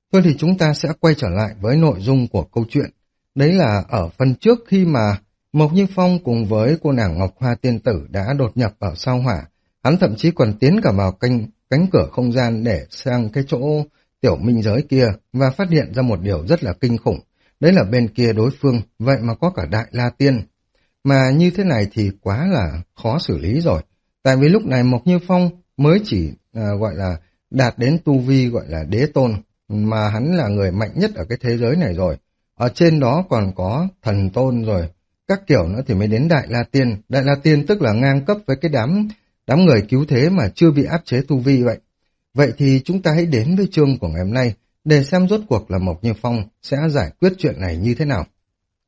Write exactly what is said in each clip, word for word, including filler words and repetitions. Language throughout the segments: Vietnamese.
Thôi thì chúng ta sẽ quay trở lại với nội dung của câu chuyện. Đấy là ở phần trước khi mà Mộc Như Phong cùng với cô nàng Ngọc Hoa Tiên Tử đã đột nhập vào sao hỏa. Hắn thậm chí còn tiến cả vào canh, cánh cửa không gian để sang cái chỗ tiểu minh giới kia và phát hiện ra một điều rất là kinh khủng. Đấy là bên kia đối phương, vậy mà có cả Đại La Tiên. Mà như thế này thì quá là khó xử lý rồi. Tại vì lúc này Mộc Như Phong mới chỉ à, gọi là đạt đến tu vi gọi là đế tôn, mà hắn là người mạnh nhất ở cái thế giới này rồi. Ở trên đó còn có thần tôn rồi, các kiểu nữa thì mới đến Đại La Tiên. Đại La Tiên tức là ngang cấp với cái đám đám người cứu thế mà chưa bị áp chế tu vi vậy. Vậy thì chúng ta hãy đến với chương của ngày hôm nay để xem rốt cuộc là Mộc Như Phong sẽ giải quyết chuyện này như thế nào.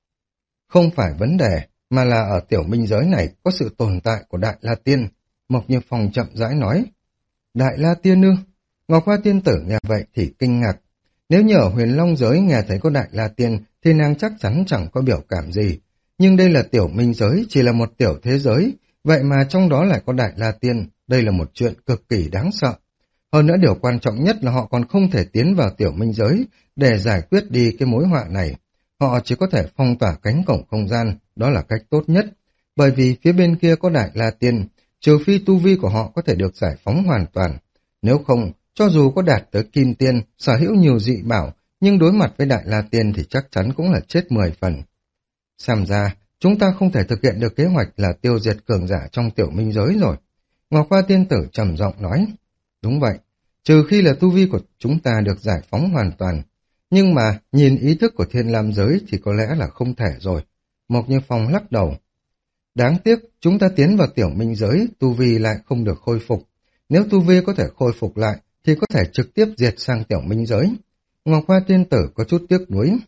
Không phải vấn đề, mà là ở tiểu minh giới này có sự tồn tại của Đại La Tiên. Mộc Như Phong chậm rãi nói. Đại La Tiên ư? Ngọc Hoa Tiên Tử nghe vậy thì kinh ngạc. Nếu như ở Huyền Long giới nghe thấy có Đại La Tiên thì nàng chắc chắn chẳng có biểu cảm gì. Nhưng đây là tiểu minh giới, chỉ là một tiểu thế giới, vậy mà trong đó lại có Đại La Tiên, đây là một chuyện cực kỳ đáng sợ. Hơn nữa điều quan trọng nhất là họ còn không thể tiến vào tiểu minh giới để giải quyết đi cái mối họa này. Họ chỉ có thể phong tỏa cánh cổng không gian, đó là cách tốt nhất. Bởi vì phía bên kia có Đại La Tiên, trừ phi tu vi của họ có thể được giải phóng hoàn toàn. Nếu không, cho dù có đạt tới Kim Tiên, sở hữu nhiều dị bảo, nhưng đối mặt với Đại La Tiên thì chắc chắn cũng là chết mười phần. Xem ra, chúng ta không thể thực hiện được kế hoạch là tiêu diệt cường giả trong tiểu minh giới rồi. Ngọc Hoa Tiên Tử trầm giọng nói. Đúng vậy, trừ khi là tu vi của chúng ta được giải phóng hoàn toàn. Nhưng mà, nhìn ý thức của Thiên Lam giới thì có lẽ là không thể rồi. Mộc Như Phong lắc đầu. Đáng tiếc, chúng ta tiến vào tiểu minh giới, tu vi lại không được khôi phục. Nếu tu vi có thể khôi phục lại, thì có thể trực tiếp diệt sang tiểu minh giới. Ngọc Hoa Tiên Tử có chút tiếc nuối.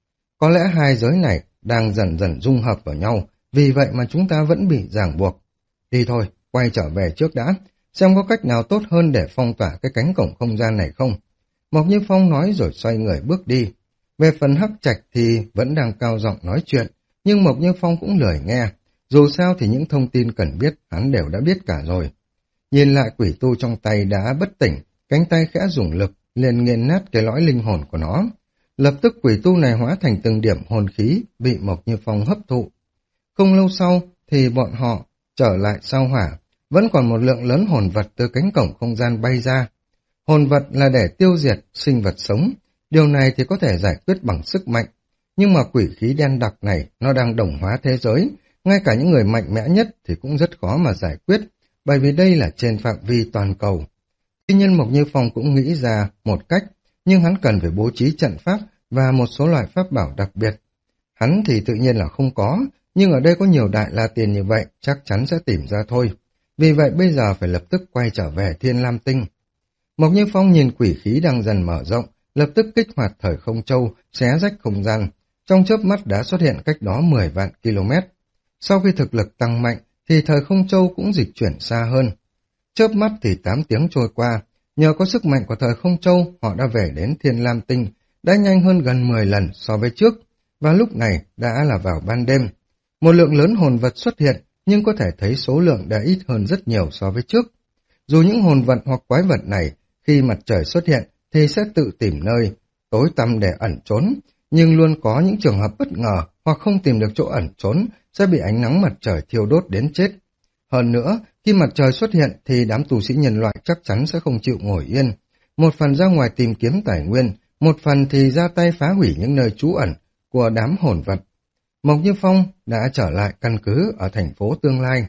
Có lẽ hai giới này đang dần dần dung hợp vào nhau, vì vậy mà chúng ta vẫn bị ràng buộc. Đi thôi, quay trở về trước đã, xem có cách nào tốt hơn để phong tỏa cái cánh cổng không gian này không. Mộc Như Phong nói rồi xoay người bước đi. Về phần Hắc Trạch thì vẫn đang cao giọng nói chuyện, nhưng Mộc Như Phong cũng lười nghe. Dù sao thì những thông tin cần biết hắn đều đã biết cả rồi. Nhìn lại quỷ tu trong tay đã bất tỉnh, cánh tay khẽ dùng lực, liền nghiền nát cái lõi linh hồn của nó. Lập tức quỷ tu này hóa thành từng điểm hồn khí, bị Mộc Như Phong hấp thụ. Không lâu sau thì bọn họ trở lại sao hỏa, vẫn còn một lượng lớn hồn vật từ cánh cổng không gian bay ra. Hồn vật là để tiêu diệt sinh vật sống, điều này thì có thể giải quyết bằng sức mạnh. Nhưng mà quỷ khí đen đặc này nó đang đồng hóa thế giới, ngay cả những người mạnh mẽ nhất thì cũng rất khó mà giải quyết, bởi vì đây là trên phạm vi toàn cầu. Tuy nhiên Mộc Như Phong cũng nghĩ ra một cách, nhưng hắn cần phải bố trí trận pháp và một số loại pháp bảo đặc biệt. Hắn thì tự nhiên là không có, nhưng ở đây có nhiều Đại La Tiên như vậy, chắc chắn sẽ tìm ra thôi. Vì vậy bây giờ phải lập tức quay trở về Thiên Lam Tinh. Mộc Như Phong nhìn quỷ khí đang dần mở rộng, lập tức kích hoạt thời không châu, xé rách không gian. Trong chớp mắt đã xuất hiện cách đó mười vạn ki lô mét. Sau khi thực lực tăng mạnh, thì thời không châu cũng dịch chuyển xa hơn. Chớp mắt thì tám tiếng trôi qua, nhờ có sức mạnh của thời không châu, họ đã về đến Thiên Lam Tinh, đã nhanh hơn gần mười lần so với trước, và lúc này đã là vào ban đêm. Một lượng lớn hồn vật xuất hiện, nhưng có thể thấy số lượng đã ít hơn rất nhiều so với trước. Dù những hồn vật hoặc quái vật này, khi mặt trời xuất hiện, thì sẽ tự tìm nơi tối tăm để ẩn trốn, nhưng luôn có những trường hợp bất ngờ hoặc không tìm được chỗ ẩn trốn sẽ bị ánh nắng mặt trời thiêu đốt đến chết. Hơn nữa, khi mặt trời xuất hiện thì đám tù sĩ nhân loại chắc chắn sẽ không chịu ngồi yên. Một phần ra ngoài tìm kiếm tài nguyên, một phần thì ra tay phá hủy những nơi trú ẩn của đám hồn vật. Mộc Như Phong đã trở lại căn cứ ở thành phố Tương Lai.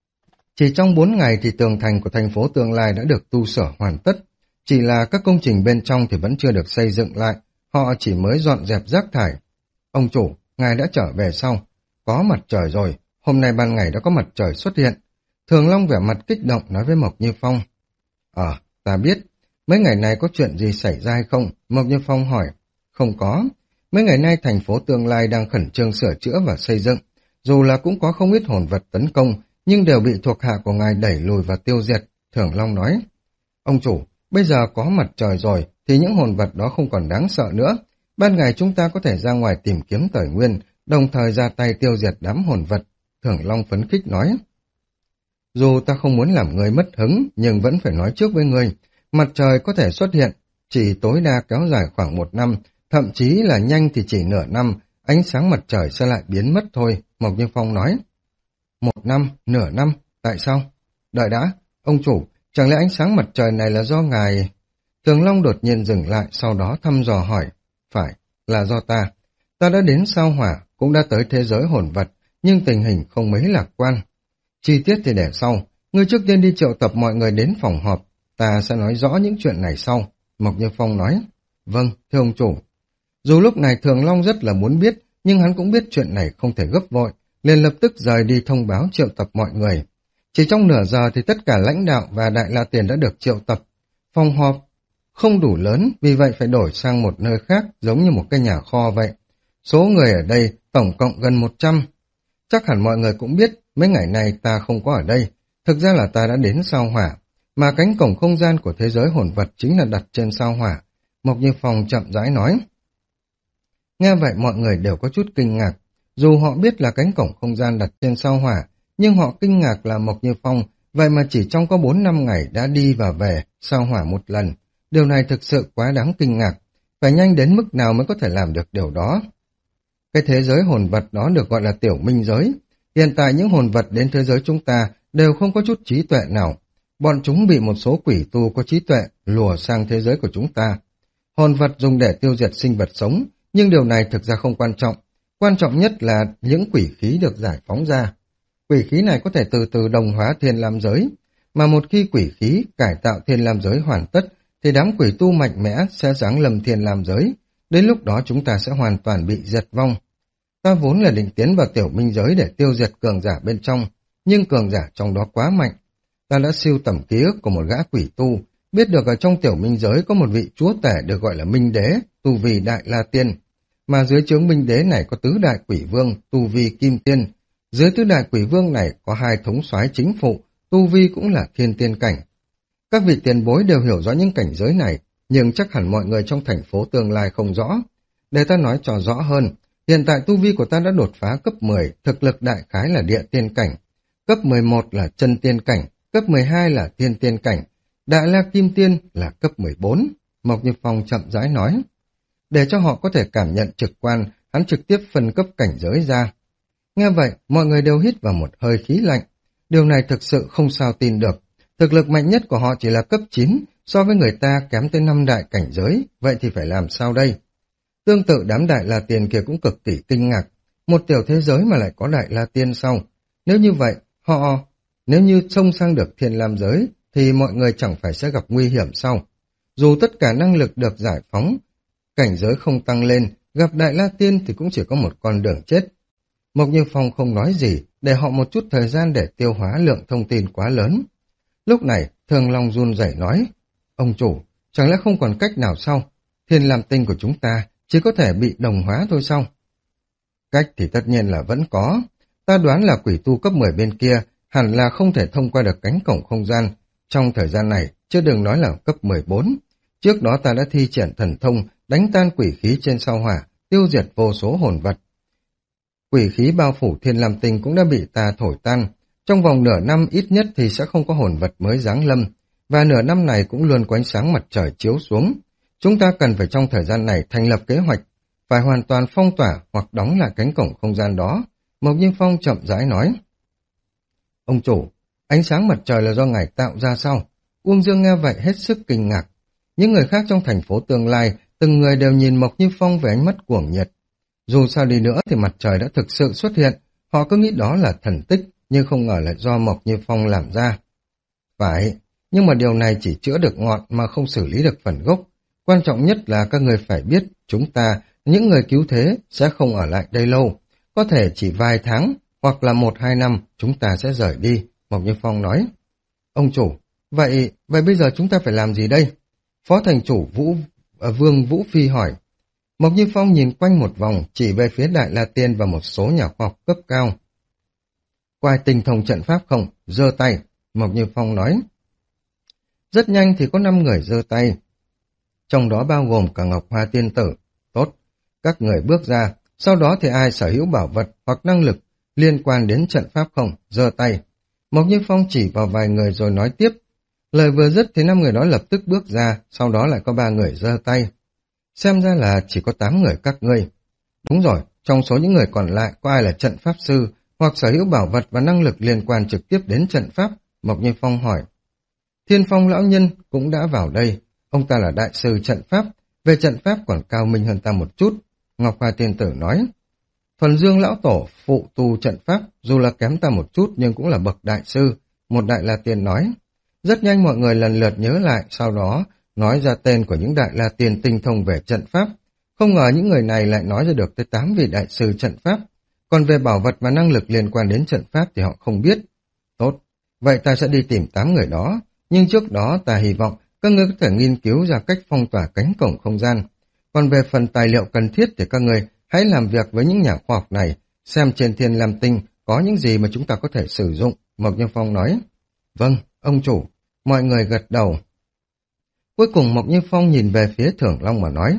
Chỉ trong bốn ngày thì tường thành của thành phố Tương Lai đã được tu sửa hoàn tất. Chỉ là các công trình bên trong thì vẫn chưa được xây dựng lại, họ chỉ mới dọn dẹp rác thải. Ông chủ, ngài đã trở về sau. Có mặt trời rồi, hôm nay ban ngày đã có mặt trời xuất hiện. Thường Long vẻ mặt kích động nói với Mộc Như Phong. Ờ, ta biết. Mấy ngày nay có chuyện gì xảy ra hay không? Mộc Như Phong hỏi. Không có. Mấy ngày nay thành phố Tương Lai đang khẩn trương sửa chữa và xây dựng. Dù là cũng có không ít hồn vật tấn công, nhưng đều bị thuộc hạ của ngài đẩy lùi và tiêu diệt. Thường Long nói. Ông chủ, bây giờ có mặt trời rồi, thì những hồn vật đó không còn đáng sợ nữa. Ban ngày chúng ta có thể ra ngoài tìm kiếm tài nguyên, đồng thời ra tay tiêu diệt đám hồn vật. Thường Long phấn khích nói. Dù ta không muốn làm người mất hứng, nhưng vẫn phải nói trước với ngươi. Mặt trời có thể xuất hiện, chỉ tối đa kéo dài khoảng một năm, thậm chí là nhanh thì chỉ nửa năm, ánh sáng mặt trời sẽ lại biến mất thôi, Mộc Như Phong nói. Một năm, nửa năm, tại sao? Đợi đã, ông chủ, chẳng lẽ ánh sáng mặt trời này là do ngài... Thường Long đột nhiên dừng lại, sau đó thăm dò hỏi. Phải, là do ta. Ta đã đến sao hỏa, cũng đã tới thế giới hồn vật, nhưng tình hình không mấy lạc quan. Chi tiết thì để sau, ngươi trước tiên đi triệu tập mọi người đến phòng họp, ta sẽ nói rõ những chuyện này sau. Mộc Như Phong nói. Vâng, thưa ông chủ. Dù lúc này Thường Long rất là muốn biết, nhưng hắn cũng biết chuyện này không thể gấp vội, liền lập tức rời đi thông báo triệu tập mọi người. Chỉ trong nửa giờ thì tất cả lãnh đạo và Đại La Tiền đã được triệu tập. Phòng họp không đủ lớn, vì vậy phải đổi sang một nơi khác, giống như một cái nhà kho vậy. Số người ở đây tổng cộng gần một trăm. Chắc hẳn mọi người cũng biết, mấy ngày nay ta không có ở đây. Thực ra là ta đã đến sao hỏa, mà cánh cổng không gian của thế giới hồn vật chính là đặt trên sao hỏa. Mộc Như Phong chậm rãi nói. Nghe vậy mọi người đều có chút kinh ngạc. Dù họ biết là cánh cổng không gian đặt trên sao hỏa, nhưng họ kinh ngạc là Mộc Như Phong, vậy mà chỉ trong có bốn năm ngày đã đi và về sao hỏa một lần. Điều này thực sự quá đáng kinh ngạc. Phải nhanh đến mức nào mới có thể làm được điều đó? Cái thế giới hồn vật đó được gọi là tiểu minh giới. Hiện tại những hồn vật đến thế giới chúng ta đều không có chút trí tuệ nào. Bọn chúng bị một số quỷ tu có trí tuệ lùa sang thế giới của chúng ta. Hồn vật dùng để tiêu diệt sinh vật sống, nhưng điều này thực ra không quan trọng. Quan trọng nhất là những quỷ khí được giải phóng ra. Quỷ khí này có thể từ từ đồng hóa thiên lam giới, mà một khi quỷ khí cải tạo thiên lam giới hoàn tất, thì đám quỷ tu mạnh mẽ sẽ giáng lâm thiên lam giới. Đến lúc đó chúng ta sẽ hoàn toàn bị diệt vong. Ta vốn là định tiến vào tiểu minh giới để tiêu diệt cường giả bên trong, nhưng cường giả trong đó quá mạnh. Ta đã siêu tầm ký ức của một gã quỷ tu, biết được ở trong tiểu minh giới có một vị chúa tể được gọi là Minh Đế, tu vi Đại La Tiên. Mà dưới trướng Minh Đế này có tứ đại quỷ vương, tu vi Kim Tiên. Dưới tứ đại quỷ vương này có hai thống soái chính phụ, tu vi cũng là thiên tiên cảnh. Các vị tiền bối đều hiểu rõ những cảnh giới này, nhưng chắc hẳn mọi người trong thành phố tương lai không rõ. Để ta nói cho rõ hơn, hiện tại tu vi của ta đã đột phá cấp mười, thực lực đại khái là địa tiên cảnh. Cấp mười một là chân tiên cảnh, cấp mười hai là thiên tiên cảnh, Đại La Kim Tiên là cấp mười bốn. Mộc Như Phong chậm rãi nói. Để cho họ có thể cảm nhận trực quan, hắn trực tiếp phân cấp cảnh giới ra. Nghe vậy, mọi người đều hít vào một hơi khí lạnh. Điều này thực sự không sao tin được. Thực lực mạnh nhất của họ chỉ là cấp chín, so với người ta kém tới năm đại cảnh giới, vậy thì phải làm sao đây? Tương tự đám Đại La Tiên kia cũng cực kỳ kinh ngạc. Một tiểu thế giới mà lại có Đại La Tiên sau. Nếu như vậy, họ... Nếu như xông sang được thiên lam giới, thì mọi người chẳng phải sẽ gặp nguy hiểm sau. Dù tất cả năng lực được giải phóng, cảnh giới không tăng lên, gặp Đại La Tiên thì cũng chỉ có một con đường chết. Mộc Như Phong không nói gì, để họ một chút thời gian để tiêu hóa lượng thông tin quá lớn. Lúc này, Thường Long run rẩy nói, ông chủ, chẳng lẽ không còn cách nào sao? Thiên lam tinh của chúng ta chỉ có thể bị đồng hóa thôi sao? Cách thì tất nhiên là vẫn có. Ta đoán là quỷ tu cấp mười bên kia hẳn là không thể thông qua được cánh cổng không gian. Trong thời gian này, chứ đừng nói là cấp mười bốn. Trước đó ta đã thi triển thần thông, đánh tan quỷ khí trên sao hỏa, tiêu diệt vô số hồn vật. Quỷ khí bao phủ thiên lam tinh cũng đã bị ta thổi tan. Trong vòng nửa năm ít nhất thì sẽ không có hồn vật mới giáng lâm, và nửa năm này cũng luôn có ánh sáng mặt trời chiếu xuống. Chúng ta cần phải trong thời gian này thành lập kế hoạch, phải hoàn toàn phong tỏa hoặc đóng lại cánh cổng không gian đó. Mộc Như Phong chậm rãi nói. Ông chủ, ánh sáng mặt trời là do ngài tạo ra sao? Uông Dương nghe vậy hết sức kinh ngạc. Những người khác trong thành phố tương lai, từng người đều nhìn Mộc Như Phong với ánh mắt cuồng nhiệt. Dù sao đi nữa thì mặt trời đã thực sự xuất hiện, họ cứ nghĩ đó là thần tích, nhưng không ngờ lại do Mộc Như Phong làm ra. Phải, nhưng mà điều này chỉ chữa được ngọn mà không xử lý được phần gốc. Quan trọng nhất là các người phải biết, chúng ta, những người cứu thế, sẽ không ở lại đây lâu. Có thể chỉ vài tháng, hoặc là một hai năm, chúng ta sẽ rời đi, Mộc Như Phong nói. Ông chủ, vậy, vậy bây giờ chúng ta phải làm gì đây? Phó thành chủ Vũ, à, Vương Vũ Phi hỏi. Mộc Như Phong nhìn quanh một vòng, chỉ về phía Đại La Tiên và một số nhà khoa học cấp cao. Quài tinh thông trận pháp không? Giơ tay, Mộc Như Phong nói. Rất nhanh thì có năm người giơ tay, trong đó bao gồm cả Ngọc Hoa Tiên Tử. Tốt, các người bước ra, sau đó thì ai sở hữu bảo vật hoặc năng lực liên quan đến trận pháp không? Giơ tay. Mộc Như Phong chỉ vào vài người rồi nói tiếp. Lời vừa dứt thì năm người đó lập tức bước ra, sau đó lại có ba người giơ tay. Xem ra là chỉ có tám người các ngươi. Đúng rồi, trong số những người còn lại có ai là trận pháp sư hoặc sở hữu bảo vật và năng lực liên quan trực tiếp đến trận pháp? Mộc Như Phong hỏi. Thiên Phong lão nhân cũng đã vào đây, ông ta là đại sư trận pháp, về trận pháp còn cao minh hơn ta một chút. Ngọc Hoa tiên tử nói. Thuần Dương lão tổ phụ tu trận pháp, dù là kém ta một chút nhưng cũng là bậc đại sư, một đại la tiên nói. Rất nhanh mọi người lần lượt nhớ lại, sau đó nói ra tên của những đại la tiên tinh thông về trận pháp. Không ngờ những người này lại nói ra được tới tám vị đại sư trận pháp, còn về bảo vật và năng lực liên quan đến trận pháp thì họ không biết. Tốt, vậy ta sẽ đi tìm tám người đó, nhưng trước đó ta hy vọng các ngươi có thể nghiên cứu ra cách phong tỏa cánh cổng không gian. Còn về phần tài liệu cần thiết thì các ngươi hãy làm việc với những nhà khoa học này, xem trên Thiên Lam Tinh có những gì mà chúng ta có thể sử dụng, Mộc Như Phong nói. Vâng, ông chủ, mọi người gật đầu. Cuối cùng Mộc Như Phong nhìn về phía Thường Long mà nói.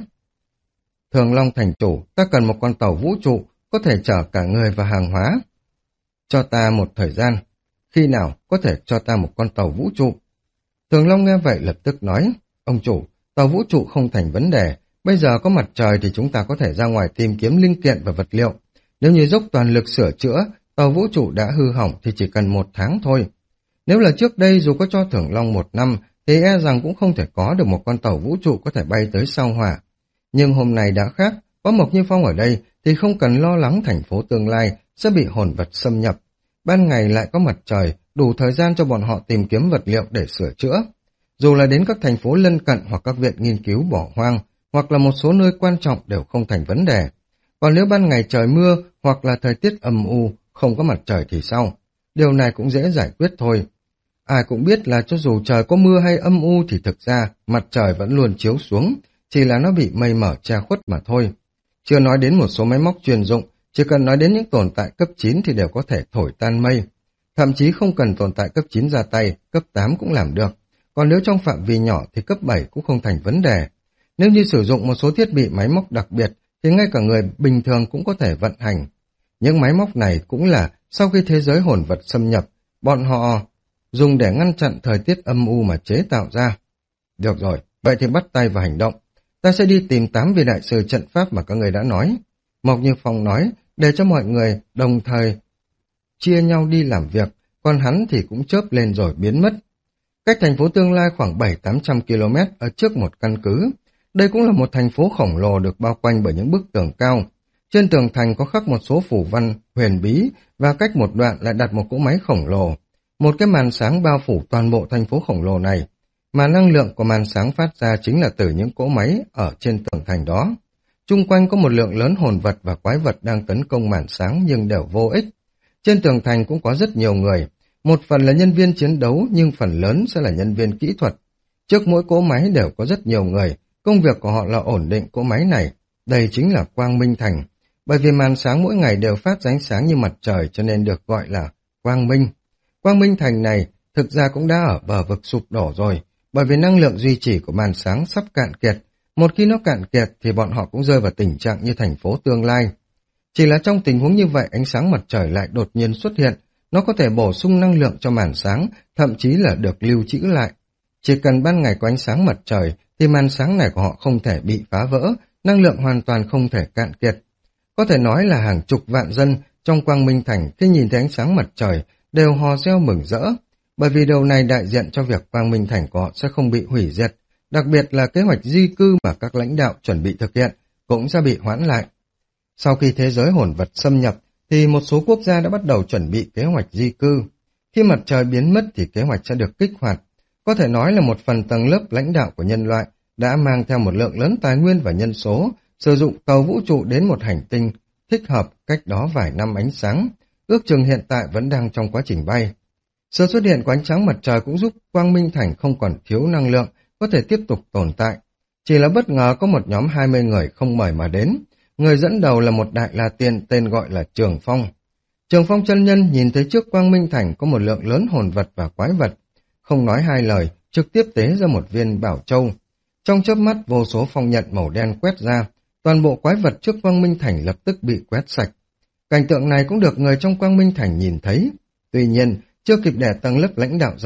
Thường Long thành chủ, ta cần một con tàu vũ trụ, có thể chở cả người và hàng hóa. Cho ta một thời gian, khi nào có thể cho ta một con tàu vũ trụ? Thường Long nghe vậy lập tức nói, ông chủ, tàu vũ trụ không thành vấn đề, bây giờ có mặt trời thì chúng ta có thể ra ngoài tìm kiếm linh kiện và vật liệu. Nếu như dốc toàn lực sửa chữa, tàu vũ trụ đã hư hỏng thì chỉ cần một tháng thôi. Nếu là trước đây dù có cho Thường Long một năm, thì e rằng cũng không thể có được một con tàu vũ trụ có thể bay tới sao Hỏa. Nhưng hôm nay đã khác, có Mộc Như Phong ở đây thì không cần lo lắng thành phố tương lai sẽ bị hồn vật xâm nhập. Ban ngày lại có mặt trời, đủ thời gian cho bọn họ tìm kiếm vật liệu để sửa chữa. Dù là đến các thành phố lân cận hoặc các viện nghiên cứu bỏ hoang, hoặc là một số nơi quan trọng đều không thành vấn đề. Còn nếu ban ngày trời mưa hoặc là thời tiết âm u, không có mặt trời thì sao? Điều này cũng dễ giải quyết thôi. Ai cũng biết là cho dù trời có mưa hay âm u thì thực ra mặt trời vẫn luôn chiếu xuống, chỉ là nó bị mây mờ che khuất mà thôi. Chưa nói đến một số máy móc chuyên dụng, chỉ cần nói đến những tồn tại cấp chín thì đều có thể thổi tan mây. Thậm chí không cần tồn tại cấp chín ra tay, cấp tám cũng làm được. Còn nếu trong phạm vi nhỏ thì cấp bảy cũng không thành vấn đề. Nếu như sử dụng một số thiết bị máy móc đặc biệt thì ngay cả người bình thường cũng có thể vận hành. Những máy móc này cũng là sau khi thế giới hồn vật xâm nhập, bọn họ dùng để ngăn chặn thời tiết âm u mà chế tạo ra. Được rồi, vậy thì bắt tay vào hành động. Ta sẽ đi tìm tám vị đại sư trận pháp mà các người đã nói. Mộc Như Phong nói, để cho mọi người đồng thời chia nhau đi làm việc, còn hắn thì cũng chớp lên rồi biến mất. Cách thành phố tương lai khoảng bảy tám trăm ki lô mét ở trước một căn cứ. Đây cũng là một thành phố khổng lồ được bao quanh bởi những bức tường cao. Trên tường thành có khắc một số phủ văn huyền bí và cách một đoạn lại đặt một cỗ máy khổng lồ. Một cái màn sáng bao phủ toàn bộ thành phố khổng lồ này, mà năng lượng của màn sáng phát ra chính là từ những cỗ máy ở trên tường thành đó. Chung quanh có một lượng lớn hồn vật và quái vật đang tấn công màn sáng nhưng đều vô ích. Trên tường thành cũng có rất nhiều người, một phần là nhân viên chiến đấu nhưng phần lớn sẽ là nhân viên kỹ thuật. Trước mỗi cỗ máy đều có rất nhiều người, công việc của họ là ổn định cỗ máy này. Đây chính là Quang Minh Thành, bởi vì màn sáng mỗi ngày đều phát ra ánh sáng như mặt trời cho nên được gọi là Quang Minh. Quang Minh Thành này thực ra cũng đã ở bờ vực sụp đổ rồi, bởi vì năng lượng duy trì của màn sáng sắp cạn kiệt. Một khi nó cạn kiệt thì bọn họ cũng rơi vào tình trạng như thành phố tương lai. Chỉ là trong tình huống như vậy ánh sáng mặt trời lại đột nhiên xuất hiện, nó có thể bổ sung năng lượng cho màn sáng, thậm chí là được lưu trữ lại. Chỉ cần ban ngày có ánh sáng mặt trời thì màn sáng này của họ không thể bị phá vỡ, năng lượng hoàn toàn không thể cạn kiệt. Có thể nói là hàng chục vạn dân trong Quang Minh Thành khi nhìn thấy ánh sáng mặt trời đều hò reo mừng rỡ, bởi vì điều này đại diện cho việc Quang Minh Thành của họ sẽ không bị hủy diệt, đặc biệt là kế hoạch di cư mà các lãnh đạo chuẩn bị thực hiện cũng sẽ bị hoãn lại. Sau khi thế giới hồn vật xâm nhập thì một số quốc gia đã bắt đầu chuẩn bị kế hoạch di cư. Khi mặt trời biến mất thì kế hoạch sẽ được kích hoạt. Có thể nói là một phần tầng lớp lãnh đạo của nhân loại đã mang theo một lượng lớn tài nguyên và nhân số, sử dụng tàu vũ trụ đến một hành tinh thích hợp cách đó vài năm ánh sáng, ước chừng hiện tại vẫn đang trong quá trình bay. Sự xuất hiện của ánh sáng mặt trời cũng giúp Quang Minh Thành không còn thiếu năng lượng, có thể tiếp tục tồn tại. Chỉ là bất ngờ có một nhóm hai mươi người không mời mà đến. Người dẫn đầu là một đại la tiên tên gọi là Trường Phong. Trường Phong chân nhân nhìn thấy trước Quang Minh Thành có một lượng lớn hồn vật và quái vật. Không nói hai lời, trực tiếp tế ra một viên bảo châu. Trong chớp mắt vô số phong nhận màu đen quét ra, toàn bộ quái vật trước Quang Minh Thành lập tức bị quét sạch. Cảnh tượng này cũng được người trong Quang Minh Thành nhìn thấy. Tuy nhiên, chưa kịp để tầng lớp lãnh đạo ra mặt,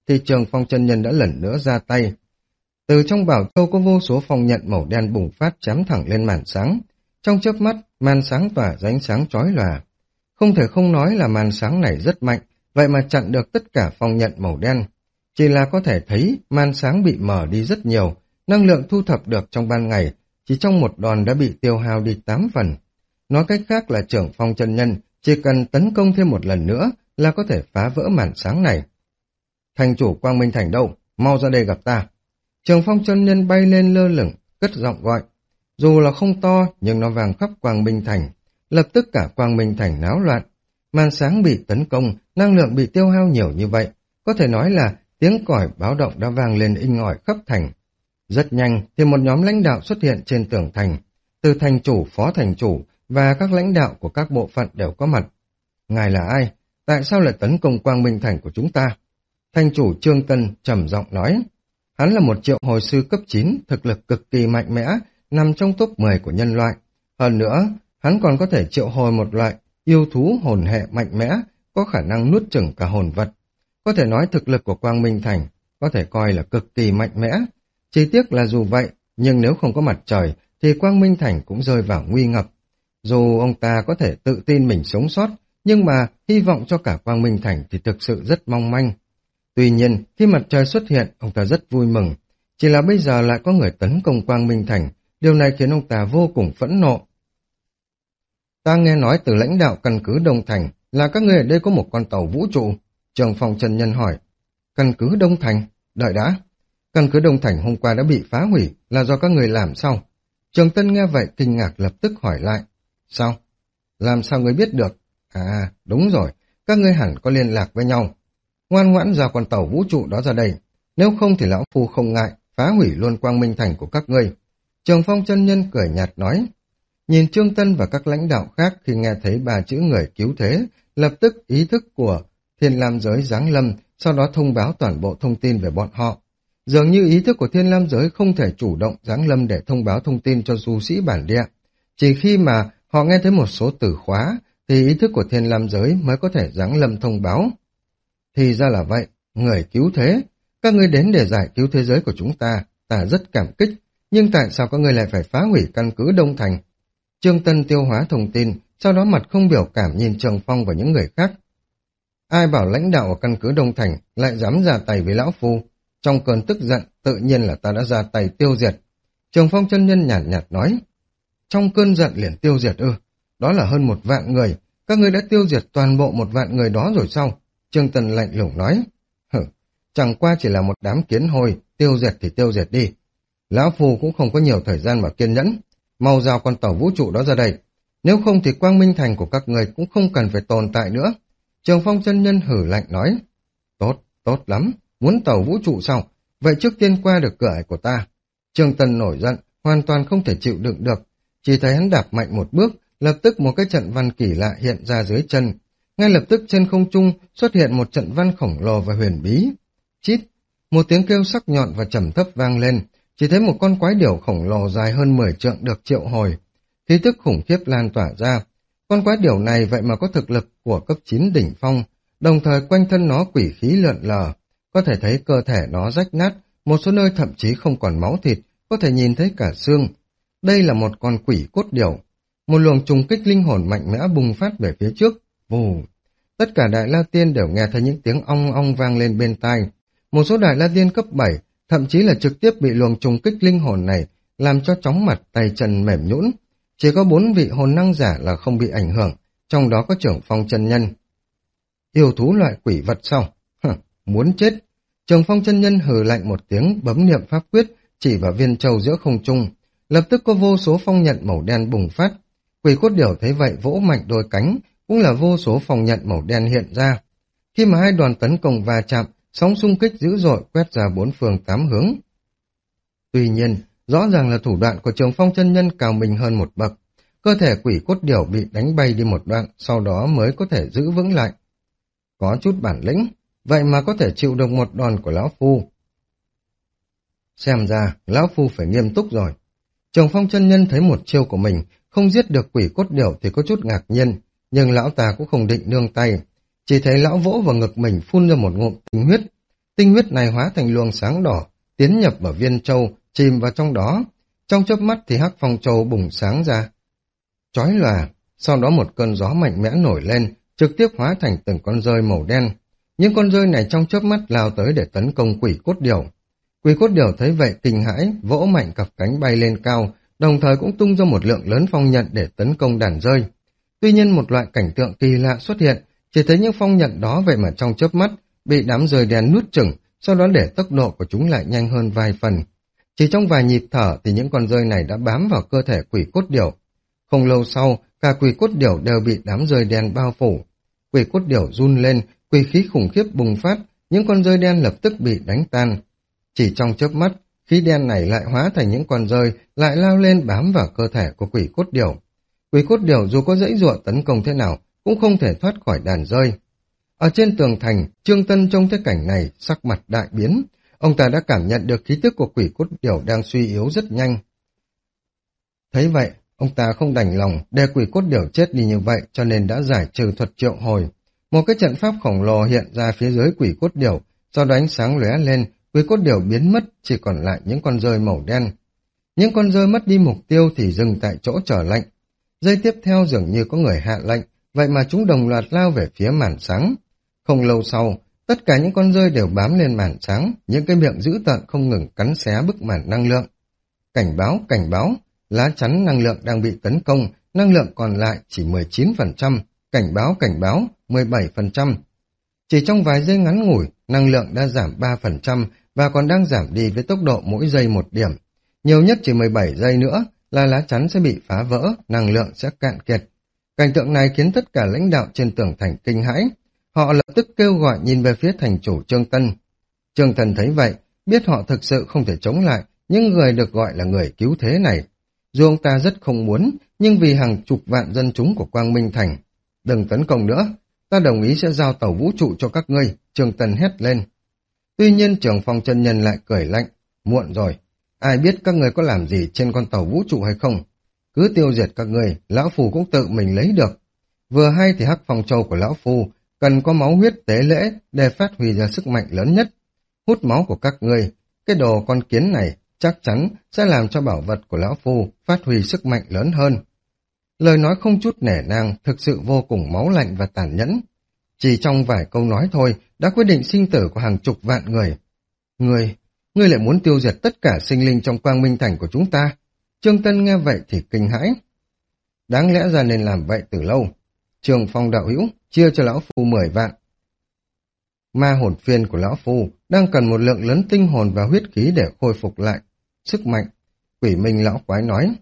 thì Trường Phong chân nhân đã lần nữa ra tay. Từ trong bảo châu có vô số phong nhận màu đen bùng phát chém thẳng lên màn sáng. Trong chớp mắt, màn sáng tỏa ra ánh sáng chói lòa. Không thể không nói là màn sáng này rất mạnh, vậy mà chặn được tất cả phong nhận màu đen. Chỉ là có thể thấy màn sáng bị mở đi rất nhiều, năng lượng thu thập được trong ban ngày, chỉ trong một đòn đã bị tiêu hao đi tám phần. Nói cách khác là Trưởng Phong chân nhân chỉ cần tấn công thêm một lần nữa là có thể phá vỡ màn sáng này. Thành chủ Quang Minh Thành đâu? Mau ra đây gặp ta. Trường Phong chân nhân bay lên lơ lửng, cất giọng gọi. Dù là không to nhưng nó vang khắp Quang Minh Thành. Lập tức cả Quang Minh Thành náo loạn. Màn sáng bị tấn công, năng lượng bị tiêu hao nhiều như vậy. Có thể nói là tiếng còi báo động đã vang lên inh ỏi khắp thành. Rất nhanh thì một nhóm lãnh đạo xuất hiện trên tường thành. Từ thành chủ, phó thành chủ và các lãnh đạo của các bộ phận đều có mặt. Ngài là ai? Tại sao lại tấn công Quang Minh Thành của chúng ta? Thành chủ Trương Tân trầm giọng nói. Hắn là một triệu hồi sư cấp chín, thực lực cực kỳ mạnh mẽ, nằm trong top mười của nhân loại. Hơn nữa, hắn còn có thể triệu hồi một loại yêu thú hồn hệ mạnh mẽ, có khả năng nuốt chửng cả hồn vật. Có thể nói thực lực của Quang Minh Thành có thể coi là cực kỳ mạnh mẽ. Chỉ tiếc là dù vậy, nhưng nếu không có mặt trời, thì Quang Minh Thành cũng rơi vào nguy ngập. Dù ông ta có thể tự tin mình sống sót, nhưng mà hy vọng cho cả Quang Minh Thành thì thực sự rất mong manh. Tuy nhiên, khi mặt trời xuất hiện, ông ta rất vui mừng. Chỉ là bây giờ lại có người tấn công Quang Minh Thành, điều này khiến ông ta vô cùng phẫn nộ. Ta nghe nói từ lãnh đạo căn cứ Đông Thành là các người ở đây có một con tàu vũ trụ. Trường Phong chân nhân hỏi. Căn cứ Đông Thành? Đợi đã. Căn cứ Đông Thành hôm qua đã bị phá hủy, là do các người làm sao? Trường Tân nghe vậy kinh ngạc lập tức hỏi lại. Sao? Làm sao người biết được? À, đúng rồi, các ngươi hẳn có liên lạc với nhau. Ngoan ngoãn ra con tàu vũ trụ đó ra đây. Nếu không thì lão phu không ngại, phá hủy luôn Quang Minh Thành của các ngươi. Trường Phong chân nhân cười nhạt nói. Nhìn Trương Tân và các lãnh đạo khác khi nghe thấy ba chữ người cứu thế, lập tức ý thức của Thiên Lam Giới giáng lâm, sau đó thông báo toàn bộ thông tin về bọn họ. Dường như ý thức của Thiên Lam Giới không thể chủ động giáng lâm để thông báo thông tin cho du sĩ bản địa. Chỉ khi mà họ nghe thấy một số từ khóa, thì ý thức của Thiên Lam Giới mới có thể giáng lâm thông báo. Thì ra là vậy, người cứu thế. Các ngươi đến để giải cứu thế giới của chúng ta, ta rất cảm kích. Nhưng tại sao các ngươi lại phải phá hủy căn cứ Đông Thành? Trương Tân tiêu hóa thông tin, sau đó mặt không biểu cảm nhìn Trường Phong và những người khác. Ai bảo lãnh đạo ở căn cứ Đông Thành lại dám ra tay với lão phu? Trong cơn tức giận, tự nhiên là ta đã ra tay tiêu diệt. Trường Phong chân nhân nhàn nhạt, nhạt nói. Trong cơn giận liền tiêu diệt ư? Đó là hơn một vạn người. Các ngươi đã tiêu diệt toàn bộ một vạn người đó rồi sao? Trương Tân lạnh lùng nói. Hử, chẳng qua chỉ là một đám kiến hôi, tiêu diệt thì tiêu diệt đi. Lão phu cũng không có nhiều thời gian mà kiên nhẫn. Mau giao con tàu vũ trụ đó ra đây. Nếu không thì Quang Minh Thành của các người cũng không cần phải tồn tại nữa. Trường Phong chân nhân hử lạnh nói. Tốt, tốt lắm. Muốn tàu vũ trụ sao? Vậy trước tiên qua được cửa ải của ta. Trương Tân nổi giận, hoàn toàn không thể chịu đựng được. Chỉ thấy hắn đạp mạnh một bước, lập tức một cái trận văn kỳ lạ hiện ra dưới chân. Ngay lập tức trên không trung xuất hiện một trận văn khổng lồ và huyền bí. Chít, một tiếng kêu sắc nhọn và trầm thấp vang lên. Chỉ thấy một con quái điểu khổng lồ dài hơn mười trượng được triệu hồi. Khí tức khủng khiếp lan tỏa ra. Con quái điểu này vậy mà có thực lực của cấp chín đỉnh phong, đồng thời quanh thân nó quỷ khí lượn lờ. Có thể thấy cơ thể nó rách nát, một số nơi thậm chí không còn máu thịt, có thể nhìn thấy cả xương. Đây là một con quỷ cốt điểu. Một luồng trùng kích linh hồn mạnh mẽ bùng phát về phía trước. Vù! Tất cả Đại La Tiên đều nghe thấy những tiếng ong ong vang lên bên tai. Một số Đại La Tiên cấp bảy thậm chí là trực tiếp bị luồng trùng kích linh hồn này làm cho chóng mặt tay chân mềm nhũn. Chỉ có bốn vị hồn năng giả là không bị ảnh hưởng, trong đó có Trưởng Phong chân nhân. Yêu thú loại quỷ vật sao? Hừ, muốn chết. Trường Phong chân nhân hừ lạnh một tiếng, bấm niệm pháp quyết, chỉ vào viên châu giữa không trung. Lập tức có vô số phong nhận màu đen bùng phát. Quỷ cốt điểu thấy vậy vỗ mạnh đôi cánh, cũng là vô số phong nhận màu đen hiện ra. Khi mà hai đoàn tấn công va chạm, sóng xung kích dữ dội quét ra bốn phương tám hướng. Tuy nhiên, rõ ràng là thủ đoạn của Trường Phong chân nhân cao mình hơn một bậc. Cơ thể quỷ cốt điểu bị đánh bay đi một đoạn, sau đó mới có thể giữ vững lại. Có chút bản lĩnh, vậy mà có thể chịu được một đòn của lão phu. Xem ra, lão phu phải nghiêm túc rồi. Trường Phong chân nhân thấy một chiêu của mình, không giết được quỷ cốt điểu thì có chút ngạc nhiên, nhưng lão ta cũng không định nương tay. Chỉ thấy lão vỗ vào ngực mình phun ra một ngụm tinh huyết. Tinh huyết này hóa thành luồng sáng đỏ, tiến nhập vào viên châu, chìm vào trong đó. Trong chớp mắt thì hắc phong châu bùng sáng ra, chói lòa, sau đó một cơn gió mạnh mẽ nổi lên, trực tiếp hóa thành từng con rơi màu đen. Những con rơi này trong chớp mắt lao tới để tấn công quỷ cốt điểu. Quỷ cốt điểu thấy vậy kinh hãi, vỗ mạnh cặp cánh bay lên cao, đồng thời cũng tung ra một lượng lớn phong nhận để tấn công đàn rơi. Tuy nhiên một loại cảnh tượng kỳ lạ xuất hiện, chỉ thấy những phong nhận đó vậy mà trong chớp mắt bị đám rơi đen nuốt chửng, sau đó để tốc độ của chúng lại nhanh hơn vài phần. Chỉ trong vài nhịp thở thì những con rơi này đã bám vào cơ thể quỷ cốt điểu. Không lâu sau, cả quỷ cốt điểu đều bị đám rơi đen bao phủ. Quỷ cốt điểu run lên, quỷ khí khủng khiếp bùng phát, những con rơi đen lập tức bị đánh tan. Chỉ trong chớp mắt, khí đen này lại hóa thành những con rơi, lại lao lên bám vào cơ thể của quỷ cốt điểu. Quỷ cốt điểu dù có giãy giụa tấn công thế nào, cũng không thể thoát khỏi đàn rơi. Ở trên tường thành, Trương Tân trông thấy cảnh này, sắc mặt đại biến. Ông ta đã cảm nhận được khí tức của quỷ cốt điểu đang suy yếu rất nhanh. Thấy vậy, ông ta không đành lòng để quỷ cốt điểu chết đi như vậy, cho nên đã giải trừ thuật triệu hồi. Một cái trận pháp khổng lồ hiện ra phía dưới quỷ cốt điểu, sau đó ánh sáng lóe lên, quỷ cốt điểu biến mất, chỉ còn lại những con rơi màu đen. Những con rơi mất đi mục tiêu thì dừng tại chỗ trở lệnh. Giây tiếp theo dường như có người hạ lệnh, vậy mà chúng đồng loạt lao về phía màn sáng. Không lâu sau, tất cả những con rơi đều bám lên màn sáng, những cái miệng dữ tợn không ngừng cắn xé bức màn năng lượng. Cảnh báo, cảnh báo, lá chắn năng lượng đang bị tấn công, năng lượng còn lại chỉ mười chín phần trăm, cảnh báo, cảnh báo, mười bảy phần trăm. Chỉ trong vài giây ngắn ngủi, năng lượng đã giảm ba phần trăm và còn đang giảm đi với tốc độ mỗi giây một điểm. Nhiều nhất chỉ mười bảy giây nữa là lá chắn sẽ bị phá vỡ, năng lượng sẽ cạn kiệt. Cảnh tượng này khiến tất cả lãnh đạo trên tường thành kinh hãi. Họ lập tức kêu gọi nhìn về phía thành chủ Trương Tân. Trương Tân thấy vậy, biết họ thực sự không thể chống lại những người được gọi là người cứu thế này. Dù ông ta rất không muốn, nhưng vì hàng chục vạn dân chúng của Quang Minh Thành. Đừng tấn công nữa, ta đồng ý sẽ giao tàu vũ trụ cho các ngươi, Trương Tân hét lên. Tuy nhiên Trường Phong chân nhân lại cười lạnh, muộn rồi, ai biết các ngươi có làm gì trên con tàu vũ trụ hay không. Cứ tiêu diệt các ngươi, lão phù cũng tự mình lấy được. Vừa hay thì hắc phong châu của lão phu cần có máu huyết tế lễ để phát huy ra sức mạnh lớn nhất. Hút máu của các ngươi, cái đồ con kiến này chắc chắn sẽ làm cho bảo vật của lão phu phát huy sức mạnh lớn hơn. Lời nói không chút nể nang, thực sự vô cùng máu lạnh và tàn nhẫn. Chỉ trong vài câu nói thôi đã quyết định sinh tử của hàng chục vạn người. Ngươi, ngươi lại muốn tiêu diệt tất cả sinh linh trong Quang Minh Thành của chúng ta. Trương Tân nghe vậy thì kinh hãi. Đáng lẽ ra nên làm vậy từ lâu. Trường Phong đạo hữu chia cho lão phu mười vạn. Ma hồn phiên của lão phu đang cần một lượng lớn tinh hồn và huyết khí để khôi phục lại sức mạnh. Quỷ Minh lão quái nói.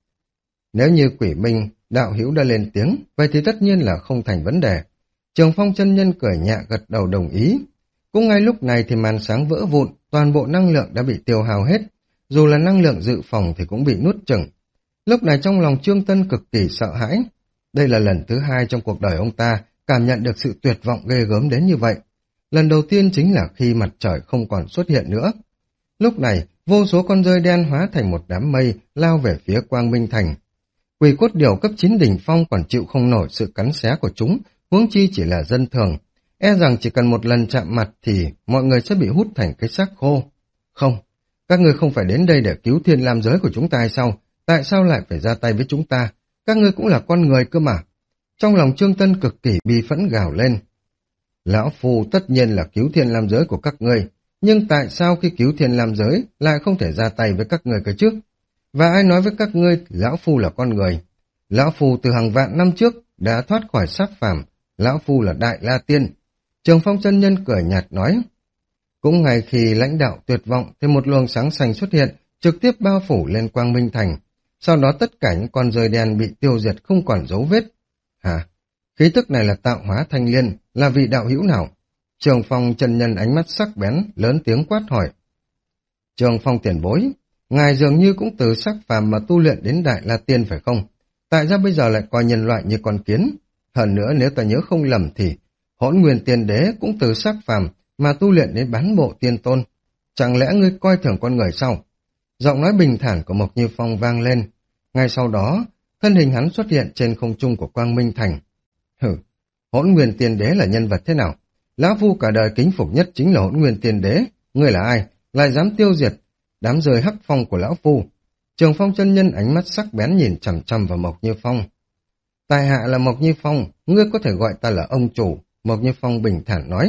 Nếu như Quỷ Minh đạo hữu đã lên tiếng, vậy thì tất nhiên là không thành vấn đề. Trường Phong chân nhân cười nhẹ gật đầu đồng ý. Cũng ngay lúc này thì màn sáng vỡ vụn, toàn bộ năng lượng đã bị tiêu hao hết. Dù là năng lượng dự phòng thì cũng bị nuốt chửng. Lúc này trong lòng Trương Tân cực kỳ sợ hãi. Đây là lần thứ hai trong cuộc đời ông ta cảm nhận được sự tuyệt vọng ghê gớm đến như vậy. Lần đầu tiên chính là khi mặt trời không còn xuất hiện nữa. Lúc này, vô số con rơi đen hóa thành một đám mây lao về phía Quang Minh Thành. Quỷ cốt điểu cấp chín đỉnh phong còn chịu không nổi sự cắn xé của chúng, huống chi chỉ là dân thường. E rằng chỉ cần một lần chạm mặt thì mọi người sẽ bị hút thành cái xác khô. Không, các ngươi không phải đến đây để cứu thiên lam giới của chúng ta hay sao? Tại sao lại phải ra tay với chúng ta? Các ngươi cũng là con người cơ mà. Trong lòng Trương Tân cực kỳ bi phẫn gào lên. Lão Phu tất nhiên là cứu thiên lam giới của các ngươi, nhưng tại sao khi cứu thiên lam giới lại không thể ra tay với các ngươi cơ chứ? Và ai nói với các ngươi Lão Phu là con người? Lão Phu từ hàng vạn năm trước đã thoát khỏi xác phàm, Lão Phu là Đại La Tiên. Trường Phong chân nhân cười nhạt nói. Cũng ngay khi lãnh đạo tuyệt vọng thì một luồng sáng xanh xuất hiện, trực tiếp bao phủ lên Quang Minh Thành. Sau đó tất cả những con rơi đen bị tiêu diệt không còn dấu vết. Hả? Khí tức này là tạo hóa thanh liên, là vị đạo hữu nào? Trường Phong chân nhân ánh mắt sắc bén, lớn tiếng quát hỏi. Trường Phong tiền bối, ngài dường như cũng từ sắc phàm mà tu luyện đến Đại La Tiên phải không? Tại sao bây giờ lại coi nhân loại như con kiến? Hơn nữa nếu ta nhớ không lầm thì Hỗn Nguyên Tiên Đế cũng từ sắc phàm mà tu luyện đến bán bộ tiên tôn. Chẳng lẽ ngươi coi thường con người sao? Giọng nói bình thản của Mộc Như Phong vang lên. Ngay sau đó, thân hình hắn xuất hiện trên không trung của Quang Minh Thành. Hử, Hỗn Nguyên Tiên Đế là nhân vật thế nào? Lão Phu cả đời kính phục nhất chính là Hỗn Nguyên Tiên Đế. Ngươi là ai? Lại dám tiêu diệt đám rơi hắc phong của Lão Phu? Trường Phong chân nhân ánh mắt sắc bén nhìn chằm chằm vào Mộc Như Phong. Tại hạ là Mộc Như Phong, ngươi có thể gọi ta là ông chủ. Mộc Như Phong bình thản nói.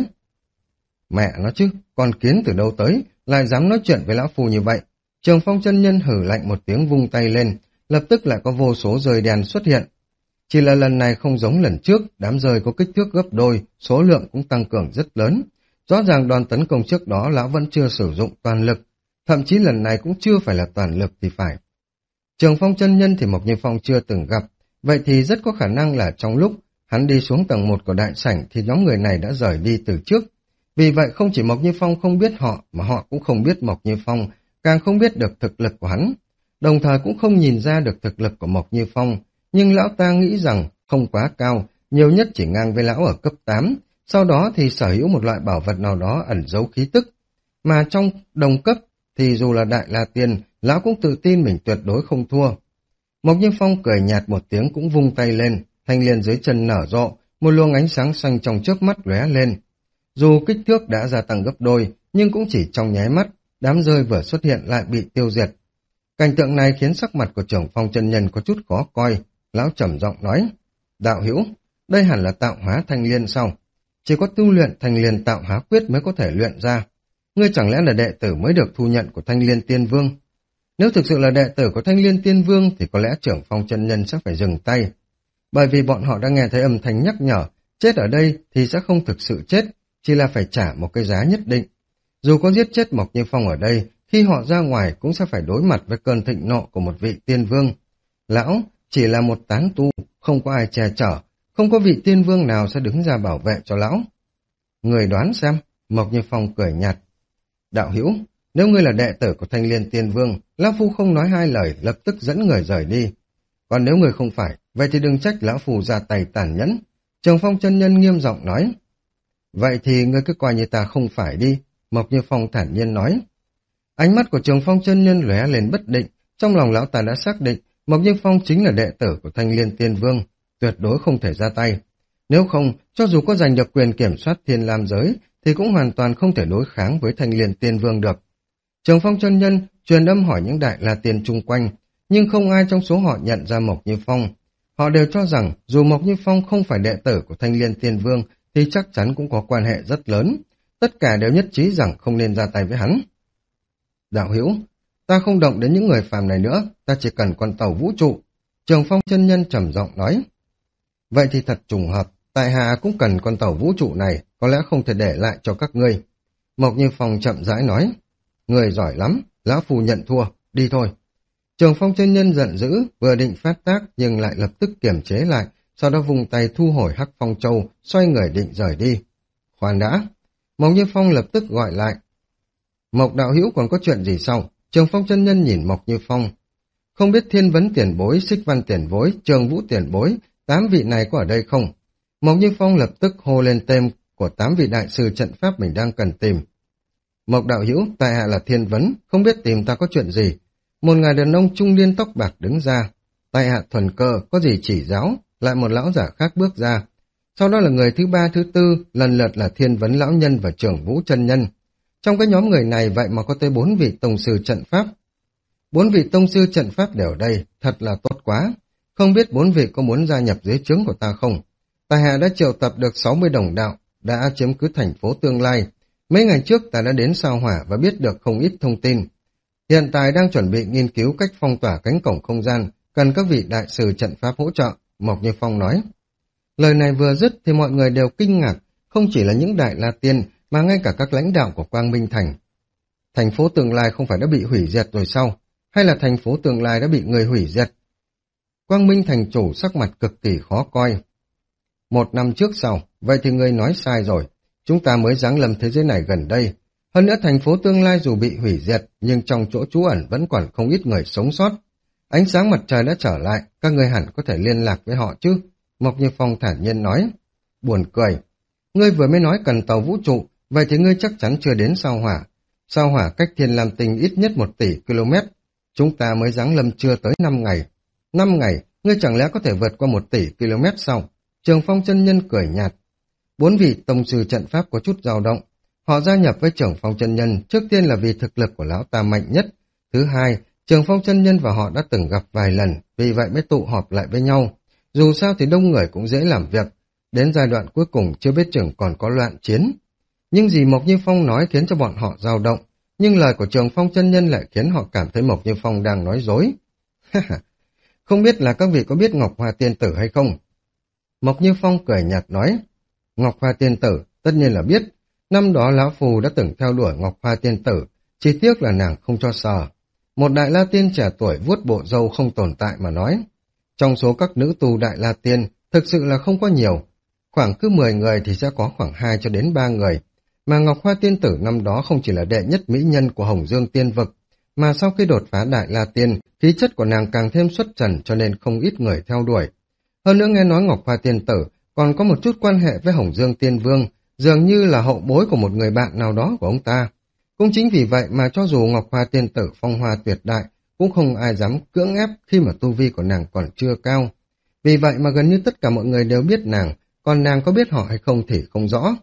Mẹ nó chứ, con kiến từ đâu tới, lại dám nói chuyện với Lão Phu như vậy. Trường Phong chân nhân hử lạnh một tiếng vung tay lên, lập tức lại có vô số rơi đen xuất hiện. Chỉ là lần này không giống lần trước, đám rơi có kích thước gấp đôi, số lượng cũng tăng cường rất lớn. Rõ ràng đòn tấn công trước đó lão vẫn chưa sử dụng toàn lực, thậm chí lần này cũng chưa phải là toàn lực thì phải. Trường Phong chân nhân thì Mộc Như Phong chưa từng gặp, vậy thì rất có khả năng là trong lúc hắn đi xuống tầng một của đại sảnh thì nhóm người này đã rời đi từ trước. Vì vậy không chỉ Mộc Như Phong không biết họ, mà họ cũng không biết Mộc Như Phong, càng không biết được thực lực của hắn. Đồng thời cũng không nhìn ra được thực lực của Mộc Như Phong, nhưng lão ta nghĩ rằng không quá cao, nhiều nhất chỉ ngang với lão ở cấp tám, sau đó thì sở hữu một loại bảo vật nào đó ẩn giấu khí tức. Mà trong đồng cấp thì dù là Đại La Tiên, lão cũng tự tin mình tuyệt đối không thua. Mộc Như Phong cười nhạt một tiếng cũng vung tay lên, thanh liên dưới chân nở rộ, một luồng ánh sáng xanh trong trước mắt lóe lên. Dù kích thước đã gia tăng gấp đôi, nhưng cũng chỉ trong nháy mắt, đám rơi vừa xuất hiện lại bị tiêu diệt. Cảnh tượng này khiến sắc mặt của Trường Phong chân nhân có chút khó coi. Lão trầm giọng nói, đạo hữu, đây hẳn là tạo hóa thanh liên sao? Chỉ có tu luyện thanh liên tạo hóa quyết mới có thể luyện ra. Ngươi chẳng lẽ là đệ tử mới được thu nhận của Thanh Liên Tiên Vương? Nếu thực sự là đệ tử của Thanh Liên Tiên Vương thì có lẽ Trưởng Phong chân nhân sẽ phải dừng tay. Bởi vì bọn họ đã nghe thấy âm thanh nhắc nhở, chết ở đây thì sẽ không thực sự chết, chỉ là phải trả một cái giá nhất định. Dù có giết chết Mộc Như Phong ở đây, khi họ ra ngoài cũng sẽ phải đối mặt với cơn thịnh nộ của một vị tiên vương. Lão chỉ là một tán tu, không có ai che chở, không có vị tiên vương nào sẽ đứng ra bảo vệ cho lão. Người đoán xem, Mộc Như Phong cười nhạt. Đạo hữu, nếu ngươi là đệ tử của Thanh Liên Tiên Vương, Lão Phu không nói hai lời, lập tức dẫn người rời đi. Còn nếu người không phải, vậy thì đừng trách Lão Phu ra tay tàn nhẫn. Trường Phong chân nhân nghiêm giọng nói. Vậy thì ngươi cứ coi như ta không phải đi, Mộc Như Phong thản nhiên nói. Ánh mắt của Trường Phong chân nhân lóe lên bất định, trong lòng lão ta đã xác định Mộc Như Phong chính là đệ tử của Thanh Liên Tiên Vương, tuyệt đối không thể ra tay. Nếu không, cho dù có giành được quyền kiểm soát Thiên Lam giới, thì cũng hoàn toàn không thể đối kháng với Thanh Liên Tiên Vương được. Trường Phong chân nhân truyền âm hỏi những Đại La Tiên chung quanh, nhưng không ai trong số họ nhận ra Mộc Như Phong. Họ đều cho rằng dù Mộc Như Phong không phải đệ tử của Thanh Liên Tiên Vương thì chắc chắn cũng có quan hệ rất lớn. Tất cả đều nhất trí rằng không nên ra tay với hắn. Đạo hữu, ta không động đến những người phàm này nữa, ta chỉ cần con tàu vũ trụ. Trường Phong chân nhân trầm giọng nói. Vậy thì thật trùng hợp, tại hạ cũng cần con tàu vũ trụ này, có lẽ không thể để lại cho các ngươi. Mộc Như Phong chậm rãi nói. Người giỏi lắm, lão phu nhận thua, đi thôi. Trường Phong chân nhân giận dữ, vừa định phát tác nhưng lại lập tức kiềm chế lại, sau đó vùng tay thu hồi Hắc Phong Châu, xoay người định rời đi. Khoan đã, Mộc Như Phong lập tức gọi lại. Mộc đạo hữu còn có chuyện gì sao? Trường Phong chân nhân nhìn Mộc Như Phong. Không biết Thiên Vấn tiền bối, Xích Văn tiền bối, Trường Vũ tiền bối, tám vị này có ở đây không? Mộc Như Phong lập tức hô lên tên của tám vị đại sư trận pháp mình đang cần tìm. Mộc đạo hữu, tại hạ là Thiên Vấn, không biết tìm ta có chuyện gì. Một người đàn ông trung niên tóc bạc đứng ra. Tại hạ thuần cơ, có gì chỉ giáo, lại một lão giả khác bước ra. Sau đó là người thứ ba thứ tư, lần lượt là Thiên Vấn lão nhân và Trưởng Vũ chân nhân. Trong cái nhóm người này vậy mà có tới bốn vị tông sư trận pháp. Bốn vị tông sư trận pháp đều ở đây, thật là tốt quá. Không biết bốn vị có muốn gia nhập dưới trướng của ta không? Tại hạ đã triệu tập được sáu mươi đồng đạo, đã chiếm cứ thành phố Tương Lai. Mấy ngày trước ta đã đến Sao Hỏa và biết được không ít thông tin. Hiện tại đang chuẩn bị nghiên cứu cách phong tỏa cánh cổng không gian, cần các vị đại sư trận pháp hỗ trợ, Mộc Như Phong nói. Lời này vừa dứt thì mọi người đều kinh ngạc, không chỉ là những Đại La Tiên mà ngay cả các lãnh đạo của Quang Minh Thành. Thành phố Tương Lai không phải đã bị hủy diệt rồi sao? Hay là thành phố Tương Lai đã bị người hủy diệt? Quang Minh Thành chủ sắc mặt cực kỳ khó coi. Một năm trước sau, vậy thì ngươi nói sai rồi. Chúng ta mới giáng lâm thế giới này gần đây. Hơn nữa thành phố Tương Lai dù bị hủy diệt, nhưng trong chỗ trú ẩn vẫn còn không ít người sống sót. Ánh sáng mặt trời đã trở lại, các ngươi hẳn có thể liên lạc với họ chứ? Mộc Như Phong thản nhiên nói. Buồn cười. Ngươi vừa mới nói cần tàu vũ trụ, vậy thì ngươi chắc chắn chưa đến Sao Hỏa. Sao Hỏa cách Thiên Lam Tinh ít nhất một tỷ km. Chúng ta mới giáng lâm chưa tới năm ngày. Năm ngày, ngươi chẳng lẽ có thể vượt qua một tỷ km sao? Trường Phong chân nhân cười nhạt. Bốn vị tông sư trận pháp có chút dao động. Họ gia nhập với Trường Phong chân nhân trước tiên là vì thực lực của lão ta mạnh nhất. Thứ hai, Trường Phong chân nhân và họ đã từng gặp vài lần, vì vậy mới tụ họp lại với nhau. Dù sao thì đông người cũng dễ làm việc. Đến giai đoạn cuối cùng chưa biết chừng còn có loạn chiến. Nhưng gì Mộc Như Phong nói khiến cho bọn họ dao động. Nhưng lời của Trường Phong chân nhân lại khiến họ cảm thấy Mộc Như Phong đang nói dối. Không biết là các vị có biết Ngọc Hoa Tiên Tử hay không? Mộc Như Phong cười nhạt nói. Ngọc Hoa Tiên Tử, tất nhiên là biết. Năm đó Lão Phù đã từng theo đuổi Ngọc Hoa Tiên Tử, chỉ tiếc là nàng không cho sờ. Một đại la tiên trẻ tuổi vuốt bộ râu không tồn tại mà nói. Trong số các nữ tu đại la tiên, thực sự là không có nhiều. Khoảng cứ mười người thì sẽ có khoảng hai cho đến ba người. Mà Ngọc Hoa Tiên Tử năm đó không chỉ là đệ nhất mỹ nhân của Hồng Dương Tiên Vực, mà sau khi đột phá đại la tiên, khí chất của nàng càng thêm xuất trần cho nên không ít người theo đuổi. Hơn nữa nghe nói Ngọc Hoa Tiên Tử còn có một chút quan hệ với Hồng Dương Tiên Vương, dường như là hậu bối của một người bạn nào đó của ông ta. Cũng chính vì vậy mà cho dù Ngọc Hoa Tiên Tử phong hoa tuyệt đại, cũng không ai dám cưỡng ép khi mà tu vi của nàng còn chưa cao. Vì vậy mà gần như tất cả mọi người đều biết nàng, còn nàng có biết họ hay không thì không rõ.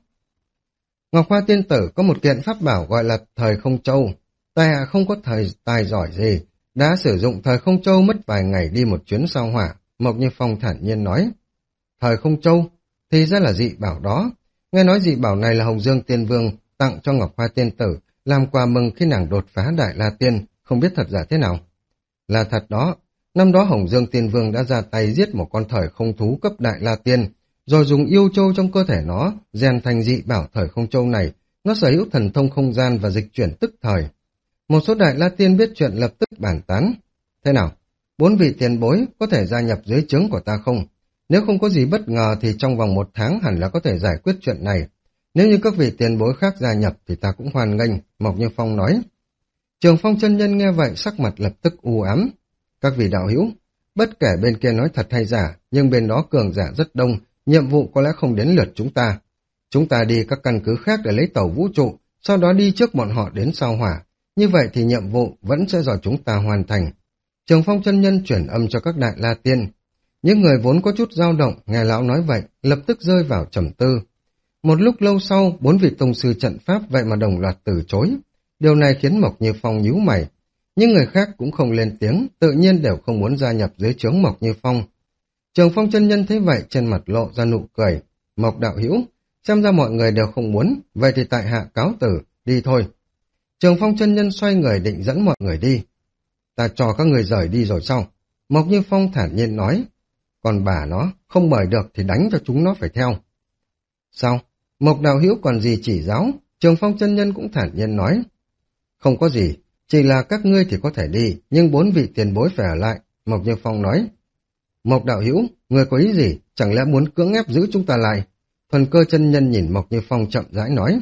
Ngọc Hoa Tiên Tử có một kiện pháp bảo gọi là Thời Không Châu. Tai hạ không có thời tài giỏi gì, đã sử dụng Thời Không Châu mất vài ngày đi một chuyến sao hỏa, Mộc Như Phong thản nhiên nói. Thời Không Châu, thì ra là dị bảo đó. Nghe nói dị bảo này là Hồng Dương Tiên Vương tặng cho Ngọc Hoa Tiên Tử, làm quà mừng khi nàng đột phá Đại La Tiên, không biết thật giả thế nào. Là thật đó, năm đó Hồng Dương Tiên Vương đã ra tay giết một con thời không thú cấp Đại La Tiên, rồi dùng yêu châu trong cơ thể nó, rèn thành dị bảo Thời Không Châu này, nó sở hữu thần thông không gian và dịch chuyển tức thời. Một số Đại La Tiên biết chuyện lập tức bàn tán. Thế nào, bốn vị tiền bối có thể gia nhập dưới trướng của ta không? Nếu không có gì bất ngờ thì trong vòng một tháng hẳn là có thể giải quyết chuyện này. Nếu như các vị tiền bối khác gia nhập thì ta cũng hoan nghênh, Mộc Như Phong nói. Trường Phong chân nhân nghe vậy sắc mặt lập tức u ám. Các vị đạo hữu, bất kể bên kia nói thật hay giả, nhưng bên đó cường giả rất đông, nhiệm vụ có lẽ không đến lượt chúng ta. Chúng ta đi các căn cứ khác để lấy tàu vũ trụ, sau đó đi trước bọn họ đến sao hỏa. Như vậy thì nhiệm vụ vẫn sẽ do chúng ta hoàn thành. Trường Phong chân nhân chuyển âm cho các đại la tiên. Những người vốn có chút dao động, nghe lão nói vậy, lập tức rơi vào trầm tư. Một lúc lâu sau, bốn vị tông sư trận pháp vậy mà đồng loạt từ chối. Điều này khiến Mộc Như Phong nhíu mày. Những người khác cũng không lên tiếng, tự nhiên đều không muốn gia nhập dưới trướng Mộc Như Phong. Trường Phong chân nhân thấy vậy trên mặt lộ ra nụ cười. Mộc đạo hữu, xem ra mọi người đều không muốn, vậy thì tại hạ cáo từ, đi thôi. Trường Phong chân nhân xoay người định dẫn mọi người đi. Ta cho các người rời đi rồi sao? Mộc Như Phong thản nhiên nói. Còn bà nó, không mời được thì đánh cho chúng nó phải theo. Sao? Mộc đạo hữu còn gì chỉ giáo? Trường Phong chân nhân cũng thản nhiên nói. Không có gì, chỉ là các ngươi thì có thể đi, nhưng bốn vị tiền bối phải ở lại, Mộc Như Phong nói. Mộc đạo hữu, ngươi có ý gì? Chẳng lẽ muốn cưỡng ép giữ chúng ta lại? Thuần Cơ chân nhân nhìn Mộc Như Phong chậm rãi nói.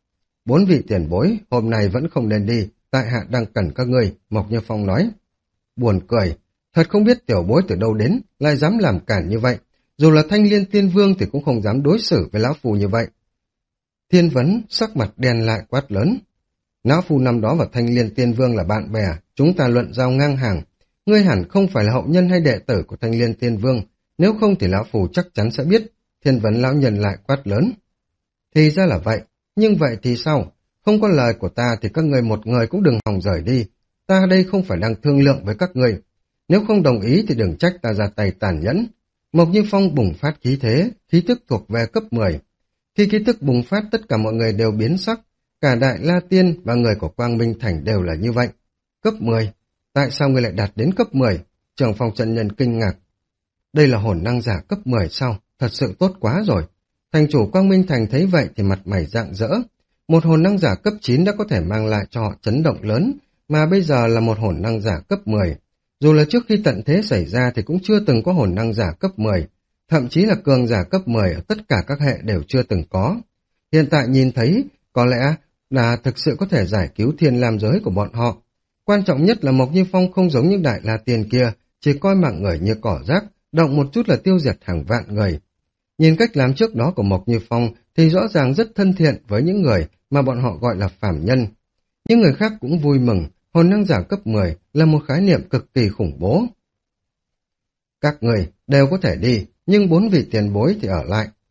Bốn vị tiền bối, hôm nay vẫn không nên đi, tại hạ đang cần các ngươi, Mộc Như Phong nói. Buồn cười, thật không biết tiểu bối từ đâu đến, lại dám làm cản như vậy. Dù là Thanh Liên Tiên Vương thì cũng không dám đối xử với lão phù như vậy. Thiên Vấn sắc mặt đen lại quát lớn. Lão phù năm đó và Thanh Liên Tiên Vương là bạn bè, chúng ta luận giao ngang hàng. Ngươi hẳn không phải là hậu nhân hay đệ tử của Thanh Liên Tiên Vương, nếu không thì lão phù chắc chắn sẽ biết. Thiên Vấn lão nhân lại quát lớn. Thì ra là vậy, nhưng vậy thì sao? Không có lời của ta thì các ngươi một người cũng đừng hòng rời đi. Ta đây không phải đang thương lượng với các ngươi. Nếu không đồng ý thì đừng trách ta ra tay tàn nhẫn. Mộc Như Phong bùng phát khí thế, khí tức thuộc về cấp mười. Khi khí tức bùng phát tất cả mọi người đều biến sắc, cả Đại La Tiên và người của Quang Minh Thành đều là như vậy. Cấp mười? Tại sao ngươi lại đạt đến cấp mười? Trường Phong chân nhân kinh ngạc. Đây là hồn năng giả cấp mười sao? Thật sự tốt quá rồi. Thành chủ Quang Minh Thành thấy vậy thì mặt mày rạng rỡ. Một hồn năng giả cấp chín đã có thể mang lại cho họ chấn động lớn, mà bây giờ là một hồn năng giả cấp mười. Dù là trước khi tận thế xảy ra thì cũng chưa từng có hồn năng giả cấp mười, thậm chí là cường giả cấp mười ở tất cả các hệ đều chưa từng có. Hiện tại nhìn thấy, có lẽ là thực sự có thể giải cứu thiên lam giới của bọn họ. Quan trọng nhất là Mộc Như Phong không giống những đại la tiên kia, chỉ coi mạng người như cỏ rác, động một chút là tiêu diệt hàng vạn người. Nhìn cách làm trước đó của Mộc Như Phong thì rõ ràng rất thân thiện với những người mà bọn họ gọi là phàm nhân. Những người khác cũng vui mừng, hồn năng giả cấp mười là một khái niệm cực kỳ khủng bố. Các người đều có thể đi, nhưng bốn vị tiền bối thì ở lại,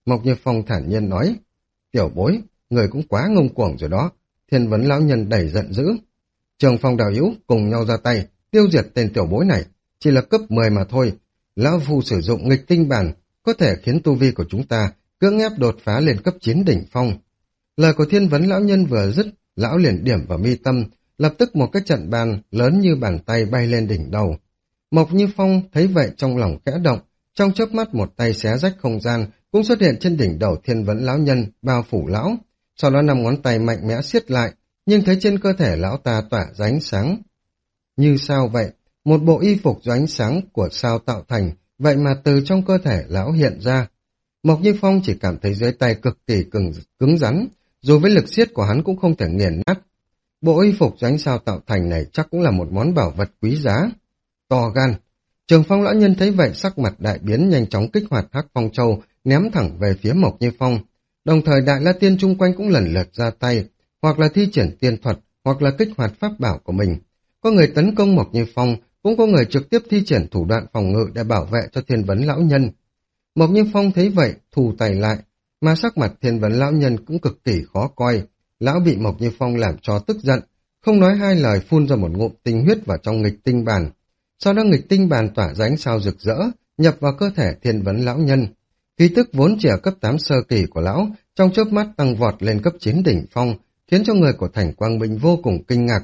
Mộc Như Phong thản nhiên nói. Tiểu bối, người cũng quá ngông cuồng rồi đó. Thiên vấn lão nhân đầy giận dữ. Trường Phong đạo hữu cùng nhau ra tay, tiêu diệt tên tiểu bối này. Chỉ là cấp mười mà thôi. Lão Phu sử dụng nghịch tinh bản, có thể khiến tu vi của chúng ta cưỡng ép đột phá lên cấp chín đỉnh phong. Lời của thiên vấn lão nhân vừa dứt, lão liền điểm vào mi tâm, lập tức một cái trận bàn lớn như bàn tay bay lên đỉnh đầu. Mộc Như Phong thấy vậy trong lòng khẽ động, trong chớp mắt một tay xé rách không gian cũng xuất hiện trên đỉnh đầu thiên vấn lão nhân, bao phủ lão. Sau đó năm ngón tay mạnh mẽ siết lại, nhưng thấy trên cơ thể lão ta tỏa ra ánh sáng. Như sao vậy? Một bộ y phục do ánh sáng của sao tạo thành, vậy mà từ trong cơ thể lão hiện ra. Mộc Như Phong chỉ cảm thấy dưới tay cực kỳ cứng, cứng rắn, dù với lực siết của hắn cũng không thể nghiền nát. Bộ y phục do ánh sao tạo thành này chắc cũng là một món bảo vật quý giá. To gan. Trường Phong lão nhân thấy vậy sắc mặt đại biến, nhanh chóng kích hoạt Hắc Phong Châu, ném thẳng về phía Mộc Như Phong. Đồng thời Đại La Tiên chung quanh cũng lần lượt ra tay, hoặc là thi triển tiên thuật, hoặc là kích hoạt pháp bảo của mình. Có người tấn công Mộc Như Phong, cũng có người trực tiếp thi triển thủ đoạn phòng ngự để bảo vệ cho thiên vấn lão nhân. Mộc Như Phong thấy vậy, thù tay lại, mà sắc mặt thiên vấn lão nhân cũng cực kỳ khó coi. Lão bị Mộc Như Phong làm cho tức giận, không nói hai lời phun ra một ngụm tinh huyết vào trong nghịch tinh bàn. Sau đó nghịch tinh bàn tỏa ra ánh sao rực rỡ, nhập vào cơ thể thiên vấn lão nhân. Khí tức vốn chỉ ở cấp tám sơ kỳ của lão, trong chớp mắt tăng vọt lên cấp chín đỉnh phong, khiến cho người của Thành Quang Minh vô cùng kinh ngạc.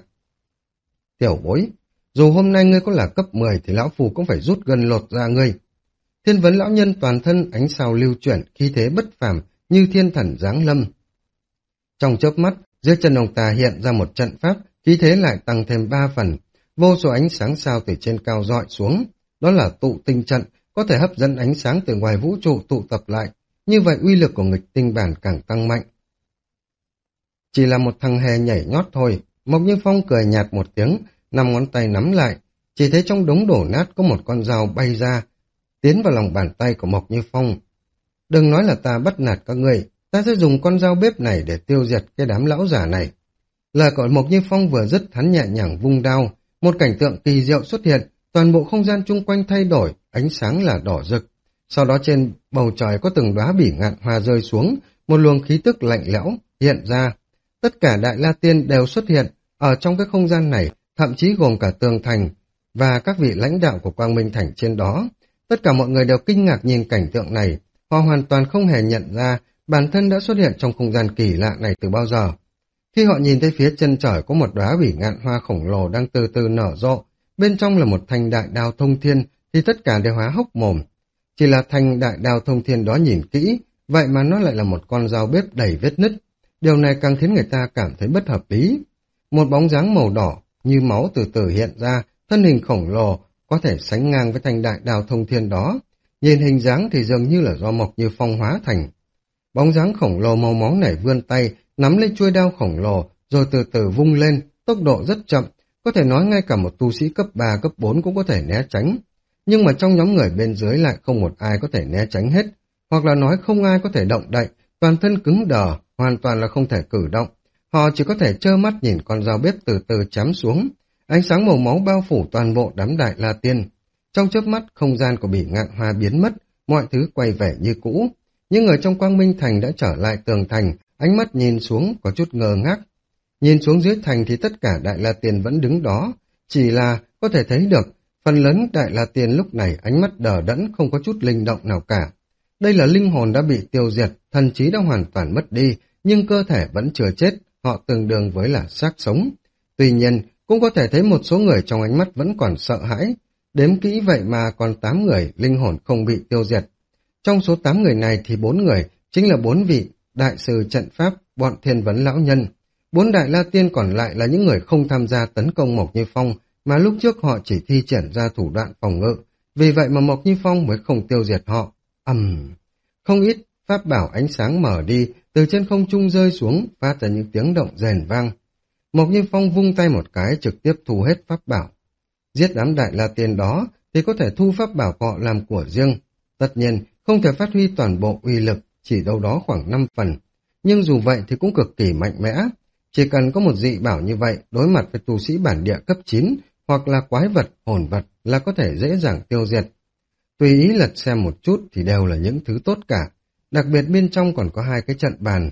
Tiểu bối, dù hôm nay ngươi có là cấp mười thì lão phù cũng phải rút gần lột ra ngươi. Thiên vấn lão nhân toàn thân ánh sao lưu chuyển, khí thế bất phàm như thiên thần giáng lâm. Trong chớp mắt, dưới chân ông ta hiện ra một trận pháp, khí thế lại tăng thêm ba phần. Vô số ánh sáng sao từ trên cao rọi xuống, đó là tụ tinh trận, có thể hấp dẫn ánh sáng từ ngoài vũ trụ tụ tập lại, như vậy uy lực của nghịch tinh bản càng tăng mạnh. Chỉ là một thằng hề nhảy nhót thôi, Mộc Như Phong cười nhạt một tiếng, năm ngón tay nắm lại, chỉ thấy trong đống đổ nát có một con dao bay ra, tiến vào lòng bàn tay của Mộc Như Phong. Đừng nói là ta bắt nạt các ngươi, ta sẽ dùng con dao bếp này để tiêu diệt cái đám lão giả này. Lời của Mộc Như Phong vừa dứt, hắn nhẹ nhàng vung đao, một cảnh tượng kỳ diệu xuất hiện, toàn bộ không gian chung quanh thay đổi, ánh sáng là đỏ rực. Sau đó trên bầu trời có từng đóa bỉ ngạn hoa rơi xuống, một luồng khí tức lạnh lẽo hiện ra. Tất cả Đại La Tiên đều xuất hiện ở trong cái không gian này, thậm chí gồm cả tường thành và các vị lãnh đạo của Quang Minh Thành trên đó. Tất cả mọi người đều kinh ngạc nhìn cảnh tượng này, họ hoàn toàn không hề nhận ra bản thân đã xuất hiện trong không gian kỳ lạ này từ bao giờ. Khi họ nhìn thấy phía chân trời có một đóa bỉ ngạn hoa khổng lồ đang từ từ nở rộ, bên trong là một thanh đại đao thông thiên, thì tất cả đều há hốc mồm. Chỉ là thanh đại đao thông thiên đó nhìn kỹ, vậy mà nó lại là một con dao bếp đầy vết nứt. Điều này càng khiến người ta cảm thấy bất hợp lý. Một bóng dáng màu đỏ như máu từ từ hiện ra, thân hình khổng lồ có thể sánh ngang với thanh đại đao thông thiên đó. Nhìn hình dáng thì dường như là do Mộc Như Phong hóa thành. Bóng dáng khổng lồ màu máu này vươn tay, nắm lấy chuôi đao khổng lồ, rồi từ từ vung lên, tốc độ rất chậm, có thể nói ngay cả một tu sĩ cấp ba, cấp bốn cũng có thể né tránh. Nhưng mà trong nhóm người bên dưới lại không một ai có thể né tránh hết, hoặc là nói không ai có thể động đậy, toàn thân cứng đờ, hoàn toàn là không thể cử động. Họ chỉ có thể trơ mắt nhìn con dao bếp từ từ chém xuống, ánh sáng màu máu bao phủ toàn bộ đám Đại La Tiên. Trong chớp mắt, không gian của bỉ ngạn hoa biến mất, mọi thứ quay về như cũ. Những người trong Quang Minh Thành đã trở lại tường thành, ánh mắt nhìn xuống có chút ngơ ngác. Nhìn xuống dưới thành thì tất cả Đại La Tiên vẫn đứng đó, chỉ là có thể thấy được, phần lớn Đại La Tiên lúc này ánh mắt đờ đẫn không có chút linh động nào cả. Đây là linh hồn đã bị tiêu diệt, thần trí đã hoàn toàn mất đi, nhưng cơ thể vẫn chưa chết, họ tương đương với là xác sống. Tuy nhiên, cũng có thể thấy một số người trong ánh mắt vẫn còn sợ hãi. Đếm kỹ vậy mà còn tám người linh hồn không bị tiêu diệt. Trong số tám người này thì bốn người chính là bốn vị đại sư trận pháp, bọn thiên vấn lão nhân. Bốn Đại La Tiên còn lại là những người không tham gia tấn công Mộc Như Phong, mà lúc trước họ chỉ thi triển ra thủ đoạn phòng ngự. Vì vậy mà Mộc Như Phong mới không tiêu diệt họ. Ầm, uhm. Không ít pháp bảo ánh sáng mở đi, từ trên không trung rơi xuống, phát ra những tiếng động rền vang. Mộc Như Phong vung tay một cái trực tiếp thu hết pháp bảo. Giết đám Đại La Tiên đó thì có thể thu pháp bảo họ làm của riêng. Tất nhiên, không thể phát huy toàn bộ uy lực, chỉ đâu đó khoảng năm phần. Nhưng dù vậy thì cũng cực kỳ mạnh mẽ. Chỉ cần có một dị bảo như vậy, đối mặt với tu sĩ bản địa cấp chín, hoặc là quái vật, hồn vật là có thể dễ dàng tiêu diệt. Tùy ý lật xem một chút thì đều là những thứ tốt cả. đặc biệt bên trong còn có hai cái trận bàn.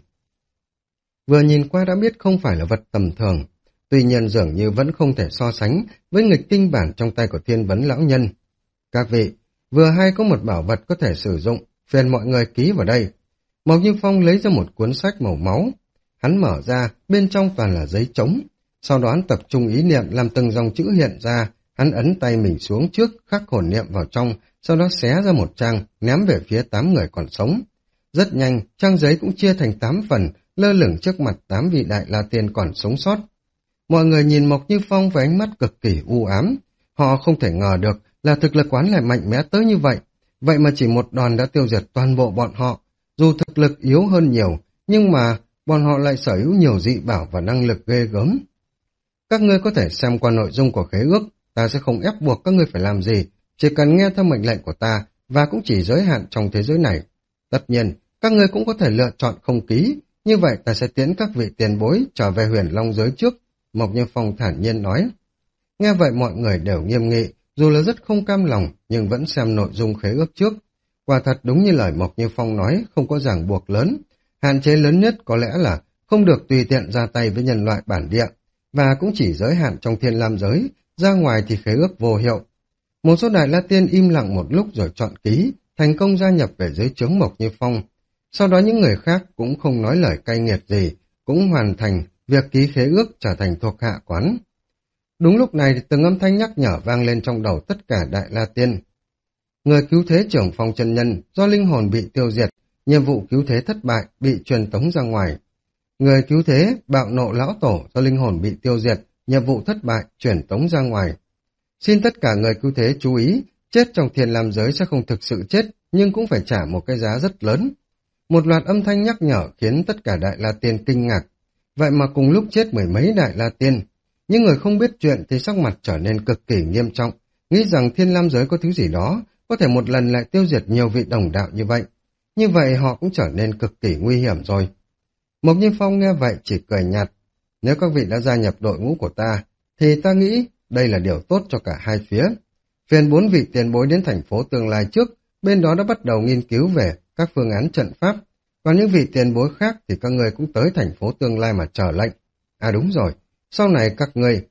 Vừa nhìn qua đã biết không phải là vật tầm thường, tuy nhiên dường như vẫn không thể so sánh với nghịch tinh bản trong tay của Thiên Vấn lão nhân. Các vị, vừa hay có một bảo vật có thể sử dụng, phiền mọi người ký vào đây. Mộc Như Phong lấy ra một cuốn sách màu máu, hắn mở ra, bên trong toàn là giấy trống. Sau đó hắn tập trung ý niệm làm từng dòng chữ hiện ra, hắn ấn tay mình xuống trước, khắc hồn niệm vào trong, sau đó xé ra một trang, ném về phía tám người còn sống. Rất nhanh, trang giấy cũng chia thành tám phần, lơ lửng trước mặt tám vị Đại La Tiên còn sống sót. Mọi người nhìn Mộc Như Phong với ánh mắt cực kỳ u ám. Họ không thể ngờ được là thực lực quán lại mạnh mẽ tới như vậy. Vậy mà chỉ một đòn đã tiêu diệt toàn bộ bọn họ. Dù thực lực yếu hơn nhiều, nhưng mà bọn họ lại sở hữu nhiều dị bảo và năng lực ghê gớm. Các ngươi có thể xem qua nội dung của khế ước, ta sẽ không ép buộc các ngươi phải làm gì, chỉ cần nghe theo mệnh lệnh của ta và cũng chỉ giới hạn trong thế giới này. Tất nhiên, các ngươi cũng có thể lựa chọn không ký, như vậy ta sẽ tiễn các vị tiền bối trở về Huyền Long giới trước, Mộc Như Phong thản nhiên nói. Nghe vậy mọi người đều nghiêm nghị, dù là rất không cam lòng nhưng vẫn xem nội dung khế ước trước. Quả thật đúng như lời Mộc Như Phong nói, không có ràng buộc lớn. Hạn chế lớn nhất có lẽ là không được tùy tiện ra tay với nhân loại bản địa, và cũng chỉ giới hạn trong Thiên Lam giới, ra ngoài thì khế ước vô hiệu. Một số Đại La Tiên im lặng một lúc rồi chọn ký, thành công gia nhập về dưới trướng Mộc Như Phong. Sau đó những người khác cũng không nói lời cay nghiệt gì, cũng hoàn thành việc ký khế ước trở thành thuộc hạ quán. Đúng lúc này từng âm thanh nhắc nhở vang lên trong đầu tất cả Đại La Tiên. Người cứu thế trưởng Phong chân nhân do linh hồn bị tiêu diệt, nhiệm vụ cứu thế thất bại, bị truyền tống ra ngoài. Người cứu thế bạo nộ lão tổ do linh hồn bị tiêu diệt, nhiệm vụ thất bại, truyền tống ra ngoài. Xin tất cả người cứu thế chú ý, chết trong Thiên Lam giới sẽ không thực sự chết, nhưng cũng phải trả một cái giá rất lớn. Một loạt âm thanh nhắc nhở khiến tất cả Đại La Tiên kinh ngạc. Vậy mà cùng lúc chết mười mấy Đại La Tiên. Những người không biết chuyện thì sắc mặt trở nên cực kỳ nghiêm trọng, nghĩ rằng Thiên Lam giới có thứ gì đó, có thể một lần lại tiêu diệt nhiều vị đồng đạo như vậy. Như vậy họ cũng trở nên cực kỳ nguy hiểm rồi. Mộc Như Phong nghe vậy chỉ cười nhạt. Nếu các vị đã gia nhập đội ngũ của ta, thì ta nghĩ đây là điều tốt cho cả hai phía. Phiền bốn vị tiền bối đến thành phố tương lai trước, bên đó đã bắt đầu nghiên cứu về các phương án trận pháp. Còn những vị tiền bối khác thì các người cũng tới thành phố tương lai mà chờ lệnh. À đúng rồi, sau này các người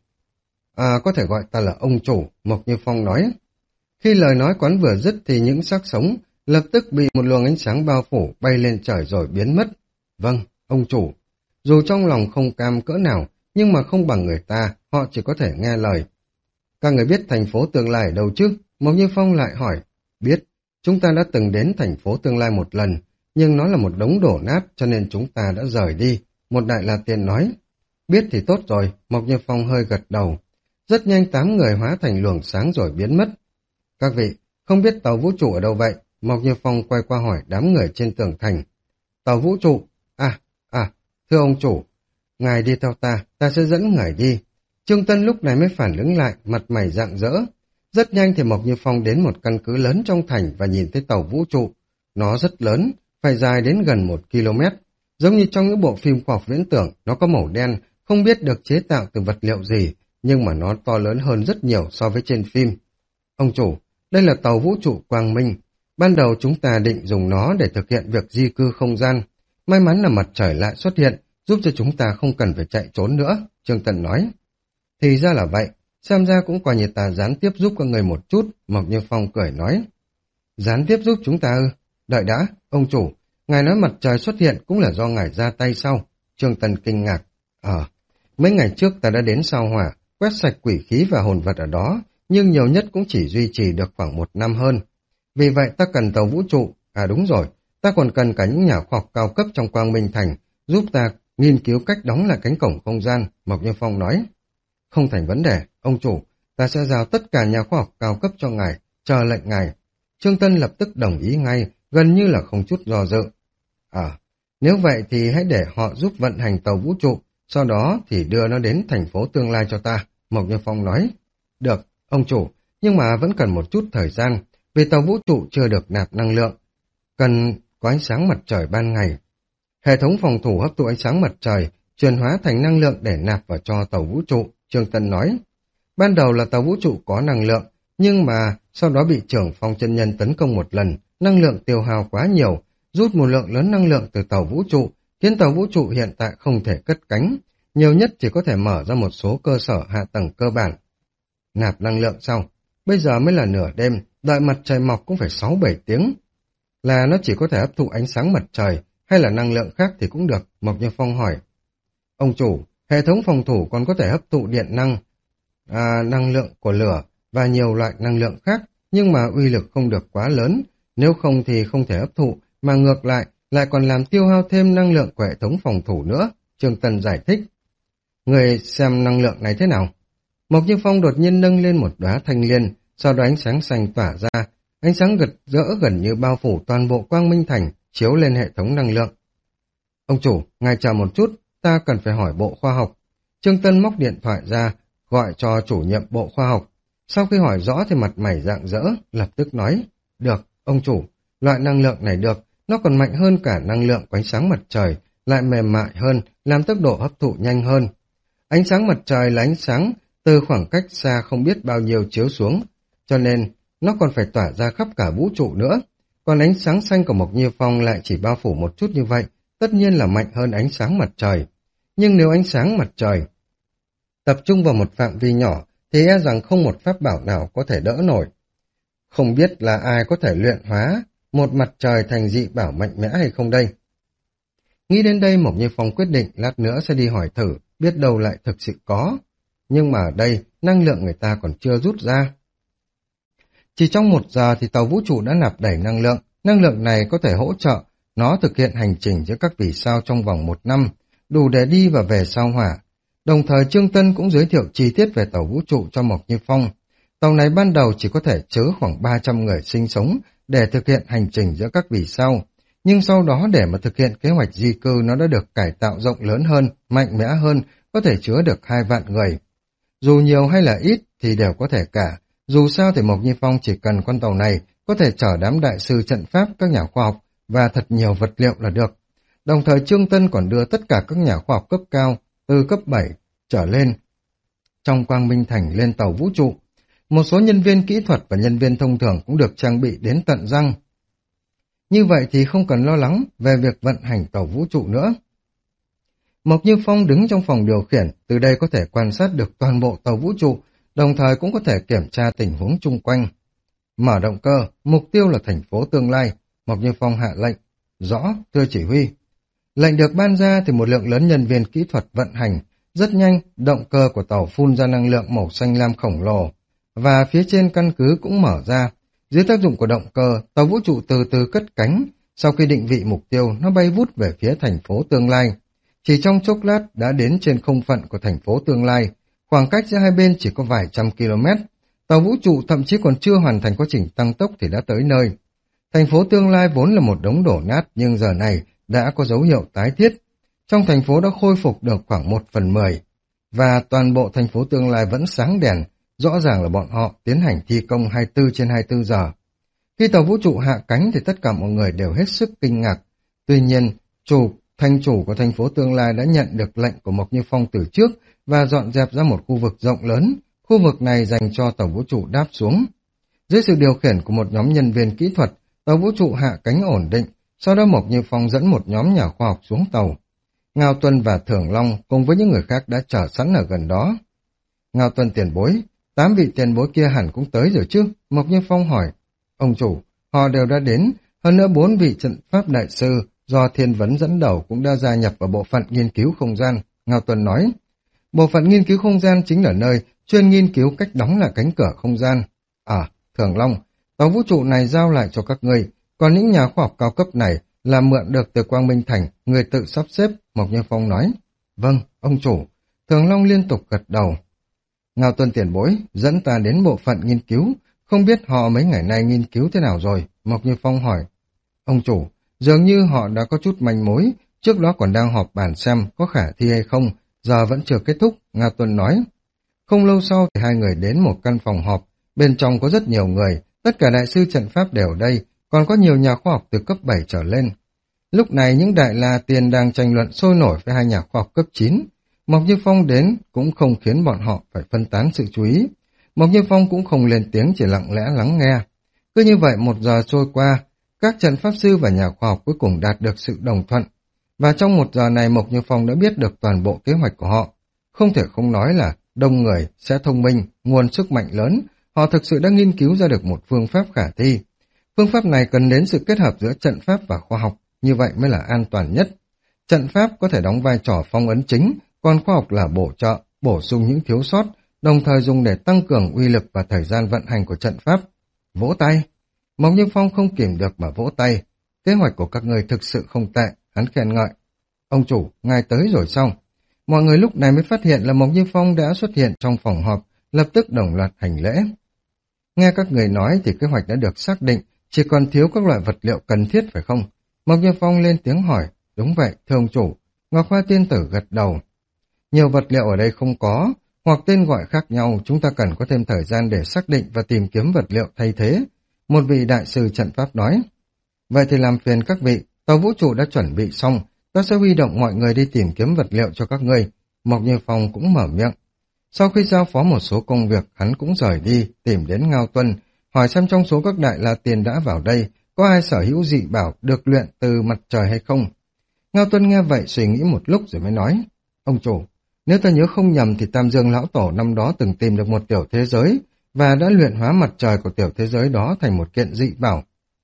à, có thể gọi ta là ông chủ, Mộc Như Phong nói. Khi lời nói quán vừa dứt thì những xác sống lập tức bị một luồng ánh sáng bao phủ bay lên trời rồi biến mất. Vâng, ông chủ. Dù trong lòng không cam cỡ nào, nhưng mà không bằng người ta, họ chỉ có thể nghe lời. Các người biết thành phố tương lai ở đâu chứ? Mộc Như Phong lại hỏi. Biết, chúng ta đã từng đến thành phố tương lai một lần, nhưng nó là một đống đổ nát cho nên chúng ta đã rời đi. Một Đại La Tiên nói. Biết thì tốt rồi, Mộc Như Phong hơi gật đầu. Rất nhanh tám người hóa thành luồng sáng rồi biến mất. Các vị, không biết tàu vũ trụ ở đâu vậy? Mộc Như Phong quay qua hỏi đám người trên tường thành. Tàu vũ trụ? À, à, thưa ông chủ, ngài đi theo ta, ta sẽ dẫn ngài đi. Trương Tân lúc này mới phản ứng lại, mặt mày rạng rỡ. Rất nhanh thì Mộc Như Phong đến một căn cứ lớn trong thành và nhìn thấy tàu vũ trụ. Nó rất lớn, phải dài đến gần một ki lô mét. Giống như trong những bộ phim khoa học viễn tưởng, nó có màu đen, không biết được chế tạo từ vật liệu gì, nhưng mà nó to lớn hơn rất nhiều so với trên phim. Ông chủ, đây là tàu vũ trụ Quang Minh. Ban đầu chúng ta định dùng nó để thực hiện việc di cư không gian. May mắn là mặt trời lại xuất hiện, giúp cho chúng ta không cần phải chạy trốn nữa, Trương Tần nói. Thì ra là vậy, xem ra cũng coi như ta gián tiếp giúp các người một chút, Mộc Như Phong cười nói. Gián tiếp giúp chúng ta ư? Đợi đã, ông chủ, ngài nói mặt trời xuất hiện cũng là do ngài ra tay sau. Trương Tần kinh ngạc. Ờ, mấy ngày trước ta đã đến sao hỏa, quét sạch quỷ khí và hồn vật ở đó, nhưng nhiều nhất cũng chỉ duy trì được khoảng một năm hơn. Vì vậy ta cần tàu vũ trụ, à đúng rồi, ta còn cần cả những nhà khoa học cao cấp trong Quang Minh Thành, giúp ta nghiên cứu cách đóng lại cánh cổng không gian, Mộc Như Phong nói. Không thành vấn đề, ông chủ, ta sẽ giao tất cả nhà khoa học cao cấp cho ngài, chờ lệnh ngài. Trương Tân lập tức đồng ý ngay, gần như là không chút do dự. À, nếu vậy thì hãy để họ giúp vận hành tàu vũ trụ, sau đó thì đưa nó đến thành phố tương lai cho ta, Mộc Như Phong nói. Được, ông chủ, nhưng mà vẫn cần một chút thời gian, vì tàu vũ trụ chưa được nạp năng lượng. Cần có ánh sáng mặt trời ban ngày. Hệ thống phòng thủ hấp thụ ánh sáng mặt trời, chuyển hóa thành năng lượng để nạp vào cho tàu vũ trụ, Trương Tân nói. Ban đầu là tàu vũ trụ có năng lượng, nhưng mà sau đó bị trưởng Phong chân nhân tấn công một lần, năng lượng tiêu hao quá nhiều, rút một lượng lớn năng lượng từ tàu vũ trụ, khiến tàu vũ trụ hiện tại không thể cất cánh, nhiều nhất chỉ có thể mở ra một số cơ sở hạ tầng cơ bản. Nạp năng lượng xong, bây giờ mới là nửa đêm, đợi mặt trời mọc cũng phải sáu bảy tiếng. Là nó chỉ có thể hấp thụ ánh sáng mặt trời, hay là năng lượng khác thì cũng được, Mộc Như Phong hỏi. Ông chủ, hệ thống phòng thủ còn có thể hấp thụ điện năng, à, năng lượng của lửa và nhiều loại năng lượng khác, nhưng mà uy lực không được quá lớn, nếu không thì không thể hấp thụ, mà ngược lại, lại còn làm tiêu hao thêm năng lượng của hệ thống phòng thủ nữa, Trương Tân giải thích. Người xem năng lượng này thế nào? Mộc Như Phong đột nhiên nâng lên một đóa thanh liên, sau đó ánh sáng xanh tỏa ra, ánh sáng gật rỡ gần như bao phủ toàn bộ Quang Minh Thành, chiếu lên hệ thống năng lượng. Ông chủ, ngài chờ một chút, ta cần phải hỏi bộ khoa học. Trương Tân móc điện thoại ra, gọi cho chủ nhiệm bộ khoa học. Sau khi hỏi rõ thì mặt mày rạng rỡ, lập tức nói, được, ông chủ, loại năng lượng này được, nó còn mạnh hơn cả năng lượng của ánh sáng mặt trời, lại mềm mại hơn, làm tốc độ hấp thụ nhanh hơn. Ánh sáng mặt trời là ánh sáng từ khoảng cách xa không biết bao nhiêu chiếu xuống, cho nên nó còn phải tỏa ra khắp cả vũ trụ nữa. Còn ánh sáng xanh của Mộc Như Phong lại chỉ bao phủ một chút như vậy, tất nhiên là mạnh hơn ánh sáng mặt trời. Nhưng nếu ánh sáng mặt trời tập trung vào một phạm vi nhỏ, thì e rằng không một pháp bảo nào có thể đỡ nổi. Không biết là ai có thể luyện hóa một mặt trời thành dị bảo mạnh mẽ hay không đây? Nghĩ đến đây Mộc Như Phong quyết định lát nữa sẽ đi hỏi thử, biết đâu lại thực sự có. Nhưng mà ở đây, năng lượng người ta còn chưa rút ra. Chỉ trong một giờ thì tàu vũ trụ đã nạp đầy năng lượng, năng lượng này có thể hỗ trợ nó thực hiện hành trình giữa các vì sao trong vòng một năm, đủ để đi và về sao Hỏa. Đồng thời Trương Tân cũng giới thiệu chi tiết về tàu vũ trụ cho Mộc Như Phong. Tàu này ban đầu chỉ có thể chứa khoảng ba trăm người sinh sống để thực hiện hành trình giữa các vì sao, nhưng sau đó để mà thực hiện kế hoạch di cư nó đã được cải tạo rộng lớn hơn, mạnh mẽ hơn, có thể chứa được hai vạn người. Dù nhiều hay là ít thì đều có thể cả, dù sao thì Mộc Như Phong chỉ cần con tàu này có thể chở đám đại sư trận pháp, các nhà khoa học và thật nhiều vật liệu là được. Đồng thời Trương Tân còn đưa tất cả các nhà khoa học cấp cao từ cấp bảy trở lên trong Quang Minh Thành lên tàu vũ trụ. Một số nhân viên kỹ thuật và nhân viên thông thường cũng được trang bị đến tận răng. Như vậy thì không cần lo lắng về việc vận hành tàu vũ trụ nữa. Mộc Như Phong đứng trong phòng điều khiển, từ đây có thể quan sát được toàn bộ tàu vũ trụ, đồng thời cũng có thể kiểm tra tình huống chung quanh. Mở động cơ, mục tiêu là thành phố tương lai, Mộc Như Phong hạ lệnh. Rõ, thưa chỉ huy. Lệnh được ban ra thì một lượng lớn nhân viên kỹ thuật vận hành. Rất nhanh, động cơ của tàu phun ra năng lượng màu xanh lam khổng lồ, và phía trên căn cứ cũng mở ra. Dưới tác dụng của động cơ, tàu vũ trụ từ từ cất cánh. Sau khi định vị mục tiêu, nó bay vút về phía thành phố tương lai. Chỉ trong chốc lát đã đến trên không phận của thành phố tương lai. Khoảng cách giữa hai bên chỉ có vài trăm km. Tàu vũ trụ thậm chí còn chưa hoàn thành quá trình tăng tốc thì đã tới nơi. Thành phố tương lai vốn là một đống đổ nát, nhưng giờ này đã có dấu hiệu tái thiết. Trong thành phố đã khôi phục được khoảng một phần mười, và toàn bộ thành phố tương lai vẫn sáng đèn, rõ ràng là bọn họ tiến hành thi công hai mươi tư trên hai mươi tư giờ. Khi tàu vũ trụ hạ cánh thì tất cả mọi người đều hết sức kinh ngạc. Tuy nhiên, chủ, thành chủ của thành phố tương lai đã nhận được lệnh của Mộc Như Phong từ trước và dọn dẹp ra một khu vực rộng lớn. Khu vực này dành cho tàu vũ trụ đáp xuống. Dưới sự điều khiển của một nhóm nhân viên kỹ thuật, tàu vũ trụ hạ cánh ổn định, sau đó Mộc Như Phong dẫn một nhóm nhà khoa học xuống tàu. Ngao Tuân và Thường Long cùng với những người khác đã chờ sẵn ở gần đó. Ngao Tuân tiền bối, tám vị tiền bối kia hẳn cũng tới rồi chứ? Mộc Như Phong hỏi. Ông chủ, họ đều đã đến, hơn nữa bốn vị trận pháp đại sư do Thiên Vấn dẫn đầu cũng đã gia nhập vào bộ phận nghiên cứu không gian. Ngao Tuân nói, bộ phận nghiên cứu không gian chính là nơi chuyên nghiên cứu cách đóng lại cánh cửa không gian. À, Thường Long, tàu vũ trụ này giao lại cho các ngươi, còn những nhà khoa học cao cấp này là mượn được từ Quang Minh Thành, người tự sắp xếp, Mộc Như Phong nói. Vâng, ông chủ. Thường Long liên tục gật đầu. Ngao Tuân tiền bối, dẫn ta đến bộ phận nghiên cứu, không biết họ mấy ngày nay nghiên cứu thế nào rồi, Mộc Như Phong hỏi. Ông chủ, dường như họ đã có chút manh mối, trước đó còn đang họp bàn xem có khả thi hay không, giờ vẫn chưa kết thúc, Ngao Tuân nói. Không lâu sau thì hai người đến một căn phòng họp, bên trong có rất nhiều người, tất cả đại sư trận pháp đều ở đây, còn có nhiều nhà khoa học từ cấp bảy trở lên. Lúc này những đại la tiên đang tranh luận sôi nổi với hai nhà khoa học cấp chín. Mộc Như Phong đến cũng không khiến bọn họ phải phân tán sự chú ý. Mộc Như Phong cũng không lên tiếng, chỉ lặng lẽ lắng nghe. Cứ như vậy một giờ trôi qua, Các trận pháp sư và nhà khoa học cuối cùng đạt được sự đồng thuận. Và trong một giờ này Mộc Như Phong đã biết được toàn bộ kế hoạch của họ. Không thể không nói là đông người sẽ thông minh, nguồn sức mạnh lớn. Họ thực sự đã nghiên cứu ra được một phương pháp khả thi. Phương pháp này cần đến sự kết hợp giữa trận pháp và khoa học, như vậy mới là an toàn nhất. Trận pháp có thể đóng vai trò phong ấn chính, còn khoa học là bổ trợ, bổ sung những thiếu sót, đồng thời dùng để tăng cường uy lực và thời gian vận hành của trận pháp. Vỗ tay! Mộc Như Phong không kìm được mà vỗ tay. Kế hoạch của các người thực sự không tệ, hắn khen ngợi. Ông chủ, ngài tới rồi xong. Mọi người lúc này mới phát hiện là Mộc Như Phong đã xuất hiện trong phòng họp, lập tức đồng loạt hành lễ. Nghe các người nói thì kế hoạch đã được xác định, chỉ còn thiếu các loại vật liệu cần thiết phải không? Mộc Như Phong lên tiếng hỏi. Đúng vậy, thưa ông chủ. Ngọc Hoa tiên tử gật đầu. Nhiều vật liệu ở đây không có, hoặc tên gọi khác nhau, chúng ta cần có thêm thời gian để xác định và tìm kiếm vật liệu thay thế. Một vị đại sư trận pháp nói. Vậy thì làm phiền các vị, tàu vũ trụ đã chuẩn bị xong, ta sẽ huy động mọi người đi tìm kiếm vật liệu cho các ngươi. Mộc Như Phong cũng mở miệng. Sau khi giao phó một số công việc, hắn cũng rời đi, tìm đến Ngao Tuân, hỏi xem trong số các đại la tiên đã vào đây, có ai sở hữu dị bảo được luyện từ mặt trời hay không. Ngao Tuân nghe vậy suy nghĩ một lúc rồi mới nói. Ông chủ, nếu ta nhớ không nhầm thì Tam Dương Lão Tổ năm đó từng tìm được một tiểu thế giới, và đã luyện hóa mặt trời của tiểu thế giới đó thành một kiện dị bảo.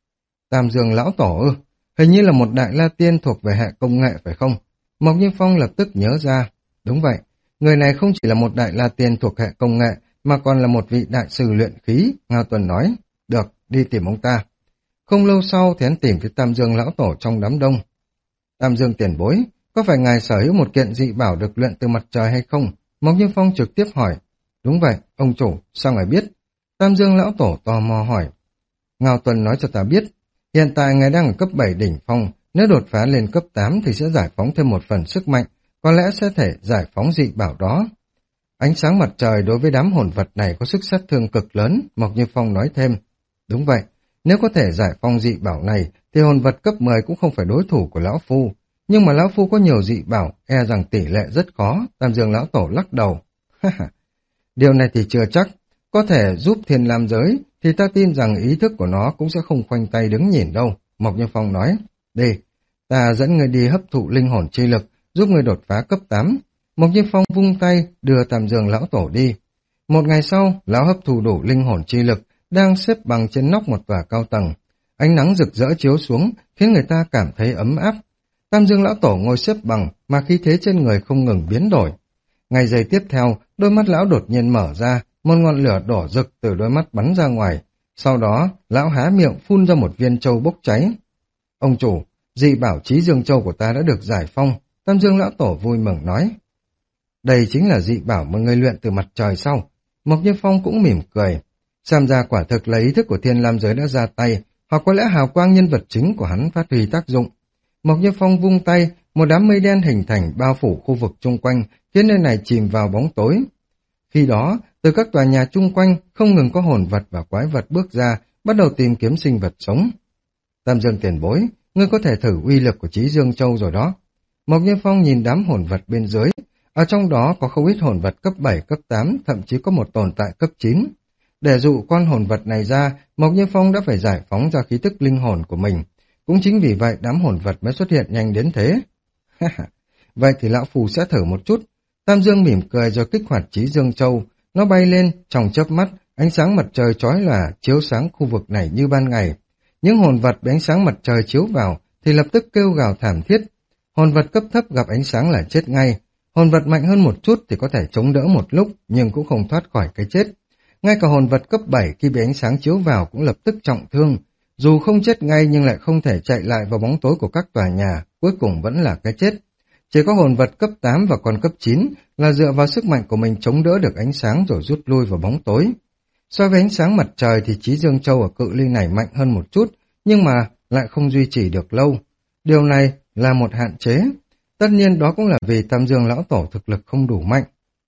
Tam Dương Lão Tổ ư? Hình như là một đại la tiên thuộc về hệ công nghệ phải không? Mộc Như Phong lập tức nhớ ra. Đúng vậy, người này không chỉ là một đại la tiên thuộc hệ công nghệ, mà còn là một vị đại sư luyện khí, Ngao Tuần nói. Được, đi tìm ông ta. Không lâu sau thì hắn tìm thấy Tam Dương Lão Tổ trong đám đông. Tam Dương tiền bối, có phải ngài sở hữu một kiện dị bảo được luyện từ mặt trời hay không? Mộc Như Phong trực tiếp hỏi. Đúng vậy, ông chủ, sao ngài biết? Tam Dương Lão Tổ tò mò hỏi. Ngao Tuần nói cho ta biết, hiện tại ngài đang ở cấp bảy đỉnh phong, nếu đột phá lên cấp tám thì sẽ giải phóng thêm một phần sức mạnh, có lẽ sẽ thể giải phóng dị bảo đó. Ánh sáng mặt trời đối với đám hồn vật này có sức sát thương cực lớn, Mộc Như Phong nói thêm. Đúng vậy, nếu có thể giải phóng dị bảo này, thì hồn vật cấp mười cũng không phải đối thủ của Lão Phu. Nhưng mà Lão Phu có nhiều dị bảo, e rằng tỷ lệ rất khó, Tam Dương Lão Tổ lắc đầu. Điều này thì chưa chắc, có thể giúp Thiên Lam giới, thì ta tin rằng ý thức của nó cũng sẽ không khoanh tay đứng nhìn đâu, Mộc Như Phong nói. Đi, ta dẫn người đi hấp thụ linh hồn chi lực, giúp người đột phá cấp tám. Mộc Như Phong vung tay, đưa Tam Dương Lão Tổ đi. Một ngày sau, Lão hấp thụ đủ linh hồn chi lực, đang xếp bằng trên nóc một tòa cao tầng. Ánh nắng rực rỡ chiếu xuống, khiến người ta cảm thấy ấm áp. Tam Dương Lão Tổ ngồi xếp bằng, mà khí thế trên người không ngừng biến đổi. Ngày giây tiếp theo, đôi mắt Lão đột nhiên mở ra, một ngọn lửa đỏ rực từ đôi mắt bắn ra ngoài. Sau đó, Lão há miệng phun ra một viên châu bốc cháy. Ông chủ, dị bảo chí Dương Châu của ta đã được giải phong, Tam Dương Lão Tổ vui mừng nói. Đây chính là dị bảo mà người luyện từ mặt trời sau. Mộc Như Phong cũng mỉm cười. Xem ra quả thực là ý thức của Thiên Lam giới đã ra tay, hoặc có lẽ hào quang nhân vật chính của hắn phát huy tác dụng. Mộc Như Phong vung tay, một đám mây đen hình thành bao phủ khu vực chung quanh, khiến nơi này chìm vào bóng tối. Khi đó, từ các tòa nhà chung quanh không ngừng có hồn vật và quái vật bước ra, bắt đầu tìm kiếm sinh vật sống. Tam Dương tiền bối, ngươi có thể thử uy lực của Chí Dương Châu rồi đó. Mộc Như Phong nhìn đám hồn vật bên dưới, ở trong đó có không ít hồn vật cấp bảy, cấp tám, thậm chí có một tồn tại cấp chín. Để dụ con hồn vật này ra, Mộc Như Phong đã phải giải phóng ra khí tức linh hồn của mình. Cũng chính vì vậy đám hồn vật mới xuất hiện nhanh đến thế. Vậy thì lão phù sẽ thử một chút. Tam Dương mỉm cười rồi kích hoạt Chí Dương Châu. Nó bay lên, trong chớp mắt, ánh sáng mặt trời chói lòa chiếu sáng khu vực này như ban ngày. Những hồn vật bị ánh sáng mặt trời chiếu vào thì lập tức kêu gào thảm thiết. Hồn vật cấp thấp gặp ánh sáng là chết ngay. Hồn vật mạnh hơn một chút thì có thể chống đỡ một lúc, nhưng cũng không thoát khỏi cái chết. Ngay cả hồn vật cấp bảy khi bị ánh sáng chiếu vào cũng lập tức trọng thương. Dù không chết ngay nhưng lại không thể chạy lại vào bóng tối của các tòa nhà, cuối cùng vẫn là cái chết. Chỉ có hồn vật cấp tám và còn cấp chín là dựa vào sức mạnh của mình chống đỡ được ánh sáng rồi rút lui vào bóng tối. So với ánh sáng mặt trời thì Chí Dương Châu ở cự ly này mạnh hơn một chút, nhưng mà lại không duy trì được lâu. Điều này là một hạn chế. Tất nhiên đó cũng là vì Tam Dương Lão Tổ thực lực không đủ mạnh.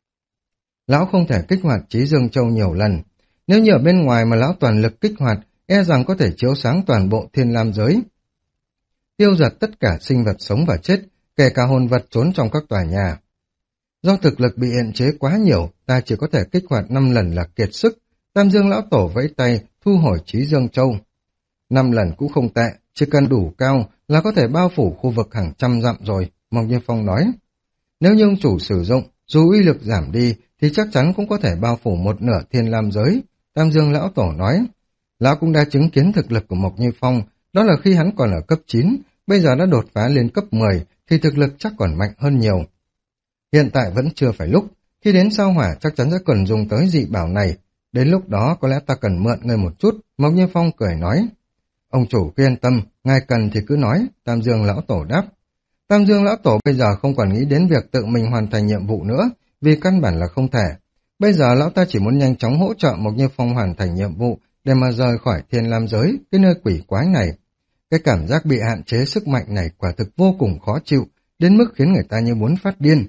Lão không thể kích hoạt Chí Dương Châu nhiều lần. Nếu như ở bên ngoài mà lão toàn lực kích hoạt, e rằng có thể chiếu sáng toàn bộ Thiên Lam giới. Tiêu diệt tất cả sinh vật sống và chết, kể cả hồn vật trốn trong các tòa nhà. Do thực lực bị hạn chế quá nhiều, ta chỉ có thể kích hoạt năm lần là kiệt sức. Tam Dương Lão Tổ vẫy tay, thu hồi Chí Dương Châu. Năm lần cũng không tệ, chỉ cần đủ cao là có thể bao phủ khu vực hàng trăm dặm rồi, Mộc Như Phong nói. Nếu như ông chủ sử dụng, dù uy lực giảm đi, thì chắc chắn cũng có thể bao phủ một nửa thiên lam giới, Tam Dương Lão Tổ nói. Lão cũng đã chứng kiến thực lực của Mộc Như Phong, đó là khi hắn còn ở cấp chín, bây giờ đã đột phá lên cấp mười, thì thực lực chắc còn mạnh hơn nhiều. Hiện tại vẫn chưa phải lúc, khi đến sao hỏa chắc chắn sẽ cần dùng tới dị bảo này, đến lúc đó có lẽ ta cần mượn người một chút, Mộc Như Phong cười nói. Ông chủ cứ yên tâm, ngài cần thì cứ nói, Tam Dương Lão Tổ đáp. Tam Dương Lão Tổ bây giờ không còn nghĩ đến việc tự mình hoàn thành nhiệm vụ nữa, vì căn bản là không thể. Bây giờ Lão ta chỉ muốn nhanh chóng hỗ trợ Mộc Như Phong hoàn thành nhiệm vụ để mà rời khỏi thiên lam giới, cái nơi quỷ quái này. Cái cảm giác bị hạn chế sức mạnh này quả thực vô cùng khó chịu, đến mức khiến người ta như muốn phát điên.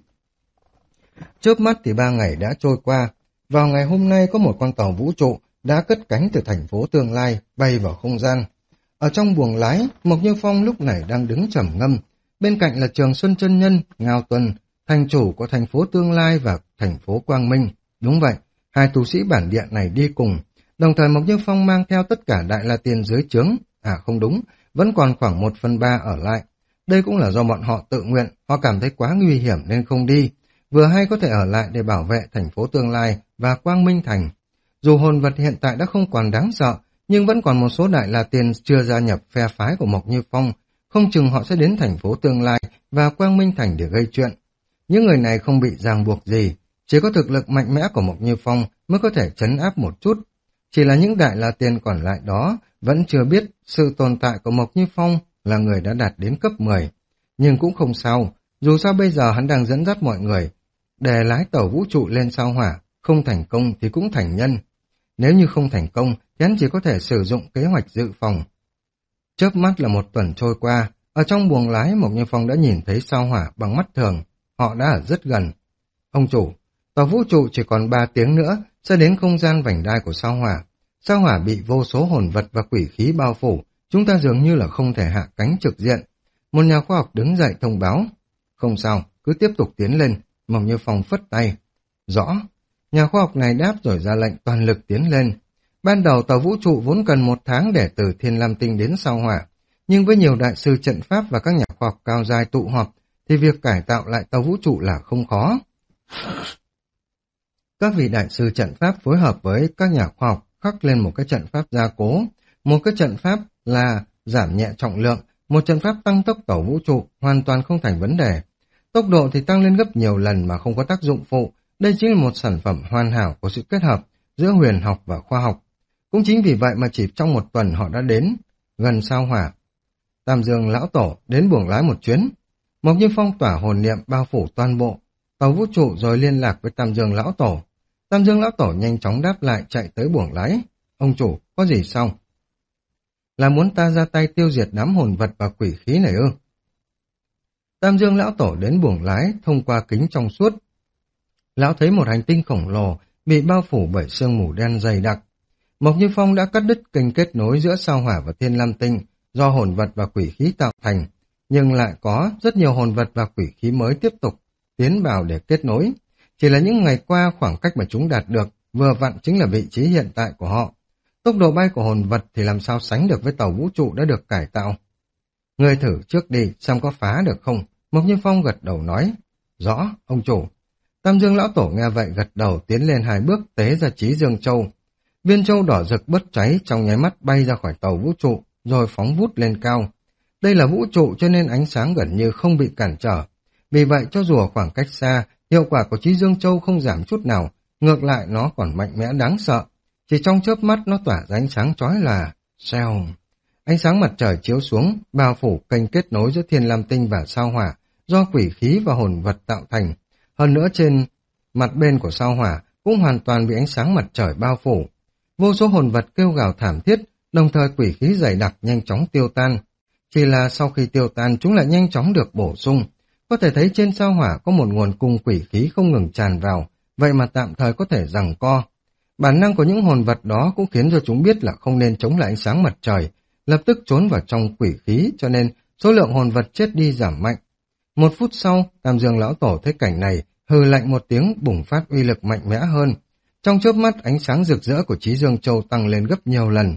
Chớp mắt thì ba ngày đã trôi qua. Vào ngày hôm nay có một con tàu vũ trụ đã cất cánh từ thành phố tương lai, bay vào không gian. Ở trong buồng lái, Mộc Như Phong lúc này đang đứng trầm ngâm. Bên cạnh là Trường Xuân Chân Nhân, Ngao Tuần, thành chủ của thành phố tương lai và thành phố Quang Minh. Đúng vậy, hai tu sĩ bản địa này đi cùng. Đồng thời Mộc Như Phong mang theo tất cả Đại La Tiên dưới trướng. À không đúng, vẫn còn khoảng một phần ba ở lại. Đây cũng là do bọn họ tự nguyện, họ cảm thấy quá nguy hiểm nên không đi. Vừa hay có thể ở lại để bảo vệ thành phố tương lai và Quang Minh Thành. Dù hồn vật hiện tại đã không còn đáng sợ, nhưng vẫn còn một số Đại La Tiên chưa gia nhập phe phái của Mộc Như Phong, không chừng họ sẽ đến thành phố tương lai và Quang Minh Thành để gây chuyện. Những người này không bị ràng buộc gì, chỉ có thực lực mạnh mẽ của Mộc Như Phong mới có thể trấn áp một chút. Chỉ là những Đại La Tiên còn lại đó vẫn chưa biết sự tồn tại của Mộc Như Phong là người đã đạt đến cấp mười. Nhưng cũng không sao, dù sao bây giờ hắn đang dẫn dắt mọi người để lái tàu vũ trụ lên sao hỏa, không thành công thì cũng thành nhân. Nếu như không thành công, thì hắn chỉ có thể sử dụng kế hoạch dự phòng. Chớp mắt là một tuần trôi qua, ở trong buồng lái Mộc Như Phong đã nhìn thấy sao hỏa bằng mắt thường, họ đã ở rất gần. Ông chủ, tàu vũ trụ chỉ còn ba tiếng nữa sẽ đến không gian vành đai của sao hỏa. Sao hỏa bị vô số hồn vật và quỷ khí bao phủ, chúng ta dường như là không thể hạ cánh trực diện. Một nhà khoa học đứng dậy thông báo. Không sao, cứ tiếp tục tiến lên, Mộc Như Phong phất tay. Rõ. Nhà khoa học này đáp rồi ra lệnh toàn lực tiến lên. Ban đầu tàu vũ trụ vốn cần một tháng để từ Thiên Lam Tinh đến sao hỏa, nhưng với nhiều đại sư trận pháp và các nhà khoa học cao giai tụ họp, thì việc cải tạo lại tàu vũ trụ là không khó. Các vị đại sư trận pháp phối hợp với các nhà khoa học khắc lên một cái trận pháp gia cố, một cái trận pháp là giảm nhẹ trọng lượng, một trận pháp tăng tốc tàu vũ trụ hoàn toàn không thành vấn đề. Tốc độ thì tăng lên gấp nhiều lần mà không có tác dụng phụ, đây chính là một sản phẩm hoàn hảo của sự kết hợp giữa huyền học và khoa học. Cũng chính vì vậy mà chỉ trong một tuần họ đã đến gần sao hỏa. Tam Dương Lão Tổ đến buồng lái một chuyến. Mộc Như Phong tỏa hồn niệm bao phủ toàn bộ tàu vũ trụ rồi liên lạc với Tam Dương Lão Tổ. Tam Dương Lão Tổ nhanh chóng đáp lại chạy tới buồng lái. Ông chủ, có gì sao? Là muốn ta ra tay tiêu diệt đám hồn vật và quỷ khí này ư? Tam Dương Lão Tổ đến buồng lái thông qua kính trong suốt. Lão thấy một hành tinh khổng lồ bị bao phủ bởi sương mù đen dày đặc. Mộc Như Phong đã cắt đứt kênh kết nối giữa sao hỏa và Thiên Lam Tinh do hồn vật và quỷ khí tạo thành, nhưng lại có rất nhiều hồn vật và quỷ khí mới tiếp tục tiến vào để kết nối. Chỉ là những ngày qua khoảng cách mà chúng đạt được vừa vặn chính là vị trí hiện tại của họ. Tốc độ bay của hồn vật thì làm sao sánh được với tàu vũ trụ đã được cải tạo. Người thử trước đi xem có phá được không? Mộc Như Phong gật đầu nói. Rõ, ông chủ. Tam Dương Lão Tổ nghe vậy gật đầu tiến lên hai bước tế ra Chí Dương Châu. Viên châu đỏ rực bớt cháy trong nháy mắt bay ra khỏi tàu vũ trụ rồi phóng vút lên cao. Đây là vũ trụ cho nên ánh sáng gần như không bị cản trở. Vì vậy cho dù ở khoảng cách xa, hiệu quả của Chí Dương Châu không giảm chút nào, ngược lại nó còn mạnh mẽ đáng sợ. Chỉ trong chớp mắt nó tỏa ra ánh sáng chói là xèo. Ánh sáng mặt trời chiếu xuống, bao phủ kênh kết nối giữa Thiên Lam Tinh và sao hỏa, do quỷ khí và hồn vật tạo thành. Hơn nữa trên mặt bên của sao hỏa cũng hoàn toàn bị ánh sáng mặt trời bao phủ. Vô số hồn vật kêu gào thảm thiết, đồng thời quỷ khí dày đặc nhanh chóng tiêu tan. Chỉ là sau khi tiêu tan chúng lại nhanh chóng được bổ sung. Có thể thấy trên sao hỏa có một nguồn cung quỷ khí không ngừng tràn vào, vậy mà tạm thời có thể giằng co. Bản năng của những hồn vật đó cũng khiến cho chúng biết là không nên chống lại ánh sáng mặt trời, lập tức trốn vào trong quỷ khí, cho nên số lượng hồn vật chết đi giảm mạnh. Một phút sau, Tam Dương Lão Tổ thấy cảnh này, hừ lạnh một tiếng bùng phát uy lực mạnh mẽ hơn. Trong chớp mắt ánh sáng rực rỡ của Chí Dương Châu tăng lên gấp nhiều lần.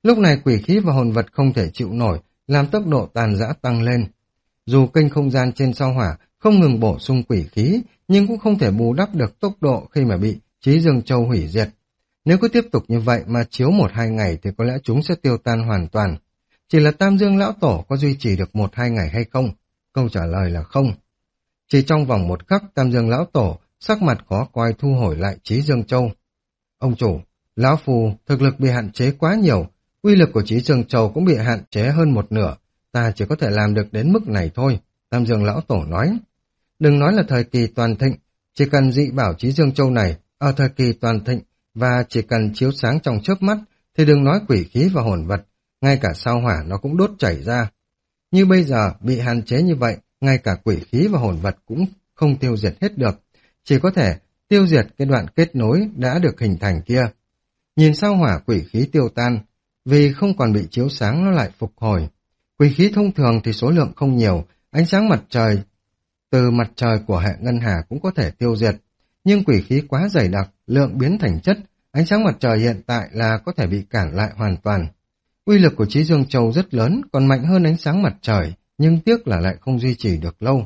Lúc này quỷ khí và hồn vật không thể chịu nổi, làm tốc độ tàn rã tăng lên. Dù kênh không gian trên sao hỏa không ngừng bổ sung quỷ khí, nhưng cũng không thể bù đắp được tốc độ khi mà bị Chí Dương Châu hủy diệt. Nếu cứ tiếp tục như vậy mà chiếu một hai ngày thì có lẽ chúng sẽ tiêu tan hoàn toàn. Chỉ là Tam Dương Lão Tổ có duy trì được một hai ngày hay không? Câu trả lời là không. Chỉ trong vòng một khắc, Tam Dương Lão Tổ sắc mặt khó coi thu hồi lại Chí Dương Châu. Ông chủ, Lão Phù thực lực bị hạn chế quá nhiều, uy lực của Chí Dương Châu cũng bị hạn chế hơn một nửa, ta chỉ có thể làm được đến mức này thôi, Tam Dương Lão Tổ nói. Đừng nói là thời kỳ toàn thịnh, chỉ cần dị bảo Chí Dương Châu này ở thời kỳ toàn thịnh và chỉ cần chiếu sáng trong chớp mắt thì đừng nói quỷ khí và hồn vật, ngay cả sao hỏa nó cũng đốt chảy ra. Như bây giờ bị hạn chế như vậy, ngay cả quỷ khí và hồn vật cũng không tiêu diệt hết được, chỉ có thể tiêu diệt cái đoạn kết nối đã được hình thành kia. Nhìn sao hỏa quỷ khí tiêu tan, vì không còn bị chiếu sáng nó lại phục hồi. Quỷ khí thông thường thì số lượng không nhiều, ánh sáng mặt trời từ mặt trời của hệ ngân hà cũng có thể tiêu diệt, nhưng quỷ khí quá dày đặc, lượng biến thành chất, ánh sáng mặt trời hiện tại là có thể bị cản lại hoàn toàn. Uy lực của Chí Dương Châu rất lớn, còn mạnh hơn ánh sáng mặt trời, nhưng tiếc là lại không duy trì được lâu.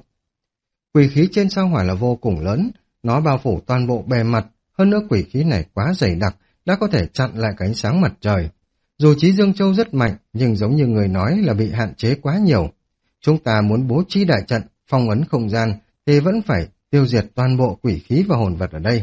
Quỷ khí trên sao hỏa là vô cùng lớn, nó bao phủ toàn bộ bề mặt, hơn nữa quỷ khí này quá dày đặc, đã có thể chặn lại cái ánh sáng mặt trời. Dù Chí Dương Châu rất mạnh, nhưng giống như người nói là bị hạn chế quá nhiều. Chúng ta muốn bố trí đại trận, phong ấn không gian, thì vẫn phải tiêu diệt toàn bộ quỷ khí và hồn vật ở đây.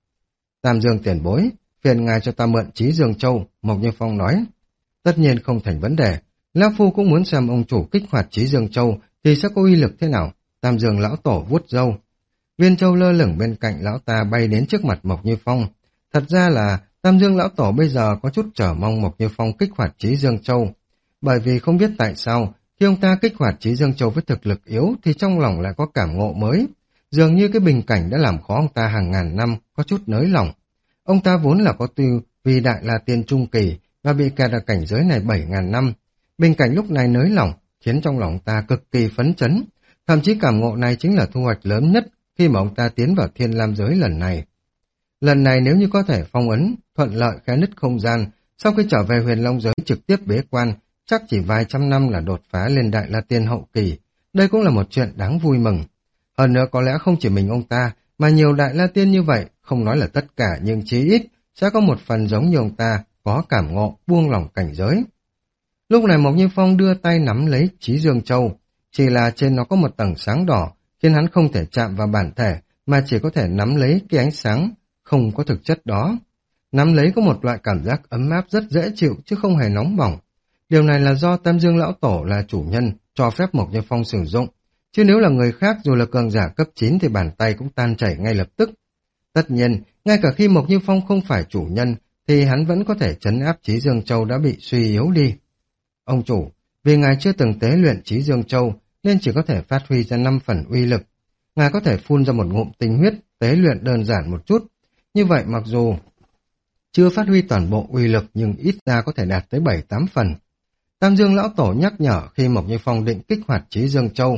Tam Dương tiền bối, phiền ngài cho ta mượn Chí Dương Châu, Mộc Như Phong nói. Tất nhiên không thành vấn đề, Lão Phu cũng muốn xem ông chủ kích hoạt Chí Dương Châu thì sẽ có uy lực thế nào. Tam Dương Lão Tổ vuốt râu. Viên châu lơ lửng bên cạnh lão ta bay đến trước mặt Mộc Như Phong. Thật ra là Tam Dương Lão Tổ bây giờ có chút chờ mong Mộc Như Phong kích hoạt Chí Dương Châu. Bởi vì không biết tại sao, khi ông ta kích hoạt Chí Dương Châu với thực lực yếu thì trong lòng lại có cảm ngộ mới. Dường như cái bình cảnh đã làm khó ông ta hàng ngàn năm, có chút nới lỏng. Ông ta vốn là có tư vì đại la tiên trung kỳ và bị kẹt ở cảnh giới này bảy ngàn năm. Bình cảnh lúc này nới lỏng, khiến trong lòng ta cực kỳ phấn chấn. Thậm chí cảm ngộ này chính là thu hoạch lớn nhất khi mà ông ta tiến vào thiên lam giới lần này. Lần này nếu như có thể phong ấn, thuận lợi khe nứt không gian, sau khi trở về huyền long giới trực tiếp bế quan, chắc chỉ vài trăm năm là đột phá lên đại la tiên hậu kỳ. Đây cũng là một chuyện đáng vui mừng. Hơn nữa có lẽ không chỉ mình ông ta, mà nhiều đại la tiên như vậy, không nói là tất cả nhưng chí ít, sẽ có một phần giống như ông ta, có cảm ngộ, buông lỏng cảnh giới. Lúc này Mộc Như Phong đưa tay nắm lấy Chí Dương Châu, chỉ là trên nó có một tầng sáng đỏ, khiến hắn không thể chạm vào bản thể, mà chỉ có thể nắm lấy cái ánh sáng, không có thực chất đó. Nắm lấy có một loại cảm giác ấm áp rất dễ chịu, chứ không hề nóng bỏng. Điều này là do Tam Dương Lão Tổ là chủ nhân, cho phép Mộc Như Phong sử dụng, chứ nếu là người khác dù là cường giả cấp chín thì bàn tay cũng tan chảy ngay lập tức. Tất nhiên, ngay cả khi Mộc Như Phong không phải chủ nhân, thì hắn vẫn có thể trấn áp Chí Dương Châu đã bị suy yếu đi. Ông chủ, vì ngài chưa từng tế luyện Chí Dương Châu, nên chỉ có thể phát huy ra năm phần uy lực. Ngài có thể phun ra một ngụm tinh huyết, tế luyện đơn giản một chút. Như vậy mặc dù chưa phát huy toàn bộ uy lực nhưng ít ra có thể đạt tới bảy tám phần. Tam Dương Lão Tổ nhắc nhở khi Mộc Như Phong định kích hoạt Chí Dương Châu.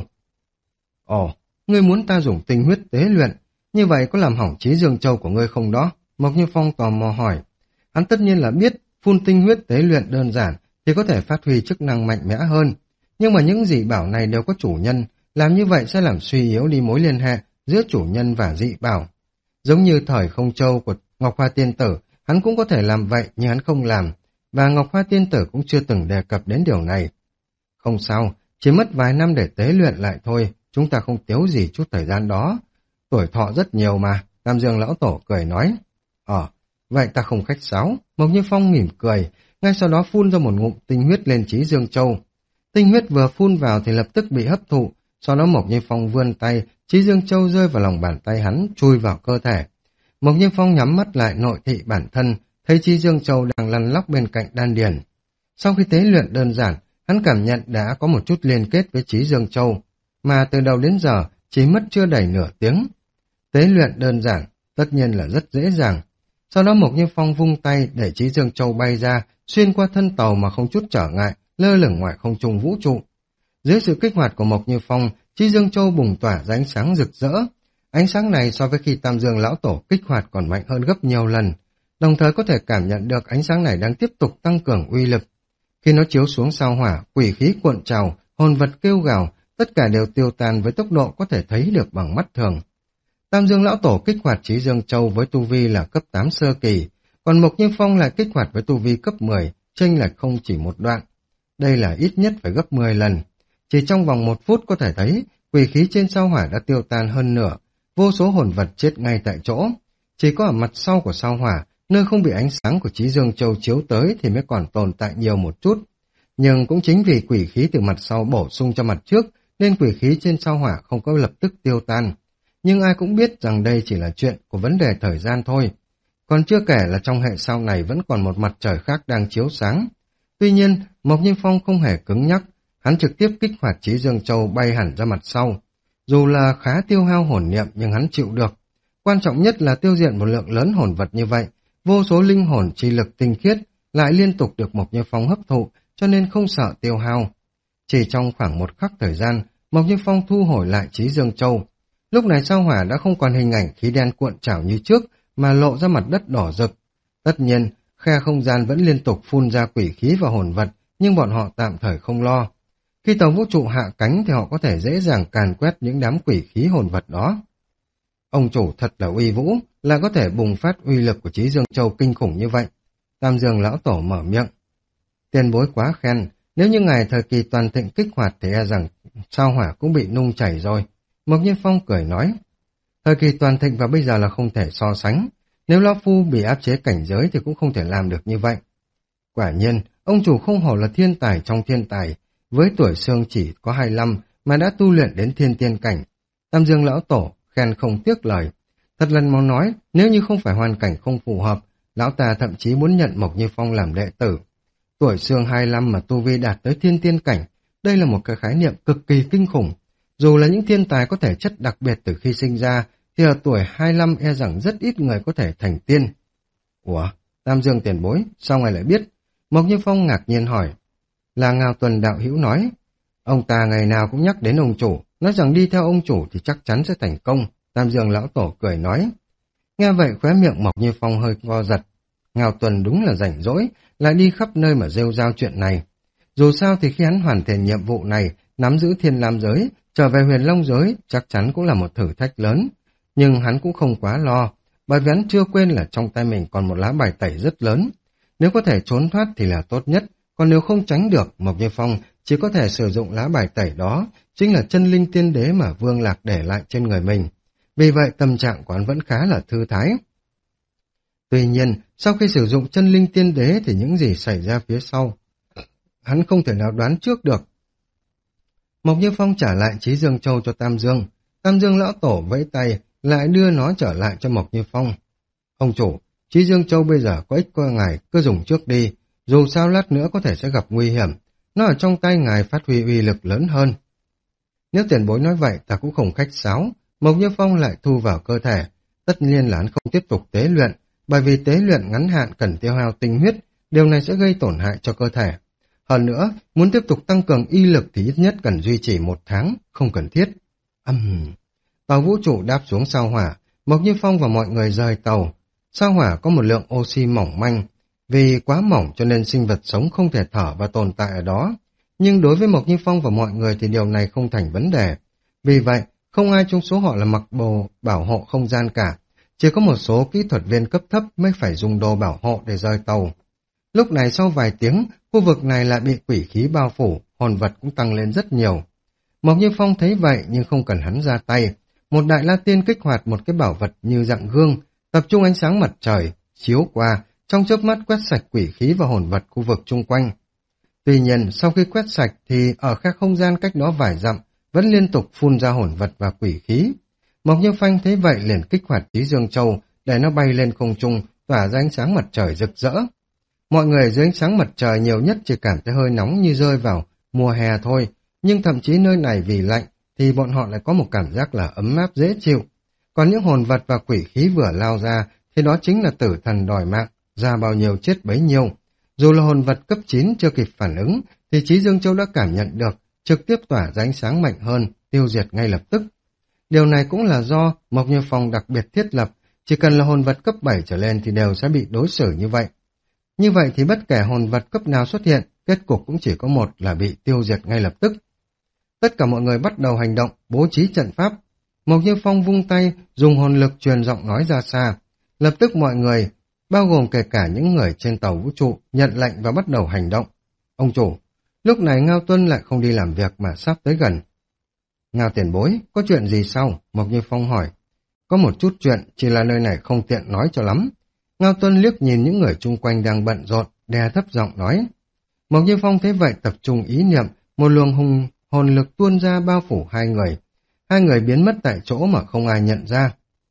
Ồ, ngươi muốn ta dùng tinh huyết tế luyện, như vậy có làm hỏng Chí Dương Châu của ngươi không đó? Mộc Như Phong tò mò hỏi. Hắn tất nhiên là biết phun tinh huyết tế luyện đơn giản thì có thể phát huy chức năng mạnh mẽ hơn. Nhưng mà những dị bảo này đều có chủ nhân, làm như vậy sẽ làm suy yếu đi mối liên hệ giữa chủ nhân và dị bảo. Giống như thời không châu của Ngọc Hoa Tiên Tử, hắn cũng có thể làm vậy nhưng hắn không làm, và Ngọc Hoa Tiên Tử cũng chưa từng đề cập đến điều này. Không sao, chỉ mất vài năm để tế luyện lại thôi, chúng ta không thiếu gì chút thời gian đó. Tuổi thọ rất nhiều mà, Tam Dương Lão Tổ cười nói. Ờ, vậy ta không khách sáo. Mộc Như Phong mỉm cười, ngay sau đó phun ra một ngụm tinh huyết lên Chí Dương Châu. Tinh huyết vừa phun vào thì lập tức bị hấp thụ, sau đó Mộc Như Phong vươn tay, Chí Dương Châu rơi vào lòng bàn tay hắn, chui vào cơ thể. Mộc Như Phong nhắm mắt lại nội thị bản thân, thấy Chí Dương Châu đang lăn lóc bên cạnh đan điền. Sau khi tế luyện đơn giản, hắn cảm nhận đã có một chút liên kết với Chí Dương Châu, mà từ đầu đến giờ chỉ mất chưa đầy nửa tiếng. Tế luyện đơn giản, tất nhiên là rất dễ dàng. Sau đó Mộc Như Phong vung tay để Chí Dương Châu bay ra, xuyên qua thân tàu mà không chút trở ngại, lơ lửng ngoài không trung vũ trụ. Dưới sự kích hoạt của Mộc Như Phong, Chí Dương Châu bùng tỏa ra ánh sáng rực rỡ. Ánh sáng này so với khi Tam Dương Lão Tổ kích hoạt còn mạnh hơn gấp nhiều lần, đồng thời có thể cảm nhận được ánh sáng này đang tiếp tục tăng cường uy lực. Khi nó chiếu xuống sao hỏa, quỷ khí cuộn trào, hồn vật kêu gào, tất cả đều tiêu tan với tốc độ có thể thấy được bằng mắt thường. Tam Dương Lão Tổ kích hoạt Chí Dương Châu với tu vi là cấp tám sơ kỳ, còn Mộc Như Phong lại kích hoạt với tu vi cấp mười, chênh lệch không chỉ một đoạn. Đây là ít nhất phải gấp mười lần. Chỉ trong vòng một phút có thể thấy, quỷ khí trên sao hỏa đã tiêu tan hơn nửa, vô số hồn vật chết ngay tại chỗ. Chỉ có ở mặt sau của sao hỏa, nơi không bị ánh sáng của Chí Dương Châu chiếu tới thì mới còn tồn tại nhiều một chút. Nhưng cũng chính vì quỷ khí từ mặt sau bổ sung cho mặt trước, nên quỷ khí trên sao hỏa không có lập tức tiêu tan. Nhưng ai cũng biết rằng đây chỉ là chuyện của vấn đề thời gian thôi. Còn chưa kể là trong hệ sao này vẫn còn một mặt trời khác đang chiếu sáng. Tuy nhiên, Mộc Như Phong không hề cứng nhắc, hắn trực tiếp kích hoạt Chí Dương Châu bay hẳn ra mặt sau. Dù là khá tiêu hao hồn niệm nhưng hắn chịu được. Quan trọng nhất là tiêu diệt một lượng lớn hồn vật như vậy, vô số linh hồn chi lực tinh khiết lại liên tục được Mộc Như Phong hấp thụ, cho nên không sợ tiêu hao. Chỉ trong khoảng một khắc thời gian, Mộc Như Phong thu hồi lại Chí Dương Châu. Lúc này sao hỏa đã không còn hình ảnh khí đen cuộn trào như trước, mà lộ ra mặt đất đỏ rực. Tất nhiên, khe không gian vẫn liên tục phun ra quỷ khí và hồn vật, nhưng bọn họ tạm thời không lo. Khi tàu vũ trụ hạ cánh thì họ có thể dễ dàng càn quét những đám quỷ khí hồn vật đó. Ông chủ thật là uy vũ, là có thể bùng phát uy lực của Chí Dương Châu kinh khủng như vậy. Tam Dương Lão Tổ mở miệng. Tiền bối quá khen, nếu như ngài thời kỳ toàn thịnh kích hoạt thì e rằng sao hỏa cũng bị nung chảy rồi. Mộc Như Phong cười nói. Thời kỳ toàn thịnh và bây giờ là không thể so sánh. Nếu Lão Phu bị áp chế cảnh giới thì cũng không thể làm được như vậy. Quả nhiên, ông chủ không hổ là thiên tài trong thiên tài. Với tuổi xương chỉ có hai mươi lăm mà đã tu luyện đến thiên tiên cảnh. Tam Dương Lão Tổ khen không tiếc lời. Thật lần mau nói, nếu như không phải hoàn cảnh không phù hợp, Lão ta thậm chí muốn nhận Mộc Như Phong làm đệ tử. Tuổi xương hai mươi lăm mà tu vi đạt tới thiên tiên cảnh, đây là một cái khái niệm cực kỳ kinh khủng. Dù là những thiên tài có thể chất đặc biệt từ khi sinh ra, thì ở tuổi hai mươi lăm e rằng rất ít người có thể thành tiên. Ủa, Tam Dương tiền bối, sao ngài lại biết? Mộc Như Phong ngạc nhiên hỏi. Là Ngao Tuần đạo hữu nói. Ông ta ngày nào cũng nhắc đến ông chủ, nói rằng đi theo ông chủ thì chắc chắn sẽ thành công. Tam Dương Lão Tổ cười nói. Nghe vậy khóe miệng Mộc Như Phong hơi co giật. Ngao Tuần đúng là rảnh rỗi, lại đi khắp nơi mà rêu rao chuyện này. Dù sao thì khi hắn hoàn thành nhiệm vụ này, nắm giữ Thiên Lam giới, trở về Huyền Long giới, chắc chắn cũng là một thử thách lớn. Nhưng hắn cũng không quá lo, bởi vì hắn chưa quên là trong tay mình còn một lá bài tẩy rất lớn. Nếu có thể trốn thoát thì là tốt nhất, còn nếu không tránh được, Mộc Như Phong chỉ có thể sử dụng lá bài tẩy đó, chính là chân linh tiên đế mà Vương Lạc để lại trên người mình. Vì vậy tâm trạng của hắn vẫn khá là thư thái. Tuy nhiên, sau khi sử dụng chân linh tiên đế thì những gì xảy ra phía sau, hắn không thể nào đoán trước được. Mộc Như Phong trả lại Chí Dương Châu cho Tam Dương. Tam Dương Lão Tổ vẫy tay, lại đưa nó trở lại cho Mộc Như Phong. Ông chủ, Chí Dương Châu bây giờ có ích qua ngài, cứ dùng trước đi. Dù sao lát nữa có thể sẽ gặp nguy hiểm. Nó ở trong tay ngài phát huy uy lực lớn hơn. Nếu tiền bối nói vậy, ta cũng không khách sáo. Mộc Như Phong lại thu vào cơ thể. Tất nhiên là hắn không tiếp tục tế luyện, bởi vì tế luyện ngắn hạn cần tiêu hao tinh huyết, điều này sẽ gây tổn hại cho cơ thể. Hơn nữa, muốn tiếp tục tăng cường y lực thì ít nhất cần duy trì một tháng, không cần thiết. Âm... Uhm. Tàu vũ trụ đáp xuống sao hỏa, Mộc Như Phong và mọi người rời tàu. Sao hỏa có một lượng oxy mỏng manh, vì quá mỏng cho nên sinh vật sống không thể thở và tồn tại ở đó. Nhưng đối với Mộc Như Phong và mọi người thì điều này không thành vấn đề. Vì vậy, không ai trong số họ là mặc đồ bảo hộ không gian cả. Chỉ có một số kỹ thuật viên cấp thấp mới phải dùng đồ bảo hộ để rời tàu. Lúc này sau vài tiếng, khu vực này lại bị quỷ khí bao phủ, hồn vật cũng tăng lên rất nhiều. Mộc Như Phong thấy vậy nhưng không cần hắn ra tay. Một đại la tiên kích hoạt một cái bảo vật như dạng gương, tập trung ánh sáng mặt trời, chiếu qua, trong chớp mắt quét sạch quỷ khí và hồn vật khu vực chung quanh. Tuy nhiên, sau khi quét sạch thì ở khe không gian cách đó vài dặm, vẫn liên tục phun ra hồn vật và quỷ khí. Mộc Như Phong thấy vậy liền kích hoạt Chí Dương Châu để nó bay lên không trung, tỏa ra ánh sáng mặt trời rực rỡ. Mọi người dưới ánh sáng mặt trời nhiều nhất chỉ cảm thấy hơi nóng như rơi vào mùa hè thôi, nhưng thậm chí nơi này vì lạnh thì bọn họ lại có một cảm giác là ấm áp dễ chịu. Còn những hồn vật và quỷ khí vừa lao ra thì đó chính là tử thần đòi mạng, ra bao nhiêu chết bấy nhiêu. Dù là hồn vật cấp chín chưa kịp phản ứng thì Chí Dương Châu đã cảm nhận được, trực tiếp tỏa ra ánh sáng mạnh hơn, tiêu diệt ngay lập tức. Điều này cũng là do Mộc Như Phong đặc biệt thiết lập, chỉ cần là hồn vật cấp bảy trở lên thì đều sẽ bị đối xử như vậy. Như vậy thì bất kể hồn vật cấp nào xuất hiện kết cục cũng chỉ có một là bị tiêu diệt ngay lập tức. Tất cả mọi người bắt đầu hành động, bố trí trận pháp. Mộc Như Phong vung tay, dùng hồn lực truyền giọng nói ra xa. Lập tức mọi người, bao gồm kể cả những người trên tàu vũ trụ, nhận lệnh và bắt đầu hành động. Ông chủ, lúc này Ngao Tuân lại không đi làm việc mà sắp tới gần. Ngao tiền bối, có chuyện gì sao? Mộc Như Phong hỏi. Có một chút chuyện, chỉ là nơi này không tiện nói cho lắm. Ngao Tuân liếc nhìn những người chung quanh đang bận rộn, đè thấp giọng nói. Mộc Như Phong thấy vậy tập trung ý niệm, một luồng hùng hồn lực tuôn ra bao phủ hai người. Hai người biến mất tại chỗ mà không ai nhận ra.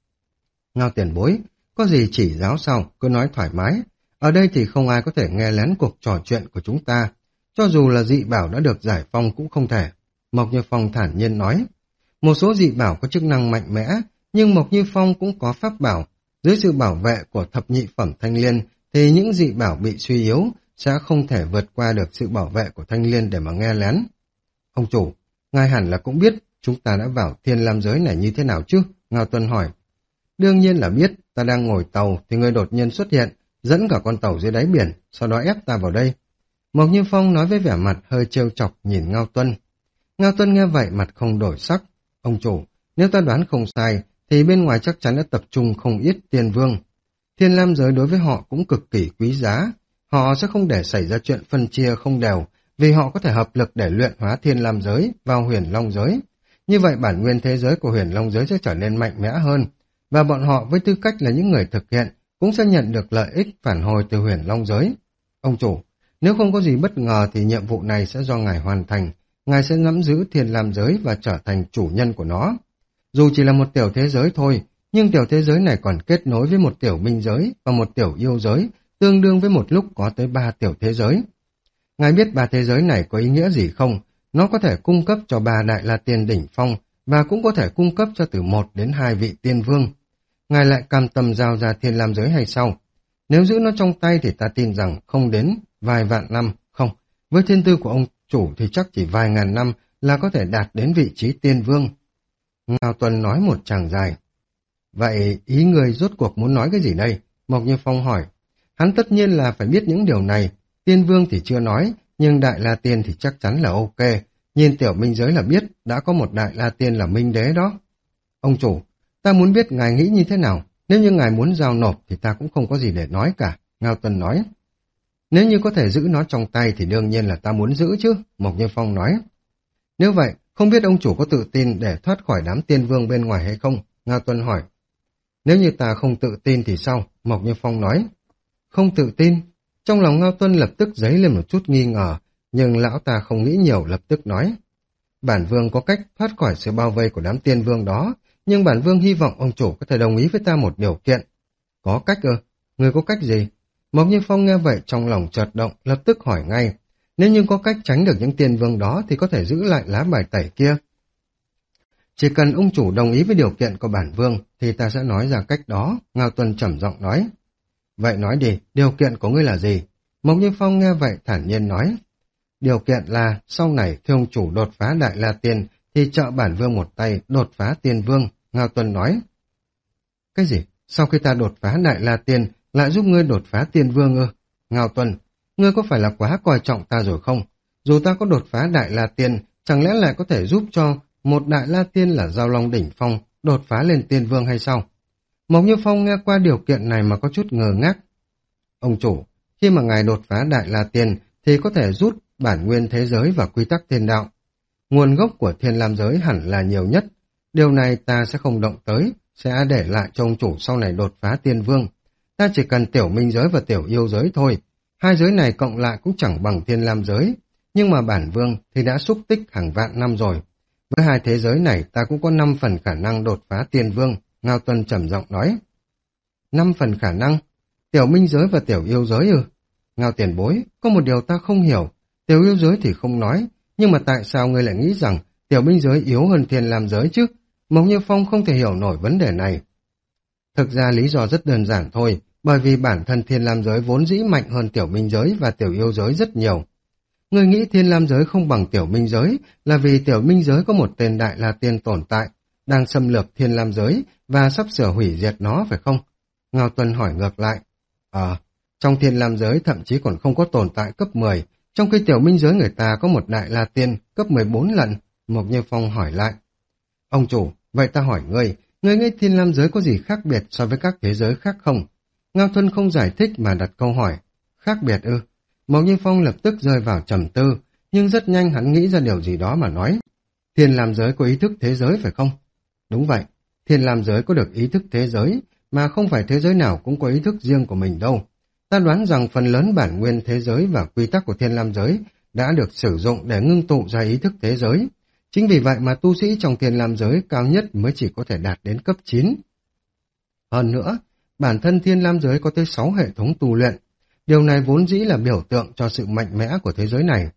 Ngao tiền bối, có gì chỉ giáo sao, cứ nói thoải mái. Ở đây thì không ai có thể nghe lén cuộc trò chuyện của chúng ta. Cho dù là dị bảo đã được giải phong cũng không thể. Mộc Như Phong thản nhiên nói. Một số dị bảo có chức năng mạnh mẽ, nhưng Mộc Như Phong cũng có pháp bảo. Dưới sự bảo vệ của thập nhị phẩm thanh liên, thì những dị bảo bị suy yếu sẽ không thể vượt qua được sự bảo vệ của thanh liên để mà nghe lén. Ông chủ, ngài hẳn là cũng biết chúng ta đã vào thiên lam giới này như thế nào chứ? Ngao Tuân hỏi. Đương nhiên là biết, ta đang ngồi tàu thì người đột nhiên xuất hiện, dẫn cả con tàu dưới đáy biển, sau đó ép ta vào đây. Mộc Như Phong nói với vẻ mặt hơi trêu chọc nhìn Ngao Tuân. Ngao Tuân nghe vậy mặt không đổi sắc. Ông chủ, nếu ta đoán không sai, thì bên ngoài chắc chắn đã tập trung không ít tiên vương. Thiên lam giới đối với họ cũng cực kỳ quý giá. Họ sẽ không để xảy ra chuyện phân chia không đều, vì họ có thể hợp lực để luyện hóa thiên lam giới vào huyền long giới. Như vậy bản nguyên thế giới của huyền long giới sẽ trở nên mạnh mẽ hơn, và bọn họ với tư cách là những người thực hiện cũng sẽ nhận được lợi ích phản hồi từ huyền long giới. Ông chủ, nếu không có gì bất ngờ thì nhiệm vụ này sẽ do ngài hoàn thành. Ngài sẽ nắm giữ thiên lam giới và trở thành chủ nhân của nó. Dù chỉ là một tiểu thế giới thôi, nhưng tiểu thế giới này còn kết nối với một tiểu minh giới và một tiểu yêu giới, tương đương với một lúc có tới ba tiểu thế giới. Ngài biết ba thế giới này có ý nghĩa gì không? Nó có thể cung cấp cho ba đại la tiên đỉnh phong, và cũng có thể cung cấp cho từ một đến hai vị tiên vương. Ngài lại cam tâm giao ra thiên lam giới hay sao? Nếu giữ nó trong tay thì ta tin rằng không đến vài vạn năm, không. Với thiên tư của ông chủ thì chắc chỉ vài ngàn năm là có thể đạt đến vị trí tiên vương. Ngao Tuân nói một tràng dài. Vậy ý người rốt cuộc muốn nói cái gì đây? Mộc Như Phong hỏi. Hắn tất nhiên là phải biết những điều này. Tiên vương thì chưa nói, nhưng đại la tiên thì chắc chắn là ok. Nhìn tiểu minh giới là biết đã có một đại la tiên là minh đế đó. Ông chủ, ta muốn biết ngài nghĩ như thế nào. Nếu như ngài muốn giao nộp thì ta cũng không có gì để nói cả. Ngao Tuân nói. Nếu như có thể giữ nó trong tay thì đương nhiên là ta muốn giữ chứ. Mộc Như Phong nói. Nếu vậy, không biết ông chủ có tự tin để thoát khỏi đám tiên vương bên ngoài hay không? Ngao Tuân hỏi. Nếu như ta không tự tin thì sao? Mộc Như Phong nói. Không tự tin? Trong lòng Ngao Tuân lập tức dấy lên một chút nghi ngờ, nhưng lão ta không nghĩ nhiều lập tức nói. Bản vương có cách thoát khỏi sự bao vây của đám tiên vương đó, nhưng bản vương hy vọng ông chủ có thể đồng ý với ta một điều kiện. Có cách ư? Người có cách gì? Mộc Như Phong nghe vậy trong lòng chợt động, lập tức hỏi ngay. Nếu như có cách tránh được những tiên vương đó thì có thể giữ lại lá bài tẩy kia. Chỉ cần ông chủ đồng ý với điều kiện của bản vương thì ta sẽ nói ra cách đó, Ngao Tuân trầm giọng nói. Vậy nói đi, điều kiện của ngươi là gì? Mộc Như Phong nghe vậy thản nhiên nói. Điều kiện là sau này khi ông chủ đột phá đại la tiên thì trợ bản vương một tay đột phá tiên vương, Ngao Tuân nói. Cái gì? Sau khi ta đột phá đại la tiên lại giúp ngươi đột phá tiên vương ư? Ngao Tuân, ngươi có phải là quá coi trọng ta rồi không? Dù ta có đột phá đại la tiên, chẳng lẽ lại có thể giúp cho một đại la tiên là Giao Long đỉnh phong đột phá lên tiên vương hay sao? Mộc Như Phong nghe qua điều kiện này mà có chút ngờ ngác. Ông chủ, khi mà ngài đột phá đại la tiên thì có thể rút bản nguyên thế giới và quy tắc thiên đạo. Nguồn gốc của thiên lam giới hẳn là nhiều nhất. Điều này ta sẽ không động tới, sẽ để lại cho ông chủ sau này đột phá tiên vương. Ta chỉ cần tiểu minh giới và tiểu yêu giới thôi. Hai giới này cộng lại cũng chẳng bằng thiên lam giới. Nhưng mà bản vương thì đã xúc tích hàng vạn năm rồi. Với hai thế giới này ta cũng có năm phần khả năng đột phá tiên vương, Ngao Tuân trầm giọng nói. Năm phần khả năng? Tiểu minh giới và tiểu yêu giới ư? Ngao tiền bối, có một điều ta không hiểu. Tiểu yêu giới thì không nói, nhưng mà tại sao ngươi lại nghĩ rằng tiểu minh giới yếu hơn thiên lam giới chứ? Mộc Như Phong không thể hiểu nổi vấn đề này. Thực ra lý do rất đơn giản thôi, bởi vì bản thân thiên lam giới vốn dĩ mạnh hơn tiểu minh giới và tiểu yêu giới rất nhiều. Ngươi nghĩ thiên lam giới không bằng tiểu minh giới là vì tiểu minh giới có một tên đại la tiên tồn tại, đang xâm lược thiên lam giới và sắp sửa hủy diệt nó phải không? Ngao Tuân hỏi ngược lại. Ờ, trong thiên lam giới thậm chí còn không có tồn tại cấp mười, Trong khi tiểu minh giới người ta có một đại la tiên cấp mười bốn lần, Mộc Như Phong hỏi lại. Ông chủ, vậy ta hỏi ngươi, ngươi nghĩ thiên lam giới có gì khác biệt so với các thế giới khác không? Ngao Thuân không giải thích mà đặt câu hỏi. Khác biệt ư? Mộc Như Phong lập tức rơi vào trầm tư, nhưng rất nhanh hắn nghĩ ra điều gì đó mà nói. Thiên lam giới có ý thức thế giới phải không? Đúng vậy, thiên lam giới có được ý thức thế giới, mà không phải thế giới nào cũng có ý thức riêng của mình đâu. Ta đoán rằng phần lớn bản nguyên thế giới và quy tắc của thiên lam giới đã được sử dụng để ngưng tụ ra ý thức thế giới. Chính vì vậy mà tu sĩ trong thiên lam giới cao nhất mới chỉ có thể đạt đến cấp chín. Hơn nữa, bản thân thiên lam giới có tới sáu hệ thống tu luyện. Điều này vốn dĩ là biểu tượng cho sự mạnh mẽ của thế giới này.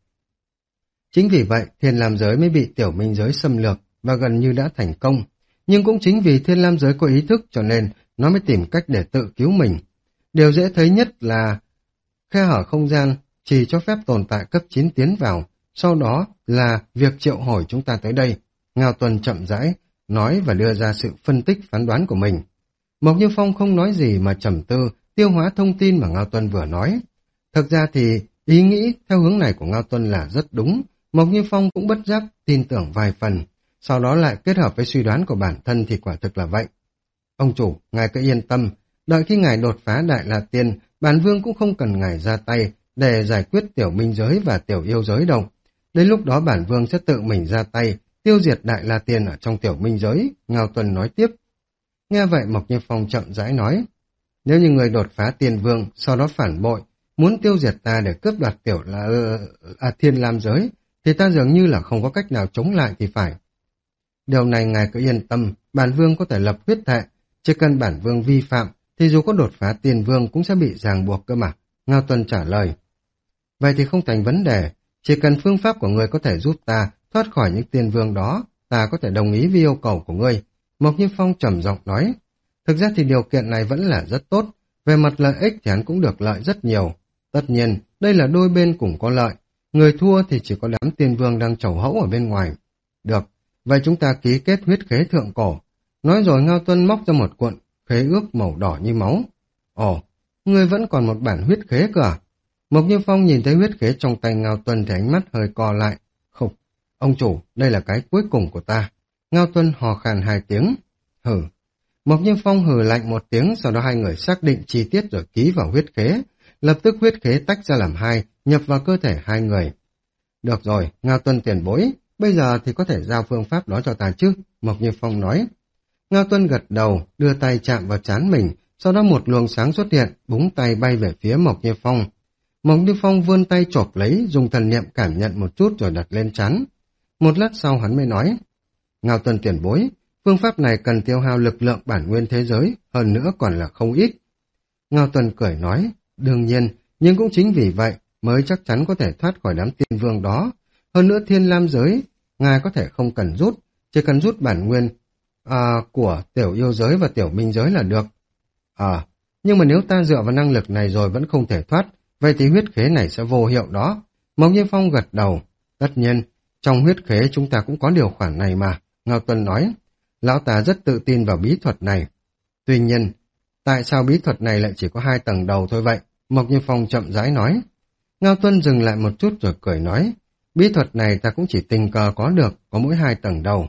Chính vì vậy, thiên lam giới mới bị tiểu minh giới xâm lược và gần như đã thành công. Nhưng cũng chính vì thiên lam giới có ý thức cho nên nó mới tìm cách để tự cứu mình. Điều dễ thấy nhất là khe hở không gian chỉ cho phép tồn tại cấp chín tiến vào, sau đó là việc triệu hồi chúng ta tới đây. Ngao Tuân chậm rãi, nói và đưa ra sự phân tích phán đoán của mình. Mộc Như Phong không nói gì mà trầm tư, tiêu hóa thông tin mà Ngao Tuân vừa nói. Thực ra thì ý nghĩ theo hướng này của Ngao Tuân là rất đúng, Mộc Như Phong cũng bất giác tin tưởng vài phần, sau đó lại kết hợp với suy đoán của bản thân thì quả thực là vậy. Ông chủ, ngài cứ yên tâm, đợi khi ngài đột phá Đại La Tiên, bản vương cũng không cần ngài ra tay để giải quyết tiểu minh giới và tiểu yêu giới đâu. Đến lúc đó bản vương sẽ tự mình ra tay, tiêu diệt Đại La Tiên ở trong tiểu minh giới, Ngao Tuân nói tiếp. Nghe vậy Mộc Như Phong chậm rãi nói, nếu như người đột phá tiên vương, sau đó phản bội, muốn tiêu diệt ta để cướp đoạt tiểu là à, thiên lam giới, thì ta dường như là không có cách nào chống lại thì phải. Điều này ngài cứ yên tâm, bản vương có thể lập huyết thệ, chỉ cần bản vương vi phạm, thì dù có đột phá tiên vương cũng sẽ bị ràng buộc cơ mà, Ngao Tuân trả lời. Vậy thì không thành vấn đề, chỉ cần phương pháp của ngươi có thể giúp ta thoát khỏi những tiên vương đó, ta có thể đồng ý với yêu cầu của ngươi. Mộc Như Phong trầm giọng nói, thực ra thì điều kiện này vẫn là rất tốt, về mặt lợi ích thì hắn cũng được lợi rất nhiều. Tất nhiên, đây là đôi bên cùng có lợi, người thua thì chỉ có đám tiên vương đang trầu hẫu ở bên ngoài. Được, vậy chúng ta ký kết huyết khế thượng cổ. Nói rồi Ngao Tuân móc ra một cuộn khế ước màu đỏ như máu. Ồ, ngươi vẫn còn một bản huyết khế cơ à? Mộc Như Phong nhìn thấy huyết khế trong tay Ngao Tuân thì ánh mắt hơi co lại. Khục, ông chủ, đây là cái cuối cùng của ta. Ngao Tuân hò khàn hai tiếng. Hừ. Mộc Như Phong hừ lạnh một tiếng, sau đó hai người xác định chi tiết rồi ký vào huyết khế. Lập tức huyết khế tách ra làm hai, nhập vào cơ thể hai người. Được rồi, Ngao Tuân tiền bối, bây giờ thì có thể giao phương pháp đó cho ta chứ, Mộc Như Phong nói. Ngao Tuân gật đầu, đưa tay chạm vào trán mình, sau đó một luồng sáng xuất hiện, búng tay bay về phía Mộc Như Phong. Mộc Như Phong vươn tay chộp lấy, dùng thần niệm cảm nhận một chút rồi đặt lên trán. Một lát sau hắn mới nói, Ngao Tuân tiền bối, phương pháp này cần tiêu hao lực lượng bản nguyên thế giới, hơn nữa còn là không ít. Ngao Tuân cười nói, đương nhiên, nhưng cũng chính vì vậy mới chắc chắn có thể thoát khỏi đám tiên vương đó. Hơn nữa thiên lam giới, ngài có thể không cần rút, chỉ cần rút bản nguyên à, của tiểu yêu giới và tiểu minh giới là được. À, nhưng mà nếu ta dựa vào năng lực này rồi vẫn không thể thoát, vậy thì huyết khế này sẽ vô hiệu đó. Mộc Như Phong gật đầu, tất nhiên, trong huyết khế chúng ta cũng có điều khoản này mà, Ngao Tuân nói. Lão ta rất tự tin vào bí thuật này. Tuy nhiên, tại sao bí thuật này lại chỉ có hai tầng đầu thôi vậy? Mộc Như Phong chậm rãi nói. Ngao Tuân dừng lại một chút rồi cười nói, bí thuật này ta cũng chỉ tình cờ có được, có mỗi hai tầng đầu.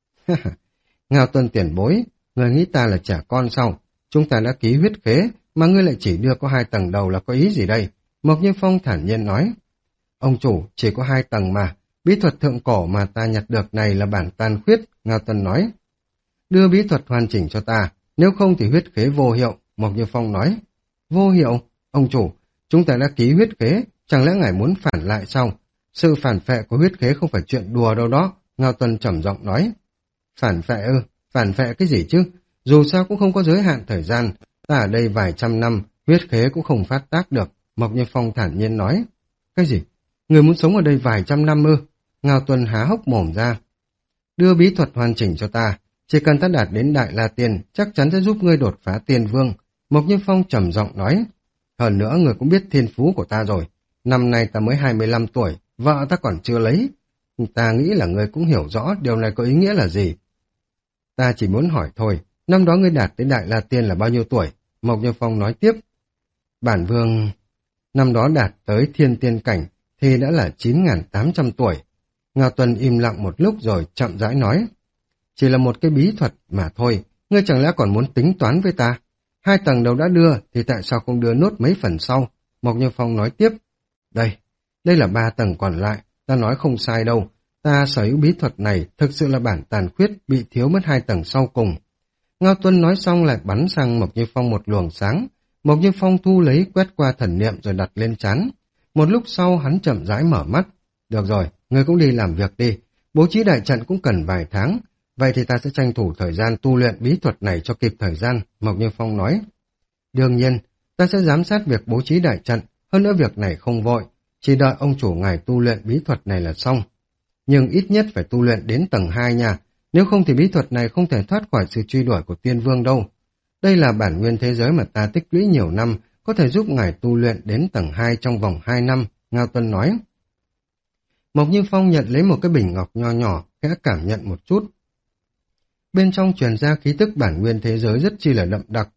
Ngao Tuân tiền bối, người nghĩ ta là trẻ con sao? Chúng ta đã ký huyết khế, mà ngươi lại chỉ đưa có hai tầng đầu là có ý gì đây? Mộc Như Phong thản nhiên nói. Ông chủ, chỉ có hai tầng mà, bí thuật thượng cổ mà ta nhặt được này là bản tàn khuyết, Ngao Tuân nói. Đưa bí thuật hoàn chỉnh cho ta, nếu không thì huyết khế vô hiệu, Mộc Như Phong nói. Vô hiệu? Ông chủ, chúng ta đã ký huyết khế, chẳng lẽ ngài muốn phản lại sao? Sự phản phệ của huyết khế không phải chuyện đùa đâu đó, Ngao Tuân trầm giọng nói. Phản phệ ư? Phản phệ cái gì chứ? Dù sao cũng không có giới hạn thời gian, ta ở đây vài trăm năm, huyết khế cũng không phát tác được, Mộc Như Phong thản nhiên nói. Cái gì? Người muốn sống ở đây vài trăm năm ư? Ngao Tuân há hốc mồm ra. Đưa bí thuật hoàn chỉnh cho ta, chỉ cần ta đạt đến Đại La Tiên, chắc chắn sẽ giúp ngươi đột phá tiên vương, Mộc Như Phong trầm giọng nói. Hơn nữa người cũng biết thiên phú của ta rồi, năm nay ta mới hai mươi lăm tuổi, vợ ta còn chưa lấy. Ta nghĩ là ngươi cũng hiểu rõ điều này có ý nghĩa là gì. Ta chỉ muốn hỏi thôi, năm đó ngươi đạt đến Đại La Tiên là bao nhiêu tuổi? Mộc Như Phong nói tiếp. Bản vương... Năm đó đạt tới thiên tiên cảnh, thì đã là chín nghìn tám trăm tuổi. Ngao Tuân im lặng một lúc rồi chậm rãi nói. Chỉ là một cái bí thuật mà thôi, ngươi chẳng lẽ còn muốn tính toán với ta? Hai tầng đầu đã đưa, thì tại sao không đưa nốt mấy phần sau? Mộc Như Phong nói tiếp. Đây, đây là ba tầng còn lại, ta nói không sai đâu. Ta sở hữu bí thuật này thực sự là bản tàn khuyết, bị thiếu mất hai tầng sau cùng. Ngao Tuân nói xong lại bắn sang Mộc Như Phong một luồng sáng. Mộc Như Phong thu lấy quét qua thần niệm rồi đặt lên trán. Một lúc sau hắn chậm rãi mở mắt. Được rồi, ngươi cũng đi làm việc đi. Bố trí đại trận cũng cần vài tháng. Vậy thì ta sẽ tranh thủ thời gian tu luyện bí thuật này cho kịp thời gian, Mộc Như Phong nói. Đương nhiên, ta sẽ giám sát việc bố trí đại trận, hơn nữa việc này không vội, chỉ đợi ông chủ ngài tu luyện bí thuật này là xong. Nhưng ít nhất phải tu luyện đến tầng hai nha, nếu không thì bí thuật này không thể thoát khỏi sự truy đuổi của tiên vương đâu. Đây là bản nguyên thế giới mà ta tích lũy nhiều năm, có thể giúp ngài tu luyện đến tầng hai trong vòng hai năm, Ngao Tuân nói. Mộc Như Phong nhận lấy một cái bình ngọc nho nhỏ, khẽ cảm nhận một chút. Bên trong truyền ra khí tức bản nguyên thế giới rất chi là đậm đặc.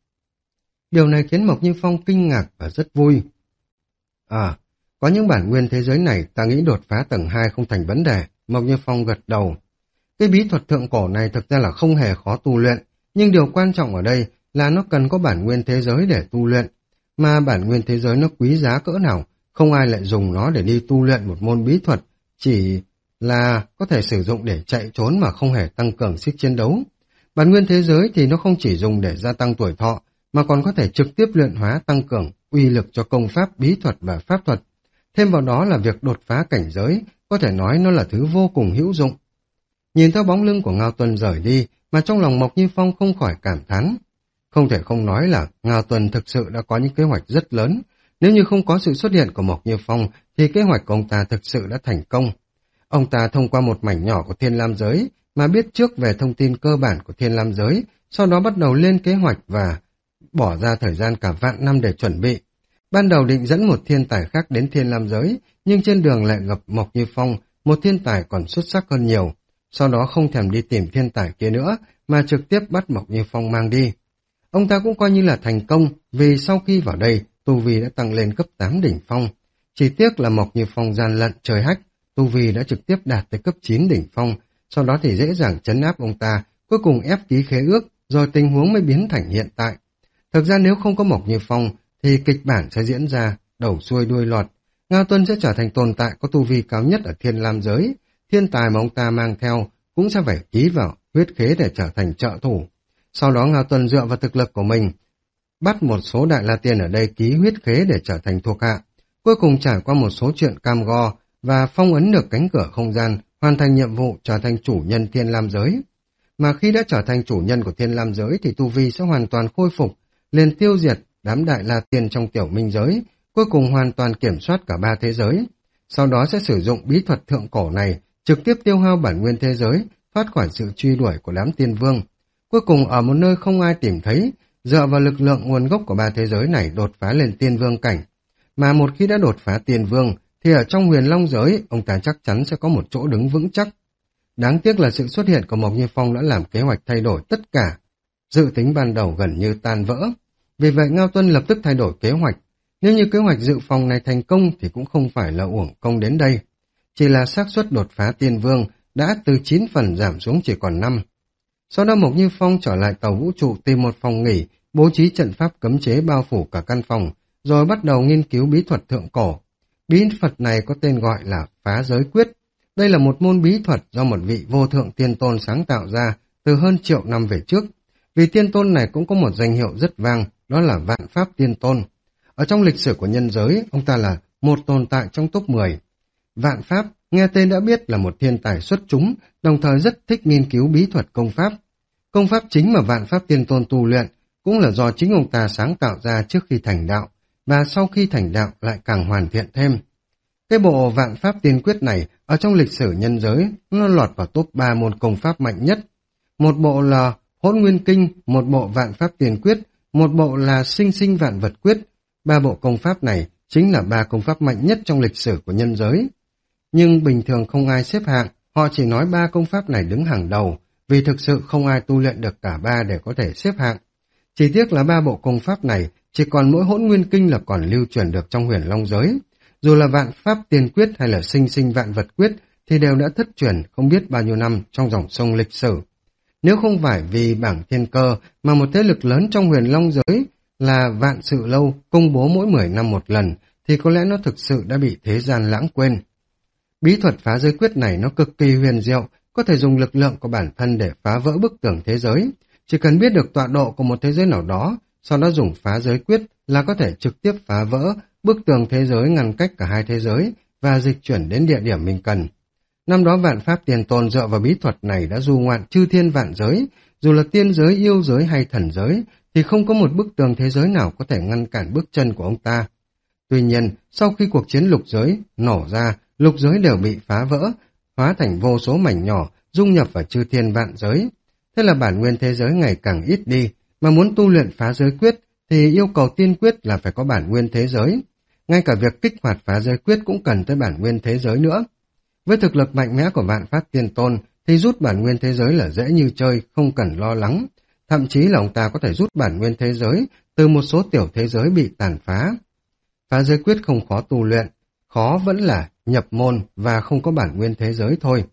Điều này khiến Mộc Như Phong kinh ngạc và rất vui. À, có những bản nguyên thế giới này ta nghĩ đột phá tầng hai không thành vấn đề, Mộc Như Phong gật đầu. Cái bí thuật thượng cổ này thực ra là không hề khó tu luyện, nhưng điều quan trọng ở đây là nó cần có bản nguyên thế giới để tu luyện. Mà bản nguyên thế giới nó quý giá cỡ nào, không ai lại dùng nó để đi tu luyện một môn bí thuật, chỉ là có thể sử dụng để chạy trốn mà không hề tăng cường sức chiến đấu. Bản nguyên thế giới thì nó không chỉ dùng để gia tăng tuổi thọ, mà còn có thể trực tiếp luyện hóa tăng cường uy lực cho công pháp, bí thuật và pháp thuật. Thêm vào đó là việc đột phá cảnh giới, có thể nói nó là thứ vô cùng hữu dụng. Nhìn theo bóng lưng của Ngao Tuân rời đi, mà trong lòng Mộc Như Phong không khỏi cảm thán. Không thể không nói là Ngao Tuân thực sự đã có những kế hoạch rất lớn. Nếu như không có sự xuất hiện của Mộc Như Phong, thì kế hoạch của ông ta thực sự đã thành công. Ông ta thông qua một mảnh nhỏ của Thiên Lam Giới mà biết trước về thông tin cơ bản của Thiên Lam Giới, sau đó bắt đầu lên kế hoạch và bỏ ra thời gian cả vạn năm để chuẩn bị. Ban đầu định dẫn một thiên tài khác đến Thiên Lam Giới, nhưng trên đường lại gặp Mộc Như Phong, một thiên tài còn xuất sắc hơn nhiều. Sau đó không thèm đi tìm thiên tài kia nữa, mà trực tiếp bắt Mộc Như Phong mang đi. Ông ta cũng coi như là thành công, vì sau khi vào đây, tu vi đã tăng lên cấp tám đỉnh phong. Chỉ tiếc là Mộc Như Phong gian lận trời hách, tu vi đã trực tiếp đạt tới cấp chín đỉnh phong, sau đó thì dễ dàng trấn áp ông ta, cuối cùng ép ký khế ước, rồi tình huống mới biến thành hiện tại. Thực ra nếu không có Mộc Như Phong, thì kịch bản sẽ diễn ra đầu xuôi đuôi lọt. Ngao Tuân sẽ trở thành tồn tại có tu vi cao nhất ở Thiên Lam Giới. Thiên tài mà ông ta mang theo cũng sẽ phải ký vào huyết khế để trở thành trợ thủ. Sau đó Ngao Tuân dựa vào thực lực của mình, bắt một số đại la tiên ở đây ký huyết khế để trở thành thuộc hạ. Cuối cùng trải qua một số chuyện cam go và phong ấn được cánh cửa không gian, hoàn thành nhiệm vụ trở thành chủ nhân Thiên Lam Giới. Mà khi đã trở thành chủ nhân của Thiên Lam Giới thì tu vi sẽ hoàn toàn khôi phục, liền tiêu diệt đám đại la tiên trong tiểu minh giới, cuối cùng hoàn toàn kiểm soát cả ba thế giới. Sau đó sẽ sử dụng bí thuật thượng cổ này, trực tiếp tiêu hao bản nguyên thế giới, thoát khỏi sự truy đuổi của đám tiên vương. Cuối cùng ở một nơi không ai tìm thấy, dựa vào lực lượng nguồn gốc của ba thế giới này đột phá lên tiên vương cảnh. Mà một khi đã đột phá tiên vương, thì ở trong huyền long giới, ông ta chắc chắn sẽ có một chỗ đứng vững chắc. Đáng tiếc là sự xuất hiện của Mộc Như Phong đã làm kế hoạch thay đổi tất cả. Dự tính ban đầu gần như tan vỡ. Vì vậy Ngao Tuân lập tức thay đổi kế hoạch. Nếu như kế hoạch dự phòng này thành công thì cũng không phải là uổng công đến đây. Chỉ là xác suất đột phá tiên vương đã từ chín phần giảm xuống chỉ còn năm. Sau đó Mộc Như Phong trở lại tàu vũ trụ tìm một phòng nghỉ, bố trí trận pháp cấm chế bao phủ cả căn phòng, rồi bắt đầu nghiên cứu bí thuật thượng cổ. Bí thuật này có tên gọi là Phá Giới Quyết. Đây là một môn bí thuật do một vị vô thượng tiên tôn sáng tạo ra từ hơn triệu năm về trước. Vì tiên tôn này cũng có một danh hiệu rất vang, đó là Vạn Pháp Tiên Tôn. Ở trong lịch sử của nhân giới, ông ta là một tồn tại trong top mười. Vạn Pháp, nghe tên đã biết là một thiên tài xuất chúng, đồng thời rất thích nghiên cứu bí thuật công pháp. Công pháp chính mà Vạn Pháp Tiên Tôn tu luyện cũng là do chính ông ta sáng tạo ra trước khi thành đạo, và sau khi thành đạo lại càng hoàn thiện thêm. Cái bộ Vạn Pháp Tiên Quyết này ở trong lịch sử nhân giới nó lọt vào top ba môn công pháp mạnh nhất. Một bộ là Hỗn Nguyên Kinh, một bộ Vạn Pháp Tiên Quyết, một bộ là Sinh Sinh Vạn Vật Quyết. Ba bộ công pháp này chính là ba công pháp mạnh nhất trong lịch sử của nhân giới. Nhưng bình thường không ai xếp hạng, họ chỉ nói ba công pháp này đứng hàng đầu, vì thực sự không ai tu luyện được cả ba để có thể xếp hạng. Chỉ tiếc là ba bộ công pháp này chỉ còn mỗi Hỗn Nguyên Kinh là còn lưu truyền được trong huyền long giới. Dù là vạn pháp tiên quyết hay là sinh sinh vạn vật quyết thì đều đã thất truyền không biết bao nhiêu năm trong dòng sông lịch sử. Nếu không phải vì bảng thiên cơ mà một thế lực lớn trong huyền long giới là vạn sự lâu công bố mỗi mười năm một lần thì có lẽ nó thực sự đã bị thế gian lãng quên. Bí thuật phá giới quyết này nó cực kỳ huyền diệu, có thể dùng lực lượng của bản thân để phá vỡ bức tường thế giới. Chỉ cần biết được tọa độ của một thế giới nào đó, sau đó dùng phá giới quyết là có thể trực tiếp phá vỡ bức tường thế giới ngăn cách cả hai thế giới và dịch chuyển đến địa điểm mình cần. Năm đó vạn pháp tiền tôn dựa vào bí thuật này đã du ngoạn chư thiên vạn giới, dù là tiên giới, yêu giới hay thần giới, thì không có một bức tường thế giới nào có thể ngăn cản bước chân của ông ta. Tuy nhiên, sau khi cuộc chiến lục giới nổ ra, lục giới đều bị phá vỡ, hóa thành vô số mảnh nhỏ, dung nhập vào chư thiên vạn giới. Thế là bản nguyên thế giới ngày càng ít đi, mà muốn tu luyện phá giới quyết thì yêu cầu tiên quyết là phải có bản nguyên thế giới. Ngay cả việc kích hoạt phá giới quyết cũng cần tới bản nguyên thế giới nữa. Với thực lực mạnh mẽ của vạn pháp tiên tôn thì rút bản nguyên thế giới là dễ như chơi, không cần lo lắng. Thậm chí là ông ta có thể rút bản nguyên thế giới từ một số tiểu thế giới bị tàn phá. Phá giới quyết không khó tu luyện, khó vẫn là nhập môn và không có bản nguyên thế giới thôi.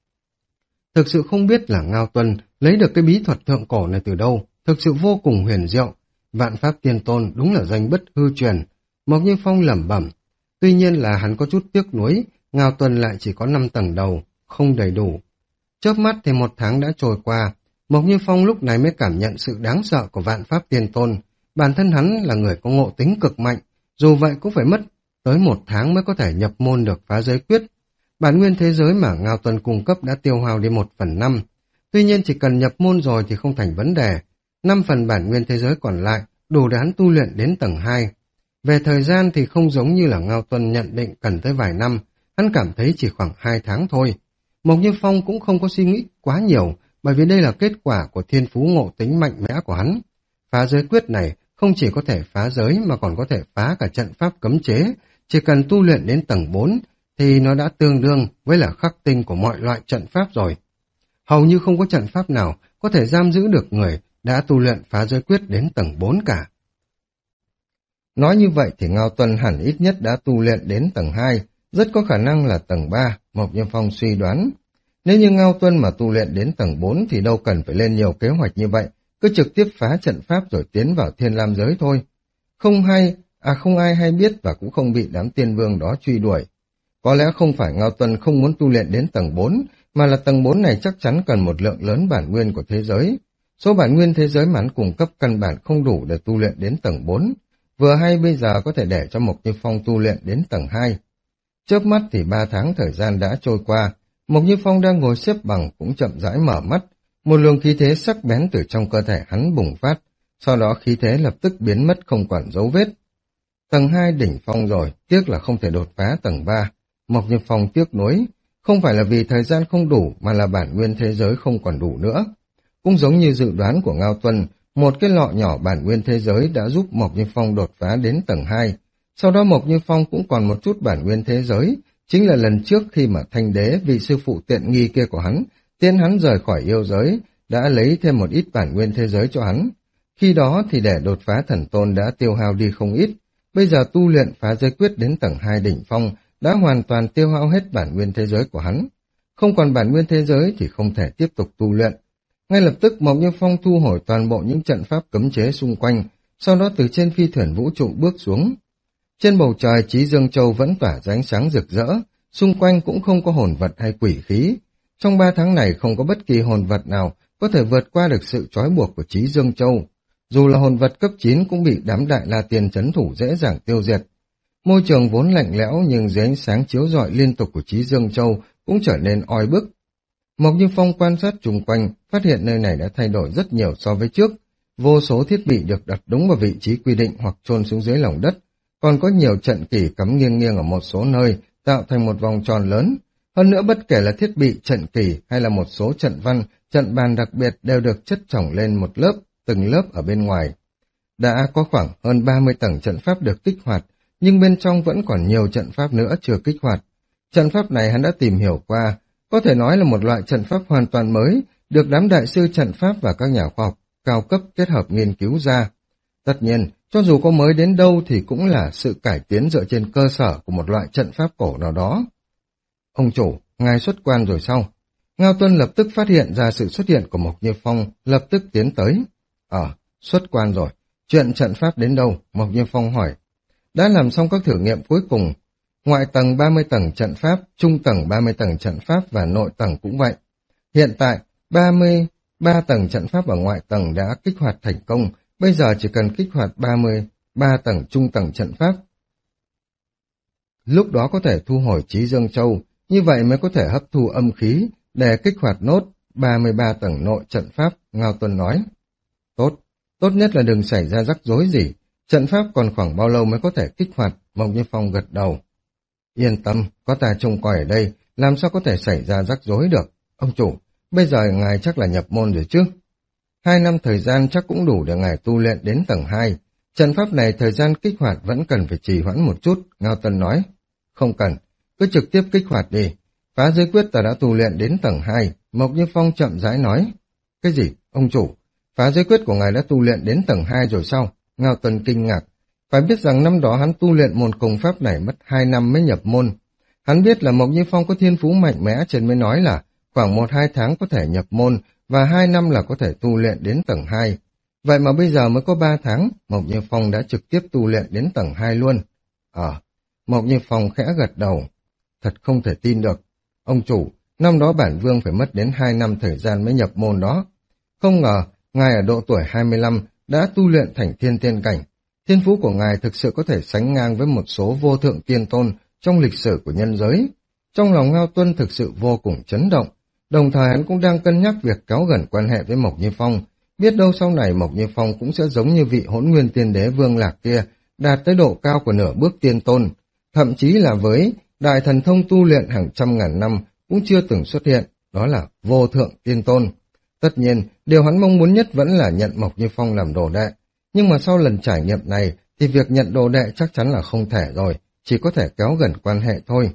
Thực sự không biết là Ngao Tuân lấy được cái bí thuật thượng cổ này từ đâu, thực sự vô cùng huyền diệu. Vạn pháp tiên tôn đúng là danh bất hư truyền. Mộc Như Phong lẩm bẩm. Tuy nhiên là hắn có chút tiếc nuối, Ngao Tuân lại chỉ có năm tầng đầu, không đầy đủ. Chớp mắt thì một tháng đã trôi qua, Mộc Như Phong lúc này mới cảm nhận sự đáng sợ của vạn pháp tiên tôn. Bản thân hắn là người có ngộ tính cực mạnh, dù vậy cũng phải mất tới một tháng mới có thể nhập môn được phá giới quyết. Bản nguyên thế giới mà Ngao Tuân cung cấp đã tiêu hao đi một phần năm. Tuy nhiên chỉ cần nhập môn rồi thì không thành vấn đề. Năm phần bản nguyên thế giới còn lại đủ để hắn tu luyện đến tầng hai. Về thời gian thì không giống như là Ngao Tuân nhận định cần tới vài năm, hắn cảm thấy chỉ khoảng hai tháng thôi. Mộc Như Phong cũng không có suy nghĩ quá nhiều, bởi vì đây là kết quả của thiên phú ngộ tính mạnh mẽ của hắn. Phá giới quyết này không chỉ có thể phá giới mà còn có thể phá cả trận pháp cấm chế, chỉ cần tu luyện đến tầng bốn thì nó đã tương đương với là khắc tinh của mọi loại trận pháp rồi. Hầu như không có trận pháp nào có thể giam giữ được người đã tu luyện phá giới quyết đến tầng bốn cả. Nói như vậy thì Ngao Tuân hẳn ít nhất đã tu luyện đến tầng hai, rất có khả năng là tầng ba, Mộc Như Phong suy đoán. Nếu như Ngao Tuân mà tu luyện đến tầng bốn thì đâu cần phải lên nhiều kế hoạch như vậy, cứ trực tiếp phá trận pháp rồi tiến vào thiên lam giới thôi. Không hay, à không ai hay biết và cũng không bị đám tiên vương đó truy đuổi. Có lẽ không phải Ngao Tuân không muốn tu luyện đến tầng bốn, mà là tầng bốn này chắc chắn cần một lượng lớn bản nguyên của thế giới. Số bản nguyên thế giới mà hắn cung cấp căn bản không đủ để tu luyện đến tầng bốn. Vừa hay bây giờ có thể để cho Mộc Như Phong tu luyện đến tầng hai. Chớp mắt thì ba tháng thời gian đã trôi qua, Mộc Như Phong đang ngồi xếp bằng cũng chậm rãi mở mắt, một luồng khí thế sắc bén từ trong cơ thể hắn bùng phát, sau đó khí thế lập tức biến mất không còn dấu vết. Tầng hai đỉnh phong rồi, tiếc là không thể đột phá tầng ba. Mộc Như Phong tiếc nuối, không phải là vì thời gian không đủ mà là bản nguyên thế giới không còn đủ nữa. Cũng giống như dự đoán của Ngao Tuân, một cái lọ nhỏ bản nguyên thế giới đã giúp Mộc Như Phong đột phá đến tầng hai. Sau đó Mộc Như Phong cũng còn một chút bản nguyên thế giới, chính là lần trước khi mà Thanh Đế, vị sư phụ tiện nghi kia của hắn, tiến hắn rời khỏi yêu giới, đã lấy thêm một ít bản nguyên thế giới cho hắn. Khi đó thì để đột phá thần tôn đã tiêu hao đi không ít, bây giờ tu luyện phá giới quyết đến tầng hai đỉnh phong đã hoàn toàn tiêu hao hết bản nguyên thế giới của hắn. Không còn bản nguyên thế giới thì không thể tiếp tục tu luyện. Ngay lập tức Mộc Như Phong thu hồi toàn bộ những trận pháp cấm chế xung quanh, sau đó từ trên phi thuyền vũ trụ bước xuống. Trên bầu trời Chí Dương Châu vẫn tỏa ra ánh sáng rực rỡ, xung quanh cũng không có hồn vật hay quỷ khí. Trong ba tháng này không có bất kỳ hồn vật nào có thể vượt qua được sự trói buộc của Chí Dương Châu. Dù là hồn vật cấp chín cũng bị đám đại la tiên trấn thủ dễ dàng tiêu diệt. Môi trường vốn lạnh lẽo nhưng dưới ánh sáng chiếu rọi liên tục của Chí Dương Châu cũng trở nên oi bức. Mộc Như Phong quan sát chung quanh, phát hiện nơi này đã thay đổi rất nhiều so với trước. Vô số thiết bị được đặt đúng vào vị trí quy định hoặc chôn xuống dưới lòng đất. Còn có nhiều trận kỳ cắm nghiêng nghiêng ở một số nơi, tạo thành một vòng tròn lớn. Hơn nữa bất kể là thiết bị, trận kỳ hay là một số trận văn, trận bàn đặc biệt đều được chất chồng lên một lớp, từng lớp ở bên ngoài. Đã có khoảng hơn ba mươi tầng trận pháp được kích hoạt, nhưng bên trong vẫn còn nhiều trận pháp nữa chưa kích hoạt. Trận pháp này hắn đã tìm hiểu qua, có thể nói là một loại trận pháp hoàn toàn mới, được đám đại sư trận pháp và các nhà khoa học cao cấp kết hợp nghiên cứu ra. Tất nhiên, cho dù có mới đến đâu thì cũng là sự cải tiến dựa trên cơ sở của một loại trận pháp cổ nào đó. Ông chủ, ngài xuất quan rồi sao? Ngao Tuân lập tức phát hiện ra sự xuất hiện của Mộc Như Phong, lập tức tiến tới. Ờ, xuất quan rồi. Chuyện trận pháp đến đâu? Mộc Như Phong hỏi. Đã làm xong các thử nghiệm cuối cùng. Ngoại tầng ba mươi tầng trận pháp, trung tầng ba mươi tầng trận pháp và nội tầng cũng vậy. Hiện tại, ba mươi ba tầng trận pháp ở ngoại tầng đã kích hoạt thành công, bây giờ chỉ cần kích hoạt ba mươi ba tầng trung tầng trận pháp. Lúc đó có thể thu hồi Chí Dương Châu, như vậy mới có thể hấp thu âm khí để kích hoạt nốt ba mươi ba tầng nội trận pháp, Ngao Tuân nói. Tốt, tốt nhất là đừng xảy ra rắc rối gì, trận pháp còn khoảng bao lâu mới có thể kích hoạt, Mộc Như Phong gật đầu. Yên tâm, có ta trông coi ở đây, làm sao có thể xảy ra rắc rối được. Ông chủ, bây giờ ngài chắc là nhập môn rồi chứ? Hai năm thời gian chắc cũng đủ để ngài tu luyện đến tầng hai. Trận pháp này thời gian kích hoạt vẫn cần phải trì hoãn một chút, Ngao Tuân nói. Không cần, cứ trực tiếp kích hoạt đi. Phá giới quyết ta đã tu luyện đến tầng hai, Mộc Như Phong chậm rãi nói. Cái gì, ông chủ? Phá giới quyết của ngài đã tu luyện đến tầng hai rồi sao? Ngao Tuân kinh ngạc. Phải biết rằng năm đó hắn tu luyện môn công pháp này mất hai năm mới nhập môn. Hắn biết là Mộc Như Phong có thiên phú mạnh mẽ cho nên mới nói là khoảng một hai tháng có thể nhập môn và hai năm là có thể tu luyện đến tầng hai. Vậy mà bây giờ mới có ba tháng, Mộc Như Phong đã trực tiếp tu luyện đến tầng hai luôn. Ờ, Mộc Như Phong khẽ gật đầu. Thật không thể tin được. Ông chủ, năm đó bản vương phải mất đến hai năm thời gian mới nhập môn đó. Không ngờ, ngài ở độ tuổi hai mươi lăm đã tu luyện thành thiên tiên cảnh. Thiên phú của ngài thực sự có thể sánh ngang với một số vô thượng tiên tôn trong lịch sử của nhân giới. Trong lòng Ngao Tuân thực sự vô cùng chấn động, đồng thời hắn cũng đang cân nhắc việc kéo gần quan hệ với Mộc Như Phong. Biết đâu sau này Mộc Như Phong cũng sẽ giống như vị Hỗn Nguyên Tiên Đế Vương Lạc kia, đạt tới độ cao của nửa bước tiên tôn, thậm chí là với đại thần thông tu luyện hàng trăm ngàn năm cũng chưa từng xuất hiện, đó là vô thượng tiên tôn. Tất nhiên, điều hắn mong muốn nhất vẫn là nhận Mộc Như Phong làm đồ đệ. Nhưng mà sau lần trải nghiệm này thì việc nhận đồ đệ chắc chắn là không thể rồi, chỉ có thể kéo gần quan hệ thôi.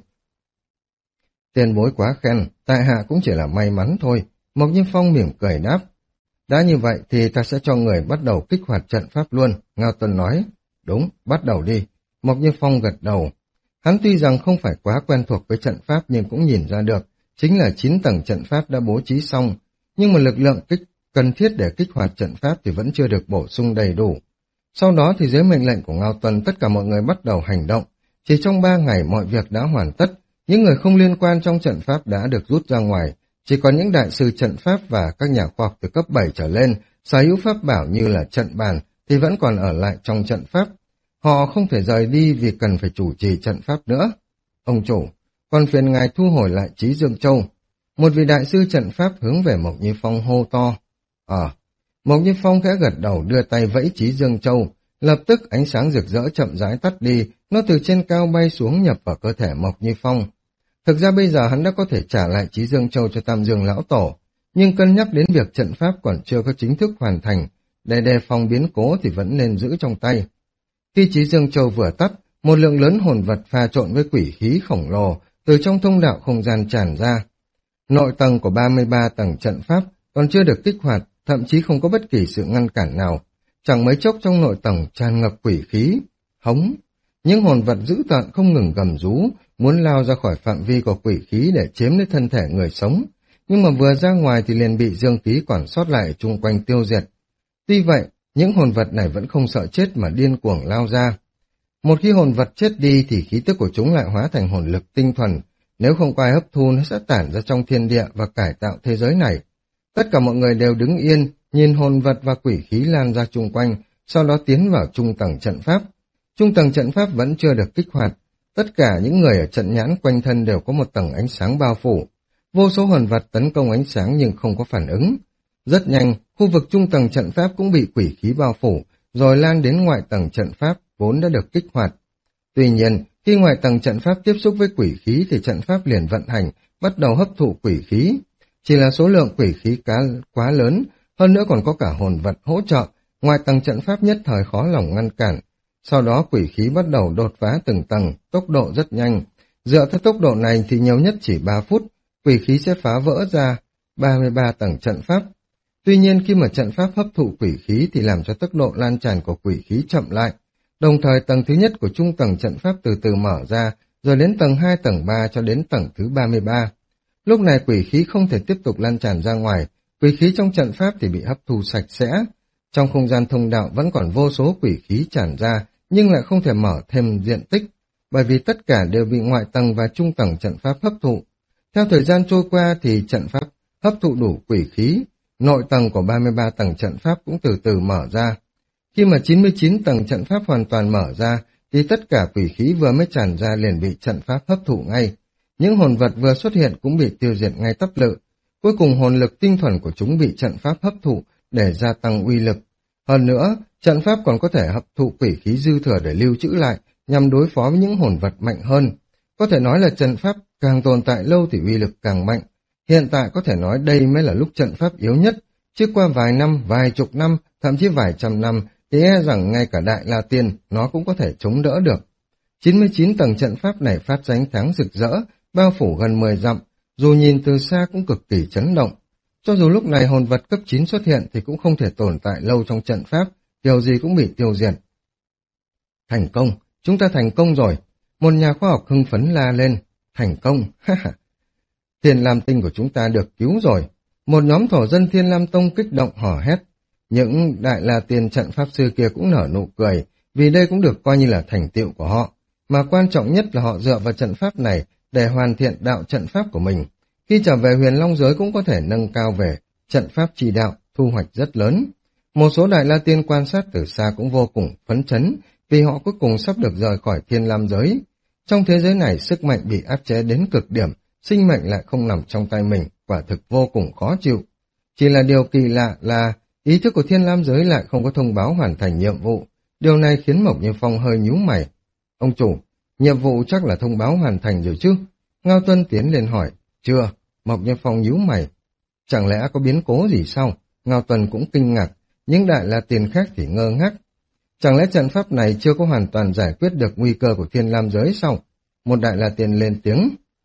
Tiền bối quá khen, tại hạ cũng chỉ là may mắn thôi, Mộc Như Phong mỉm cười đáp. Đã như vậy thì ta sẽ cho người bắt đầu kích hoạt trận pháp luôn, Ngao Tuân nói. Đúng, bắt đầu đi, Mộc Như Phong gật đầu. Hắn tuy rằng không phải quá quen thuộc với trận pháp nhưng cũng nhìn ra được, chính là chín tầng trận pháp đã bố trí xong, nhưng mà lực lượng kích cần thiết để kích hoạt trận pháp thì vẫn chưa được bổ sung đầy đủ. Sau đó thì dưới mệnh lệnh của Ngao Tuân tất cả mọi người bắt đầu hành động. Chỉ trong ba ngày mọi việc đã hoàn tất, những người không liên quan trong trận pháp đã được rút ra ngoài, chỉ còn những đại sư trận pháp và các nhà khoa học từ cấp bảy trở lên, sở hữu pháp bảo như là trận bàn thì vẫn còn ở lại trong trận pháp. Họ không thể rời đi vì cần phải chủ trì trận pháp nữa. Ông chủ, còn phiền ngài thu hồi lại Chí Dương Châu. Một vị đại sư trận pháp hướng về Mộc Như Phong hô to. Ờ, à, Mộc Như Phong khẽ gật đầu đưa tay vẫy Chí Dương Châu. Lập tức ánh sáng rực rỡ chậm rãi tắt đi, nó từ trên cao bay xuống nhập vào cơ thể Mộc Như Phong. Thực ra bây giờ hắn đã có thể trả lại Chí Dương Châu cho Tam Dương Lão Tổ, nhưng cân nhắc đến việc trận pháp còn chưa có chính thức hoàn thành, để đề phòng biến cố thì vẫn nên giữ trong tay. Khi Chí Dương Châu vừa tắt, một lượng lớn hồn vật pha trộn với quỷ khí khổng lồ từ trong thông đạo không gian tràn ra. Nội tầng của ba mươi ba tầng trận pháp còn chưa được kích hoạt, thậm chí không có bất kỳ sự ngăn cản nào. Chẳng mấy chốc trong nội tầng tràn ngập quỷ khí, hống. Những hồn vật dữ tợn không ngừng gầm rú, muốn lao ra khỏi phạm vi của quỷ khí để chiếm lấy thân thể người sống. Nhưng mà vừa ra ngoài thì liền bị dương khí còn sót lại chung quanh tiêu diệt. Tuy vậy, những hồn vật này vẫn không sợ chết mà điên cuồng lao ra. Một khi hồn vật chết đi thì khí tức của chúng lại hóa thành hồn lực tinh thuần. Nếu không có ai hấp thu nó sẽ tản ra trong thiên địa và cải tạo thế giới này. Tất cả mọi người đều đứng yên, nhìn hồn vật và quỷ khí lan ra chung quanh, sau đó tiến vào trung tầng trận pháp. Trung tầng trận pháp vẫn chưa được kích hoạt. Tất cả những người ở trận nhãn quanh thân đều có một tầng ánh sáng bao phủ. Vô số hồn vật tấn công ánh sáng nhưng không có phản ứng. Rất nhanh, khu vực trung tầng trận pháp cũng bị quỷ khí bao phủ, rồi lan đến ngoại tầng trận pháp vốn đã được kích hoạt. Tuy nhiên, khi ngoại tầng trận pháp tiếp xúc với quỷ khí thì trận pháp liền vận hành, bắt đầu hấp thụ quỷ khí. Chỉ là số lượng quỷ khí cá quá lớn, hơn nữa còn có cả hồn vật hỗ trợ, ngoại tầng trận pháp nhất thời khó lòng ngăn cản. Sau đó quỷ khí bắt đầu đột phá từng tầng, tốc độ rất nhanh. Dựa theo tốc độ này thì nhiều nhất chỉ ba phút, quỷ khí sẽ phá vỡ ra ba mươi ba tầng trận pháp. Tuy nhiên khi mà trận pháp hấp thụ quỷ khí thì làm cho tốc độ lan tràn của quỷ khí chậm lại. Đồng thời tầng thứ nhất của trung tầng trận pháp từ từ mở ra, rồi đến tầng hai, tầng ba cho đến tầng thứ ba mươi ba. Lúc này quỷ khí không thể tiếp tục lan tràn ra ngoài, quỷ khí trong trận pháp thì bị hấp thu sạch sẽ. Trong không gian thông đạo vẫn còn vô số quỷ khí tràn ra, nhưng lại không thể mở thêm diện tích, bởi vì tất cả đều bị ngoại tầng và trung tầng trận pháp hấp thụ. Theo thời gian trôi qua thì trận pháp hấp thụ đủ quỷ khí, nội tầng của ba mươi ba tầng trận pháp cũng từ từ mở ra. Khi mà chín mươi chín tầng trận pháp hoàn toàn mở ra, thì tất cả quỷ khí vừa mới tràn ra liền bị trận pháp hấp thụ ngay. Những hồn vật vừa xuất hiện cũng bị tiêu diệt ngay tấp lự. Cuối cùng hồn lực tinh thuần của chúng bị trận pháp hấp thụ để gia tăng uy lực. Hơn nữa, trận pháp còn có thể hấp thụ quỷ khí dư thừa để lưu trữ lại, nhằm đối phó với những hồn vật mạnh hơn. Có thể nói là trận pháp càng tồn tại lâu thì uy lực càng mạnh. Hiện tại có thể nói đây mới là lúc trận pháp yếu nhất, chứ qua vài năm, vài chục năm, thậm chí vài trăm năm, thì e rằng ngay cả Đại La Tiên nó cũng có thể chống đỡ được. chín mươi chín tầng trận pháp này phát ra ánh sáng rực rỡ, bao phủ gần mười dặm, dù nhìn từ xa cũng cực kỳ chấn động. Cho dù lúc này hồn vật cấp chín xuất hiện thì cũng không thể tồn tại lâu trong trận pháp, điều gì cũng bị tiêu diệt. Thành công, chúng ta thành công rồi. Một nhà khoa học hưng phấn la lên, thành công, ha ha. Thiên Lam Tinh của chúng ta được cứu rồi. Một nhóm thổ dân Thiên Lam Tông kích động hò hét. Những Đại La Tiên trận pháp sư kia cũng nở nụ cười, vì đây cũng được coi như là thành tựu của họ. Mà quan trọng nhất là họ dựa vào trận pháp này để hoàn thiện đạo trận pháp của mình. Khi trở về Huyền Long giới cũng có thể nâng cao về trận pháp chỉ đạo, thu hoạch rất lớn. Một số Đại La Tiên quan sát từ xa cũng vô cùng phấn chấn, vì họ cuối cùng sắp được rời khỏi Thiên Lam giới. Trong thế giới này sức mạnh bị áp chế đến cực điểm, sinh mệnh lại không nằm trong tay mình, quả thực vô cùng khó chịu. Chỉ là điều kỳ lạ là ý thức của Thiên Lam giới lại không có thông báo hoàn thành nhiệm vụ. Điều này khiến Mộc Như Phong hơi nhíu mày. Ông chủ, nhiệm vụ chắc là thông báo hoàn thành rồi chứ? Ngao Tuân tiến lên hỏi. Chưa. Mộc Như Phong nhíu mày. Chẳng lẽ có biến cố gì sao? Ngao Tuân cũng kinh ngạc, những Đại La Tiên khác thì ngơ ngác. Chẳng lẽ trận pháp này chưa có hoàn toàn giải quyết được nguy cơ của Thiên Lam giới sao? Một Đại La Tiên lên tiếng.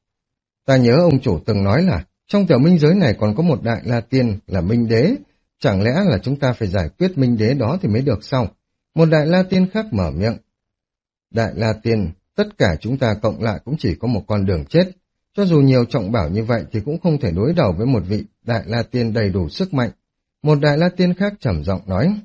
Ta nhớ ông chủ từng nói là trong tiểu minh giới này còn có một Đại La Tiên là Minh Đế. Chẳng lẽ là chúng ta phải giải quyết Minh Đế đó thì mới được sao? Một Đại La Tiên khác mở miệng. Đại La Tiên, tất cả chúng ta cộng lại cũng chỉ có một con đường chết. Cho dù nhiều trọng bảo như vậy thì cũng không thể đối đầu với một vị Đại La Tiên đầy đủ sức mạnh. Một Đại La Tiên khác trầm giọng nói.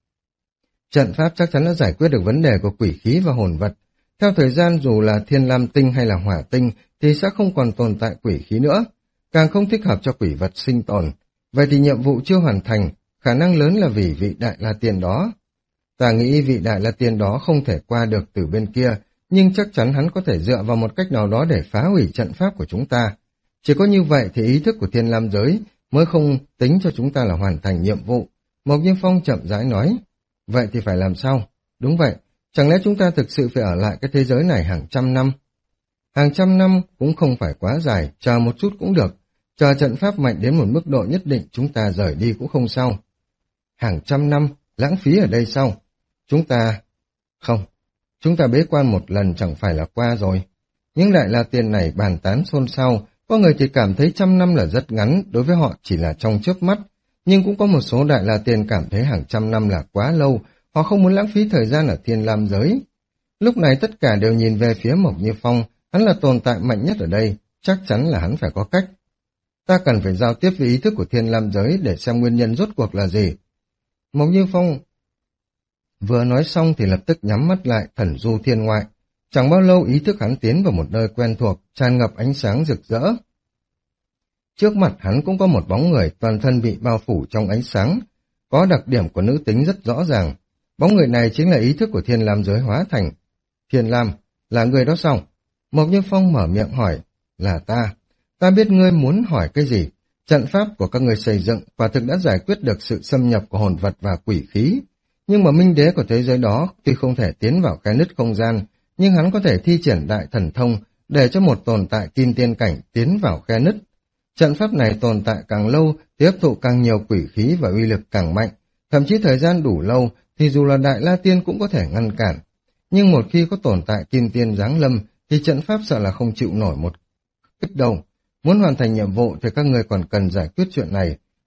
Trận pháp chắc chắn đã giải quyết được vấn đề của quỷ khí và hồn vật. Theo thời gian dù là Thiên Lam Tinh hay là Hỏa Tinh thì sẽ không còn tồn tại quỷ khí nữa, càng không thích hợp cho quỷ vật sinh tồn. Vậy thì nhiệm vụ chưa hoàn thành, khả năng lớn là vì vị Đại La Tiên đó. Ta nghĩ vị Đại La Tiên đó không thể qua được từ bên kia, nhưng chắc chắn hắn có thể dựa vào một cách nào đó để phá hủy trận pháp của chúng ta. Chỉ có như vậy thì ý thức của Thiên Lam giới mới không tính cho chúng ta là hoàn thành nhiệm vụ. Mộc Như Phong chậm rãi nói. Vậy thì phải làm sao? Đúng vậy, chẳng lẽ chúng ta thực sự phải ở lại cái thế giới này hàng trăm năm? Hàng trăm năm cũng không phải quá dài, chờ một chút cũng được. Chờ trận pháp mạnh đến một mức độ nhất định chúng ta rời đi cũng không sao. Hàng trăm năm, lãng phí ở đây sao? Chúng ta... Không, chúng ta bế quan một lần chẳng phải là qua rồi. Những Đại La Tiên này bàn tán xôn xao, có người thì cảm thấy trăm năm là rất ngắn, đối với họ chỉ là trong chớp mắt. Nhưng cũng có một số Đại La Tiên cảm thấy hàng trăm năm là quá lâu, họ không muốn lãng phí thời gian ở Thiên Lam giới. Lúc này tất cả đều nhìn về phía Mộc Như Phong, hắn là tồn tại mạnh nhất ở đây, chắc chắn là hắn phải có cách. Ta cần phải giao tiếp với ý thức của Thiên Lam giới để xem nguyên nhân rốt cuộc là gì. Mộc Như Phong vừa nói xong thì lập tức nhắm mắt lại, thần du thiên ngoại. Chẳng bao lâu ý thức hắn tiến vào một nơi quen thuộc, tràn ngập ánh sáng rực rỡ. Trước mặt hắn cũng có một bóng người toàn thân bị bao phủ trong ánh sáng, có đặc điểm của nữ tính rất rõ ràng. Bóng người này chính là ý thức của Thiên Lam giới hóa thành. Thiên Lam, là người đó sao? Mộc Như Phong mở miệng hỏi. Là ta. Ta biết ngươi muốn hỏi cái gì. Trận pháp của các ngươi xây dựng quả thực đã giải quyết được sự xâm nhập của hồn vật và quỷ khí. Nhưng mà Minh Đế của thế giới đó tuy không thể tiến vào cái nứt không gian, nhưng hắn có thể thi triển đại thần thông để cho một tồn tại kim tiên cảnh tiến vào khe nứt. Trận pháp này tồn tại càng lâu thì hấp thụ càng nhiều quỷ khí và uy lực càng mạnh, thậm chí thời gian đủ lâu thì dù là Đại La Tiên cũng có thể ngăn cản. Nhưng một khi có tồn tại kim tiên giáng lâm thì trận pháp sợ là không chịu nổi một kích đâu. Muốn hoàn thành nhiệm vụ thì các người còn cần giải quyết chuyện này.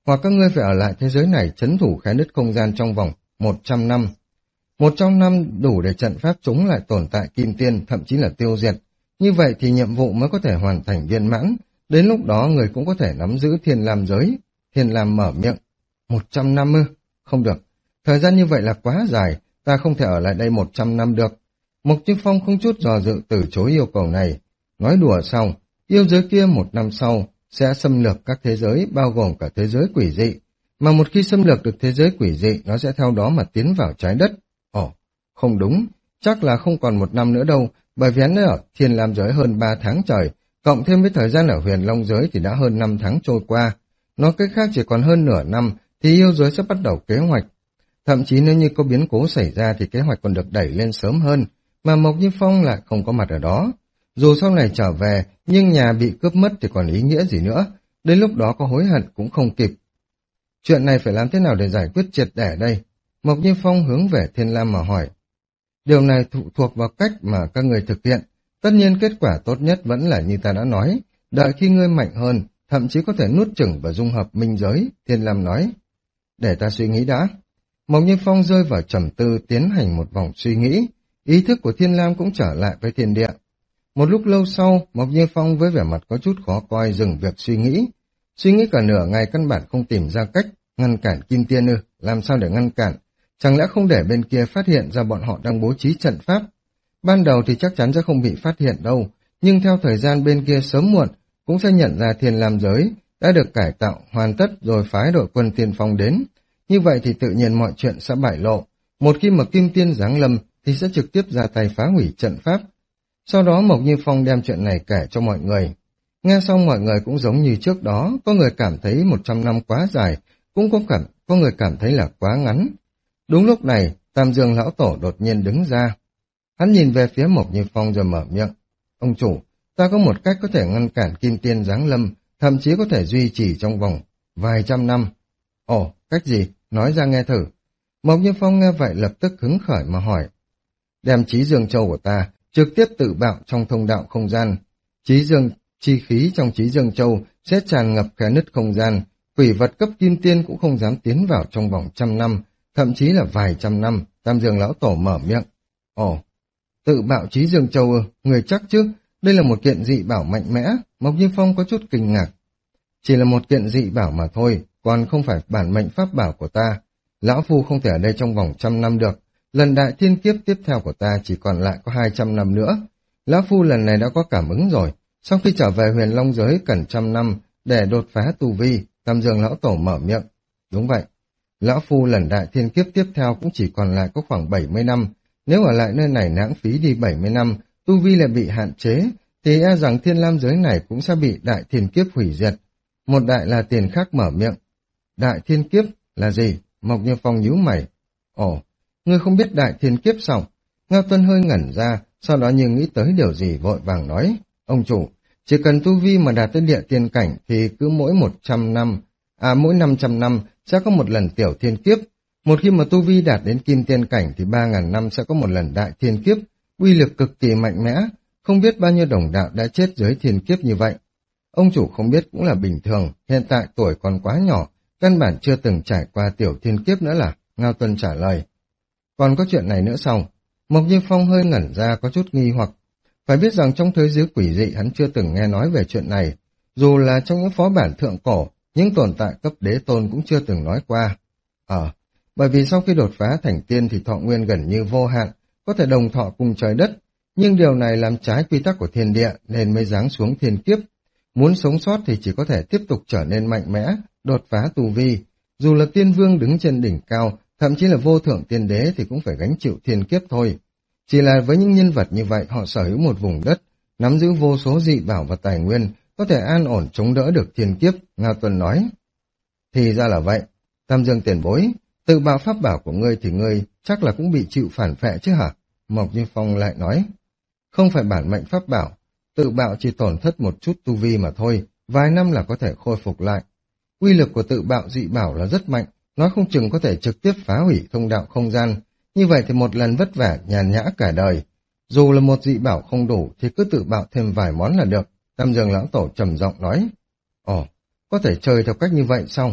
hoặc các ngươi phải ở lại thế giới này trấn thủ khe nứt không gian trong vòng một trăm năm. Một trăm năm đủ để trận pháp chống lại tồn tại kim tiên, thậm chí là tiêu diệt. Như vậy thì nhiệm vụ mới có thể hoàn thành viên mãn. Đến lúc đó người cũng có thể nắm giữ thiên lam giới. Thiên lam mở miệng. Một trăm năm ư? Không được. Thời gian như vậy là quá dài. Ta không thể ở lại đây một trăm năm được. Mộc Như Phong không chút dò dự từ chối yêu cầu này. Nói đùa xong, yêu giới kia một năm sau sẽ xâm lược các thế giới, bao gồm cả thế giới quỷ dị. Mà một khi xâm lược được thế giới quỷ dị, nó sẽ theo đó mà tiến vào trái đất. Ồ, không đúng, chắc là không còn một năm nữa đâu, bởi vì hắn ở thiên lam giới hơn ba tháng trời, cộng thêm với thời gian ở huyền long giới thì đã hơn năm tháng trôi qua. Nói cách khác chỉ còn hơn nửa năm thì yêu giới sẽ bắt đầu kế hoạch. Thậm chí nếu như có biến cố xảy ra thì kế hoạch còn được đẩy lên sớm hơn, mà Mộc Như Phong lại không có mặt ở đó. Dù sau này trở về, nhưng nhà bị cướp mất thì còn ý nghĩa gì nữa, đến lúc đó có hối hận cũng không kịp. Chuyện này phải làm thế nào để giải quyết triệt để đây? Mộc Như Phong hướng về Thiên Lam mà hỏi. Điều này phụ thuộc vào cách mà các người thực hiện. Tất nhiên kết quả tốt nhất vẫn là như ta đã nói. Đợi khi ngươi mạnh hơn, thậm chí có thể nuốt chửng và dung hợp minh giới, Thiên Lam nói. Để ta suy nghĩ đã. Mộc Như Phong rơi vào trầm tư tiến hành một vòng suy nghĩ. Ý thức của Thiên Lam cũng trở lại với thiên địa. Một lúc lâu sau, Mộc Như Phong với vẻ mặt có chút khó coi dừng việc suy nghĩ. Suy nghĩ cả nửa ngày căn bản không tìm ra cách ngăn cản Kim Tiên ư, làm sao để ngăn cản? Chẳng lẽ không để bên kia phát hiện ra bọn họ đang bố trí trận pháp? Ban đầu thì chắc chắn sẽ không bị phát hiện đâu, nhưng theo thời gian bên kia sớm muộn cũng sẽ nhận ra Thiên Lam giới đã được cải tạo hoàn tất rồi phái đội quân tiên phong đến. Như vậy thì tự nhiên mọi chuyện sẽ bại lộ. Một khi mà Kim Tiên giáng lâm thì sẽ trực tiếp ra tay phá hủy trận pháp. Sau đó Mộc Như Phong đem chuyện này kể cho mọi người. Nghe xong mọi người cũng giống như trước đó, có người cảm thấy một trăm năm quá dài, cũng có, cảm, có người cảm thấy là quá ngắn. Đúng lúc này, Tam Dương Lão Tổ đột nhiên đứng ra. Hắn nhìn về phía Mộc Như Phong rồi mở miệng. Ông chủ, ta có một cách có thể ngăn cản Kim Tiên giáng lâm, thậm chí có thể duy trì trong vòng vài trăm năm. Ồ, cách gì? Nói ra nghe thử. Mộc Như Phong nghe vậy lập tức hứng khởi mà hỏi. Đem Chí Dương Châu của ta trực tiếp tự bạo trong thông đạo không gian. Chí Dương chi khí trong Chí Dương Châu sẽ tràn ngập khe nứt không gian. Quỷ vật cấp Kim Tiên cũng không dám tiến vào trong vòng trăm năm, thậm chí là vài trăm năm. Tam Dương Lão Tổ mở miệng. Ồ, tự bạo Chí Dương Châu ư? Người chắc chứ? Đây là một kiện dị bảo mạnh mẽ. Mộc Như Phong có chút kinh ngạc. Chỉ là một kiện dị bảo mà thôi, còn không phải bản mệnh pháp bảo của ta. Lão Phu không thể ở đây trong vòng trăm năm được. Lần đại thiên kiếp tiếp theo của ta chỉ còn lại có hai trăm năm nữa. Lão Phu lần này đã có cảm ứng rồi. Sau khi trở về huyền long giới cần trăm năm để đột phá tu vi. Tam Dương Lão Tổ mở miệng. Đúng vậy. Lão Phu lần đại thiên kiếp tiếp theo cũng chỉ còn lại có khoảng bảy mươi năm. Nếu ở lại nơi này lãng phí đi bảy mươi năm, tu vi lại bị hạn chế, thì e rằng thiên lam giới này cũng sẽ bị đại thiên kiếp hủy diệt. Một đại là tiền khác mở miệng. Đại thiên kiếp là gì? Mộc Như Phong nhíu mày. Ồ, ngươi không biết đại thiên kiếp sao? Ngao Tuân hơi ngẩn ra, sau đó như nghĩ tới điều gì vội vàng nói. Ông chủ, chỉ cần tu vi mà đạt tới địa tiên cảnh thì cứ mỗi một trăm năm, à mỗi năm trăm năm sẽ có một lần tiểu thiên kiếp. Một khi mà tu vi đạt đến kim tiên cảnh thì ba ngàn năm sẽ có một lần đại thiên kiếp, uy lực cực kỳ mạnh mẽ, không biết bao nhiêu đồng đạo đã chết dưới thiên kiếp như vậy. Ông chủ không biết cũng là bình thường, hiện tại tuổi còn quá nhỏ, căn bản chưa từng trải qua tiểu thiên kiếp nữa là, Ngao Tuân trả lời. Còn có chuyện này nữa sao? Mộc Như Phong hơi ngẩn ra có chút nghi hoặc. Phải biết rằng trong thế giới quỷ dị hắn chưa từng nghe nói về chuyện này, dù là trong những phó bản thượng cổ, những tồn tại cấp đế tôn cũng chưa từng nói qua. Ờ, bởi vì sau khi đột phá thành tiên thì thọ nguyên gần như vô hạn, có thể đồng thọ cùng trời đất, nhưng điều này làm trái quy tắc của thiên địa nên mới giáng xuống thiên kiếp. Muốn sống sót thì chỉ có thể tiếp tục trở nên mạnh mẽ, đột phá tu vi. Dù là tiên vương đứng trên đỉnh cao, thậm chí là vô thượng tiên đế thì cũng phải gánh chịu thiên kiếp thôi. Chỉ là với những nhân vật như vậy họ sở hữu một vùng đất, nắm giữ vô số dị bảo và tài nguyên, có thể an ổn chống đỡ được thiên kiếp, Ngao Tuân nói. Thì ra là vậy. Tam Dương tiền bối, tự bạo pháp bảo của ngươi thì ngươi chắc là cũng bị chịu phản phệ chứ hả? Mộc Như Phong lại nói. Không phải bản mệnh pháp bảo, tự bạo chỉ tổn thất một chút tu vi mà thôi, vài năm là có thể khôi phục lại. Uy lực của tự bạo dị bảo là rất mạnh, nói không chừng có thể trực tiếp phá hủy thông đạo không gian. Như vậy thì một lần vất vả nhàn nhã cả đời. Dù là một dị bảo không đủ thì cứ tự bạo thêm vài món là được. Tam Dương Lão Tổ trầm giọng nói. Ồ, có thể chơi theo cách như vậy sao?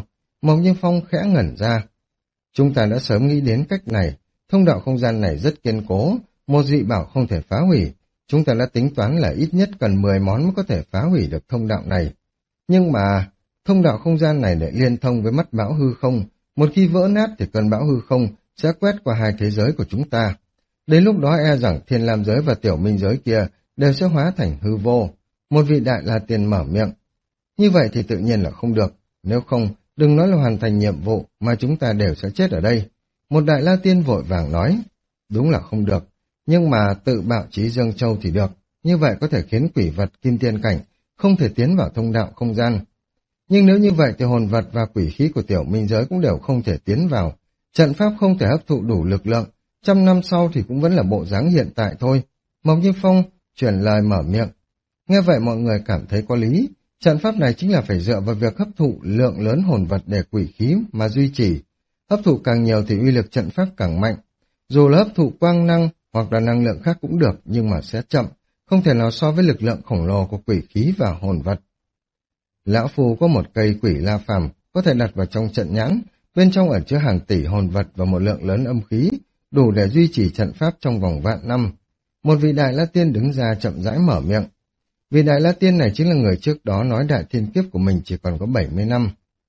Mộc Như Phong khẽ ngẩn ra. Chúng ta đã sớm nghĩ đến cách này, thông đạo không gian này rất kiên cố, một dị bảo không thể phá hủy. Chúng ta đã tính toán là ít nhất cần mười món mới có thể phá hủy được thông đạo này. Nhưng mà, thông đạo không gian này lại liên thông với mắt bão hư không. Một khi vỡ nát thì cơn bão hư không sẽ quét qua hai thế giới của chúng ta. Đến lúc đó e rằng Thiên Lam giới và Tiểu Minh giới kia đều sẽ hóa thành hư vô. Một vị đại la tiên mở miệng. Như vậy thì tự nhiên là không được. Nếu không, đừng nói là hoàn thành nhiệm vụ mà chúng ta đều sẽ chết ở đây. Một đại la tiên vội vàng nói. Đúng là không được. Nhưng mà tự bạo chí Dương Châu thì được. Như vậy có thể khiến quỷ vật kim tiên cảnh không thể tiến vào thông đạo không gian. Nhưng nếu như vậy thì hồn vật và quỷ khí của Tiểu Minh giới cũng đều không thể tiến vào. Trận pháp không thể hấp thụ đủ lực lượng. Trăm năm sau thì cũng vẫn là bộ dáng hiện tại thôi. Mộc Như Phong chuyển lời mở miệng. Nghe vậy mọi người cảm thấy có lý. Trận pháp này chính là phải dựa vào việc hấp thụ lượng lớn hồn vật để quỷ khí mà duy trì. Hấp thụ càng nhiều thì uy lực trận pháp càng mạnh. Dù là hấp thụ quang năng hoặc là năng lượng khác cũng được, nhưng mà sẽ chậm, không thể nào so với lực lượng khổng lồ của quỷ khí và hồn vật. Lão Phu có một cây quỷ la phàm, có thể đặt vào trong trận nhãn, bên trong ẩn chứa hàng tỷ hồn vật và một lượng lớn âm khí, đủ để duy trì trận pháp trong vòng vạn năm. Một vị đại la tiên đứng ra chậm rãi mở miệng. Vị đại la tiên này chính là người trước đó nói đại thiên kiếp của mình chỉ còn có bảy mươi năm.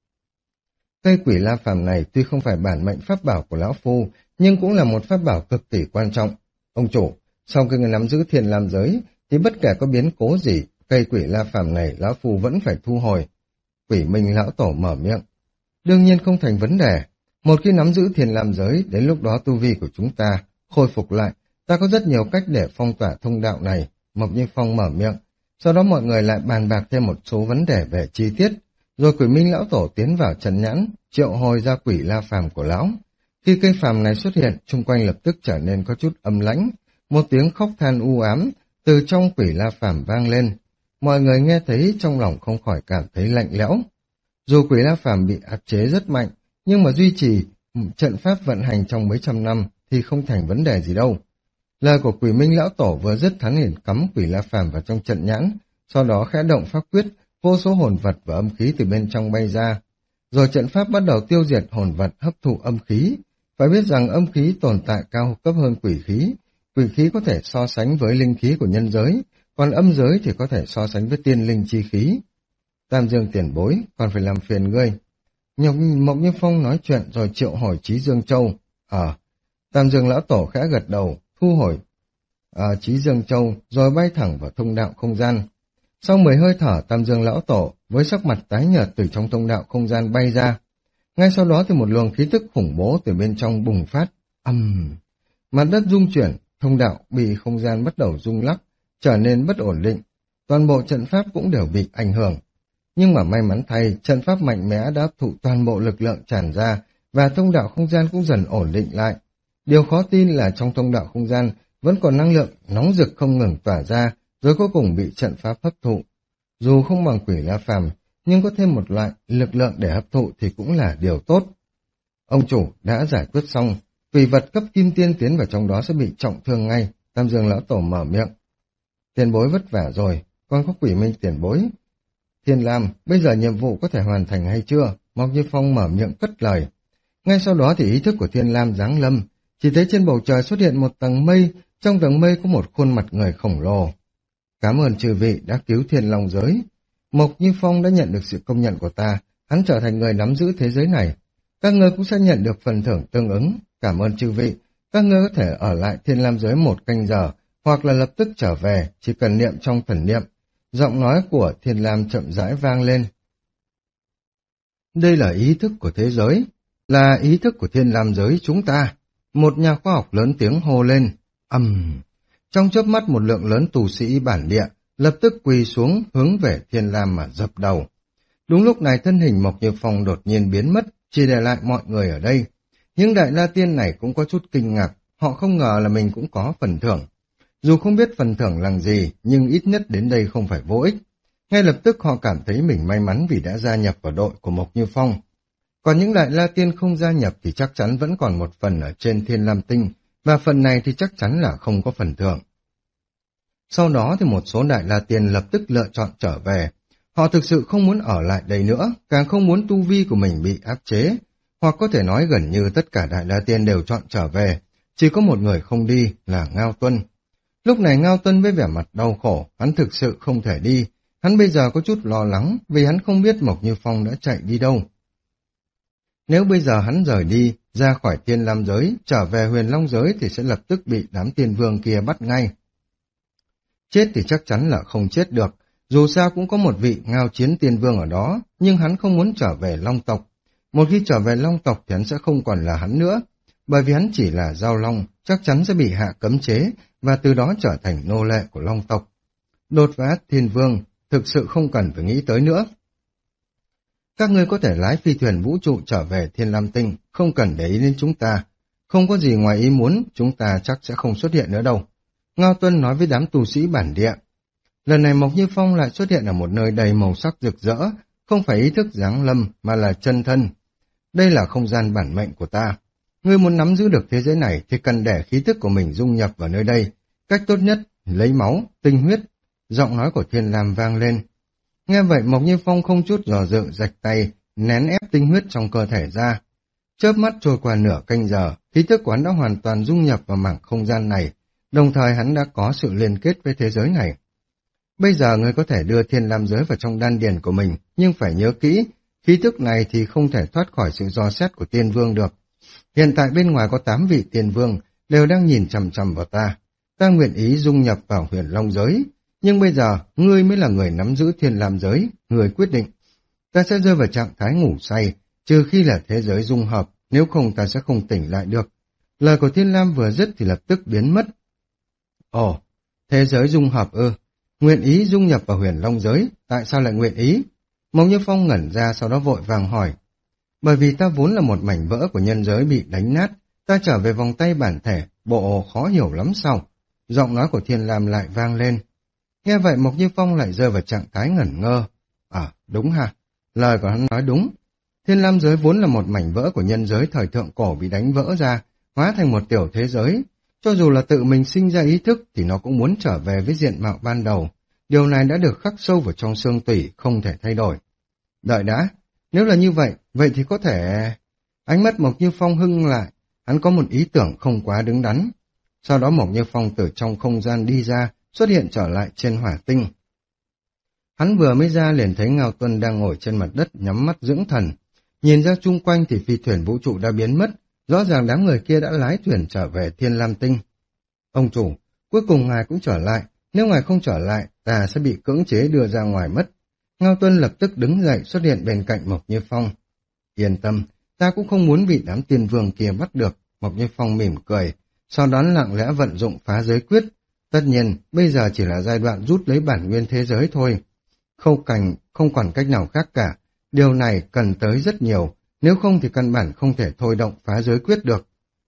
Cây quỷ la phàm này tuy không phải bản mệnh pháp bảo của Lão Phu, nhưng cũng là một pháp bảo cực kỳ quan trọng. Ông chủ, sau khi người nắm giữ Thiên Lam giới, thì bất kể có biến cố gì, cây quỷ la phàm này Lão Phu vẫn phải thu hồi. Quỷ Minh Lão Tổ mở miệng. Đương nhiên không thành vấn đề. Một khi nắm giữ Thiên Lam giới, đến lúc đó tu vi của chúng ta khôi phục lại, ta có rất nhiều cách để phong tỏa thông đạo này. Mộc Như Phong mở miệng. Sau đó mọi người lại bàn bạc thêm một số vấn đề về chi tiết. Rồi Quỷ Minh Lão Tổ tiến vào trận nhãn, triệu hồi ra quỷ la phàm của Lão. Khi cây phàm này xuất hiện, xung quanh lập tức trở nên có chút âm lãnh. Một tiếng khóc than u ám từ trong quỷ la phàm vang lên. Mọi người nghe thấy trong lòng không khỏi cảm thấy lạnh lẽo. Dù quỷ la phàm bị áp chế rất mạnh, nhưng mà duy trì trận pháp vận hành trong mấy trăm năm thì không thành vấn đề gì đâu. Lời của Quỷ Minh Lão Tổ vừa dứt, hắn liền cắm quỷ la phàm vào trong trận nhãn, sau đó khẽ động pháp quyết, vô số hồn vật và âm khí từ bên trong bay ra. Rồi trận pháp bắt đầu tiêu diệt hồn vật hấp thụ âm khí. Phải biết rằng âm khí tồn tại cao cấp hơn quỷ khí. Quỷ khí có thể so sánh với linh khí của nhân giới, còn âm giới thì có thể so sánh với tiên linh chi khí. Tam Dương tiền bối, còn phải làm phiền ngươi. Nhộc Mộc Như Phong nói chuyện rồi triệu hồi Chí Dương Châu. Ờ, Tam Dương Lão Tổ khẽ gật đầu, thu hồi à, Chí Dương Châu, rồi bay thẳng vào thông đạo không gian. Sau mười hơi thở, Tam Dương Lão Tổ với sắc mặt tái nhợt từ trong thông đạo không gian bay ra. Ngay sau đó thì một luồng khí tức khủng bố từ bên trong bùng phát. Ầm, um, mặt đất rung chuyển, thông đạo bị không gian bắt đầu rung lắc, trở nên bất ổn định. Toàn bộ trận pháp cũng đều bị ảnh hưởng. Nhưng mà may mắn thay, trận pháp mạnh mẽ đã hấp thụ toàn bộ lực lượng tràn ra và thông đạo không gian cũng dần ổn định lại. Điều khó tin là trong thông đạo không gian vẫn còn năng lượng nóng rực không ngừng tỏa ra, rồi cuối cùng bị trận pháp hấp thụ. Dù không bằng quỷ la phàm, nhưng có thêm một loại lực lượng để hấp thụ thì cũng là điều tốt. Ông chủ đã giải quyết xong, quỷ vật cấp kim tiên tiến vào trong đó sẽ bị trọng thương ngay. Tam Dương Lão Tổ mở miệng. Tiền bối vất vả rồi, còn có Quỷ Minh tiền bối. Thiên Lam, bây giờ nhiệm vụ có thể hoàn thành hay chưa? Mộc Như Phong mở miệng cất lời. Ngay sau đó thì ý thức của Thiên Lam giáng lâm, chỉ thấy trên bầu trời xuất hiện một tầng mây, trong tầng mây có một khuôn mặt người khổng lồ. Cảm ơn chư vị đã cứu Thiên Long giới. Mộc Như Phong đã nhận được sự công nhận của ta, hắn trở thành người nắm giữ thế giới này. Các ngươi cũng sẽ nhận được phần thưởng tương ứng. Cảm ơn chư vị, các ngươi có thể ở lại Thiên Lam giới một canh giờ, hoặc là lập tức trở về, chỉ cần niệm trong thần niệm. Giọng nói của Thiên Lam chậm rãi vang lên. Đây là ý thức của thế giới, là ý thức của Thiên Lam giới chúng ta. Một nhà khoa học lớn tiếng hô lên. Ầm. Uhm. Trong chớp mắt một lượng lớn tù sĩ bản địa lập tức quỳ xuống hướng về Thiên Lam mà dập đầu. Đúng lúc này thân hình Mộc Như Phong đột nhiên biến mất, chỉ để lại mọi người ở đây. Những đại la tiên này cũng có chút kinh ngạc, họ không ngờ là mình cũng có phần thưởng. Dù không biết phần thưởng là gì, nhưng ít nhất đến đây không phải vô ích. Ngay lập tức họ cảm thấy mình may mắn vì đã gia nhập vào đội của Mộc Như Phong. Còn những đại la tiên không gia nhập thì chắc chắn vẫn còn một phần ở trên Thiên Lam Tinh, và phần này thì chắc chắn là không có phần thưởng. Sau đó thì một số đại la tiên lập tức lựa chọn trở về. Họ thực sự không muốn ở lại đây nữa, càng không muốn tu vi của mình bị áp chế, hoặc có thể nói gần như tất cả Đại La Tiên đều chọn trở về, chỉ có một người không đi là Ngao Tuân. Lúc này Ngao Tuân với vẻ mặt đau khổ, hắn thực sự không thể đi, hắn bây giờ có chút lo lắng vì hắn không biết Mộc Như Phong đã chạy đi đâu. Nếu bây giờ hắn rời đi, ra khỏi Thiên Lam giới, trở về Huyền Long giới thì sẽ lập tức bị đám tiên vương kia bắt ngay. Chết thì chắc chắn là không chết được, dù sao cũng có một vị Ngao Chiến tiên vương ở đó, nhưng hắn không muốn trở về Long tộc. Một khi trở về Long tộc thì hắn sẽ không còn là hắn nữa, bởi vì hắn chỉ là Giao Long, chắc chắn sẽ bị hạ cấm chế và từ đó trở thành nô lệ của Long tộc. Đột phá thiên vương, thực sự không cần phải nghĩ tới nữa. Các ngươi có thể lái phi thuyền vũ trụ trở về Thiên Lam Tinh, không cần để ý đến chúng ta. Không có gì ngoài ý muốn, chúng ta chắc sẽ không xuất hiện nữa đâu. Ngao Tuân nói với đám tu sĩ bản địa. Lần này Mộc Như Phong lại xuất hiện ở một nơi đầy màu sắc rực rỡ, không phải ý thức giáng lâm mà là chân thân. Đây là không gian bản mệnh của ta. Ngươi muốn nắm giữ được thế giới này thì cần để khí thức của mình dung nhập vào nơi đây. Cách tốt nhất, lấy máu, tinh huyết. Giọng nói của Thiên Lam vang lên. Nghe vậy Mộc Như Phong không chút dò dự rạch tay, nén ép tinh huyết trong cơ thể ra. Chớp mắt trôi qua nửa canh giờ, khí thức của hắn đã hoàn toàn dung nhập vào mảng không gian này, đồng thời hắn đã có sự liên kết với thế giới này. Bây giờ ngươi có thể đưa Thiên Lam giới vào trong đan điền của mình, nhưng phải nhớ kỹ, khí thức này thì không thể thoát khỏi sự dò xét của tiên vương được. Hiện tại bên ngoài có tám vị tiên vương, đều đang nhìn chằm chằm vào ta. Ta nguyện ý dung nhập vào Huyền Long giới, nhưng bây giờ ngươi mới là người nắm giữ Thiên Lam giới, người quyết định. Ta sẽ rơi vào trạng thái ngủ say, trừ khi là thế giới dung hợp, nếu không ta sẽ không tỉnh lại được. Lời của Thiên Lam vừa dứt thì lập tức biến mất. Ồ, thế giới dung hợp ư? Nguyện ý dung nhập vào Huyền Long giới, tại sao lại nguyện ý? Mộc Như Phong ngẩn ra sau đó vội vàng hỏi. Bởi vì ta vốn là một mảnh vỡ của nhân giới bị đánh nát, ta trở về vòng tay bản thể, bộ khó hiểu lắm sao? Giọng nói của Thiên Lam lại vang lên. Nghe vậy Mộc Như Phong lại rơi vào trạng thái ngẩn ngơ. À, đúng ha, lời của hắn nói đúng. Thiên Lam giới vốn là một mảnh vỡ của nhân giới thời thượng cổ bị đánh vỡ ra, hóa thành một tiểu thế giới. Cho dù là tự mình sinh ra ý thức thì nó cũng muốn trở về với diện mạo ban đầu. Điều này đã được khắc sâu vào trong xương tủy, không thể thay đổi. Đợi đã, nếu là như vậy, vậy thì có thể... Ánh mắt Mộc Như Phong hưng lại, hắn có một ý tưởng không quá đứng đắn. Sau đó Mộc Như Phong từ trong không gian đi ra, xuất hiện trở lại trên hỏa tinh. Hắn vừa mới ra liền thấy Ngao Tuân đang ngồi trên mặt đất nhắm mắt dưỡng thần. Nhìn ra chung quanh thì phi thuyền vũ trụ đã biến mất, rõ ràng đám người kia đã lái thuyền trở về Thiên Lam Tinh. Ông chủ, cuối cùng ngài cũng trở lại, nếu ngài không trở lại, ta sẽ bị cưỡng chế đưa ra ngoài mất. Ngao Tuân lập tức đứng dậy xuất hiện bên cạnh Mộc Như Phong. Yên tâm, ta cũng không muốn bị đám tiên vương kia bắt được. Mộc Như Phong mỉm cười, sau đó lặng lẽ vận dụng phá giới quyết. Tất nhiên, bây giờ chỉ là giai đoạn rút lấy bản nguyên thế giới thôi. Không cảnh, không còn cách nào khác cả. Điều này cần tới rất nhiều, nếu không thì căn bản không thể thôi động phá giới quyết được.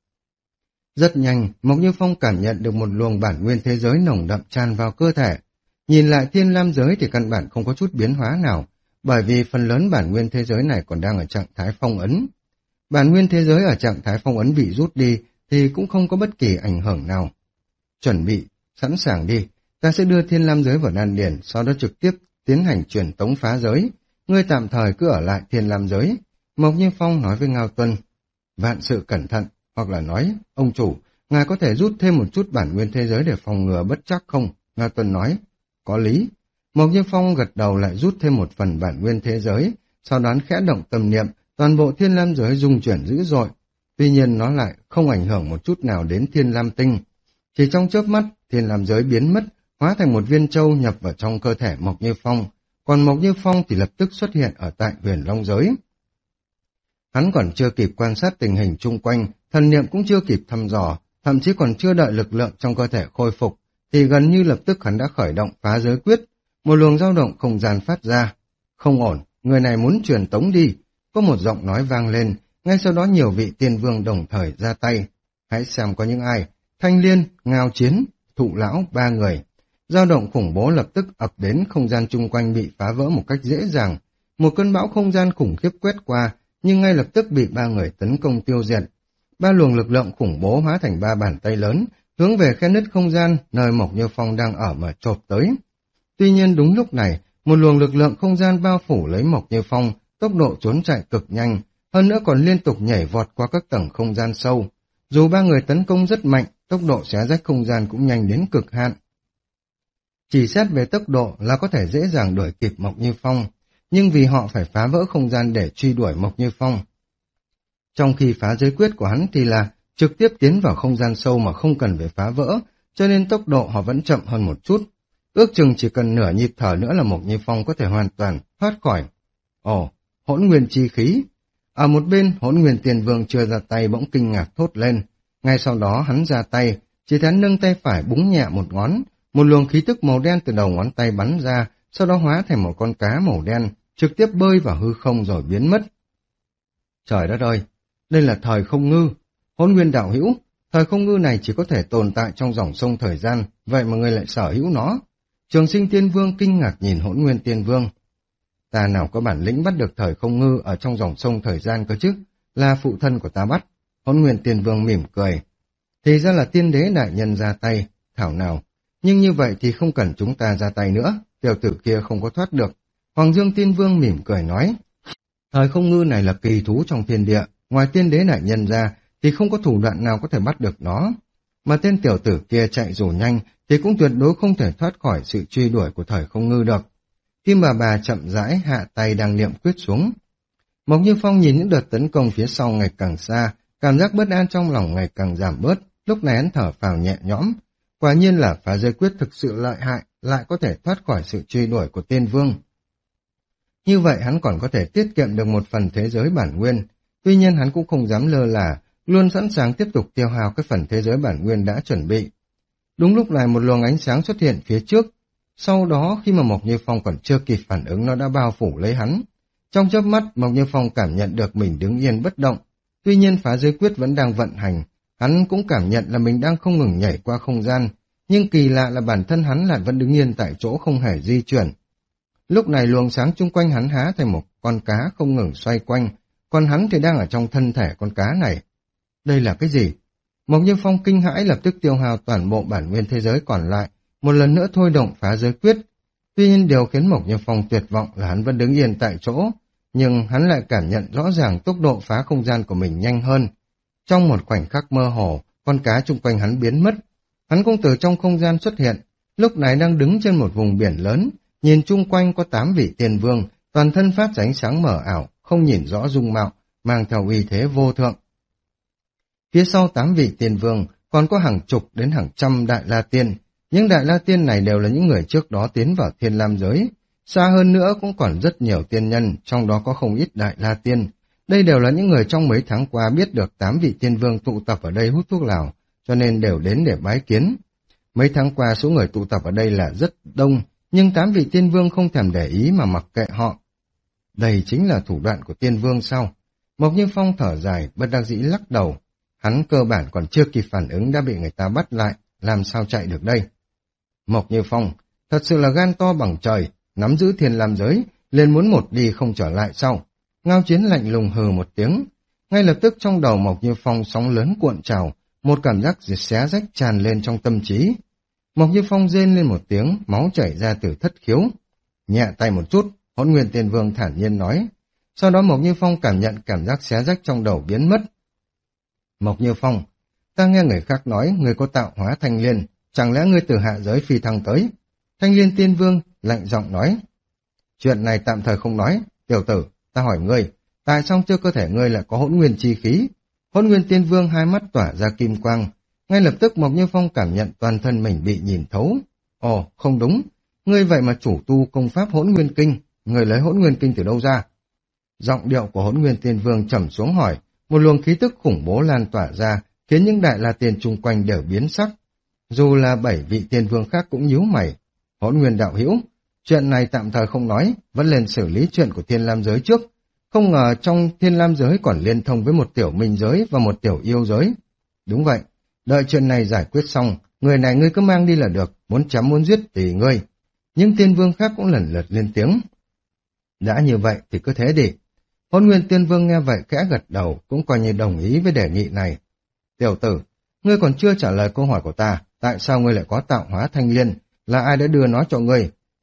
Rất nhanh, Mộc Như Phong cảm nhận được một luồng bản nguyên thế giới nồng đậm tràn vào cơ thể. Nhìn lại Thiên Lam giới thì căn bản không có chút biến hóa nào, bởi vì phần lớn bản nguyên thế giới này còn đang ở trạng thái phong ấn. Bản nguyên thế giới ở trạng thái phong ấn bị rút đi thì cũng không có bất kỳ ảnh hưởng nào. Chuẩn bị, sẵn sàng đi, ta sẽ đưa Thiên Lam giới vào đan điền, sau đó trực tiếp tiến hành truyền tống phá giới. Ngươi tạm thời cứ ở lại Thiên Lam giới. Mộc Như Phong nói với Ngao Tuân. Vạn sự cẩn thận, hoặc là nói, ông chủ, ngài có thể rút thêm một chút bản nguyên thế giới để phòng ngừa bất chắc không? Ngao Tuân nói. Có lý. Mộc Như Phong gật đầu lại rút thêm một phần bản nguyên thế giới, sau đó khẽ động tâm niệm, toàn bộ Thiên Lam giới rung chuyển dữ dội. Tuy nhiên nó lại không ảnh hưởng một chút nào đến Thiên Lam Tinh. Chỉ trong chớp mắt, Thiên Lam giới biến mất, hóa thành một viên châu nhập vào trong cơ thể Mộc Như Phong, còn Mộc Như Phong thì lập tức xuất hiện ở tại Huyền Long giới. Hắn còn chưa kịp quan sát tình hình chung quanh, thần niệm cũng chưa kịp thăm dò, thậm chí còn chưa đợi lực lượng trong cơ thể khôi phục, thì gần như lập tức hắn đã khởi động phá giới quyết, một luồng dao động không gian phát ra. Không ổn, người này muốn truyền tống đi. Có một giọng nói vang lên, ngay sau đó nhiều vị tiên vương đồng thời ra tay. Hãy xem có những ai, Thanh Liên, Ngao Chiến, Thụ Lão, ba người. Dao động khủng bố lập tức ập đến, không gian chung quanh bị phá vỡ một cách dễ dàng. Một cơn bão không gian khủng khiếp quét qua, nhưng ngay lập tức bị ba người tấn công tiêu diệt. Ba luồng lực lượng khủng bố hóa thành ba bàn tay lớn, hướng về khe nứt không gian nơi Mộc Như Phong đang ở mà chộp tới. Tuy nhiên đúng lúc này, Một luồng lực lượng không gian bao phủ lấy Mộc Như Phong, tốc độ trốn chạy cực nhanh, hơn nữa còn liên tục nhảy vọt qua các tầng không gian sâu. Dù ba người tấn công rất mạnh, tốc độ xé rách không gian cũng nhanh đến cực hạn. Chỉ xét về tốc độ là có thể dễ dàng đuổi kịp Mộc Như Phong, nhưng vì họ phải phá vỡ không gian để truy đuổi Mộc Như Phong. Trong khi phá giới quyết của hắn thì là trực tiếp tiến vào không gian sâu mà không cần phải phá vỡ, cho nên tốc độ họ vẫn chậm hơn một chút. Ước chừng chỉ cần nửa nhịp thở nữa là Mộc Như Phong có thể hoàn toàn thoát khỏi. Ồ, hỗn nguyên chi khí. Ở một bên, hỗn nguyên tiền vương chưa ra tay bỗng kinh ngạc thốt lên. Ngay sau đó hắn ra tay, chỉ thấy nâng tay phải búng nhẹ một ngón, một luồng khí tức màu đen từ đầu ngón tay bắn ra, sau đó hóa thành một con cá màu đen, trực tiếp bơi vào hư không rồi biến mất. Trời đất ơi, đây là thời không ngư. Hỗn nguyên đạo hữu, thời không ngư này chỉ có thể tồn tại trong dòng sông thời gian, vậy mà ngươi lại sở hữu nó. Trường Sinh Tiên Vương kinh ngạc nhìn Hỗn Nguyên Tiên Vương. Ta nào có bản lĩnh bắt được thời không ngư ở trong dòng sông thời gian cơ chứ, là phụ thân của ta bắt. Hỗn Nguyên Tiên Vương mỉm cười. Thì ra là tiên đế đại nhân ra tay, thảo nào. Nhưng như vậy thì không cần chúng ta ra tay nữa, tiểu tử kia không có thoát được. Hoàng Dương Tiên Vương mỉm cười nói. Thời không ngư này là kỳ thú trong thiên địa, ngoài tiên đế đại nhân ra thì không có thủ đoạn nào có thể bắt được nó. Mà tên tiểu tử kia chạy dù nhanh thì cũng tuyệt đối không thể thoát khỏi sự truy đuổi của thời không ngư được. Kim bà bà chậm rãi hạ tay đang niệm quyết xuống. Mộc Như Phong nhìn những đợt tấn công phía sau ngày càng xa, cảm giác bất an trong lòng ngày càng giảm bớt, lúc này hắn thở phào nhẹ nhõm. Quả nhiên là phá giới quyết thực sự lợi hại, lại có thể thoát khỏi sự truy đuổi của tiên vương. Như vậy hắn còn có thể tiết kiệm được một phần thế giới bản nguyên, tuy nhiên hắn cũng không dám lơ là, luôn sẵn sàng tiếp tục tiêu hao cái phần thế giới bản nguyên đã chuẩn bị. Đúng lúc này một luồng ánh sáng xuất hiện phía trước, sau đó khi mà Mộc Như Phong còn chưa kịp phản ứng nó đã bao phủ lấy hắn. Trong chớp mắt Mộc Như Phong cảm nhận được mình đứng yên bất động, tuy nhiên phá giới quyết vẫn đang vận hành, hắn cũng cảm nhận là mình đang không ngừng nhảy qua không gian, nhưng kỳ lạ là bản thân hắn lại vẫn đứng yên tại chỗ không hề di chuyển. Lúc này luồng sáng chung quanh hắn há thành một con cá không ngừng xoay quanh, còn hắn thì đang ở trong thân thể con cá này. Đây là cái gì? Mộc Như Phong kinh hãi lập tức tiêu hao toàn bộ bản nguyên thế giới còn lại, một lần nữa thôi động phá giới quyết. Tuy nhiên điều khiến Mộc Như Phong tuyệt vọng là hắn vẫn đứng yên tại chỗ, nhưng hắn lại cảm nhận rõ ràng tốc độ phá không gian của mình nhanh hơn. Trong một khoảnh khắc mơ hồ, con cá chung quanh hắn biến mất. Hắn cũng từ trong không gian xuất hiện, lúc này đang đứng trên một vùng biển lớn, nhìn chung quanh có tám vị tiên vương, toàn thân phát ra ánh sáng mờ ảo, không nhìn rõ dung mạo, mang theo uy thế vô thượng. Phía sau tám vị tiên vương còn có hàng chục đến hàng trăm đại la tiên, những đại la tiên này đều là những người trước đó tiến vào thiên lam giới. Xa hơn nữa cũng còn rất nhiều tiên nhân, trong đó có không ít đại la tiên. Đây đều là những người trong mấy tháng qua biết được tám vị tiên vương tụ tập ở đây hút thuốc lào, cho nên đều đến để bái kiến. Mấy tháng qua số người tụ tập ở đây là rất đông, nhưng tám vị tiên vương không thèm để ý mà mặc kệ họ. Đây chính là thủ đoạn của tiên vương sao? Mộc Như Phong thở dài, bất đắc dĩ lắc đầu. Hắn cơ bản còn chưa kịp phản ứng đã bị người ta bắt lại, làm sao chạy được đây? Mộc Như Phong, thật sự là gan to bằng trời, nắm giữ thiên lam giới, liền muốn một đi không trở lại sau. Ngao Chiến lạnh lùng hừ một tiếng. Ngay lập tức trong đầu Mộc Như Phong sóng lớn cuộn trào, một cảm giác xé rách tràn lên trong tâm trí. Mộc Như Phong rên lên một tiếng, máu chảy ra từ thất khiếu. Nhẹ tay một chút, Hỗn Nguyên Tiên Vương thản nhiên nói. Sau đó Mộc Như Phong cảm nhận cảm giác xé rách trong đầu biến mất. Mộc Như Phong, ta nghe người khác nói người có tạo hóa thanh liên, chẳng lẽ ngươi từ hạ giới phi thăng tới? Thanh Liên Tiên Vương lạnh giọng nói. Chuyện này tạm thời không nói, tiểu tử, ta hỏi ngươi, tại sao chưa cơ thể ngươi lại có hỗn nguyên chi khí? Hỗn Nguyên Tiên Vương hai mắt tỏa ra kim quang, ngay lập tức Mộc Như Phong cảm nhận toàn thân mình bị nhìn thấu. Ồ, không đúng, ngươi vậy mà chủ tu công pháp hỗn nguyên kinh, ngươi lấy hỗn nguyên kinh từ đâu ra? Giọng điệu của Hỗn Nguyên Tiên Vương trầm xuống hỏi, một luồng khí tức khủng bố lan tỏa ra, khiến những đại la tiên chung quanh đều biến sắc. Dù là bảy vị tiên vương khác cũng nhíu mày. Hỗn Nguyên đạo hữu, chuyện này tạm thời không nói, vẫn lên xử lý chuyện của thiên lam giới trước. Không ngờ trong thiên lam giới còn liên thông với một tiểu minh giới và một tiểu yêu giới. Đúng vậy, đợi chuyện này giải quyết xong, người này ngươi cứ mang đi là được, muốn chém muốn giết tùy ngươi. Những tiên vương khác cũng lần lượt lên tiếng. Đã như vậy thì cứ thế đi. Hỗn Nguyên Tiên Vương nghe vậy khẽ gật đầu, cũng coi như đồng ý với đề nghị này. Tiểu tử, ngươi còn chưa trả lời câu hỏi của ta, tại sao ngươi lại có tạo hóa thanh liên, là ai đã đưa nó cho ngươi?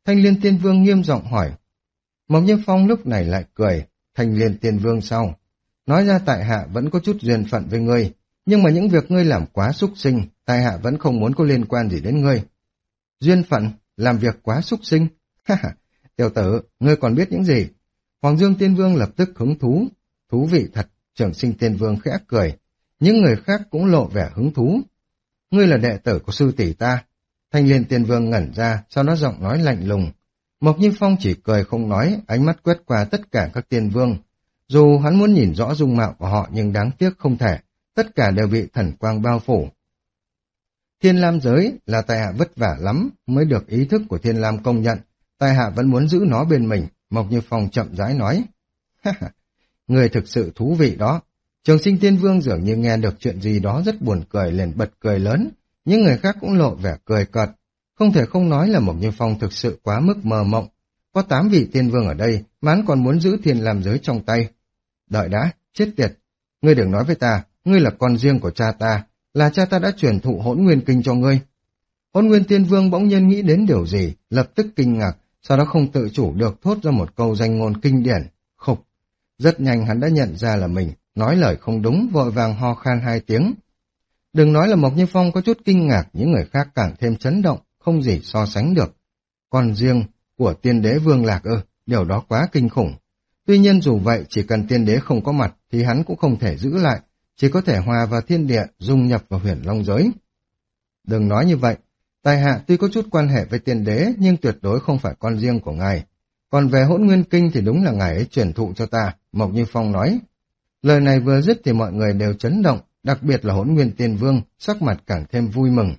Thanh Liên Tiên Vương nghiêm giọng hỏi. Mộc Như Phong lúc này lại cười. Thanh Liên Tiên Vương sao? Nói ra tại hạ vẫn có chút duyên phận với ngươi, nhưng mà những việc ngươi làm quá xúc sinh, tại hạ vẫn không muốn có liên quan gì đến ngươi. Duyên phận? Làm việc quá xúc sinh? Ha ha, tiểu tử, ngươi còn biết những gì? Hoàng Dương Tiên Vương lập tức hứng thú. Thú vị thật, Trường Sinh Tiên Vương khẽ cười. Những người khác cũng lộ vẻ hứng thú. Ngươi là đệ tử của sư tỷ ta. Thanh Liên Tiên Vương ngẩn ra, sau đó giọng nói lạnh lùng. Mộc Như Phong chỉ cười không nói, ánh mắt quét qua tất cả các tiên vương. Dù hắn muốn nhìn rõ dung mạo của họ nhưng đáng tiếc không thể, tất cả đều bị thần quang bao phủ. Thiên Lam giới là tại hạ vất vả lắm mới được ý thức của Thiên Lam công nhận, tại hạ vẫn muốn giữ nó bên mình, Mộc Như Phong chậm rãi nói. Người thực sự thú vị đó. Trường Sinh Tiên Vương dường như nghe được chuyện gì đó rất buồn cười liền bật cười lớn, những người khác cũng lộ vẻ cười cợt. Không thể không nói là Mộc Như Phong thực sự quá mức mơ mộng. Có tám vị tiên vương ở đây, mà hắn còn muốn giữ Thiên Lam giới trong tay. Đợi đã, chết tiệt. Ngươi đừng nói với ta, ngươi là con riêng của cha ta, là cha ta đã truyền thụ Hỗn Nguyên Kinh cho ngươi. Hỗn Nguyên Tiên Vương bỗng nhiên nghĩ đến điều gì, lập tức kinh ngạc, sau đó không tự chủ được thốt ra một câu danh ngôn kinh điển, khục. Rất nhanh hắn đã nhận ra là mình, nói lời không đúng, vội vàng ho khan hai tiếng. Đừng nói là Mộc Như Phong có chút kinh ngạc, những người khác càng thêm chấn động, không gì so sánh được. Con riêng của tiên đế Vương Lạc ư, điều đó quá kinh khủng. Tuy nhiên dù vậy, chỉ cần tiên đế không có mặt thì hắn cũng không thể giữ lại, chỉ có thể hòa vào thiên địa, dung nhập vào huyền long giới. Đừng nói như vậy, tài hạ tuy có chút quan hệ với tiên đế nhưng tuyệt đối không phải con riêng của ngài. Còn về Hỗn Nguyên Kinh thì đúng là ngài ấy truyền thụ cho ta, Mộc Như Phong nói. Lời này vừa dứt thì mọi người đều chấn động, đặc biệt là Hỗn Nguyên Tiên Vương, sắc mặt càng thêm vui mừng.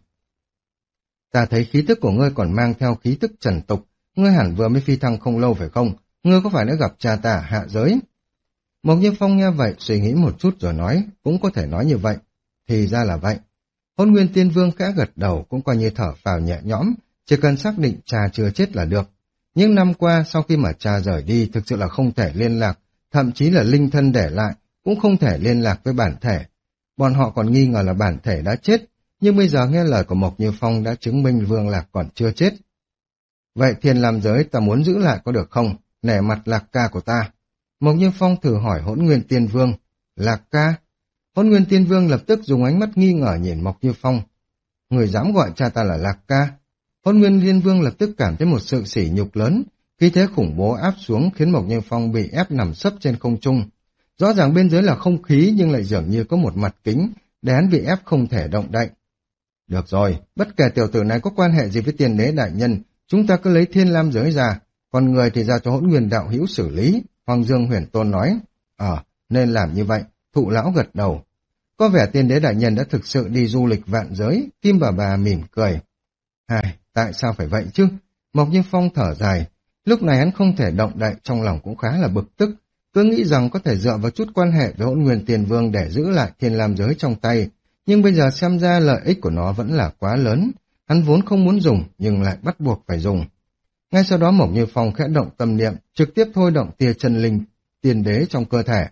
Ta thấy khí tức của ngươi còn mang theo khí tức trần tục, ngươi hẳn vừa mới phi thăng không lâu phải không? Ngươi có phải đã gặp cha ta hạ giới? Mộc Như Phong nghe vậy suy nghĩ một chút rồi nói, cũng có thể nói như vậy. Thì ra là vậy. Hỗn Nguyên Tiên Vương khẽ gật đầu cũng coi như thở phào nhẹ nhõm, chỉ cần xác định cha chưa chết là được. Những năm qua sau khi mà cha rời đi thực sự là không thể liên lạc, thậm chí là linh thân để lại cũng không thể liên lạc với bản thể. Bọn họ còn nghi ngờ là bản thể đã chết, nhưng bây giờ nghe lời của Mộc Như Phong đã chứng minh Vương Lạc còn chưa chết. Vậy Thiên Lam giới ta muốn giữ lại có được không? Nể mặt Lạc ca của ta. Mộc Như Phong thử hỏi Hỗn Nguyên Tiên Vương. Lạc ca? Hỗn Nguyên Tiên Vương lập tức dùng ánh mắt nghi ngờ nhìn Mộc Như Phong. Người dám gọi cha ta là Lạc ca? Hỗn Nguyên Tiên Vương lập tức cảm thấy một sự sỉ nhục lớn, khí thế khủng bố áp xuống khiến Mộc Như Phong bị ép nằm sấp trên không trung. Rõ ràng bên dưới là không khí nhưng lại dường như có một mặt kính, để hắn bị ép không thể động đậy. Được rồi, bất kể tiểu tử này có quan hệ gì với tiên đế đại nhân, chúng ta cứ lấy Thiên Lam giới ra, còn người thì ra cho Hỗn Nguyên đạo hữu xử lý, Hoàng Dương Huyền Tôn nói. Ờ, nên làm như vậy, Thụ lão gật đầu. Có vẻ tiên đế đại nhân đã thực sự đi du lịch vạn giới, Kim bà bà mỉm cười. Hài, tại sao phải vậy chứ? Mộc Như Phong thở dài, lúc này hắn không thể động đậy, trong lòng cũng khá là bực tức, cứ nghĩ rằng có thể dựa vào chút quan hệ với Hỗn Nguyên Tiên Vương để giữ lại Thiên Lam giới trong tay, nhưng bây giờ xem ra lợi ích của nó vẫn là quá lớn, hắn vốn không muốn dùng nhưng lại bắt buộc phải dùng. Ngay sau đó Mộc Như Phong khẽ động tâm niệm, trực tiếp thôi động tia chân linh, tiên đế trong cơ thể.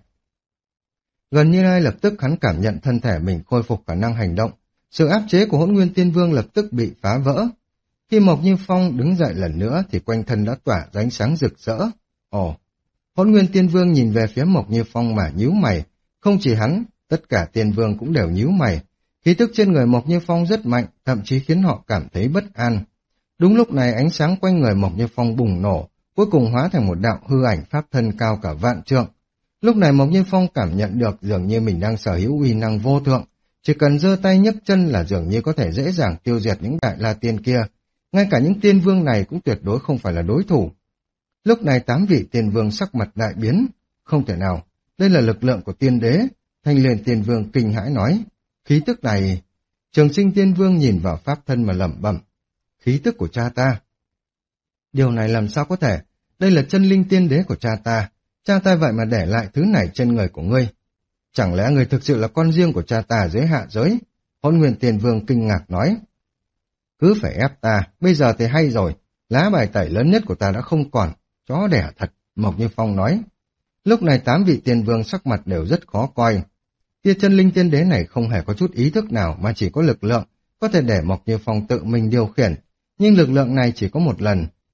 Gần như ngay lập tức hắn cảm nhận thân thể mình khôi phục khả năng hành động, sự áp chế của Hỗn Nguyên Tiên Vương lập tức bị phá vỡ. Khi Mộc Như Phong đứng dậy lần nữa thì quanh thân đã tỏa ra ánh sáng rực rỡ. Ồ! Hỗn Nguyên Tiên Vương nhìn về phía Mộc Như Phong mà nhíu mày, không chỉ hắn, tất cả tiên vương cũng đều nhíu mày. Khí tức trên người Mộc Như Phong rất mạnh, thậm chí khiến họ cảm thấy bất an. Đúng lúc này ánh sáng quanh người Mộc Như Phong bùng nổ, cuối cùng hóa thành một đạo hư ảnh pháp thân cao cả vạn trượng. Lúc này Mộc Như Phong cảm nhận được dường như mình đang sở hữu uy năng vô thượng, chỉ cần giơ tay nhấc chân là dường như có thể dễ dàng tiêu diệt những đại la tiên kia. Ngay cả những tiên vương này cũng tuyệt đối không phải là đối thủ. Lúc này tám vị tiên vương sắc mặt đại biến. Không thể nào, đây là lực lượng của tiên đế. Thanh Liên Tiên Vương kinh hãi nói, khí tức này... Trường Sinh Tiên Vương nhìn vào pháp thân mà lẩm bẩm, khí tức của cha ta. Điều này làm sao có thể, đây là chân linh tiên đế của cha ta, cha ta vậy mà để lại thứ này trên người của ngươi. Chẳng lẽ người thực sự là con riêng của cha ta dưới hạ giới? Hỗn Nguyên Tiên Vương kinh ngạc nói, cứ phải ép ta, bây giờ thì hay rồi, lá bài tẩy lớn nhất của ta đã không còn, chó đẻ thật, Mộc Như Phong nói. Lúc này tám vị tiên vương sắc mặt đều rất khó coi. Tia chân linh tiên đế này không hề có chút ý thức nào mà chỉ có lực lượng, có thể để Mộc Như Phong tự mình điều khiển. Nhưng lực lượng này chỉ có một lần,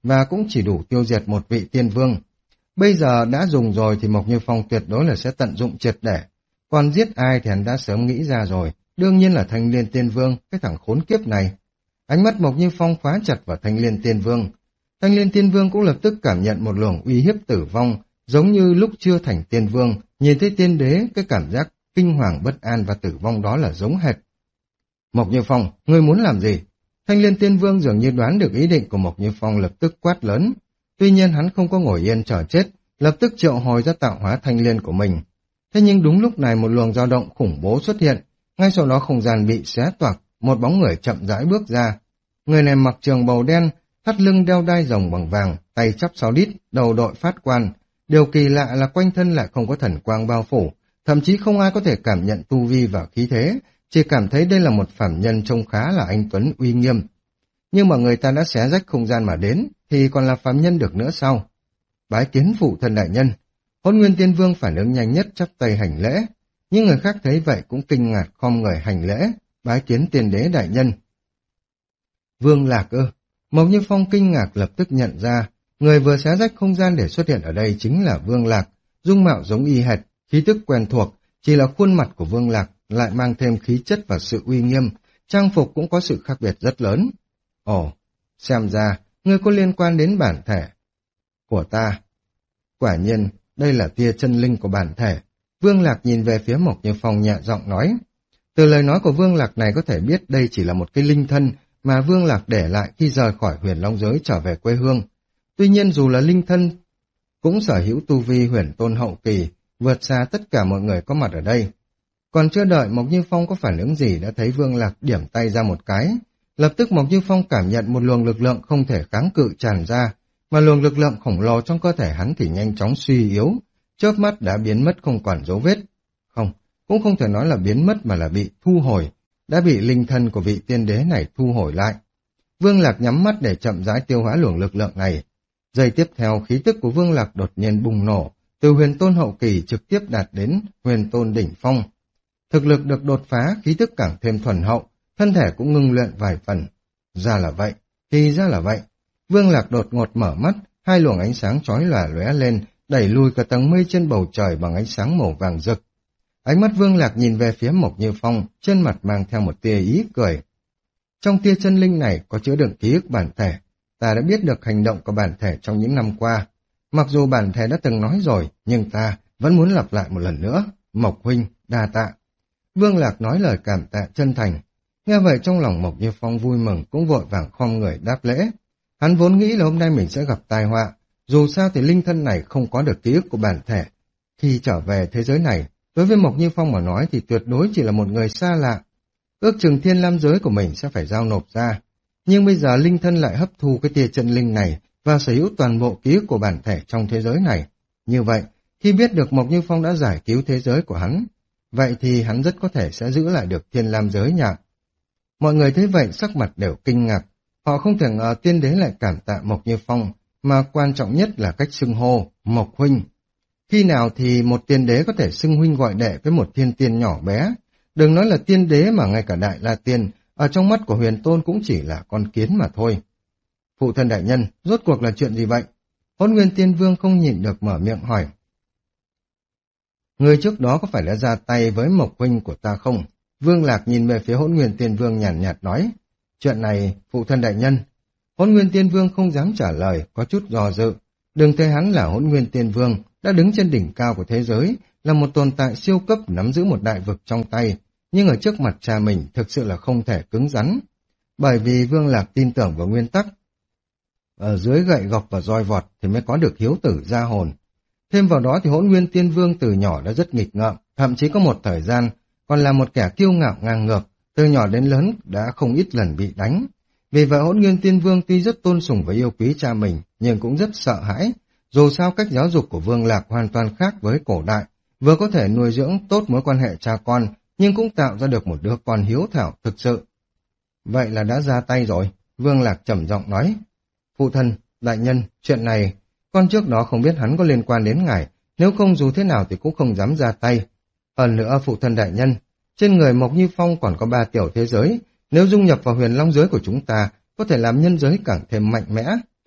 và cũng chỉ đủ tiêu diệt một vị tiên vương. Bây giờ đã dùng rồi thì Mộc Như Phong tuyệt đối là sẽ tận dụng triệt để. Còn giết ai thì hắn đã sớm nghĩ ra rồi, đương nhiên là Thanh Liên Tiên Vương, cái thằng khốn kiếp này. Ánh mắt Mộc Như Phong khóa chặt vào Thanh Liên Tiên Vương. Thanh Liên Tiên Vương cũng lập tức cảm nhận một luồng uy hiếp tử vong, giống như lúc chưa thành tiên vương, nhìn thấy tiên đế, cái cảm giác kinh hoàng bất an và tử vong đó là giống hệt. Mộc Như Phong, ngươi muốn làm gì? Thanh Liên Tiên Vương dường như đoán được ý định của Mộc Như Phong, lập tức quát lớn. Tuy nhiên hắn không có ngồi yên chờ chết, lập tức triệu hồi ra tạo hóa thanh liên của mình. Thế nhưng đúng lúc này một luồng dao động khủng bố xuất hiện, ngay sau đó không gian bị xé toạc, một bóng người chậm rãi bước ra. Người này mặc trường bào đen, thắt lưng đeo đai rồng bằng vàng, tay chắp sáu đít, đầu đội phát quan. Điều kỳ lạ là quanh thân lại không có thần quang bao phủ, thậm chí không ai có thể cảm nhận tu vi và khí thế, chỉ cảm thấy đây là một phàm nhân trông khá là anh tuấn uy nghiêm. Nhưng mà người ta đã xé rách không gian mà đến, thì còn là phàm nhân được nữa sao? Bái kiến phụ thân đại nhân. Hỗn Nguyên Tiên Vương phản ứng nhanh nhất chắp tay hành lễ. Những người khác thấy vậy cũng kinh ngạc khom người hành lễ, bái kiến tiên đế đại nhân. Vương Lạc ư? Mộc Như Phong kinh ngạc lập tức nhận ra, người vừa xé rách không gian để xuất hiện ở đây chính là Vương Lạc, dung mạo giống y hệt, khí tức quen thuộc, chỉ là khuôn mặt của Vương Lạc lại mang thêm khí chất và sự uy nghiêm, trang phục cũng có sự khác biệt rất lớn. Ồ, xem ra, ngươi có liên quan đến bản thể của ta. Quả nhiên, đây là tia chân linh của bản thể. Vương Lạc nhìn về phía Mộc Như Phong nhẹ giọng nói. Từ lời nói của Vương Lạc này có thể biết đây chỉ là một cái linh thân mà Vương Lạc để lại khi rời khỏi Huyền Long giới trở về quê hương. Tuy nhiên dù là linh thân, cũng sở hữu tu vi huyền tôn hậu kỳ, vượt xa tất cả mọi người có mặt ở đây. Còn chưa đợi Mộc Như Phong có phản ứng gì đã thấy Vương Lạc điểm tay ra một cái. Lập tức Mộc Như Phong cảm nhận một luồng lực lượng không thể kháng cự tràn ra, mà luồng lực lượng khổng lồ trong cơ thể hắn thì nhanh chóng suy yếu, chớp mắt đã biến mất không còn dấu vết. Không, cũng không thể nói là biến mất mà là bị thu hồi, đã bị linh thân của vị tiên đế này thu hồi lại. Vương Lạc nhắm mắt để chậm rãi tiêu hóa luồng lực lượng này. Giây tiếp theo khí tức của Vương Lạc đột nhiên bùng nổ, từ huyền tôn hậu kỳ trực tiếp đạt đến huyền tôn đỉnh phong. Thực lực được đột phá, khí tức càng thêm thuần hậu, thân thể cũng ngưng luyện vài phần. Ra là vậy, thì ra là vậy. Vương Lạc đột ngột mở mắt, hai luồng ánh sáng chói lòa lóe lên, đẩy lùi cả tầng mây trên bầu trời bằng ánh sáng màu vàng rực. Ánh mắt Vương Lạc nhìn về phía Mộc Như Phong, trên mặt mang theo một tia ý cười. Trong tia chân linh này có chứa đựng ký ức bản thể, ta đã biết được hành động của bản thể trong những năm qua. Mặc dù bản thể đã từng nói rồi, nhưng ta vẫn muốn lặp lại một lần nữa. Mộc huynh, đa tạ. Vương Lạc nói lời cảm tạ chân thành. Nghe vậy trong lòng Mộc Như Phong vui mừng, cũng vội vàng khom người đáp lễ. Hắn vốn nghĩ là hôm nay mình sẽ gặp tai họa, dù sao thì linh thân này không có được ký ức của bản thể. Khi trở về thế giới này, đối với Mộc Như Phong mà nói thì tuyệt đối chỉ là một người xa lạ. Ước chừng thiên lam giới của mình sẽ phải giao nộp ra. Nhưng bây giờ linh thân lại hấp thu cái tia chân linh này và sở hữu toàn bộ ký ức của bản thể trong thế giới này. Như vậy, khi biết được Mộc Như Phong đã giải cứu thế giới của hắn, vậy thì hắn rất có thể sẽ giữ lại được thiên lam giới nhỉ. Mọi người thấy vậy sắc mặt đều kinh ngạc. Họ không thể ngờ tiên đế lại cảm tạ Mộc Như Phong, mà quan trọng nhất là cách xưng hô, Mộc huynh. Khi nào thì một tiên đế có thể xưng huynh gọi đệ với một thiên tiên nhỏ bé? Đừng nói là tiên đế mà ngay cả Đại La Tiên, ở trong mắt của huyền tôn cũng chỉ là con kiến mà thôi. Phụ thân đại nhân, rốt cuộc là chuyện gì vậy? Hỗn Nguyên Tiên Vương không nhịn được mở miệng hỏi. Người trước đó có phải đã ra tay với Mộc huynh của ta không? Vương Lạc nhìn về phía Hỗn Nguyên Tiên Vương nhàn nhạt, nhạt nói. Chuyện này, phụ thân đại nhân. Hỗn Nguyên Tiên Vương không dám trả lời, có chút do dự. Đừng thấy hắn là Hỗn Nguyên Tiên Vương, đã đứng trên đỉnh cao của thế giới, là một tồn tại siêu cấp nắm giữ một đại vực trong tay, nhưng ở trước mặt cha mình thực sự là không thể cứng rắn. Bởi vì Vương Lạc tin tưởng vào nguyên tắc. Ở dưới gậy gộc và roi vọt thì mới có được hiếu tử gia hồn. Thêm vào đó thì Hỗn Nguyên Tiên Vương từ nhỏ đã rất nghịch ngợm, thậm chí có một thời gian còn là một kẻ kiêu ngạo ngang ngược, từ nhỏ đến lớn đã không ít lần bị đánh. Vì vậy Hỗn Nguyên Tiên Vương tuy rất tôn sùng và yêu quý cha mình, nhưng cũng rất sợ hãi. Dù sao cách giáo dục của Vương Lạc hoàn toàn khác với cổ đại, vừa có thể nuôi dưỡng tốt mối quan hệ cha con, nhưng cũng tạo ra được một đứa con hiếu thảo thực sự. Vậy là đã ra tay rồi, Vương Lạc trầm giọng nói. Phụ thân, đại nhân, chuyện này, con trước đó không biết hắn có liên quan đến ngài, nếu không dù thế nào thì cũng không dám ra tay. Hơn nữa phụ thân đại nhân, trên người Mộc Như Phong còn có ba tiểu thế giới, nếu dung nhập vào huyền long giới của chúng ta, có thể làm nhân giới càng thêm mạnh mẽ,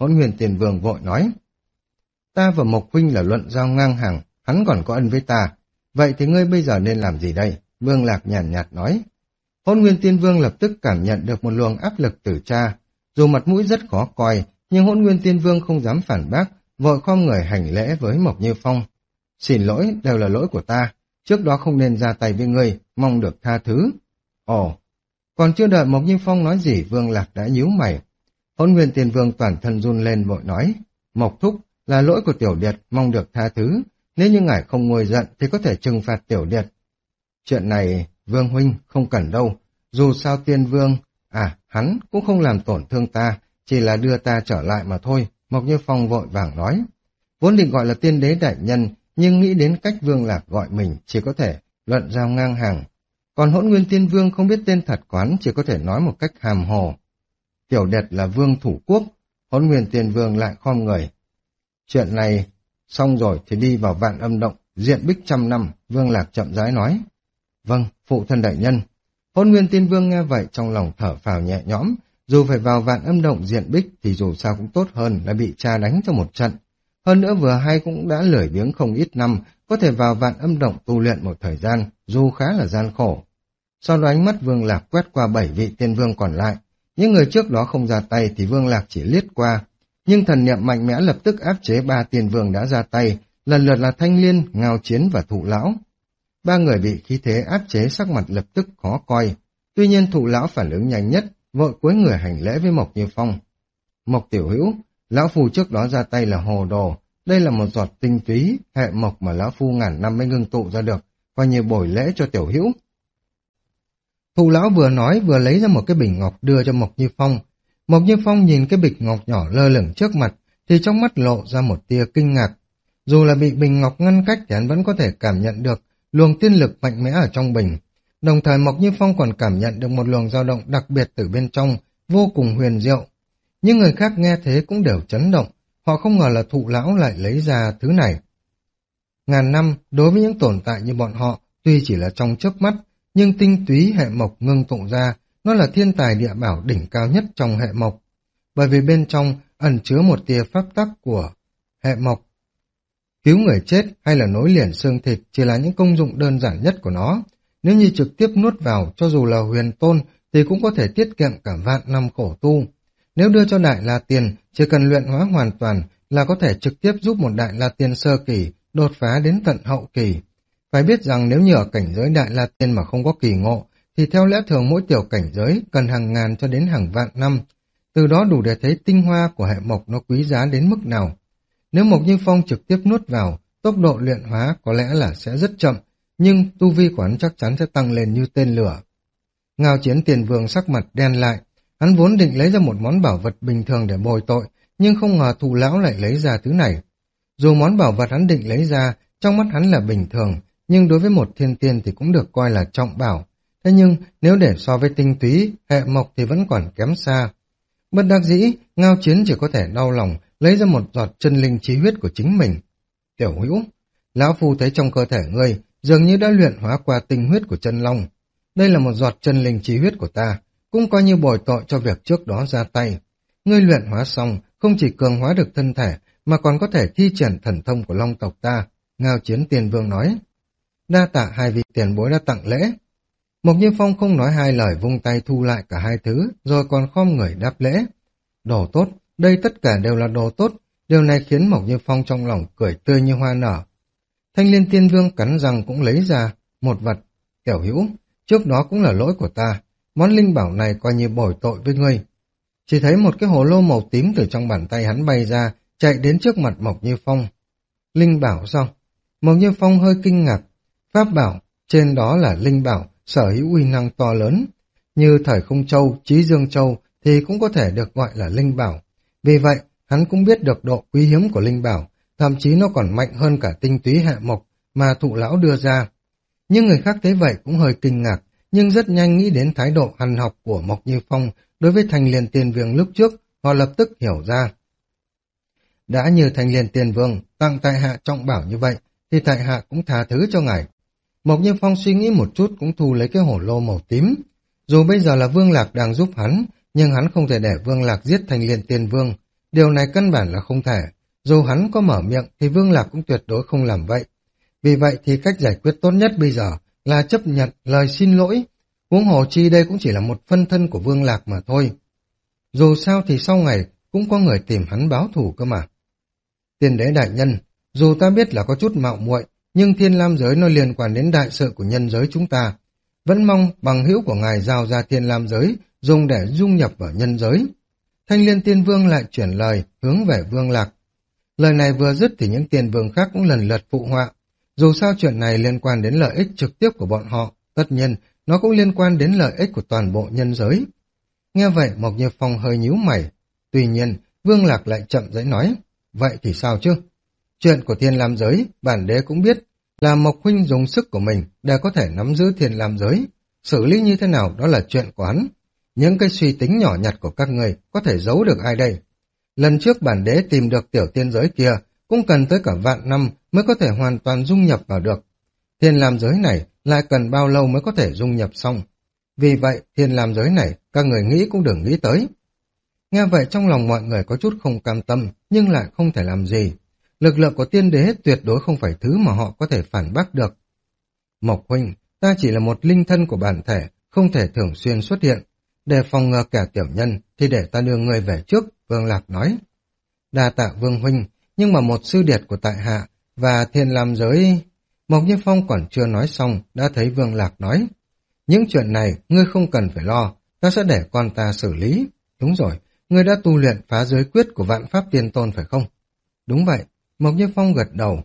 Hỗn Nguyên Tiền Vương vội nói. Ta và Mộc huynh là luận giao ngang hàng, hắn còn có ân với ta. Vậy thì ngươi bây giờ nên làm gì đây? Vương Lạc nhàn nhạt, nhạt nói. Hỗn Nguyên Tiên Vương lập tức cảm nhận được một luồng áp lực từ cha. Dù mặt mũi rất khó coi, nhưng Hỗn Nguyên Tiên Vương không dám phản bác, vội khom người hành lễ với Mộc Như Phong. Xin lỗi, đều là lỗi của ta. Trước đó không nên ra tay với ngươi, mong được tha thứ. Ồ, còn chưa đợi Mộc Như Phong nói gì, Vương Lạc đã nhíu mày. Hỗn Nguyên Tiên Vương toàn thân run lên vội nói. Mộc thúc, là lỗi của Tiểu Điệt, mong được tha thứ. Nếu như ngài không nguôi giận thì có thể trừng phạt Tiểu Điệt. Chuyện này, Vương huynh, không cần đâu. Dù sao Tiên Vương, à, hắn cũng không làm tổn thương ta, chỉ là đưa ta trở lại mà thôi. Mộc Như Phong vội vàng nói. Vốn định gọi là tiên đế đại nhân, nhưng nghĩ đến cách Vương Lạc gọi mình, chỉ có thể luận giao ngang hàng. Còn Hỗn Nguyên Tiên Vương không biết tên thật quán, chỉ có thể nói một cách hàm hồ. Tiểu Điệt là vương thủ quốc, Hỗn Nguyên Tiên Vương lại khom người. Chuyện này xong rồi thì đi vào Vạn Âm Động, diện bích trăm năm, Vương Lạc chậm rãi nói. Vâng, phụ thân đại nhân. Hỗn Nguyên Tiên Vương nghe vậy trong lòng thở phào nhẹ nhõm, dù phải vào Vạn Âm Động diện bích thì dù sao cũng tốt hơn là bị cha đánh cho một trận. Hơn nữa vừa hay cũng đã lười biếng không ít năm, có thể vào Vạn Âm Động tu luyện một thời gian, dù khá là gian khổ. Sau đó ánh mắt Vương Lạc quét qua bảy vị tiên vương còn lại, những người trước đó không ra tay thì Vương Lạc chỉ liếc qua, nhưng thần niệm mạnh mẽ lập tức áp chế ba tiên vương đã ra tay, lần lượt là Thanh Liên, Ngao Chiến và Thụ Lão. Ba người bị khí thế áp chế sắc mặt lập tức khó coi, tuy nhiên Thụ Lão phản ứng nhanh nhất, vội cúi người hành lễ với Mộc Như Phong. Mộc tiểu hữu, lão phu trước đó ra tay là hồ đồ, đây là một giọt tinh túy, hệ mộc mà lão phu ngàn năm mới ngưng tụ ra được, coi như bồi lễ cho tiểu hữu. Thụ Lão vừa nói vừa lấy ra một cái bình ngọc đưa cho Mộc Như Phong. Mộc Như Phong nhìn cái bịch ngọc nhỏ lơ lửng trước mặt thì trong mắt lộ ra một tia kinh ngạc. Dù là bị bình ngọc ngăn cách thì hắn vẫn có thể cảm nhận được luồng tiên lực mạnh mẽ ở trong bình. Đồng thời Mộc Như Phong còn cảm nhận được một luồng dao động đặc biệt từ bên trong, vô cùng huyền diệu. Những người khác nghe thế cũng đều chấn động, họ không ngờ là Thụ Lão lại lấy ra thứ này. Ngàn năm, đối với những tồn tại như bọn họ, tuy chỉ là trong chớp mắt, nhưng tinh túy hệ mộc ngưng tụ ra, nó là thiên tài địa bảo đỉnh cao nhất trong hệ mộc. Bởi vì bên trong ẩn chứa một tia pháp tắc của hệ mộc. Cứu người chết hay là nối liền xương thịt chỉ là những công dụng đơn giản nhất của nó. Nếu như trực tiếp nuốt vào, cho dù là huyền tôn, thì cũng có thể tiết kiệm cả vạn năm khổ tu. Nếu đưa cho Đại La Tiên, chỉ cần luyện hóa hoàn toàn là có thể trực tiếp giúp một Đại La Tiên sơ kỳ đột phá đến tận hậu kỳ. Phải biết rằng nếu như ở cảnh giới Đại La Tiên mà không có kỳ ngộ, thì theo lẽ thường mỗi tiểu cảnh giới cần hàng ngàn cho đến hàng vạn năm. Từ đó đủ để thấy tinh hoa của hệ mộc nó quý giá đến mức nào. Nếu Mộc Như Phong trực tiếp nuốt vào, tốc độ luyện hóa có lẽ là sẽ rất chậm, nhưng tu vi của hắn chắc chắn sẽ tăng lên như tên lửa. Ngao Chiến Tiền Vương sắc mặt đen lại, hắn vốn định lấy ra một món bảo vật bình thường để bồi tội, nhưng không ngờ Thụ Lão lại lấy ra thứ này. Dù món bảo vật hắn định lấy ra, trong mắt hắn là bình thường, nhưng đối với một thiên tiên thì cũng được coi là trọng bảo. Thế nhưng nếu để so với tinh túy, hệ mộc thì vẫn còn kém xa. Bất đắc dĩ, Ngao Chiến chỉ có thể đau lòng lấy ra một giọt chân linh chí huyết của chính mình. Tiểu hữu, lão phu thấy trong cơ thể ngươi dường như đã luyện hóa qua tinh huyết của chân long. Đây là một giọt chân linh chí huyết của ta, cũng coi như bồi tội cho việc trước đó ra tay. Ngươi luyện hóa xong, không chỉ cường hóa được thân thể, mà còn có thể thi triển thần thông của long tộc ta, Ngao Chiến Tiền Vương nói. Đa tạ hai vị tiền bối đã tặng lễ. Mộc Như Phong không nói hai lời vung tay thu lại cả hai thứ, rồi còn khom người đáp lễ. Đồ tốt, đây tất cả đều là đồ tốt, điều này khiến Mộc Như Phong trong lòng cười tươi như hoa nở. Thanh Liên Tiên Vương cắn răng cũng lấy ra một vật. Tiểu hữu, trước đó cũng là lỗi của ta, món linh bảo này coi như bồi tội với ngươi. Chỉ thấy một cái hồ lô màu tím từ trong bàn tay hắn bay ra, chạy đến trước mặt Mộc Như Phong. Linh bảo sao? Mộc Như Phong hơi kinh ngạc. Pháp bảo, trên đó là linh bảo, sở hữu uy năng to lớn. Như Thời Không Châu, Chí Dương Châu thì cũng có thể được gọi là linh bảo. Vì vậy, hắn cũng biết được độ quý hiếm của linh bảo, thậm chí nó còn mạnh hơn cả tinh túy hệ mộc mà Thụ Lão đưa ra. Nhưng người khác thấy vậy cũng hơi kinh ngạc, nhưng rất nhanh nghĩ đến thái độ ăn học của Mộc Như Phong đối với Thanh Liên Tiên Vương lúc trước, họ lập tức hiểu ra. Đã như Thanh Liên Tiên Vương tặng tại hạ trọng bảo như vậy, thì tại hạ cũng tha thứ cho ngài. Mộc Như Phong suy nghĩ một chút cũng thu lấy cái hổ lô màu tím. Dù bây giờ là Vương Lạc đang giúp hắn, nhưng hắn không thể để Vương Lạc giết Thanh Liên Tiên Vương. Điều này căn bản là không thể. Dù hắn có mở miệng thì Vương Lạc cũng tuyệt đối không làm vậy. Vì vậy thì cách giải quyết tốt nhất bây giờ là chấp nhận lời xin lỗi. Huống hồ chi đây cũng chỉ là một phân thân của Vương Lạc mà thôi. Dù sao thì sau ngày cũng có người tìm hắn báo thù cơ mà. Tiên đế đại nhân, dù ta biết là có chút mạo muội, nhưng Thiên Lam giới nó liên quan đến đại sự của nhân giới chúng ta. Vẫn mong bằng hữu của ngài giao ra Thiên Lam giới, dùng để dung nhập vào nhân giới. Thanh Liên Tiên Vương lại chuyển lời, hướng về Vương Lạc. Lời này vừa dứt thì những tiên vương khác cũng lần lượt phụ họa. Dù sao chuyện này liên quan đến lợi ích trực tiếp của bọn họ, tất nhiên nó cũng liên quan đến lợi ích của toàn bộ nhân giới. Nghe vậy Mộc Như Phong hơi nhíu mày. Tuy nhiên, Vương Lạc lại chậm rãi nói, vậy thì sao chứ? Chuyện của Thiên Lam giới, bản đế cũng biết, là Mộc huynh dùng sức của mình để có thể nắm giữ Thiên Lam giới. Xử lý như thế nào đó là chuyện của hắn. Những cái suy tính nhỏ nhặt của các người có thể giấu được ai đây? Lần trước bản đế tìm được tiểu tiên giới kia cũng cần tới cả vạn năm mới có thể hoàn toàn dung nhập vào được. Thiên Lam giới này lại cần bao lâu mới có thể dung nhập xong? Vì vậy, Thiên Lam giới này các người nghĩ cũng đừng nghĩ tới. Nghe vậy trong lòng mọi người có chút không cam tâm, nhưng lại không thể làm gì. Lực lượng của tiên đế tuyệt đối không phải thứ mà họ có thể phản bác được. Mộc huynh, ta chỉ là một linh thân của bản thể, không thể thường xuyên xuất hiện. Để phòng ngừa kẻ tiểu nhân thì để ta đưa người về trước, Vương Lạc nói. Đa tạ Vương huynh, nhưng mà một sư điệt của tại hạ và Thiên Lam giới... Mộc Như Phong còn chưa nói xong, đã thấy Vương Lạc nói. Những chuyện này ngươi không cần phải lo, ta sẽ để con ta xử lý. Đúng rồi, ngươi đã tu luyện phá giới quyết của Vạn Pháp Tiên Tôn phải không? Đúng vậy, Mộc Như Phong gật đầu.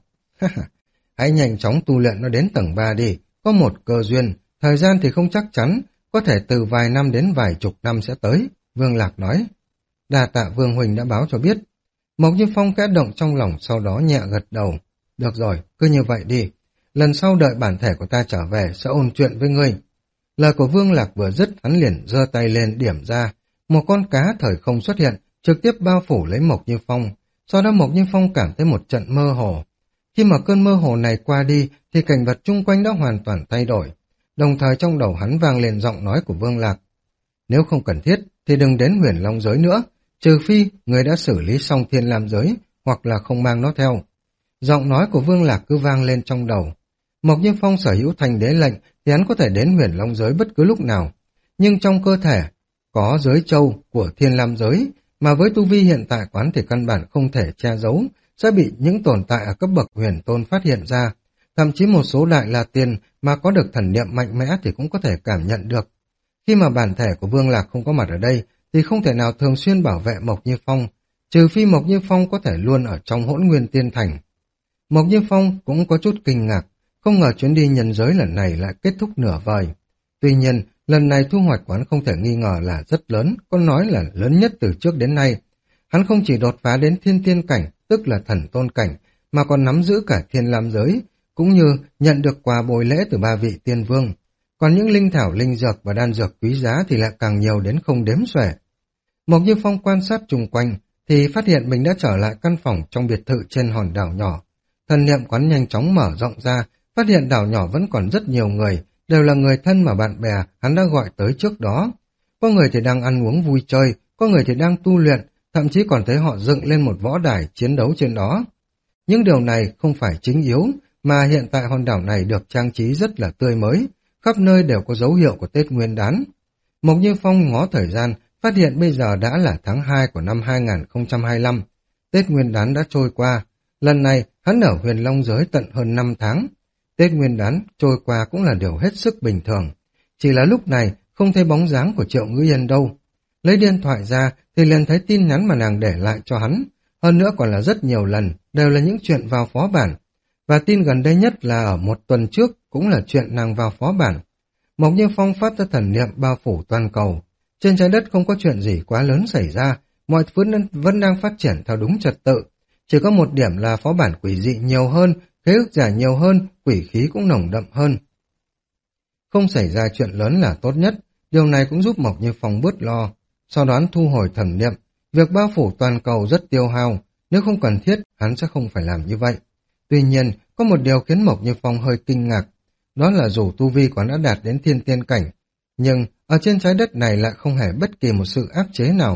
Hãy nhanh chóng tu luyện nó đến tầng ba đi, có một cơ duyên, thời gian thì không chắc chắn, có thể từ vài năm đến vài chục năm sẽ tới, Vương Lạc nói. Đà tạ Vương Huỳnh đã báo cho biết. Mộc Như Phong khẽ động trong lòng, sau đó nhẹ gật đầu. Được rồi, cứ như vậy đi. Lần sau đợi bản thể của ta trở về sẽ ôn chuyện với ngươi. Lời của Vương Lạc vừa dứt, hắn liền giơ tay lên điểm ra. Một con cá thời không xuất hiện, trực tiếp bao phủ lấy Mộc Như Phong. Sau đó Mộc Như Phong cảm thấy một trận mơ hồ. Khi mà cơn mơ hồ này qua đi, thì cảnh vật chung quanh đã hoàn toàn thay đổi. Đồng thời trong đầu hắn vang lên giọng nói của Vương Lạc. Nếu không cần thiết, thì đừng đến Huyền Long giới nữa, trừ phi người đã xử lý xong Thiên Lam giới, hoặc là không mang nó theo. Giọng nói của Vương Lạc cứ vang lên trong đầu. Mộc Như Phong sở hữu thành đế lệnh thì hắn có thể đến Huyền Long giới bất cứ lúc nào. Nhưng trong cơ thể có giới châu của Thiên Lam giới, mà với tu vi hiện tại quán thì căn bản không thể che giấu, sẽ bị những tồn tại ở cấp bậc huyền tôn phát hiện ra. Thậm chí một số đại la tiên mà có được thần niệm mạnh mẽ thì cũng có thể cảm nhận được. Khi mà bản thể của Vương Lạc không có mặt ở đây thì không thể nào thường xuyên bảo vệ Mộc Như Phong, trừ phi Mộc Như Phong có thể luôn ở trong Hỗn Nguyên Tiên Thành. Mộc Như Phong cũng có chút kinh ngạc, không ngờ chuyến đi nhân giới lần này lại kết thúc nửa vời. Tuy nhiên, lần này thu hoạch quán không thể nghi ngờ là rất lớn, có nói là lớn nhất từ trước đến nay. Hắn không chỉ đột phá đến thiên tiên cảnh, tức là thần tôn cảnh, mà còn nắm giữ cả Thiên Lam giới, cũng như nhận được quà bồi lễ từ ba vị tiên vương. Còn những linh thảo, linh dược và đan dược quý giá thì lại càng nhiều đến không đếm xuể. Mộc Như Phong quan sát chung quanh, thì phát hiện mình đã trở lại căn phòng trong biệt thự trên hòn đảo nhỏ. Thần niệm quán nhanh chóng mở rộng ra, phát hiện đảo nhỏ vẫn còn rất nhiều người, đều là người thân mà bạn bè hắn đã gọi tới trước đó. Có người thì đang ăn uống vui chơi, có người thì đang tu luyện, thậm chí còn thấy họ dựng lên một võ đài chiến đấu trên đó. Những điều này không phải chính yếu, mà hiện tại hòn đảo này được trang trí rất là tươi mới, khắp nơi đều có dấu hiệu của Tết Nguyên Đán. Mộc Như Phong ngó thời gian, phát hiện bây giờ đã là tháng hai của năm hai nghìn không trăm hai mươi lăm. Tết Nguyên Đán đã trôi qua, lần này hắn ở Huyền Long giới tận hơn năm tháng. Tết Nguyên Đán trôi qua cũng là điều hết sức bình thường. Chỉ là lúc này không thấy bóng dáng của Triệu Ngữ Yên đâu. Lấy điện thoại ra thì liền thấy tin nhắn mà nàng để lại cho hắn. Hơn nữa còn là rất nhiều lần, đều là những chuyện vào phó bản. Và tin gần đây nhất là ở một tuần trước cũng là chuyện nàng vào phó bản. Mộc Như Phong phát ra thần niệm bao phủ toàn cầu. Trên trái đất không có chuyện gì quá lớn xảy ra, mọi thứ vẫn đang phát triển theo đúng trật tự. Chỉ có một điểm là phó bản quỷ dị nhiều hơn, ký ức giả nhiều hơn, quỷ khí cũng nồng đậm hơn. Không xảy ra chuyện lớn là tốt nhất, điều này cũng giúp Mộc Như Phong bớt lo. Sau đó hắn thu hồi thần niệm, việc bao phủ toàn cầu rất tiêu hao, nếu không cần thiết hắn sẽ không phải làm như vậy. Tuy nhiên, có một điều khiến Mộc Như Phong hơi kinh ngạc, đó là dù tu vi của hắn đã đạt đến thiên tiên cảnh, nhưng ở trên trái đất này lại không hề bất kỳ một sự áp chế nào.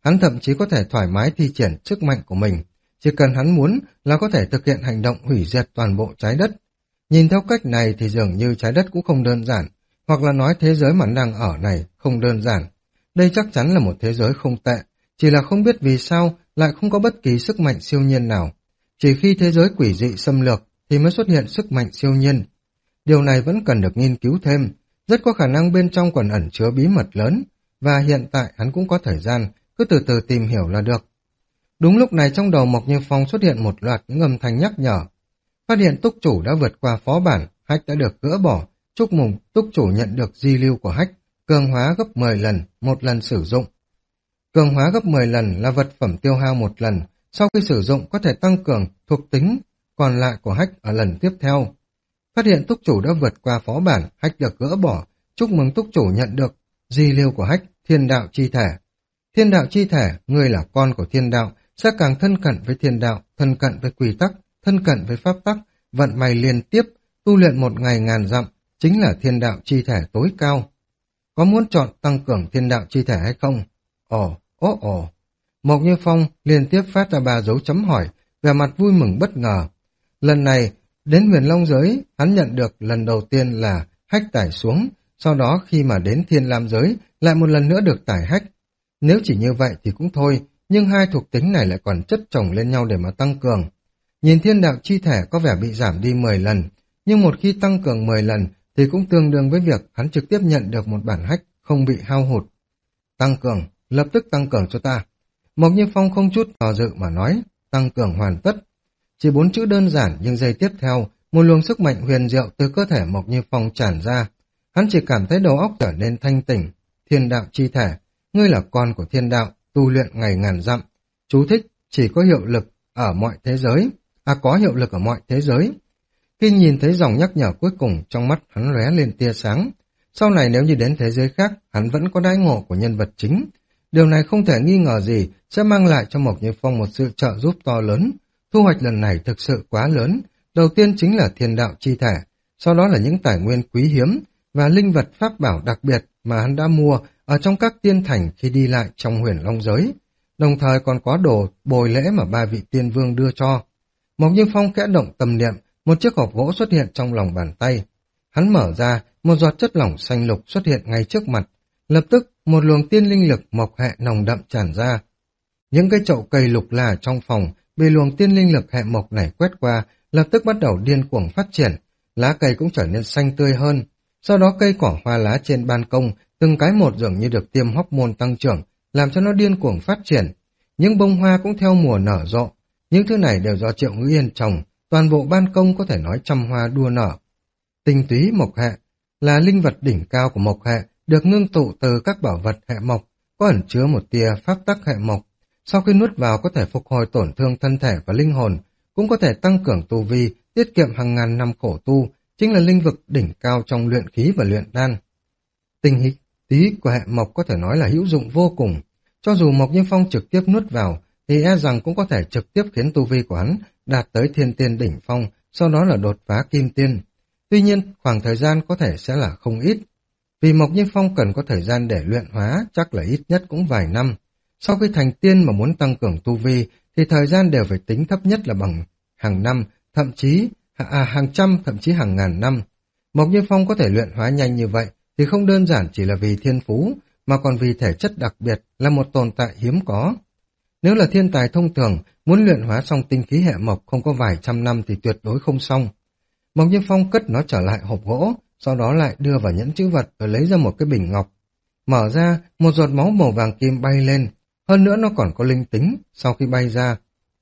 Hắn thậm chí có thể thoải mái thi triển sức mạnh của mình. Chỉ cần hắn muốn là có thể thực hiện hành động hủy diệt toàn bộ trái đất. Nhìn theo cách này thì dường như trái đất cũng không đơn giản, hoặc là nói thế giới mà hắn đang ở này không đơn giản. Đây chắc chắn là một thế giới không tệ, chỉ là không biết vì sao lại không có bất kỳ sức mạnh siêu nhiên nào. Chỉ khi thế giới quỷ dị xâm lược thì mới xuất hiện sức mạnh siêu nhiên. Điều này vẫn cần được nghiên cứu thêm, rất có khả năng bên trong còn ẩn chứa bí mật lớn, và hiện tại hắn cũng có thời gian, cứ từ từ tìm hiểu là được. Đúng lúc này trong đầu Mộc Như Phong xuất hiện một loạt những âm thanh nhắc nhở. Phát hiện túc chủ đã vượt qua phó bản, hack đã được gỡ bỏ, chúc mừng túc chủ nhận được di lưu của hack, cường hóa gấp mười lần, một lần sử dụng. Cường hóa gấp mười lần là vật phẩm tiêu hao một lần, sau khi sử dụng có thể tăng cường thuộc tính còn lại của hack ở lần tiếp theo. Phát hiện túc chủ đã vượt qua phó bản, hack được gỡ bỏ, chúc mừng túc chủ nhận được di lưu của hack, thiên đạo chi thể. Thiên đạo chi thể, người là con của thiên đạo, sẽ càng thân cận với thiên đạo, thân cận với quy tắc, thân cận với pháp tắc, vận may liên tiếp, tu luyện một ngày ngàn dặm, chính là thiên đạo chi thể tối cao. Có muốn chọn tăng cường thiên đạo chi thể hay không? Ồ, ồ ồ. Mộc Như Phong liên tiếp phát ra ba dấu chấm hỏi, vẻ mặt vui mừng bất ngờ. Lần này, đến huyền long giới, hắn nhận được lần đầu tiên là hack tải xuống, sau đó khi mà đến thiên lam giới, lại một lần nữa được tải hack. Nếu chỉ như vậy thì cũng thôi, nhưng hai thuộc tính này lại còn chất chồng lên nhau để mà tăng cường. Nhìn thiên đạo chi thể có vẻ bị giảm đi mười lần, nhưng một khi tăng cường mười lần thì cũng tương đương với việc hắn trực tiếp nhận được một bản hack không bị hao hụt. Tăng cường, lập tức tăng cường cho ta. Mộc Như Phong không chút do dự mà nói, tăng cường hoàn tất. Chỉ bốn chữ đơn giản nhưng giây tiếp theo, một luồng sức mạnh huyền diệu từ cơ thể Mộc Như Phong tràn ra. Hắn chỉ cảm thấy đầu óc trở nên thanh tỉnh. Thiên đạo chi thể, ngươi là con của thiên đạo, tu luyện ngày ngàn dặm. Chú thích, chỉ có hiệu lực ở mọi thế giới. À có hiệu lực ở mọi thế giới. Khi nhìn thấy dòng nhắc nhở cuối cùng, trong mắt hắn lóe lên tia sáng. Sau này nếu như đến thế giới khác, hắn vẫn có đãi ngộ của nhân vật chính. Điều này không thể nghi ngờ gì sẽ mang lại cho Mộc Như Phong một sự trợ giúp to lớn. Thu hoạch lần này thực sự quá lớn. Đầu tiên chính là thiên đạo chi thể, sau đó là những tài nguyên quý hiếm và linh vật pháp bảo đặc biệt mà hắn đã mua ở trong các tiên thành khi đi lại trong huyền long giới. Đồng thời còn có đồ bồi lễ mà ba vị tiên vương đưa cho. Mộc Như Phong khẽ động tâm niệm, một chiếc hộp gỗ xuất hiện trong lòng bàn tay. Hắn mở ra, một giọt chất lỏng xanh lục xuất hiện ngay trước mặt. Lập tức, một luồng tiên linh lực mộc hệ nồng đậm tràn ra. Những cái chậu cây lục là trong phòng, bị luồng tiên linh lực hệ mộc này quét qua, lập tức bắt đầu điên cuồng phát triển. Lá cây cũng trở nên xanh tươi hơn. Sau đó cây cỏ hoa lá trên ban công, từng cái một dường như được tiêm hormone tăng trưởng, làm cho nó điên cuồng phát triển. Những bông hoa cũng theo mùa nở rộ. Những thứ này đều do Triệu Ngữ Yên trồng, toàn bộ ban công có thể nói trăm hoa đua nở. Tinh túy mộc hệ là linh vật đỉnh cao của mộc hệ, được ngưng tụ từ các bảo vật hệ mộc, có ẩn chứa một tia pháp tắc hệ mộc. Sau khi nuốt vào có thể phục hồi tổn thương thân thể và linh hồn, cũng có thể tăng cường tu vi, tiết kiệm hàng ngàn năm khổ tu, chính là linh vực đỉnh cao trong luyện khí và luyện đan. Tinh túy của hệ mộc có thể nói là hữu dụng vô cùng. Cho dù Mộc Như Phong trực tiếp nuốt vào, thì e rằng cũng có thể trực tiếp khiến tu vi của hắn đạt tới thiên tiên đỉnh phong, sau đó là đột phá kim tiên. Tuy nhiên, khoảng thời gian có thể sẽ là không ít. Vì Mộc Như Phong cần có thời gian để luyện hóa, chắc là ít nhất cũng vài năm. Sau khi thành tiên mà muốn tăng cường tu vi, thì thời gian đều phải tính thấp nhất là bằng hàng năm, thậm chí à, hàng trăm, thậm chí hàng ngàn năm. Mộc Như Phong có thể luyện hóa nhanh như vậy, thì không đơn giản chỉ là vì thiên phú, mà còn vì thể chất đặc biệt là một tồn tại hiếm có. Nếu là thiên tài thông thường, muốn luyện hóa xong tinh khí hệ mộc không có vài trăm năm thì tuyệt đối không xong. Mộc Như Phong cất nó trở lại hộp gỗ, sau đó lại đưa vào nhẫn chữ vật rồi lấy ra một cái bình ngọc. Mở ra, một giọt máu màu vàng kim bay lên, hơn nữa nó còn có linh tính, sau khi bay ra,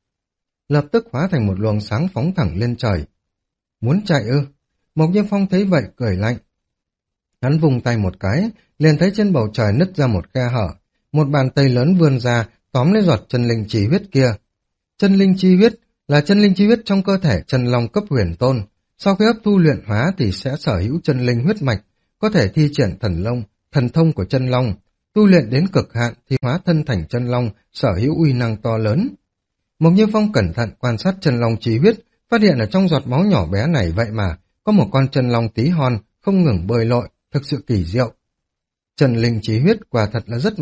lập tức hóa thành một luồng sáng phóng thẳng lên trời. Muốn chạy ư? Mộc Như Phong thấy vậy cười lạnh. Hắn vùng tay một cái, liền thấy trên bầu trời nứt ra một khe hở, một bàn tay lớn vươn ra, tóm lấy giọt chân linh chi huyết kia. Chân linh chi huyết là chân linh chi huyết trong cơ thể chân long cấp huyền tôn. Sau khi hấp thu luyện hóa thì sẽ sở hữu chân linh huyết mạch, có thể thi triển thần long, thần thông của chân long. Tu luyện đến cực hạn thì hóa thân thành chân long, sở hữu uy năng to lớn. Mộc Như Phong cẩn thận quan sát chân long chi huyết, phát hiện ở trong giọt máu nhỏ bé này vậy mà có một con chân long tí hon không ngừng bơi lội, thực sự kỳ diệu. Chân linh chi huyết quả thật là rất mạnh,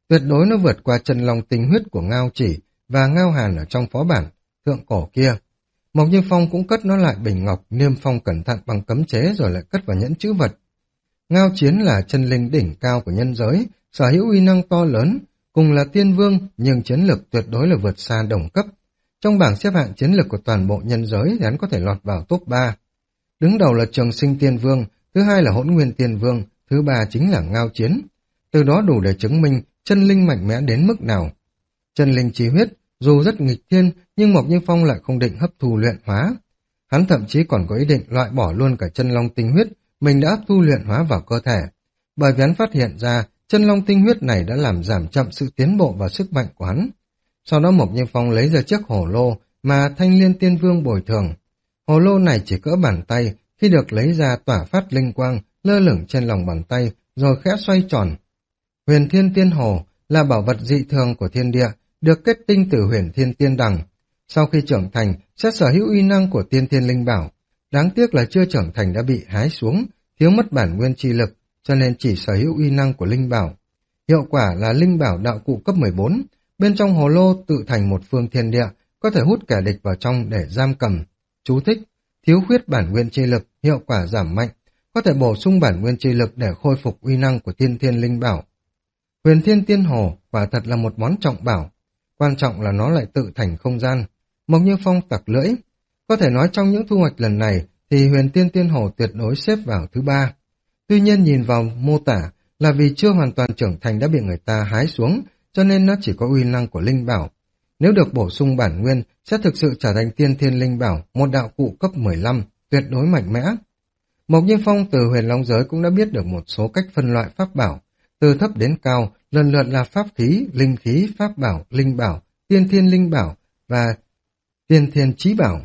Tuyệt đối nó vượt qua chân long tinh huyết của Ngao Chỉ và Ngao Hàn ở trong phó bản thượng cổ kia. Mộc Như Phong cũng cất nó lại bình ngọc, niêm phong cẩn thận bằng cấm chế rồi lại cất vào nhẫn chữ vật. Ngao Chiến là chân linh đỉnh cao của nhân giới, sở hữu uy năng to lớn, cùng là tiên vương nhưng chiến lực tuyệt đối là vượt xa đồng cấp. Trong bảng xếp hạng chiến lực của toàn bộ nhân giới thì hắn có thể lọt vào top ba. Đứng đầu là Trường Sinh Tiên Vương, thứ hai là Hỗn Nguyên Tiên Vương, thứ ba chính là Ngao Chiến. Từ đó đủ để chứng minh chân linh mạnh mẽ đến mức nào. Chân linh chi huyết, dù rất nghịch thiên, nhưng Mộc Như Phong lại không định hấp thu luyện hóa. Hắn thậm chí còn có ý định loại bỏ luôn cả chân long tinh huyết mình đã hấp thu luyện hóa vào cơ thể. Bởi vì hắn phát hiện ra chân long tinh huyết này đã làm giảm chậm sự tiến bộ và sức mạnh của hắn. Sau đó Mộc Như Phong lấy ra chiếc hồ lô mà Thanh Liên Tiên Vương bồi thường. Hồ lô này chỉ cỡ bàn tay, khi được lấy ra tỏa phát linh quang, lơ lửng trên lòng bàn tay, rồi khẽ xoay tròn. Huyền Thiên Tiên Hồ là bảo vật dị thường của thiên địa, được kết tinh từ Huyền Thiên Tiên Đằng. Sau khi trưởng thành, sẽ sở hữu uy năng của Tiên Thiên Linh Bảo. Đáng tiếc là chưa trưởng thành đã bị hái xuống, thiếu mất bản nguyên chi lực, cho nên chỉ sở hữu uy năng của Linh Bảo. Hiệu quả là Linh Bảo đạo cụ cấp mười bốn, bên trong hồ lô tự thành một phương thiên địa, có thể hút kẻ địch vào trong để giam cầm. Chú thích: thiếu khuyết bản nguyên chi lực, hiệu quả giảm mạnh, có thể bổ sung bản nguyên chi lực để khôi phục uy năng của Tiên Thiên Linh Bảo. Huyền Thiên Tiên Hồ quả thật là một món trọng bảo, quan trọng là nó lại tự thành không gian. Mộc Như Phong tặc lưỡi, có thể nói trong những thu hoạch lần này thì Huyền Thiên Tiên Hồ tuyệt đối xếp vào thứ ba. Tuy nhiên nhìn vào mô tả là vì chưa hoàn toàn trưởng thành đã bị người ta hái xuống, cho nên nó chỉ có uy năng của Linh Bảo. Nếu được bổ sung bản nguyên sẽ thực sự trở thành Tiên Thiên Linh Bảo, một đạo cụ cấp mười lăm, tuyệt đối mạnh mẽ. Mộc Như Phong từ Huyền Long Giới cũng đã biết được một số cách phân loại pháp bảo, từ thấp đến cao, lần lượt là pháp khí, linh khí, pháp bảo, linh bảo, tiên thiên linh bảo và tiên thiên chí bảo.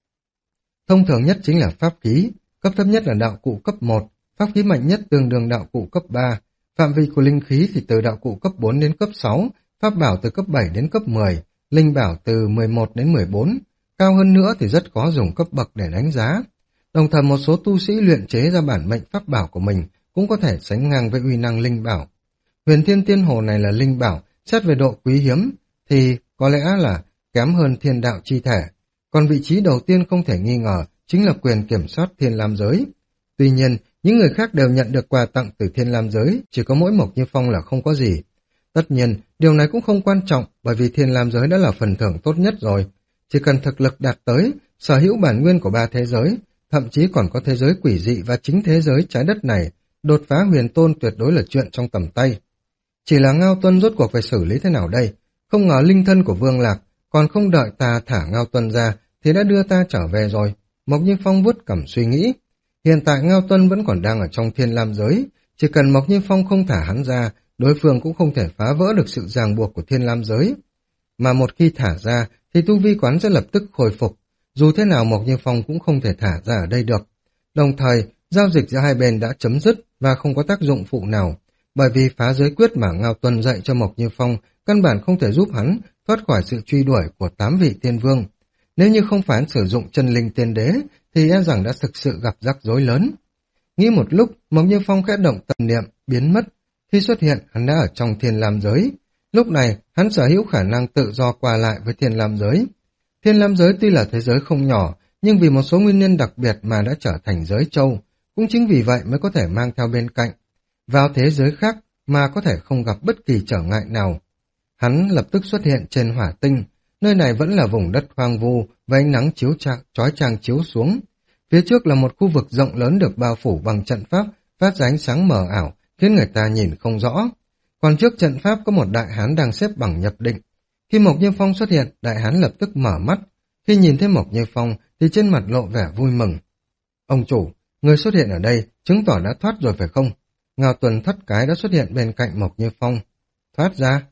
Thông thường nhất chính là pháp khí, cấp thấp nhất là đạo cụ cấp một, pháp khí mạnh nhất tương đương đạo cụ cấp ba, phạm vi của linh khí thì từ đạo cụ cấp bốn đến cấp sáu, pháp bảo từ cấp bảy đến cấp mười, linh bảo từ mười một đến mười bốn, cao hơn nữa thì rất khó dùng cấp bậc để đánh giá. Đồng thời một số tu sĩ luyện chế ra bản mệnh pháp bảo của mình cũng có thể sánh ngang với uy năng linh bảo. Huyền Thiên Tiên Hồ này là linh bảo, xét về độ quý hiếm thì có lẽ là kém hơn thiên đạo chi thể. Còn vị trí đầu tiên không thể nghi ngờ chính là quyền kiểm soát Thiên Lam Giới. Tuy nhiên, những người khác đều nhận được quà tặng từ Thiên Lam Giới, chỉ có mỗi Mộc Như Phong là không có gì. Tất nhiên, điều này cũng không quan trọng bởi vì Thiên Lam Giới đã là phần thưởng tốt nhất rồi. Chỉ cần thực lực đạt tới, sở hữu bản nguyên của ba thế giới, thậm chí còn có thế giới quỷ dị và chính thế giới trái đất này, đột phá huyền tôn tuyệt đối là chuyện trong tầm tay. Chỉ là Ngao Tuân rốt cuộc phải xử lý thế nào đây? Không ngờ linh thân của Vương Lạc còn không đợi ta thả Ngao Tuân ra thì đã đưa ta trở về rồi. Mộc Như Phong vuốt cằm suy nghĩ. Hiện tại Ngao Tuân vẫn còn đang ở trong Thiên Lam Giới, chỉ cần Mộc Như Phong không thả hắn ra, đối phương cũng không thể phá vỡ được sự ràng buộc của Thiên Lam Giới. Mà một khi thả ra thì tu vi quán sẽ lập tức khôi phục. Dù thế nào Mộc Như Phong cũng không thể thả ra ở đây được. Đồng thời, giao dịch giữa hai bên đã chấm dứt và không có tác dụng phụ nào, bởi vì phá giới quyết mà Ngao Tuân dạy cho Mộc Như Phong căn bản không thể giúp hắn thoát khỏi sự truy đuổi của tám vị tiên vương. Nếu như không phải hắn sử dụng chân linh tiên đế thì e rằng đã thực sự gặp rắc rối lớn. Nghĩ một lúc, Mộc Như Phong khẽ động tâm niệm, biến mất. Khi xuất hiện, hắn đã ở trong Thiên Lam Giới. Lúc này, hắn sở hữu khả năng tự do qua lại với Thiên Lam Giới. Thiên Lam Giới tuy là thế giới không nhỏ, nhưng vì một số nguyên nhân đặc biệt mà đã trở thành giới châu. Cũng chính vì vậy mới có thể mang theo bên cạnh. Vào thế giới khác mà có thể không gặp bất kỳ trở ngại nào. Hắn lập tức xuất hiện trên hỏa tinh. Nơi này vẫn là vùng đất hoang vu với ánh nắng chiếu chang, chói chang chiếu xuống. Phía trước là một khu vực rộng lớn được bao phủ bằng trận pháp, phát ra ánh sáng mờ ảo, khiến người ta nhìn không rõ. Còn trước trận pháp có một đại hán đang xếp bằng nhập định. Khi Mộc Như Phong xuất hiện, đại hán lập tức mở mắt. Khi nhìn thấy Mộc Như Phong thì trên mặt lộ vẻ vui mừng. Ông chủ, người xuất hiện ở đây chứng tỏ đã thoát rồi phải không? Ngao Tuần thất cái đã xuất hiện bên cạnh Mộc Như Phong. Thoát ra?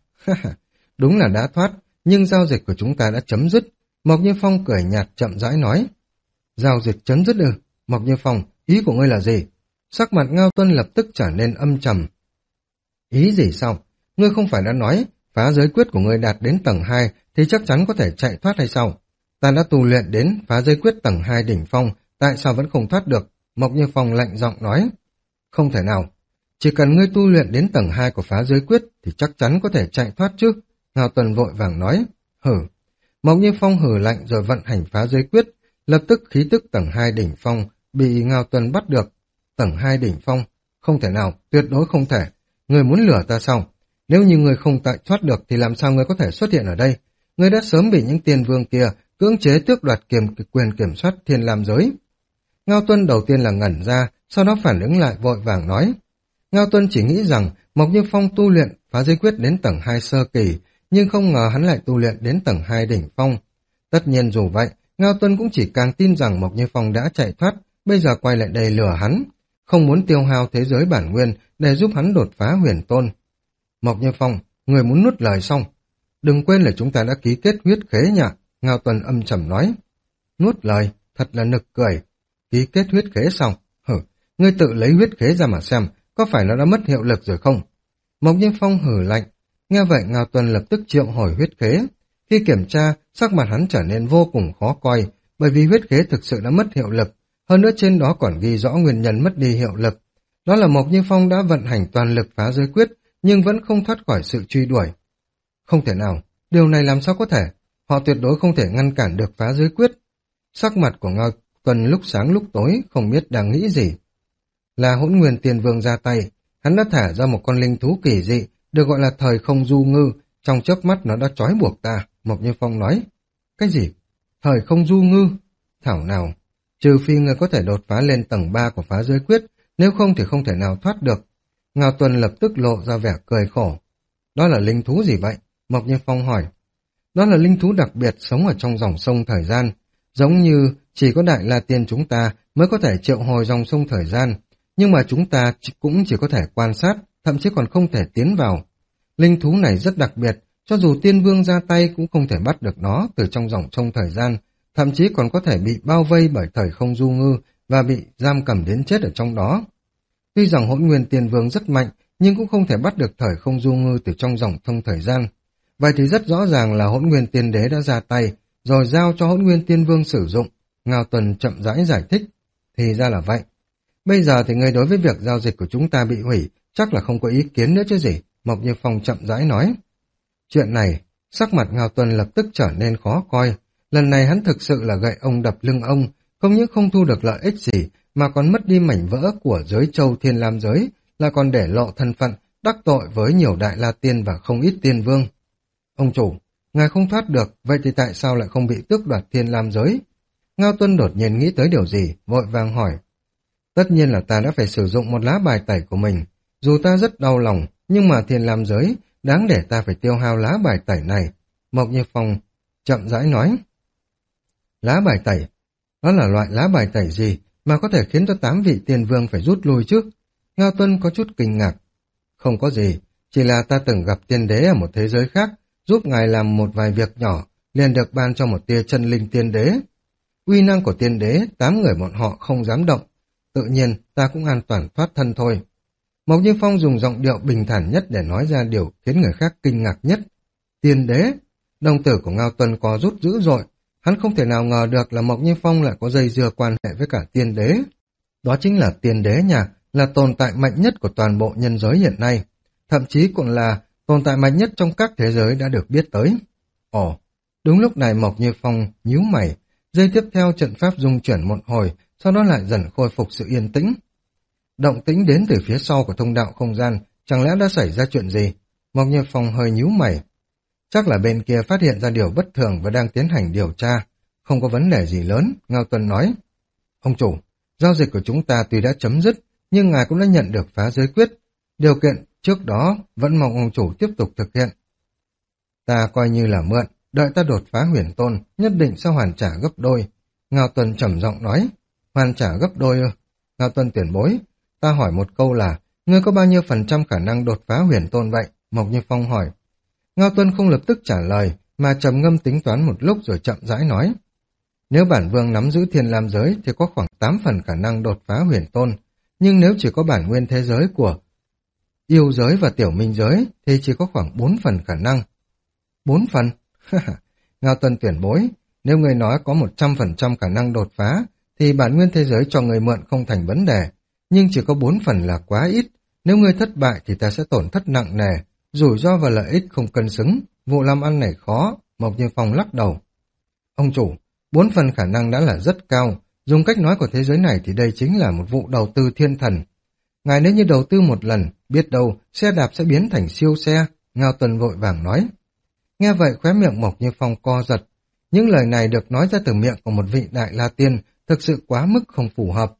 Đúng là đã thoát, nhưng giao dịch của chúng ta đã chấm dứt. Mộc Như Phong cười nhạt chậm rãi nói. Giao dịch chấm dứt ư? Mộc Như Phong, ý của ngươi là gì? Sắc mặt Ngao Tuân lập tức trở nên âm trầm. Ý gì sao? Ngươi không phải đã nói phá giới quyết của ngươi đạt đến tầng hai thì chắc chắn có thể chạy thoát hay sao? Ta đã tu luyện đến phá giới quyết tầng hai đỉnh phong, tại sao vẫn không thoát được? Mộc Như Phong lạnh giọng nói. Không thể nào. Chỉ cần ngươi tu luyện đến tầng hai của phá giới quyết thì chắc chắn có thể chạy thoát chứ. Ngao Tuân vội vàng nói. Hử. Mộc Như Phong hử lạnh rồi vận hành phá giới quyết. Lập tức khí tức tầng hai đỉnh phong bị Ngao Tuân bắt được. Tầng hai đỉnh phong? Không thể nào, tuyệt đối không thể. Ngươi muốn lừa ta sao? Nếu như ngươi không chạy thoát được thì làm sao ngươi có thể xuất hiện ở đây? Ngươi đã sớm bị những tiên vương kia cưỡng chế tước đoạt kiềm quyền kiểm soát thiên lam giới. Ngao Tuân đầu tiên là ngẩn ra, sau đó phản ứng lại vội vàng nói. Ngao Tuân chỉ nghĩ rằng Mộc Như Phong tu luyện phá giới quyết đến tầng hai sơ kỳ, nhưng không ngờ hắn lại tu luyện đến tầng hai đỉnh phong. Tất nhiên dù vậy, Ngao Tuân cũng chỉ càng tin rằng Mộc Như Phong đã chạy thoát, bây giờ quay lại đây lừa hắn, không muốn tiêu hao thế giới bản nguyên để giúp hắn đột phá huyền tôn. Mộc Như Phong, người muốn nuốt lời xong. Đừng quên là chúng ta đã ký kết huyết khế nhỉ? Ngao Tuân âm trầm nói. Nuốt lời, thật là nực cười. Ký kết huyết khế xong, hử, ngươi tự lấy huyết khế ra mà xem, có phải nó đã mất hiệu lực rồi không? Mộc Như Phong hử lạnh. Nghe vậy Ngao Tuân lập tức triệu hồi huyết khế. Khi kiểm tra, sắc mặt hắn trở nên vô cùng khó coi, bởi vì huyết khế thực sự đã mất hiệu lực, hơn nữa trên đó còn ghi rõ nguyên nhân mất đi hiệu lực. Đó là Mộc Như Phong đã vận hành toàn lực phá giới quyết, nhưng vẫn không thoát khỏi sự truy đuổi. Không thể nào, điều này làm sao có thể? Họ tuyệt đối không thể ngăn cản được phá giới quyết. Sắc mặt của Ngao Tuân lúc sáng lúc tối, không biết đang nghĩ gì. Là Hỗn Nguyên Tiên Vương ra tay, hắn đã thả ra một con linh thú kỳ dị, được gọi là thời không du ngư, trong chớp mắt nó đã trói buộc ta, Mộc Như Phong nói. Cái gì? Thời không du ngư? Thảo nào, trừ phi người có thể đột phá lên tầng ba của phá giới quyết, nếu không thì không thể nào thoát được. Ngao Tuân lập tức lộ ra vẻ cười khổ. Đó là linh thú gì vậy? Mộc Như Phong hỏi. Đó là linh thú đặc biệt sống ở trong dòng sông thời gian, giống như chỉ có Đại La Tiên chúng ta mới có thể triệu hồi dòng sông thời gian, nhưng mà chúng ta cũng chỉ có thể quan sát, thậm chí còn không thể tiến vào. Linh thú này rất đặc biệt, cho dù tiên vương ra tay cũng không thể bắt được nó từ trong dòng sông thời gian, thậm chí còn có thể bị bao vây bởi thời không du ngư và bị giam cầm đến chết ở trong đó. Tuy rằng Hỗn Nguyên Tiên Vương rất mạnh, nhưng cũng không thể bắt được thời không du ngư từ trong dòng sông thời gian. Vậy thì rất rõ ràng là Hỗn Nguyên Tiên Đế đã ra tay, rồi giao cho Hỗn Nguyên Tiên Vương sử dụng. Ngao Tuân chậm rãi giải thích. Thì ra là vậy. Bây giờ thì người đối với việc giao dịch của chúng ta bị hủy, chắc là không có ý kiến nữa chứ gì, Mộc Như Phong chậm rãi nói. Chuyện này, sắc mặt Ngao Tuân lập tức trở nên khó coi. Lần này hắn thực sự là gậy ông đập lưng ông, không những không thu được lợi ích gì, mà còn mất đi mảnh vỡ của giới châu thiên lam giới, là còn để lộ thân phận, đắc tội với nhiều đại la tiên và không ít tiên vương. Ông chủ, ngài không thoát được, vậy thì tại sao lại không bị tước đoạt thiên lam giới? Ngao Tuân đột nhiên nghĩ tới điều gì, vội vàng hỏi. Tất nhiên là ta đã phải sử dụng một lá bài tẩy của mình. Dù ta rất đau lòng, nhưng mà thiên lam giới, đáng để ta phải tiêu hao lá bài tẩy này. Mộc Như Phong chậm rãi nói. Lá bài tẩy? Đó là loại lá bài tẩy gì mà có thể khiến cho tám vị tiên vương phải rút lui chứ? Ngao Tuân có chút kinh ngạc. Không có gì, chỉ là ta từng gặp tiên đế ở một thế giới khác, giúp ngài làm một vài việc nhỏ, liền được ban cho một tia chân linh tiên đế. Uy năng của tiên đế, tám người bọn họ không dám động. Tự nhiên, ta cũng an toàn thoát thân thôi. Mộc Như Phong dùng giọng điệu bình thản nhất để nói ra điều khiến người khác kinh ngạc nhất. Tiên đế? Đồng tử của Ngao Tuân có rút dữ dội. Hắn không thể nào ngờ được là Mộc Như Phong lại có dây dưa quan hệ với cả tiên đế. Đó chính là tiên đế nhà, là tồn tại mạnh nhất của toàn bộ nhân giới hiện nay. Thậm chí còn là tồn tại mạnh nhất trong các thế giới đã được biết tới. Ồ, đúng lúc này Mộc Như Phong nhíu mày. Giây tiếp theo trận pháp rung chuyển một hồi, sau đó lại dần khôi phục sự yên tĩnh. Động tĩnh đến từ phía sau của thông đạo không gian, chẳng lẽ đã xảy ra chuyện gì? Mộc Như Phong hơi nhíu mày. Chắc là bên kia phát hiện ra điều bất thường và đang tiến hành điều tra. Không có vấn đề gì lớn, Ngao Tuân nói. Ông chủ, giao dịch của chúng ta tuy đã chấm dứt, nhưng ngài cũng đã nhận được phá giới quyết. Điều kiện trước đó vẫn mong ông chủ tiếp tục thực hiện. Ta coi như là mượn, đợi ta đột phá huyền tôn, nhất định sẽ hoàn trả gấp đôi. Ngao Tuân trầm giọng nói. Hoàn trả gấp đôi ư? Ngao Tuân tuyển bối. Ta hỏi một câu là, ngươi có bao nhiêu phần trăm khả năng đột phá huyền tôn vậy? Mộc Như Phong hỏi. Ngao Tuân không lập tức trả lời, mà trầm ngâm tính toán một lúc rồi chậm rãi nói. Nếu bản vương nắm giữ thiên lam giới thì có khoảng tám phần khả năng đột phá huyền tôn, nhưng nếu chỉ có bản nguyên thế giới của yêu giới và tiểu minh giới thì chỉ có khoảng bốn phần khả năng. Bốn phần? Ngao Tuân tuyển bối, nếu người nói có một trăm phần trăm khả năng đột phá thì bản nguyên thế giới cho người mượn không thành vấn đề, nhưng chỉ có bốn phần là quá ít. Nếu ngươi thất bại thì ta sẽ tổn thất nặng nề, rủi ro và lợi ích không cân xứng, vụ làm ăn này khó. Mộc Như Phong lắc đầu. Ông chủ, bốn phần khả năng đã là rất cao, dùng cách nói của thế giới này thì đây chính là một vụ đầu tư thiên thần. Ngài nếu như đầu tư một lần, biết đâu xe đạp sẽ biến thành siêu xe, Ngao Tuân vội vàng nói. Nghe vậy khóe miệng Mộc Như Phong co giật. Những lời này được nói ra từ miệng của một vị đại la tiên thực sự quá mức không phù hợp.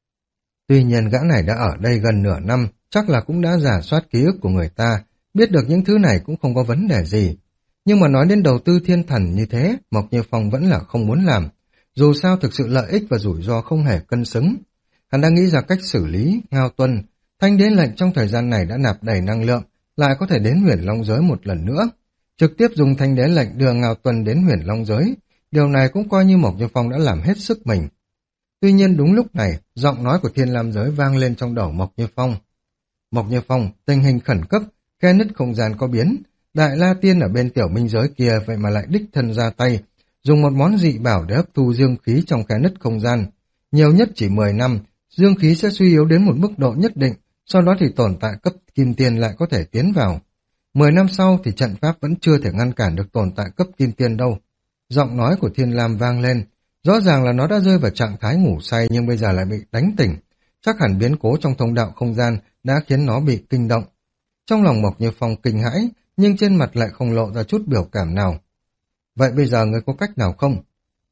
Tuy nhiên gã này đã ở đây gần nửa năm, chắc là cũng đã rà soát ký ức của người ta, biết được những thứ này cũng không có vấn đề gì. Nhưng mà nói đến đầu tư thiên thần như thế, Mộc Như Phong vẫn là không muốn làm. Dù sao thực sự lợi ích và rủi ro không hề cân xứng. Hắn đang nghĩ ra cách xử lý, Ngao Tuân. Thanh đế lệnh trong thời gian này đã nạp đầy năng lượng, lại có thể đến huyền long giới một lần nữa. Trực tiếp dùng thanh đế lệnh đưa Ngao Tuân đến huyền long giới. Điều này cũng coi như Mộc Như Phong đã làm hết sức mình. Tuy nhiên đúng lúc này, giọng nói của Thiên Lam giới vang lên trong đầu Mộc Như Phong. Mộc Như Phong, tình hình khẩn cấp, khe nứt không gian có biến. Đại La Tiên ở bên tiểu minh giới kia vậy mà lại đích thân ra tay, dùng một món dị bảo để hấp thu dương khí trong khe nứt không gian. Nhiều nhất chỉ mười năm, dương khí sẽ suy yếu đến một mức độ nhất định, sau đó thì tồn tại cấp kim tiên lại có thể tiến vào. Mười năm sau thì trận pháp vẫn chưa thể ngăn cản được tồn tại cấp kim tiên đâu. Giọng nói của Thiên Lam vang lên, rõ ràng là nó đã rơi vào trạng thái ngủ say nhưng bây giờ lại bị đánh tỉnh. Chắc hẳn biến cố trong thông đạo không gian đã khiến nó bị kinh động. Trong lòng Mộc Như Phong kinh hãi, nhưng trên mặt lại không lộ ra chút biểu cảm nào. Vậy bây giờ ngươi có cách nào không?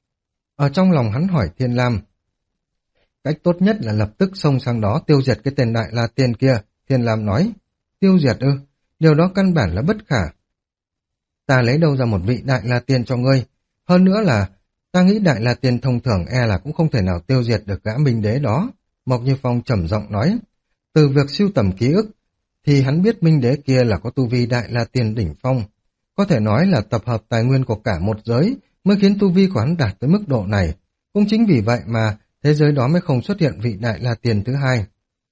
Ở trong lòng hắn hỏi Thiên Lam. Cách tốt nhất là lập tức xông sang đó tiêu diệt cái tên Đại La Tiên kia, Thiên Lam nói. Tiêu diệt ư? Điều đó căn bản là bất khả. Ta lấy đâu ra một vị Đại La Tiên cho ngươi? Hơn nữa là, ta nghĩ Đại La Tiên thông thường e là cũng không thể nào tiêu diệt được gã minh đế đó. Mộc Như Phong trầm giọng nói. Từ việc siêu tầm ký ức, thì hắn biết minh đế kia là có tu vi Đại La Tiên đỉnh phong. Có thể nói là tập hợp tài nguyên của cả một giới mới khiến tu vi của hắn đạt tới mức độ này. Cũng chính vì vậy mà thế giới đó mới không xuất hiện vị Đại La Tiên thứ hai.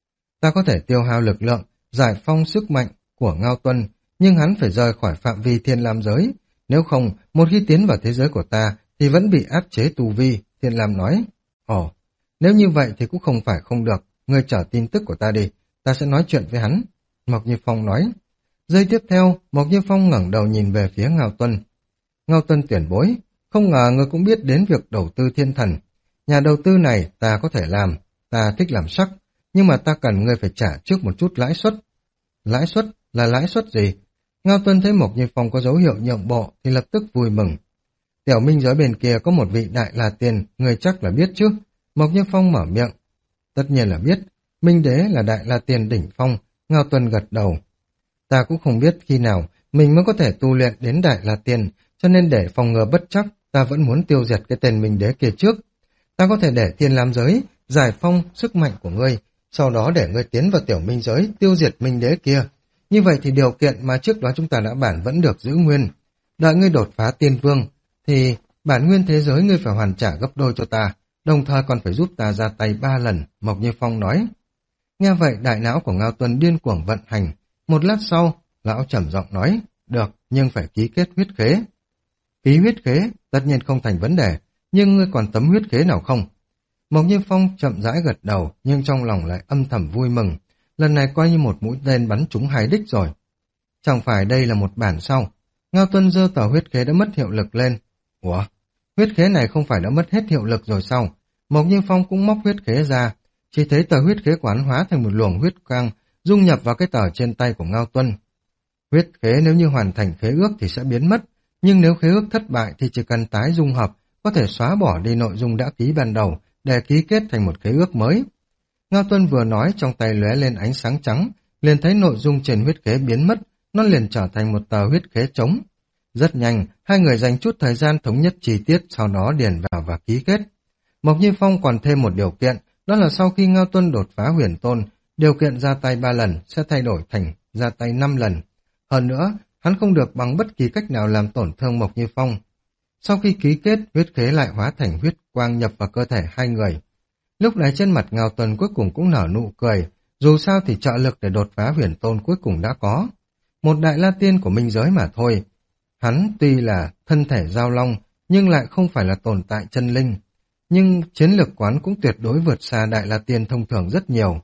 Ta có thể tiêu hao lực lượng, giải phong sức mạnh của Ngao Tuân, nhưng hắn phải rời khỏi phạm vi Thiên Lam giới. Nếu không, một khi tiến vào thế giới của ta thì vẫn bị áp chế tu vi, Thiên Lam nói. Ồ, nếu như vậy thì cũng không phải không được, ngươi chờ tin tức của ta đi, ta sẽ nói chuyện với hắn. Mộc Như Phong nói. Giây tiếp theo, Mộc Như Phong ngẩng đầu nhìn về phía Ngao Tuân. Ngao Tuân tuyển bối, không ngờ ngươi cũng biết đến việc đầu tư thiên thần. Nhà đầu tư này ta có thể làm, ta thích làm sắc, nhưng mà ta cần ngươi phải trả trước một chút lãi suất. Lãi suất là lãi suất gì? Ngao Tuân thấy Mộc Như Phong có dấu hiệu nhượng bộ thì lập tức vui mừng. Tiểu minh giới bên kia có một vị Đại La Tiên, ngươi chắc là biết chứ? Mộc Như Phong mở miệng. Tất nhiên là biết, minh đế là Đại La Tiên đỉnh phong. Ngao Tuân gật đầu. Ta cũng không biết khi nào mình mới có thể tu luyện đến Đại La Tiên, cho nên để phòng ngừa bất chắc, ta vẫn muốn tiêu diệt cái tên minh đế kia trước. Ta có thể để Thiên Lam giới giải phong sức mạnh của ngươi, sau đó để ngươi tiến vào tiểu minh giới tiêu diệt minh đế kia. Như vậy thì điều kiện mà trước đó chúng ta đã bản vẫn được giữ nguyên. Đợi ngươi đột phá tiên vương, thì bản nguyên thế giới ngươi phải hoàn trả gấp đôi cho ta, đồng thời còn phải giúp ta ra tay ba lần, Mộc Như Phong nói. Nghe vậy đại não của Ngao Tuân điên cuồng vận hành. Một lát sau, lão trầm giọng nói, được, nhưng phải ký kết huyết khế. Ký huyết khế, tất nhiên không thành vấn đề, nhưng ngươi còn tấm huyết khế nào không? Mộc Như Phong chậm rãi gật đầu, nhưng trong lòng lại âm thầm vui mừng. Lần này coi như một mũi tên bắn trúng hai đích rồi. Chẳng phải đây là một bản sao? Ngao Tuân giơ tờ huyết khế đã mất hiệu lực lên. Ủa? Huyết khế này không phải đã mất hết hiệu lực rồi sao? Mộc Như Phong cũng móc huyết khế ra. Chỉ thấy tờ huyết khế quán hóa thành một luồng huyết quang, dung nhập vào cái tờ trên tay của Ngao Tuân. Huyết khế nếu như hoàn thành khế ước thì sẽ biến mất, nhưng nếu khế ước thất bại thì chỉ cần tái dung hợp, có thể xóa bỏ đi nội dung đã ký ban đầu để ký kết thành một khế ước mới. Ngao Tuân vừa nói, trong tay lóe lên ánh sáng trắng, liền thấy nội dung trên huyết khế biến mất, nó liền trở thành một tờ huyết khế trống. Rất nhanh, hai người dành chút thời gian thống nhất chi tiết, sau đó điền vào và ký kết. Mộc Như Phong còn thêm một điều kiện, đó là sau khi Ngao Tuân đột phá huyền tôn, điều kiện ra tay ba lần sẽ thay đổi thành ra tay năm lần. Hơn nữa, hắn không được bằng bất kỳ cách nào làm tổn thương Mộc Như Phong. Sau khi ký kết, huyết khế lại hóa thành huyết quang nhập vào cơ thể hai người. Lúc này trên mặt Ngao Tuân cuối cùng cũng nở nụ cười, dù sao thì trợ lực để đột phá huyền tôn cuối cùng đã có. Một Đại La Tiên của minh giới mà thôi. Hắn tuy là thân thể giao long, nhưng lại không phải là tồn tại chân linh. Nhưng chiến lược quán cũng tuyệt đối vượt xa Đại La Tiên thông thường rất nhiều.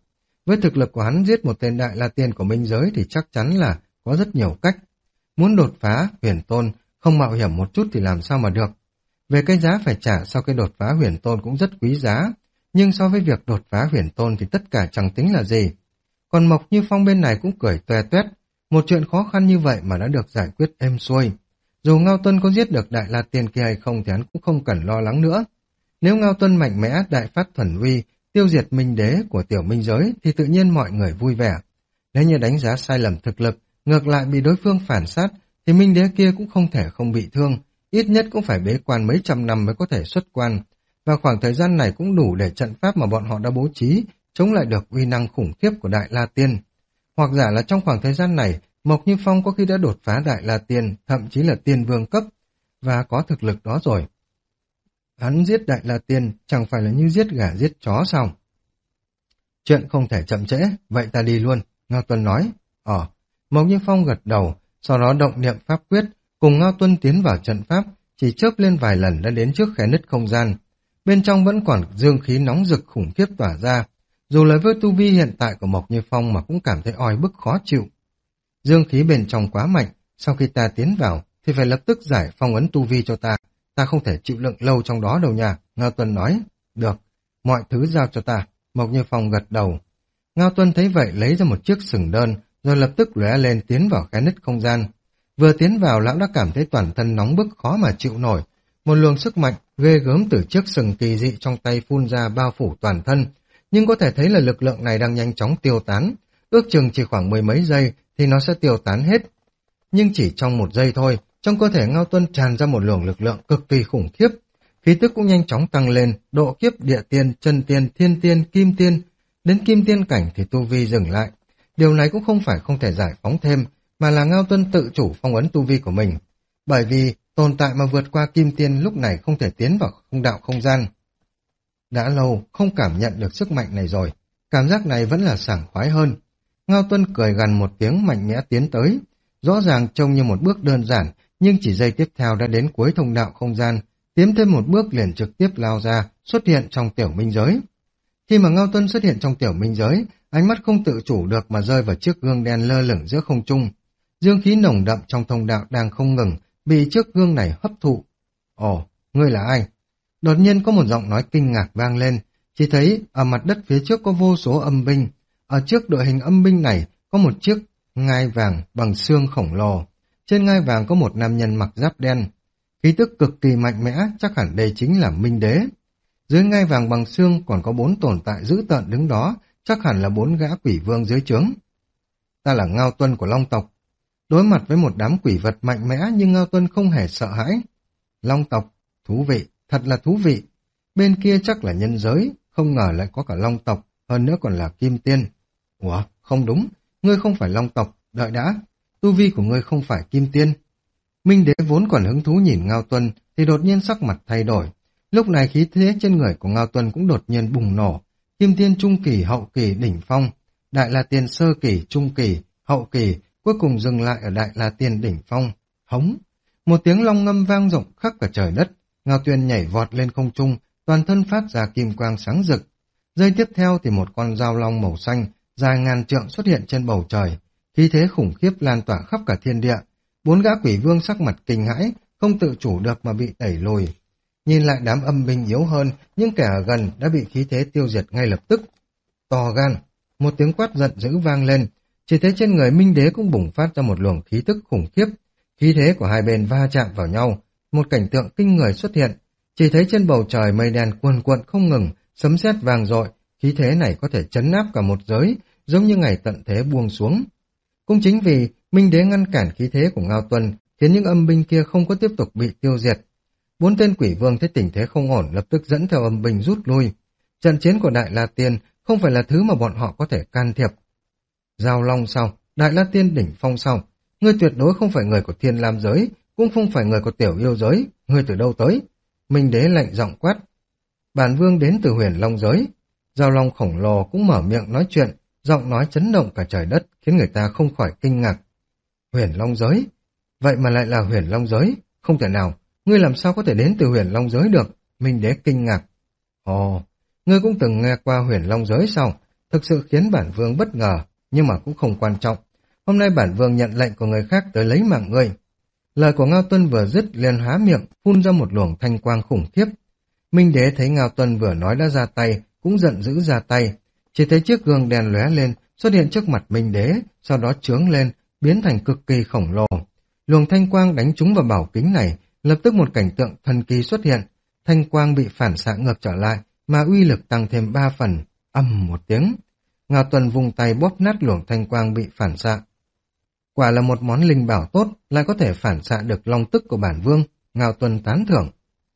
Với thực lực của hắn giết một tên Đại La Tiên của minh giới thì chắc chắn là có rất nhiều cách. Muốn đột phá huyền tôn, không mạo hiểm một chút thì làm sao mà được. Về cái giá phải trả sau cái đột phá huyền tôn cũng rất quý giá, nhưng so với việc đột phá huyền tôn thì tất cả chẳng tính là gì. Còn Mộc Như Phong bên này cũng cười toe toét, một chuyện khó khăn như vậy mà đã được giải quyết êm xuôi. Dù Ngao Tuân có giết được Đại La Tiên kia hay không thì hắn cũng không cần lo lắng nữa. Nếu Ngao Tuân mạnh mẽ đại phát thần uy, tiêu diệt minh đế của tiểu minh giới thì tự nhiên mọi người vui vẻ. Nếu như đánh giá sai lầm thực lực, ngược lại bị đối phương phản sát, thì minh đế kia cũng không thể không bị thương, ít nhất cũng phải bế quan mấy trăm năm mới có thể xuất quan. Và khoảng thời gian này cũng đủ để trận pháp mà bọn họ đã bố trí chống lại được uy năng khủng khiếp của Đại La Tiên. Hoặc giả là trong khoảng thời gian này, Mộc Như Phong có khi đã đột phá Đại La Tiên, thậm chí là tiên vương cấp, và có thực lực đó rồi. Hắn giết Đại La Tiên chẳng phải là như giết gà giết chó sao? Chuyện không thể chậm trễ, vậy ta đi luôn, Ngao Tuân nói. Ờ, Mộc Như Phong gật đầu, sau đó động niệm pháp quyết, cùng Ngao Tuân tiến vào trận pháp, chỉ chớp lên vài lần đã đến trước khe nứt không gian. Bên trong vẫn còn dương khí nóng rực khủng khiếp tỏa ra, dù là với tu vi hiện tại của Mộc Như Phong mà cũng cảm thấy oi bức khó chịu. Dương khí bên trong quá mạnh, sau khi ta tiến vào thì phải lập tức giải phong ấn tu vi cho ta, ta không thể chịu đựng lâu trong đó đâu nha, Ngao Tuân nói. Được, mọi thứ giao cho ta, Mộc Như Phong gật đầu. Ngao Tuân thấy vậy lấy ra một chiếc sừng đơn, rồi lập tức lóe lên tiến vào khe nứt không gian. Vừa tiến vào lão đã cảm thấy toàn thân nóng bức khó mà chịu nổi, một luồng sức mạnh ghê gớm từ chiếc sừng kỳ dị trong tay phun ra bao phủ toàn thân, nhưng có thể thấy là lực lượng này đang nhanh chóng tiêu tán, ước chừng chỉ khoảng mười mấy giây thì nó sẽ tiêu tán hết. Nhưng chỉ trong một giây thôi, trong cơ thể Ngao Tuân tràn ra một luồng lực lượng cực kỳ khủng khiếp, khí tức cũng nhanh chóng tăng lên, độ kiếp địa tiên, chân tiên, thiên tiên, kim tiên, đến kim tiên cảnh thì tu vi dừng lại. Điều này cũng không phải không thể giải phóng thêm, mà là Ngao Tuân tự chủ phong ấn tu vi của mình, bởi vì tồn tại mà vượt qua kim tiên lúc này không thể tiến vào không đạo không gian. Đã lâu không cảm nhận được sức mạnh này rồi, cảm giác này vẫn là sảng khoái hơn. Ngao Tuân cười gằn một tiếng mạnh mẽ tiến tới, rõ ràng trông như một bước đơn giản, nhưng chỉ giây tiếp theo đã đến cuối thông đạo không gian, tiến thêm một bước liền trực tiếp lao ra, xuất hiện trong tiểu minh giới. Khi mà Ngao Tuân xuất hiện trong tiểu minh giới, ánh mắt không tự chủ được mà rơi vào chiếc gương đen lơ lửng giữa không trung. Dương khí nồng đậm trong thông đạo đang không ngừng bị chiếc gương này hấp thụ. Ồ, ngươi là ai? Đột nhiên có một giọng nói kinh ngạc vang lên, chỉ thấy ở mặt đất phía trước có vô số âm binh. Ở trước đội hình âm binh này có một chiếc ngai vàng bằng xương khổng lồ. Trên ngai vàng có một nam nhân mặc giáp đen. Khí tức cực kỳ mạnh mẽ, chắc hẳn đây chính là Minh Đế. Dưới ngai vàng bằng xương còn có bốn tồn tại dữ tợn đứng đó, chắc hẳn là bốn gã quỷ vương dưới trướng. Ta là Ngao Tuân của Long tộc. Đối mặt với một đám quỷ vật mạnh mẽ nhưng Ngao Tuân không hề sợ hãi. Long tộc, thú vị, thật là thú vị. Bên kia chắc là nhân giới, không ngờ lại có cả Long tộc, hơn nữa còn là Kim Tiên. Ủa, không đúng, ngươi không phải Long tộc, đợi đã, tu vi của ngươi không phải Kim Tiên. Minh Đế vốn còn hứng thú nhìn Ngao Tuân thì đột nhiên sắc mặt thay đổi. Lúc này khí thế trên người của Ngao Tuân cũng đột nhiên bùng nổ. Kim Tiên trung kỳ, hậu kỳ, đỉnh phong, Đại La Tiên sơ kỳ, trung kỳ, hậu kỳ, cuối cùng dừng lại ở Đại La Tiên đỉnh phong. Hống! Một tiếng long ngâm vang rộng khắp cả trời đất. Ngao Tuân nhảy vọt lên không trung, toàn thân phát ra kim quang sáng rực. Giây tiếp theo thì một con dao long màu xanh dài ngàn trượng xuất hiện trên bầu trời, khí thế khủng khiếp lan tỏa khắp cả thiên địa. Bốn gã quỷ vương sắc mặt kinh hãi, không tự chủ được mà bị đẩy lùi. Nhìn lại đám âm binh yếu hơn, những kẻ ở gần đã bị khí thế tiêu diệt ngay lập tức. To gan! Một tiếng quát giận dữ vang lên, chỉ thấy trên người Minh Đế cũng bùng phát ra một luồng khí tức khủng khiếp. Khí thế của hai bên va chạm vào nhau, một cảnh tượng kinh người xuất hiện. Chỉ thấy trên bầu trời mây đen cuồn cuộn không ngừng, sấm sét vang dội, khí thế này có thể chấn áp cả một giới, giống như ngày tận thế buông xuống. Cũng chính vì Minh Đế ngăn cản khí thế của Ngao Tuân, khiến những âm binh kia không có tiếp tục bị tiêu diệt. Bốn tên quỷ vương thấy tình thế không ổn, lập tức dẫn theo âm binh rút lui. Trận chiến của Đại La Tiên không phải là thứ mà bọn họ có thể can thiệp. Giao Long sao? Đại La Tiên đỉnh phong sao? Ngươi tuyệt đối không phải người của Thiên Lam giới, cũng không phải người của Tiểu Yêu giới, ngươi từ đâu tới? Minh Đế lạnh giọng quát. Bản vương đến từ Huyền Long giới. Giao Long khổng lồ cũng mở miệng nói chuyện, giọng nói chấn động cả trời đất, khiến người ta không khỏi kinh ngạc. Huyền Long giới? Vậy mà lại là Huyền Long giới? Không thể nào, ngươi làm sao có thể đến từ Huyền Long giới được? Minh Đế kinh ngạc. Ồ, ngươi cũng từng nghe qua Huyền Long giới sao? thực sự khiến bản vương bất ngờ, nhưng mà cũng không quan trọng. Hôm nay bản vương nhận lệnh của người khác tới lấy mạng ngươi. Lời của Ngao Tuân vừa dứt liền há miệng, phun ra một luồng thanh quang khủng khiếp. Minh Đế thấy Ngao Tuân vừa nói đã ra tay, cũng giận dữ ra tay. Chỉ thấy chiếc gương đèn lóe lên, xuất hiện trước mặt Minh Đế, sau đó chướng lên, biến thành cực kỳ khổng lồ. Luồng thanh quang đánh trúng vào bảo kính này, lập tức một cảnh tượng thần kỳ xuất hiện. Thanh quang bị phản xạ ngược trở lại, mà uy lực tăng thêm ba phần, ầm một tiếng. Ngao Tuân vùng tay bóp nát luồng thanh quang bị phản xạ. Quả là một món linh bảo tốt, lại có thể phản xạ được long tức của bản vương, Ngao Tuân tán thưởng.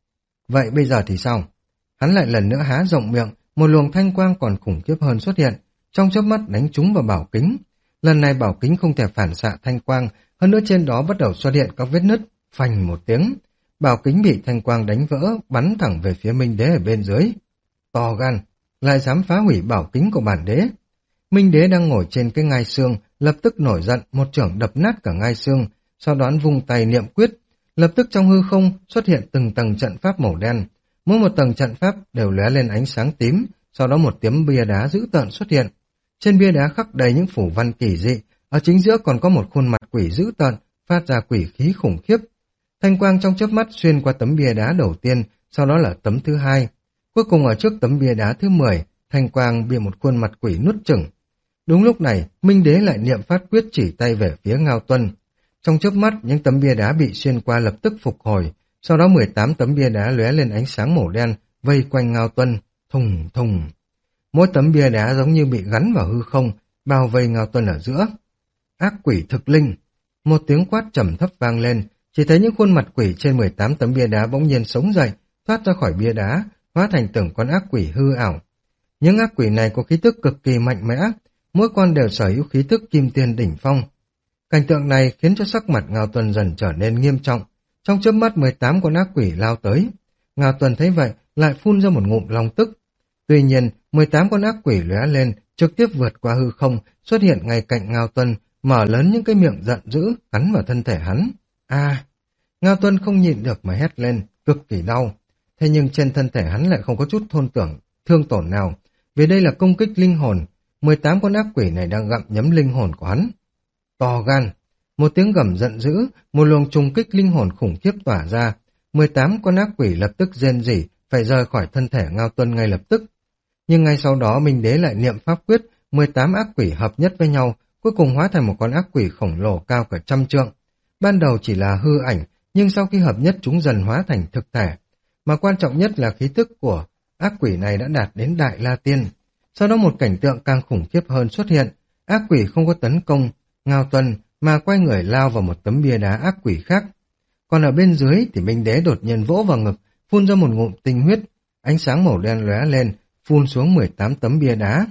Vậy bây giờ thì sao? Hắn lại lần nữa há rộng miệng, một luồng thanh quang còn khủng khiếp hơn xuất hiện, trong chớp mắt đánh trúng vào bảo kính. Lần này bảo kính không thể phản xạ thanh quang, hơn nữa trên đó bắt đầu xuất hiện các vết nứt, phành một tiếng. Bảo kính bị thanh quang đánh vỡ, bắn thẳng về phía Minh Đế ở bên dưới. To gan, lại dám phá hủy bảo kính của bản đế. Minh Đế đang ngồi trên cái ngai xương, lập tức nổi giận, một chưởng đập nát cả ngai xương, sau đó vung tay niệm quyết. Lập tức trong hư không xuất hiện từng tầng trận pháp màu đen. Mỗi một tầng trận pháp đều lóe lên ánh sáng tím, sau đó một tấm bia đá dữ tợn xuất hiện. Trên bia đá khắc đầy những phủ văn kỳ dị, ở chính giữa còn có một khuôn mặt quỷ dữ tợn, phát ra quỷ khí khủng khiếp. Thanh quang trong chớp mắt xuyên qua tấm bia đá đầu tiên, sau đó là tấm thứ hai. Cuối cùng ở trước tấm bia đá thứ mười, thanh quang bị một khuôn mặt quỷ nuốt chửng. Đúng lúc này, Minh Đế lại niệm phát quyết chỉ tay về phía Ngao Tuân. Trong chớp mắt, những tấm bia đá bị xuyên qua lập tức phục hồi, sau đó mười tám tấm bia đá lóe lên ánh sáng màu đen, vây quanh Ngao Tuân, thùng thùng. Mỗi tấm bia đá giống như bị gắn vào hư không, bao vây Ngao Tuân ở giữa. Ác quỷ thực linh. Một tiếng quát trầm thấp vang lên, chỉ thấy những khuôn mặt quỷ trên mười tám tấm bia đá bỗng nhiên sống dậy, thoát ra khỏi bia đá, hóa thành từng con ác quỷ hư ảo. Những ác quỷ này có khí tức cực kỳ mạnh mẽ, mỗi con đều sở hữu khí tức kim tiên đỉnh phong. Cảnh tượng này khiến cho sắc mặt Ngao Tuân dần trở nên nghiêm trọng. Trong chớp mắt mười tám con ác quỷ lao tới. Ngao Tuân thấy vậy, lại phun ra một ngụm long tức. Tuy nhiên, mười tám con ác quỷ lóe lên, trực tiếp vượt qua hư không, xuất hiện ngay cạnh Ngao Tuân, mở lớn những cái miệng giận dữ, cắn vào thân thể hắn. A! Ngao Tuân không nhịn được mà hét lên, cực kỳ đau. Thế nhưng trên thân thể hắn lại không có chút thôn tưởng, thương tổn nào, vì đây là công kích linh hồn. mười tám con ác quỷ này đang gặm nhấm linh hồn của hắn. To gan! Một tiếng gầm giận dữ, một luồng trùng kích linh hồn khủng khiếp tỏa ra. mười tám con ác quỷ lập tức rên rỉ, phải rời khỏi thân thể Ngao Tuân ngay lập tức. Nhưng ngay sau đó Minh Đế lại niệm pháp quyết, mười tám ác quỷ hợp nhất với nhau, cuối cùng hóa thành một con ác quỷ khổng lồ cao cả trăm trượng. Ban đầu chỉ là hư ảnh, nhưng sau khi hợp nhất chúng dần hóa thành thực thể. Mà quan trọng nhất là khí tức của ác quỷ này đã đạt đến Đại La Tiên. Sau đó một cảnh tượng càng khủng khiếp hơn xuất hiện, ác quỷ không có tấn công Ngao Tuân mà quay người lao vào một tấm bia đá ác quỷ khác. Còn ở bên dưới thì Minh Đế đột nhiên vỗ vào ngực, phun ra một ngụm tinh huyết, ánh sáng màu đen lóe lên, phun xuống mười tám tấm bia đá.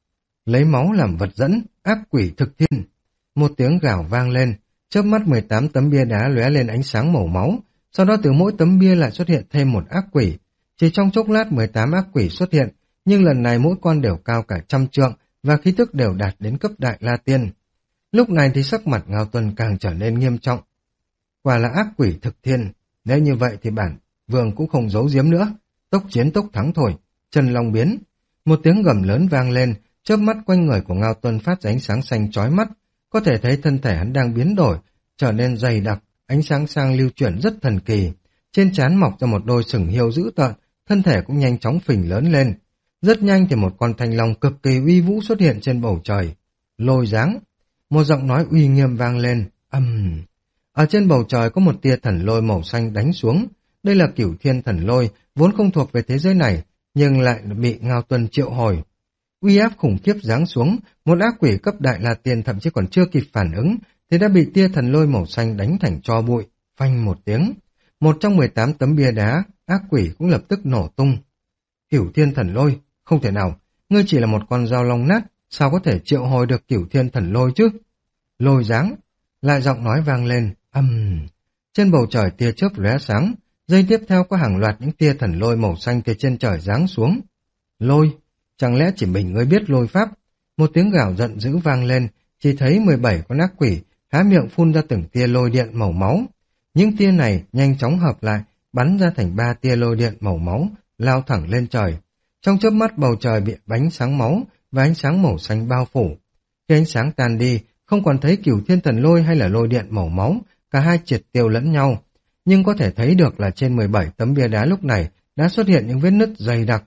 Lấy máu làm vật dẫn, ác quỷ thực thiên. Một tiếng gào vang lên, chớp mắt mười tám tấm bia đá lóe lên ánh sáng màu máu, sau đó từ mỗi tấm bia lại xuất hiện thêm một ác quỷ. Chỉ trong chốc lát mười tám ác quỷ xuất hiện, nhưng lần này mỗi con đều cao cả trăm trượng và khí tức đều đạt đến cấp Đại La Tiên. Lúc này thì sắc mặt Ngao Tuân càng trở nên nghiêm trọng. Quả là ác quỷ thực thiên, nếu như vậy thì bản vương cũng không giấu giếm nữa, tốc chiến tốc thắng thôi. Chân long biến, một tiếng gầm lớn vang lên, chớp mắt quanh người của Ngao Tuân phát ra ánh sáng xanh chói mắt, có thể thấy thân thể hắn đang biến đổi, trở nên dày đặc, ánh sáng sang lưu chuyển rất thần kỳ. Trên trán mọc ra một đôi sừng hiêu dữ tợn, thân thể cũng nhanh chóng phình lớn lên. Rất nhanh thì một con thanh long cực kỳ uy vũ xuất hiện trên bầu trời. Lôi dáng, một giọng nói uy nghiêm vang lên, âm. Uhm. Ở trên bầu trời có một tia thần lôi màu xanh đánh xuống. Đây là Cửu Thiên thần lôi, vốn không thuộc về thế giới này, nhưng lại bị Ngao Tuân triệu hồi. Uy áp khủng khiếp giáng xuống, một ác quỷ cấp Đại La Tiên thậm chí còn chưa kịp phản ứng, thì đã bị tia thần lôi màu xanh đánh thành tro bụi, phanh một tiếng. Một trong mười tám tấm bia đá, ác quỷ cũng lập tức nổ tung. Cửu Thiên thần lôi, không thể nào, ngươi chỉ là một con dao long nát, sao có thể triệu hồi được Cửu Thiên thần lôi chứ? Lôi dáng, lại giọng nói vang lên, âm. Uhm. Trên bầu trời tia chớp lóe sáng, giây tiếp theo có hàng loạt những tia thần lôi màu xanh từ trên trời giáng xuống. Lôi, chẳng lẽ chỉ mình ngươi biết lôi pháp? Một tiếng gào giận dữ vang lên, chỉ thấy mười bảy con ác quỷ há miệng phun ra từng tia lôi điện màu máu. Những tia này nhanh chóng hợp lại, bắn ra thành ba tia lôi điện màu máu, lao thẳng lên trời. Trong chớp mắt bầu trời bị bánh sáng máu, và ánh sáng màu xanh bao phủ. Khi ánh sáng tan đi, không còn thấy Cửu Thiên Thần Lôi hay là lôi điện màu máu, cả hai triệt tiêu lẫn nhau. Nhưng có thể thấy được là trên mười bảy tấm bia đá lúc này đã xuất hiện những vết nứt dày đặc.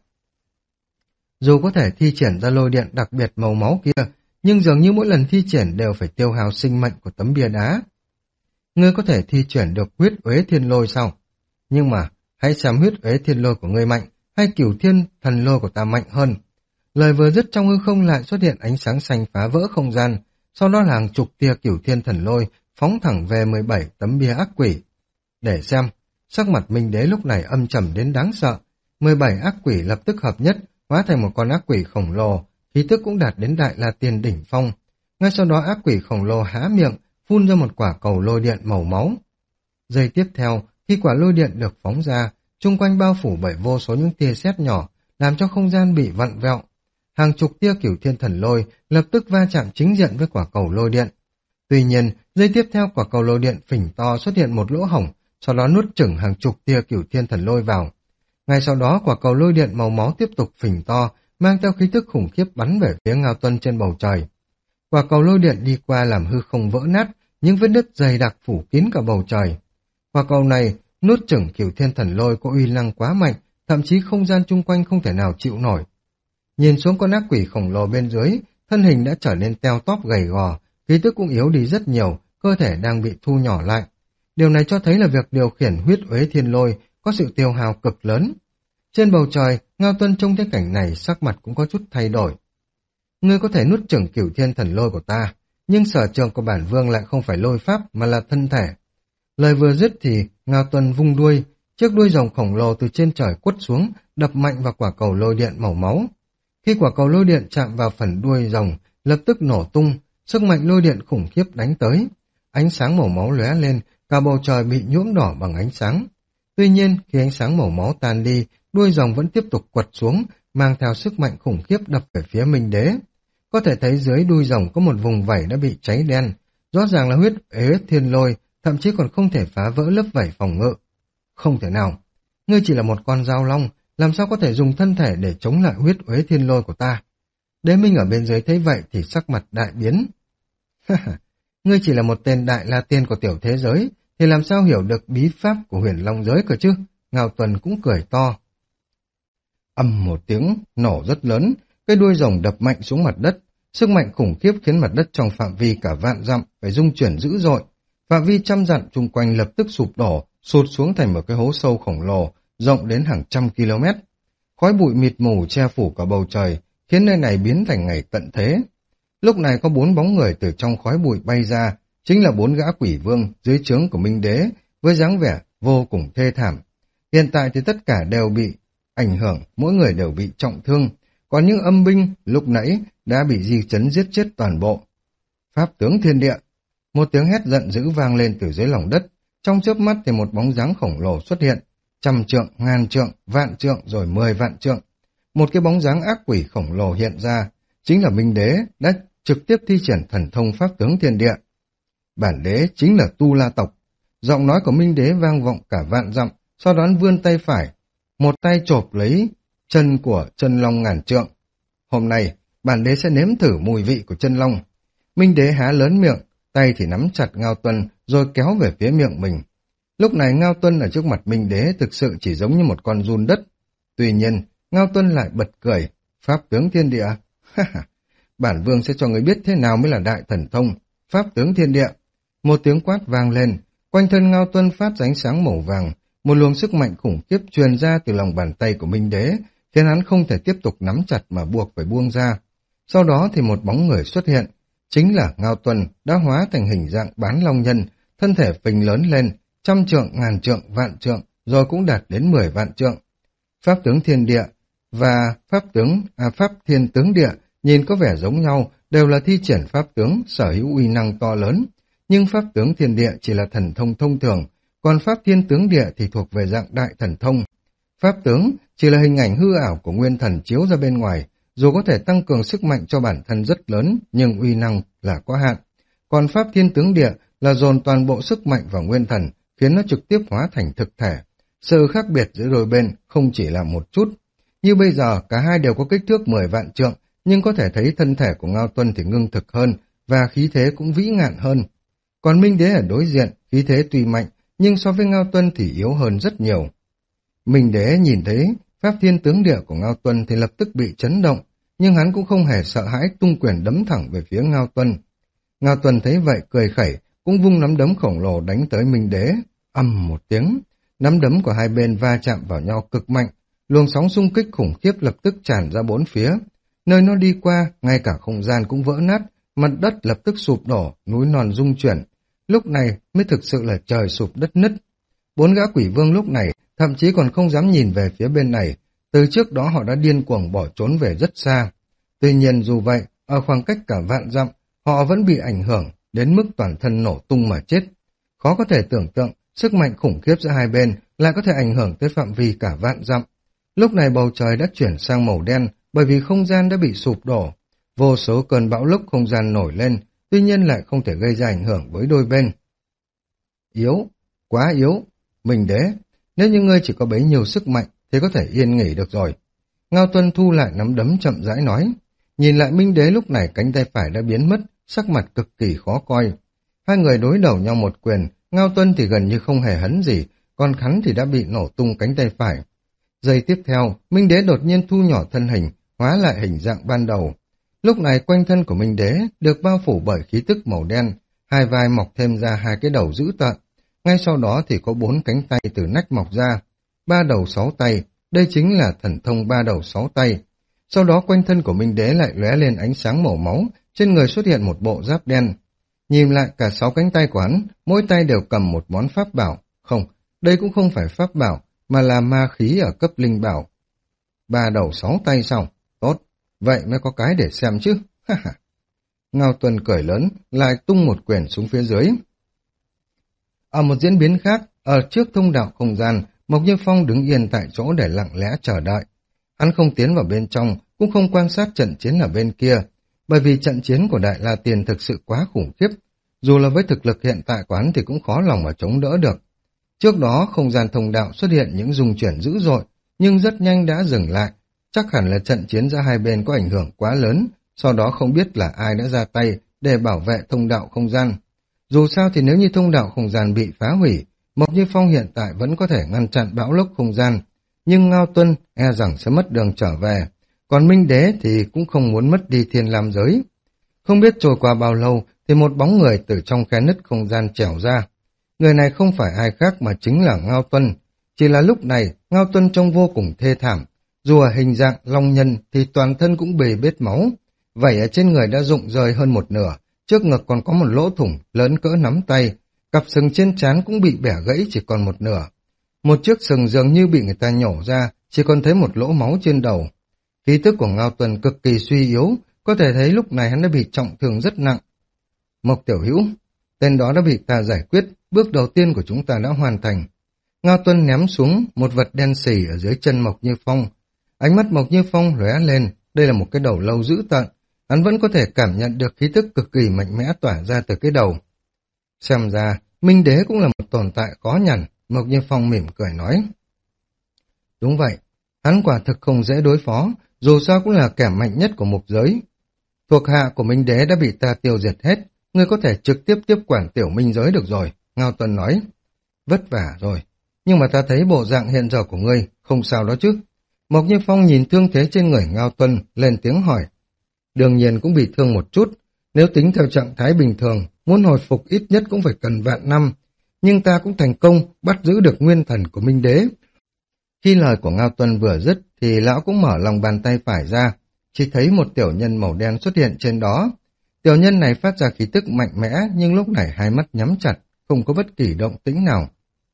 Dù có thể thi triển ra lôi điện đặc biệt màu máu kia, nhưng dường như mỗi lần thi triển đều phải tiêu hao sinh mệnh của tấm bia đá. Ngươi có thể thi triển được huyết uế thiên lôi sao? Nhưng mà, hãy xem huyết uế thiên lôi của ngươi mạnh, hay Cửu Thiên Thần Lôi của ta mạnh hơn. Lời vừa dứt trong hư không lại xuất hiện ánh sáng xanh phá vỡ không gian, sau đó là hàng chục tia Cửu Thiên Thần Lôi phóng thẳng về mười bảy tấm bia ác quỷ. Để xem, sắc mặt Minh Đế lúc này âm trầm đến đáng sợ. mười bảy ác quỷ lập tức hợp nhất, hóa thành một con ác quỷ khổng lồ, khí tức cũng đạt đến đại la tiên đỉnh phong. Ngay sau đó ác quỷ khổng lồ há miệng, phun ra một quả cầu lôi điện màu máu. Giây tiếp theo, khi quả lôi điện được phóng ra, chung quanh bao phủ bởi vô số những tia sét nhỏ, làm cho không gian bị vặn vẹo. Hàng chục tia Cửu Thiên Thần Lôi lập tức va chạm chính diện với quả cầu lôi điện. Tuy nhiên, giây tiếp theo quả cầu lôi điện phình to xuất hiện một lỗ hổng, sau đó nuốt chửng hàng chục tia Cửu Thiên Thần Lôi vào. Ngay sau đó quả cầu lôi điện màu máu tiếp tục phình to, mang theo khí tức khủng khiếp bắn về phía Ngao Tuân trên bầu trời. Quả cầu lôi điện đi qua làm hư không vỡ nát, những vết nứt dày đặc phủ kín cả bầu trời. Quả cầu này nuốt chửng Cửu Thiên Thần Lôi có uy năng quá mạnh, thậm chí không gian chung quanh không thể nào chịu nổi. Nhìn xuống con ác quỷ khổng lồ bên dưới, thân hình đã trở nên teo tóp gầy gò, khí tức cũng yếu đi rất nhiều, cơ thể đang bị thu nhỏ lại. Điều này cho thấy là việc điều khiển huyết uế thiên lôi có sự tiêu hao cực lớn. Trên bầu trời, Ngao Tuân trông thấy cảnh này sắc mặt cũng có chút thay đổi. Ngươi có thể nuốt chửng Cửu Thiên Thần Lôi của ta, nhưng sở trường của bản vương lại không phải lôi pháp mà là thân thể. Lời vừa dứt thì Ngao Tuân vung đuôi, chiếc đuôi rồng khổng lồ từ trên trời quất xuống, đập mạnh vào quả cầu lôi điện màu máu. Khi quả cầu lôi điện chạm vào phần đuôi rồng, lập tức nổ tung, sức mạnh lôi điện khủng khiếp đánh tới. Ánh sáng màu máu lóe lên, cả bầu trời bị nhuộm đỏ bằng ánh sáng. Tuy nhiên, khi ánh sáng màu máu tan đi, đuôi rồng vẫn tiếp tục quật xuống, mang theo sức mạnh khủng khiếp đập về phía Minh Đế. Có thể thấy dưới đuôi rồng có một vùng vảy đã bị cháy đen, rõ ràng là huyết ế thiên lôi, thậm chí còn không thể phá vỡ lớp vảy phòng ngự. Không thể nào, ngươi chỉ là một con dao long, làm sao có thể dùng thân thể để chống lại huyết uế thiên lôi của ta? Đế Minh ở bên dưới thấy vậy thì sắc mặt đại biến. Ngươi chỉ là một tên đại la tiên của tiểu thế giới, thì làm sao hiểu được bí pháp của huyền long giới cơ chứ? Ngao Tuần cũng cười to. Ầm một tiếng, nổ rất lớn, cái đuôi rồng đập mạnh xuống mặt đất. Sức mạnh khủng khiếp khiến mặt đất trong phạm vi cả vạn dặm phải rung chuyển dữ dội. Phạm vi trăm dặm chung quanh lập tức sụp đổ, sụt xuống thành một cái hố sâu khổng lồ, rộng đến hàng trăm km. Khói bụi mịt mù che phủ cả bầu trời, khiến nơi này biến thành ngày tận thế. Lúc này có bốn bóng người từ trong khói bụi bay ra, chính là bốn gã quỷ vương dưới trướng của Minh Đế, với dáng vẻ vô cùng thê thảm. Hiện tại thì tất cả đều bị ảnh hưởng, mỗi người đều bị trọng thương, còn những âm binh lúc nãy đã bị di chấn giết chết toàn bộ. Pháp tướng thiên địa, một tiếng hét giận dữ vang lên từ dưới lòng đất, trong chớp mắt thì một bóng dáng khổng lồ xuất hiện, trăm trượng, ngàn trượng, vạn trượng rồi mười vạn trượng. Một cái bóng dáng ác quỷ khổng lồ hiện ra, chính là Minh Đế đã trực tiếp thi triển thần thông pháp tướng thiên địa. Bản đế chính là Tu La tộc. Giọng nói của Minh Đế vang vọng cả vạn dặm, sau đó vươn tay phải, một tay chộp lấy chân của chân long ngàn trượng. Hôm nay, bản đế sẽ nếm thử mùi vị của chân long. Minh Đế há lớn miệng, tay thì nắm chặt Ngao Tuân rồi kéo về phía miệng mình. Lúc này Ngao Tuân ở trước mặt Minh Đế thực sự chỉ giống như một con giun đất. Tuy nhiên, Ngao Tuân lại bật cười, pháp tướng thiên địa. Bản vương sẽ cho người biết thế nào mới là đại thần thông, pháp tướng thiên địa. Một tiếng quát vang lên, quanh thân Ngao Tuân phát ra ánh sáng màu vàng, một luồng sức mạnh khủng khiếp truyền ra từ lòng bàn tay của Minh Đế, khiến hắn không thể tiếp tục nắm chặt mà buộc phải buông ra. Sau đó thì một bóng người xuất hiện, chính là Ngao Tuân đã hóa thành hình dạng bán long nhân, thân thể phình lớn lên, trăm trượng, ngàn trượng, vạn trượng, rồi cũng đạt đến mười vạn trượng. Pháp tướng thiên địa và pháp tướng à, pháp thiên tướng địa nhìn có vẻ giống nhau, đều là thi triển pháp tướng sở hữu uy năng to lớn, nhưng pháp tướng thiên địa chỉ là thần thông thông thường, còn pháp thiên tướng địa thì thuộc về dạng đại thần thông. Pháp tướng chỉ là hình ảnh hư ảo của nguyên thần chiếu ra bên ngoài, dù có thể tăng cường sức mạnh cho bản thân rất lớn, nhưng uy năng là có hạn. Còn pháp thiên tướng địa là dồn toàn bộ sức mạnh vào nguyên thần, khiến nó trực tiếp hóa thành thực thể. Sự khác biệt giữa đôi bên không chỉ là một chút. Như bây giờ, cả hai đều có kích thước mười vạn trượng, nhưng có thể thấy thân thể của Ngao Tuân thì ngưng thực hơn, và khí thế cũng vĩ ngạn hơn. Còn Minh Đế ở đối diện, khí thế tuy mạnh, nhưng so với Ngao Tuân thì yếu hơn rất nhiều. Minh Đế nhìn thấy Pháp Thiên Tướng Địa của Ngao Tuân thì lập tức bị chấn động, nhưng hắn cũng không hề sợ hãi, tung quyền đấm thẳng về phía Ngao Tuân. Ngao Tuân thấy vậy cười khẩy, cũng vung nắm đấm khổng lồ đánh tới Minh Đế. Ầm một tiếng, nắm đấm của hai bên va chạm vào nhau cực mạnh, luồng sóng xung kích khủng khiếp lập tức tràn ra bốn phía. Nơi nó đi qua, ngay cả không gian cũng vỡ nát, mặt đất lập tức sụp đổ, núi non rung chuyển. Lúc này mới thực sự là trời sụp đất nứt. Bốn gã quỷ vương lúc này thậm chí còn không dám nhìn về phía bên này, từ trước đó họ đã điên cuồng bỏ trốn về rất xa. Tuy nhiên dù vậy, ở khoảng cách cả vạn dặm, họ vẫn bị ảnh hưởng đến mức toàn thân nổ tung mà chết. Khó có thể tưởng tượng, sức mạnh khủng khiếp giữa hai bên lại có thể ảnh hưởng tới phạm vi cả vạn dặm. Lúc này bầu trời đã chuyển sang màu đen bởi vì không gian đã bị sụp đổ. Vô số cơn bão lốc không gian nổi lên, tuy nhiên lại không thể gây ra ảnh hưởng với đôi bên. Yếu, quá yếu. Minh Đế, nếu như ngươi chỉ có bấy nhiêu sức mạnh thì có thể yên nghỉ được rồi. Ngao Tuân thu lại nắm đấm chậm rãi nói. Nhìn lại Minh Đế lúc này cánh tay phải đã biến mất, sắc mặt cực kỳ khó coi. Hai người đối đầu nhau một quyền, Ngao Tuân thì gần như không hề hấn gì, còn hắn thì đã bị nổ tung cánh tay phải. Giây tiếp theo, Minh Đế đột nhiên thu nhỏ thân hình, hóa lại hình dạng ban đầu. Lúc này quanh thân của Minh Đế được bao phủ bởi khí tức màu đen, hai vai mọc thêm ra hai cái đầu dữ tợn. Ngay sau đó thì có bốn cánh tay từ nách mọc ra, ba đầu sáu tay, đây chính là thần thông ba đầu sáu tay. Sau đó quanh thân của Minh Đế lại lóe lên ánh sáng màu máu, trên người xuất hiện một bộ giáp đen. Nhìn lại cả sáu cánh tay của hắn, mỗi tay đều cầm một món pháp bảo. Không, đây cũng không phải pháp bảo, mà là ma khí ở cấp linh bảo. Ba đầu sáu tay xong, tốt, vậy mới có cái để xem chứ. Ngao Tuân cười lớn, lại tung một quyền xuống phía dưới. Ở một diễn biến khác, ở trước thông đạo không gian, Mộc Như Phong đứng yên tại chỗ để lặng lẽ chờ đợi. Hắn không tiến vào bên trong, cũng không quan sát trận chiến ở bên kia, bởi vì trận chiến của Đại La Tiền thực sự quá khủng khiếp. Dù là với thực lực hiện tại của hắn thì cũng khó lòng mà chống đỡ được. Trước đó, không gian thông đạo xuất hiện những rung chuyển dữ dội, nhưng rất nhanh đã dừng lại. Chắc hẳn là trận chiến giữa hai bên có ảnh hưởng quá lớn, sau đó không biết là ai đã ra tay để bảo vệ thông đạo không gian. Dù sao thì nếu như thông đạo không gian bị phá hủy, Mộc Như Phong hiện tại vẫn có thể ngăn chặn bão lốc không gian, nhưng Ngao Tuân e rằng sẽ mất đường trở về, còn Minh Đế thì cũng không muốn mất đi Thiên Lam giới. Không biết trôi qua bao lâu thì một bóng người từ trong khe nứt không gian trèo ra. Người này không phải ai khác mà chính là Ngao Tuân, chỉ là lúc này Ngao Tuân trông vô cùng thê thảm, dù ở hình dạng long nhân thì toàn thân cũng bề bết máu, vảy ở trên người đã rụng rời hơn một nửa, trước ngực còn có một lỗ thủng lớn cỡ nắm tay, cặp sừng trên trán cũng bị bẻ gãy chỉ còn một nửa. Một chiếc sừng dường như bị người ta nhổ ra, chỉ còn thấy một lỗ máu trên đầu. Khí tức của Ngao Tuân cực kỳ suy yếu, có thể thấy lúc này hắn đã bị trọng thương rất nặng. Mộc tiểu hữu, tên đó đã bị ta giải quyết, bước đầu tiên của chúng ta đã hoàn thành. Ngao Tuân ném xuống một vật đen xì ở dưới chân Mộc Như Phong. Ánh mắt Mộc Như Phong lóe lên, đây là một cái đầu lâu dữ tợn, hắn vẫn có thể cảm nhận được khí tức cực kỳ mạnh mẽ tỏa ra từ cái đầu. Xem ra, Minh Đế cũng là một tồn tại khó nhằn, Mộc Như Phong mỉm cười nói. Đúng vậy, hắn quả thực không dễ đối phó, dù sao cũng là kẻ mạnh nhất của mục giới. Thuộc hạ của Minh Đế đã bị ta tiêu diệt hết, ngươi có thể trực tiếp tiếp quản tiểu minh giới được rồi, Ngao Tuân nói. Vất vả rồi, nhưng mà ta thấy bộ dạng hiện giờ của ngươi, không sao đó chứ. Mộc Như Phong nhìn thương thế trên người Ngao Tuân, lên tiếng hỏi. Đương nhiên cũng bị thương một chút, nếu tính theo trạng thái bình thường, muốn hồi phục ít nhất cũng phải cần vạn năm, nhưng ta cũng thành công bắt giữ được nguyên thần của Minh Đế. Khi lời của Ngao Tuân vừa dứt, thì lão cũng mở lòng bàn tay phải ra, chỉ thấy một tiểu nhân màu đen xuất hiện trên đó. Tiểu nhân này phát ra khí tức mạnh mẽ, nhưng lúc này hai mắt nhắm chặt, không có bất kỳ động tĩnh nào.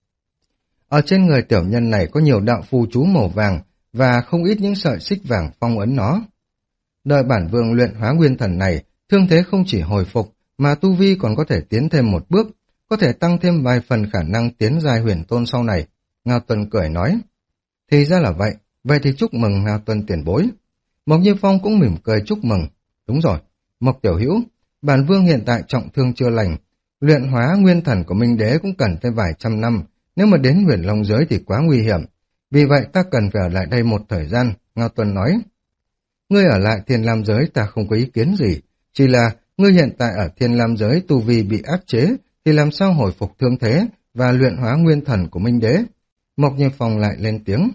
Ở trên người tiểu nhân này có nhiều đạo phù chú màu vàng, và không ít những sợi xích vàng phong ấn nó. Đợi bản vương luyện hóa nguyên thần này, thương thế không chỉ hồi phục, mà tu vi còn có thể tiến thêm một bước, có thể tăng thêm vài phần khả năng tiến giai huyền tôn sau này. Ngao Tuân cười nói. Thì ra là vậy, vậy thì chúc mừng Ngao Tuân tiền bối. Mộc Như Phong cũng mỉm cười chúc mừng. Đúng rồi, Mộc tiểu hữu, bản vương hiện tại trọng thương chưa lành, luyện hóa nguyên thần của Minh Đế cũng cần tới vài trăm năm, nếu mà đến huyền long giới thì quá nguy hiểm. Vì vậy ta cần phải ở lại đây một thời gian, Ngao Tuân nói. ngươi ở lại Thiên Lam giới ta không có ý kiến gì, chỉ là ngươi hiện tại ở Thiên Lam giới tu vi bị áp chế, thì làm sao hồi phục thương thế và luyện hóa nguyên thần của Minh Đế? Mộc Như Phong lại lên tiếng.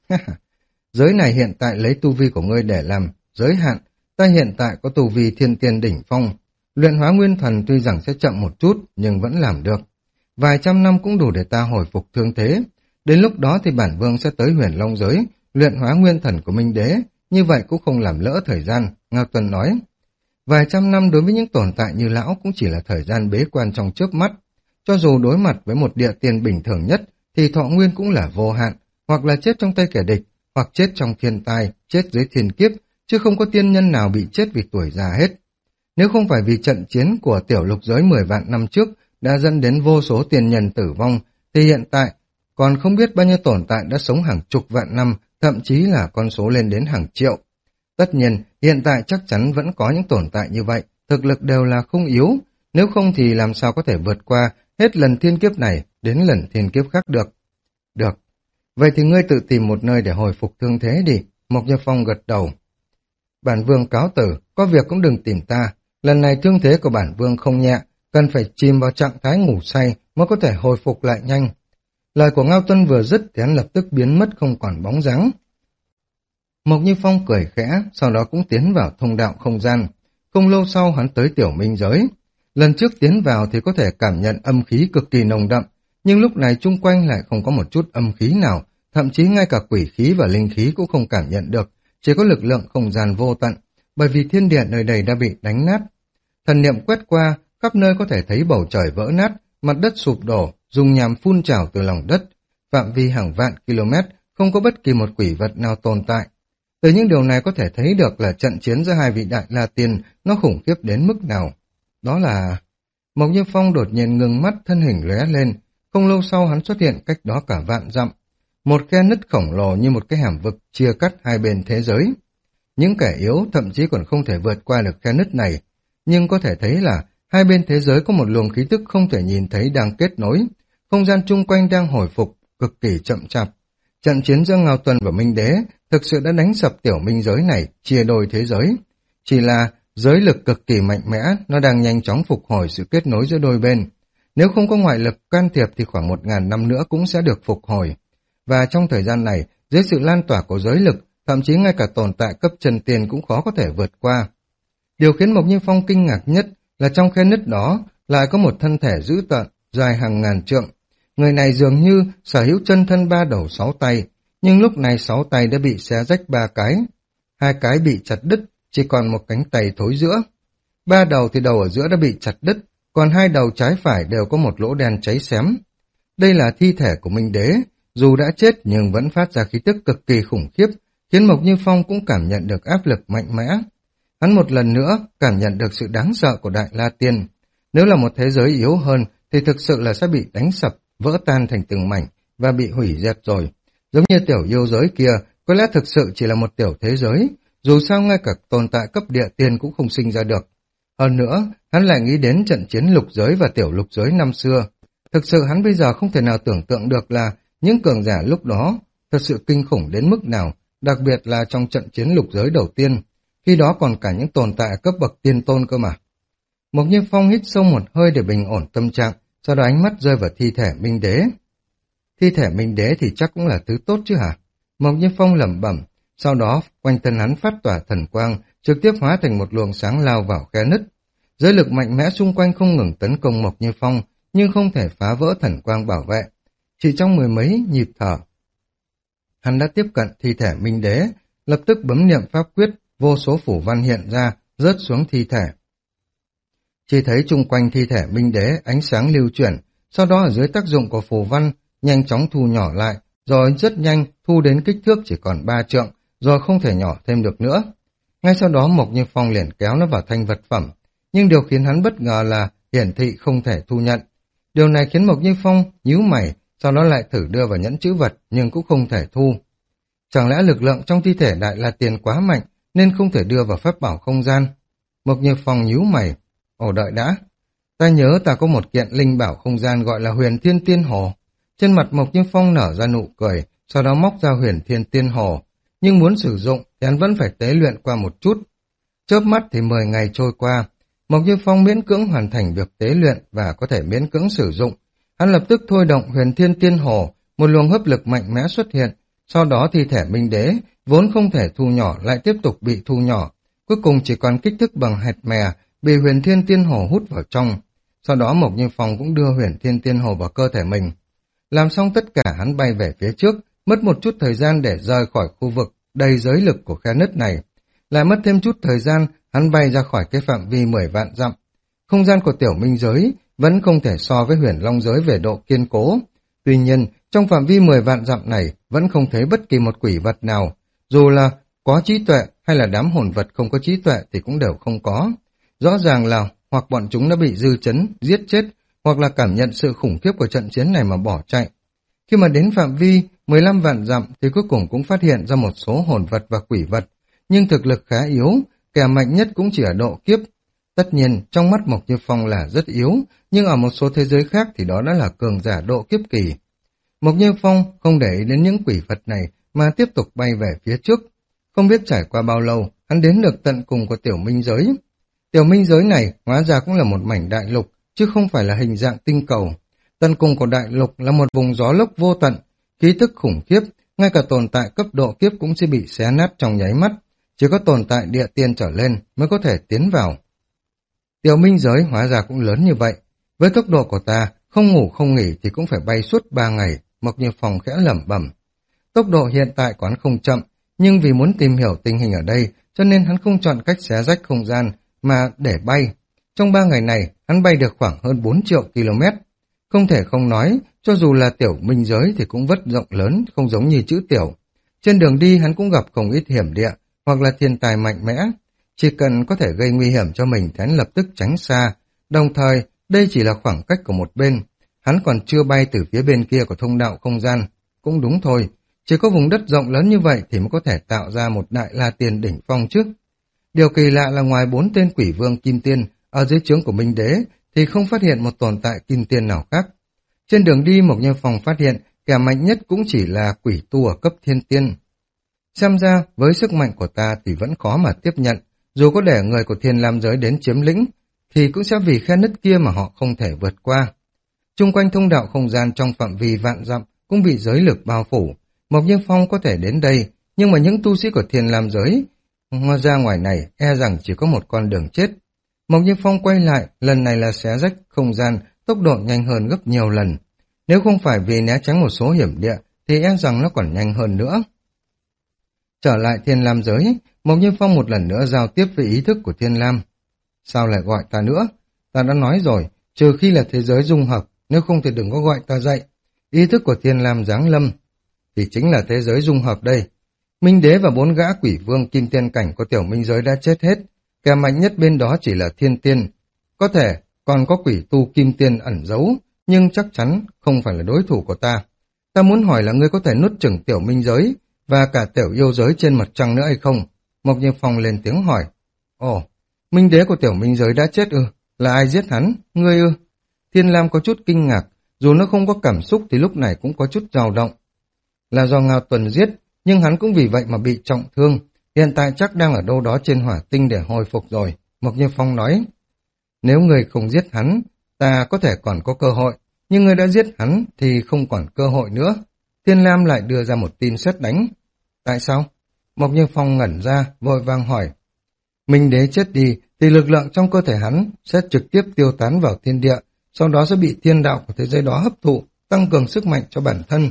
Giới này hiện tại lấy tu vi của ngươi để làm giới hạn, ta hiện tại có tu vi thiên tiên đỉnh phong. Luyện hóa nguyên thần tuy rằng sẽ chậm một chút, nhưng vẫn làm được. Vài trăm năm cũng đủ để ta hồi phục thương thế. Đến lúc đó thì bản vương sẽ tới Huyền Long giới, luyện hóa nguyên thần của Minh Đế, như vậy cũng không làm lỡ thời gian, Ngao Tuân nói. Vài trăm năm đối với những tồn tại như lão cũng chỉ là thời gian bế quan trong chớp mắt. Cho dù đối mặt với một địa tiên bình thường nhất, thì thọ nguyên cũng là vô hạn, hoặc là chết trong tay kẻ địch, hoặc chết trong thiên tai, chết dưới thiên kiếp, chứ không có tiên nhân nào bị chết vì tuổi già hết. Nếu không phải vì trận chiến của tiểu lục giới mười vạn năm trước đã dẫn đến vô số tiên nhân tử vong, thì hiện tại còn không biết bao nhiêu tồn tại đã sống hàng chục vạn năm, thậm chí là con số lên đến hàng triệu. Tất nhiên, hiện tại chắc chắn vẫn có những tồn tại như vậy, thực lực đều là không yếu, nếu không thì làm sao có thể vượt qua hết lần thiên kiếp này đến lần thiên kiếp khác được. Được, vậy thì ngươi tự tìm một nơi để hồi phục thương thế đi, Mộc Như Phong gật đầu. Bản vương cáo tử, có việc cũng đừng tìm ta, lần này thương thế của bản vương không nhẹ, cần phải chìm vào trạng thái ngủ say mới có thể hồi phục lại nhanh. Lời của Ngao Tuân vừa dứt thì hắn lập tức biến mất không còn bóng dáng. Mộc Như Phong cười khẽ, sau đó cũng tiến vào thông đạo không gian. Không lâu sau hắn tới tiểu minh giới. Lần trước tiến vào thì có thể cảm nhận âm khí cực kỳ nồng đậm, nhưng lúc này chung quanh lại không có một chút âm khí nào, thậm chí ngay cả quỷ khí và linh khí cũng không cảm nhận được, chỉ có lực lượng không gian vô tận, bởi vì thiên địa nơi đây đã bị đánh nát. Thần niệm quét qua, khắp nơi có thể thấy bầu trời vỡ nát, mặt đất sụp đổ, dùng nhàm phun trào từ lòng đất, phạm vi hàng vạn km, không có bất kỳ một quỷ vật nào tồn tại. Từ những điều này có thể thấy được là trận chiến giữa hai vị đại La Tiên nó khủng khiếp đến mức nào. Đó là... Mộc Như Phong đột nhiên ngừng mắt, thân hình lóe lên, không lâu sau hắn xuất hiện cách đó cả vạn dặm. Một khe nứt khổng lồ như một cái hẻm vực chia cắt hai bên thế giới. Những kẻ yếu thậm chí còn không thể vượt qua được khe nứt này, nhưng có thể thấy là hai bên thế giới có một luồng khí tức không thể nhìn thấy đang kết nối, không gian chung quanh đang hồi phục, cực kỳ chậm chạp. Trận chiến giữa Ngao Tuân và Minh Đế thực sự đã đánh sập tiểu minh giới này, chia đôi thế giới. Chỉ là giới lực cực kỳ mạnh mẽ, nó đang nhanh chóng phục hồi sự kết nối giữa đôi bên. Nếu không có ngoại lực can thiệp thì khoảng một ngàn năm nữa cũng sẽ được phục hồi. Và trong thời gian này, dưới sự lan tỏa của giới lực, thậm chí ngay cả tồn tại cấp chân tiền cũng khó có thể vượt qua. Điều khiến Mộc Như Phong kinh ngạc nhất là trong khe nứt đó lại có một thân thể dữ tợn, dài hàng ngàn trượng. Người này dường như sở hữu chân thân ba đầu sáu tay, nhưng lúc này sáu tay đã bị xé rách ba cái. Hai cái bị chặt đứt, chỉ còn một cánh tay thối giữa. Ba đầu thì đầu ở giữa đã bị chặt đứt, còn hai đầu trái phải đều có một lỗ đen cháy xém. Đây là thi thể của Minh Đế, dù đã chết nhưng vẫn phát ra khí tức cực kỳ khủng khiếp, khiến Mộc Như Phong cũng cảm nhận được áp lực mạnh mẽ. Hắn một lần nữa cảm nhận được sự đáng sợ của Đại La Tiên. Nếu là một thế giới yếu hơn thì thực sự là sẽ bị đánh sập, vỡ tan thành từng mảnh và bị hủy diệt rồi. Giống như tiểu yêu giới kia, có lẽ thực sự chỉ là một tiểu thế giới, dù sao ngay cả tồn tại cấp địa tiên cũng không sinh ra được. Hơn nữa, hắn lại nghĩ đến trận chiến lục giới và tiểu lục giới năm xưa. Thực sự hắn bây giờ không thể nào tưởng tượng được là những cường giả lúc đó thật sự kinh khủng đến mức nào, đặc biệt là trong trận chiến lục giới đầu tiên, khi đó còn cả những tồn tại cấp bậc tiên tôn cơ mà. Mộc Như Phong hít sâu một hơi để bình ổn tâm trạng, sau đó ánh mắt rơi vào thi thể Minh Đế. Thi thể Minh Đế thì chắc cũng là thứ tốt chứ hả? Mộc Như Phong lẩm bẩm, sau đó quanh thân hắn phát tỏa thần quang, trực tiếp hóa thành một luồng sáng lao vào khe nứt. Giới lực mạnh mẽ xung quanh không ngừng tấn công Mộc Như Phong, nhưng không thể phá vỡ thần quang bảo vệ. Chỉ trong mười mấy nhịp thở, hắn đã tiếp cận thi thể Minh Đế, lập tức bấm niệm pháp quyết, vô số phủ văn hiện ra, rớt xuống thi thể. Chỉ thấy chung quanh thi thể Minh Đế ánh sáng lưu chuyển, sau đó ở dưới tác dụng của phù văn, nhanh chóng thu nhỏ lại, rồi rất nhanh thu đến kích thước chỉ còn ba trượng, rồi không thể nhỏ thêm được nữa. Ngay sau đó Mộc Như Phong liền kéo nó vào thanh vật phẩm, nhưng điều khiến hắn bất ngờ là hiển thị không thể thu nhận. Điều này khiến Mộc Như Phong nhíu mày, sau đó lại thử đưa vào nhẫn chữ vật nhưng cũng không thể thu. Chẳng lẽ lực lượng trong thi thể Đại La Tiên quá mạnh nên không thể đưa vào pháp bảo không gian? Mộc Như Phong nhíu mày, ồ đợi đã, ta nhớ ta có một kiện linh bảo không gian gọi là Huyền Thiên Tiên Hồ. Trên mặt Mộc Như Phong nở ra nụ cười, sau đó móc ra Huyền Thiên Tiên Hồ, nhưng muốn sử dụng thì hắn vẫn phải tế luyện qua một chút. Chớp mắt thì mười ngày trôi qua, Mộc Như Phong miễn cưỡng hoàn thành việc tế luyện và có thể miễn cưỡng sử dụng. Hắn lập tức thôi động Huyền Thiên Tiên Hồ, một luồng hấp lực mạnh mẽ xuất hiện, sau đó thi thể Minh Đế, vốn không thể thu nhỏ lại tiếp tục bị thu nhỏ, cuối cùng chỉ còn kích thước bằng hạt mè, bị Huyền Thiên Tiên Hồ hút vào trong. Sau đó Mộc Như Phong cũng đưa Huyền Thiên Tiên Hồ vào cơ thể mình. Làm xong tất cả hắn bay về phía trước, mất một chút thời gian để rời khỏi khu vực đầy giới lực của khe nứt này. Lại mất thêm chút thời gian, hắn bay ra khỏi cái phạm vi mười vạn dặm. Không gian của tiểu minh giới vẫn không thể so với huyền long giới về độ kiên cố. Tuy nhiên, trong phạm vi mười vạn dặm này vẫn không thấy bất kỳ một quỷ vật nào. Dù là có trí tuệ hay là đám hồn vật không có trí tuệ thì cũng đều không có. Rõ ràng là hoặc bọn chúng đã bị dư chấn, giết chết, hoặc là cảm nhận sự khủng khiếp của trận chiến này mà bỏ chạy. Khi mà đến phạm vi mười lăm vạn dặm thì cuối cùng cũng phát hiện ra một số hồn vật và quỷ vật, nhưng thực lực khá yếu, kẻ mạnh nhất cũng chỉ ở độ kiếp. Tất nhiên, trong mắt Mộc Như Phong là rất yếu, nhưng ở một số thế giới khác thì đó đã là cường giả độ kiếp kỳ. Mộc Như Phong không để ý đến những quỷ vật này mà tiếp tục bay về phía trước. Không biết trải qua bao lâu, hắn đến được tận cùng của tiểu minh giới. Tiểu minh giới này hóa ra cũng là một mảnh đại lục, chứ không phải là hình dạng tinh cầu. Tận cùng của đại lục là một vùng gió lốc vô tận, khí tức khủng khiếp, ngay cả tồn tại cấp độ kiếp cũng sẽ bị xé nát trong nháy mắt. Chỉ có tồn tại địa tiên trở lên mới có thể tiến vào. Tiểu minh giới hóa ra cũng lớn như vậy. Với tốc độ của ta, không ngủ không nghỉ thì cũng phải bay suốt ba ngày, Mộc Như Phong khẽ lẩm bẩm. Tốc độ hiện tại của hắn không chậm, nhưng vì muốn tìm hiểu tình hình ở đây, cho nên hắn không chọn cách xé rách không gian, mà để bay. Trong ba ngày này, hắn bay được khoảng hơn bốn triệu km. Không thể không nói, cho dù là tiểu minh giới thì cũng vất rộng lớn, không giống như chữ tiểu. Trên đường đi hắn cũng gặp không ít hiểm địa, hoặc là thiên tài mạnh mẽ. Chỉ cần có thể gây nguy hiểm cho mình thì hắn lập tức tránh xa. Đồng thời, đây chỉ là khoảng cách của một bên. Hắn còn chưa bay từ phía bên kia của thông đạo không gian. Cũng đúng thôi, chỉ có vùng đất rộng lớn như vậy thì mới có thể tạo ra một đại la tiên đỉnh phong trước. Điều kỳ lạ là ngoài bốn tên quỷ vương kim tiên, ở dưới trướng của Minh Đế thì không phát hiện một tồn tại kim tiên nào khác. Trên đường đi Mộc Như Phong phát hiện kẻ mạnh nhất cũng chỉ là quỷ tu ở cấp thiên tiên. Xem ra với sức mạnh của ta thì vẫn khó mà tiếp nhận, dù có để người của thiên lam giới đến chiếm lĩnh thì cũng sẽ vì khe nứt kia mà họ không thể vượt qua. Chung quanh thông đạo không gian trong phạm vi vạn dặm cũng bị giới lực bao phủ. Mộc Như Phong có thể đến đây, nhưng mà những tu sĩ của thiên lam giới ra ngoài này e rằng chỉ có một con đường chết. Mộc Như Phong quay lại, lần này là xé rách không gian, tốc độ nhanh hơn gấp nhiều lần. Nếu không phải vì né tránh một số hiểm địa thì e rằng nó còn nhanh hơn nữa. Trở lại thiên lam giới, Mộc Như Phong một lần nữa giao tiếp với ý thức của thiên lam. Sao lại gọi ta nữa? Ta đã nói rồi, trừ khi là thế giới dung hợp, nếu không thì đừng có gọi ta dậy. Ý thức của thiên lam giáng lâm thì chính là thế giới dung hợp đây. Minh Đế và bốn gã quỷ vương kim tiên cảnh của tiểu minh giới đã chết hết. Kẻ mạnh nhất bên đó chỉ là thiên tiên. Có thể còn có quỷ tu kim tiên ẩn giấu, nhưng chắc chắn không phải là đối thủ của ta. Ta muốn hỏi là ngươi có thể nuốt chửng tiểu minh giới và cả tiểu yêu giới trên mặt trăng nữa hay không? Mộc Như Phong lên tiếng hỏi. Ồ, Minh Đế của tiểu minh giới đã chết ư? Là ai giết hắn? Ngươi ư? Thiên Lam có chút kinh ngạc, dù nó không có cảm xúc thì lúc này cũng có chút dao động. Là do Ngao Tuần giết, nhưng hắn cũng vì vậy mà bị trọng thương. Hiện tại chắc đang ở đâu đó trên hỏa tinh để hồi phục rồi. Mộc Như Phong nói. Nếu người không giết hắn, ta có thể còn có cơ hội, nhưng người đã giết hắn thì không còn cơ hội nữa. Thiên Lam lại đưa ra một tin sét đánh. Tại sao? Mộc Như Phong ngẩn ra, vội vàng hỏi. Minh Đế chết đi thì lực lượng trong cơ thể hắn sẽ trực tiếp tiêu tán vào thiên địa, sau đó sẽ bị thiên đạo của thế giới đó hấp thụ, tăng cường sức mạnh cho bản thân.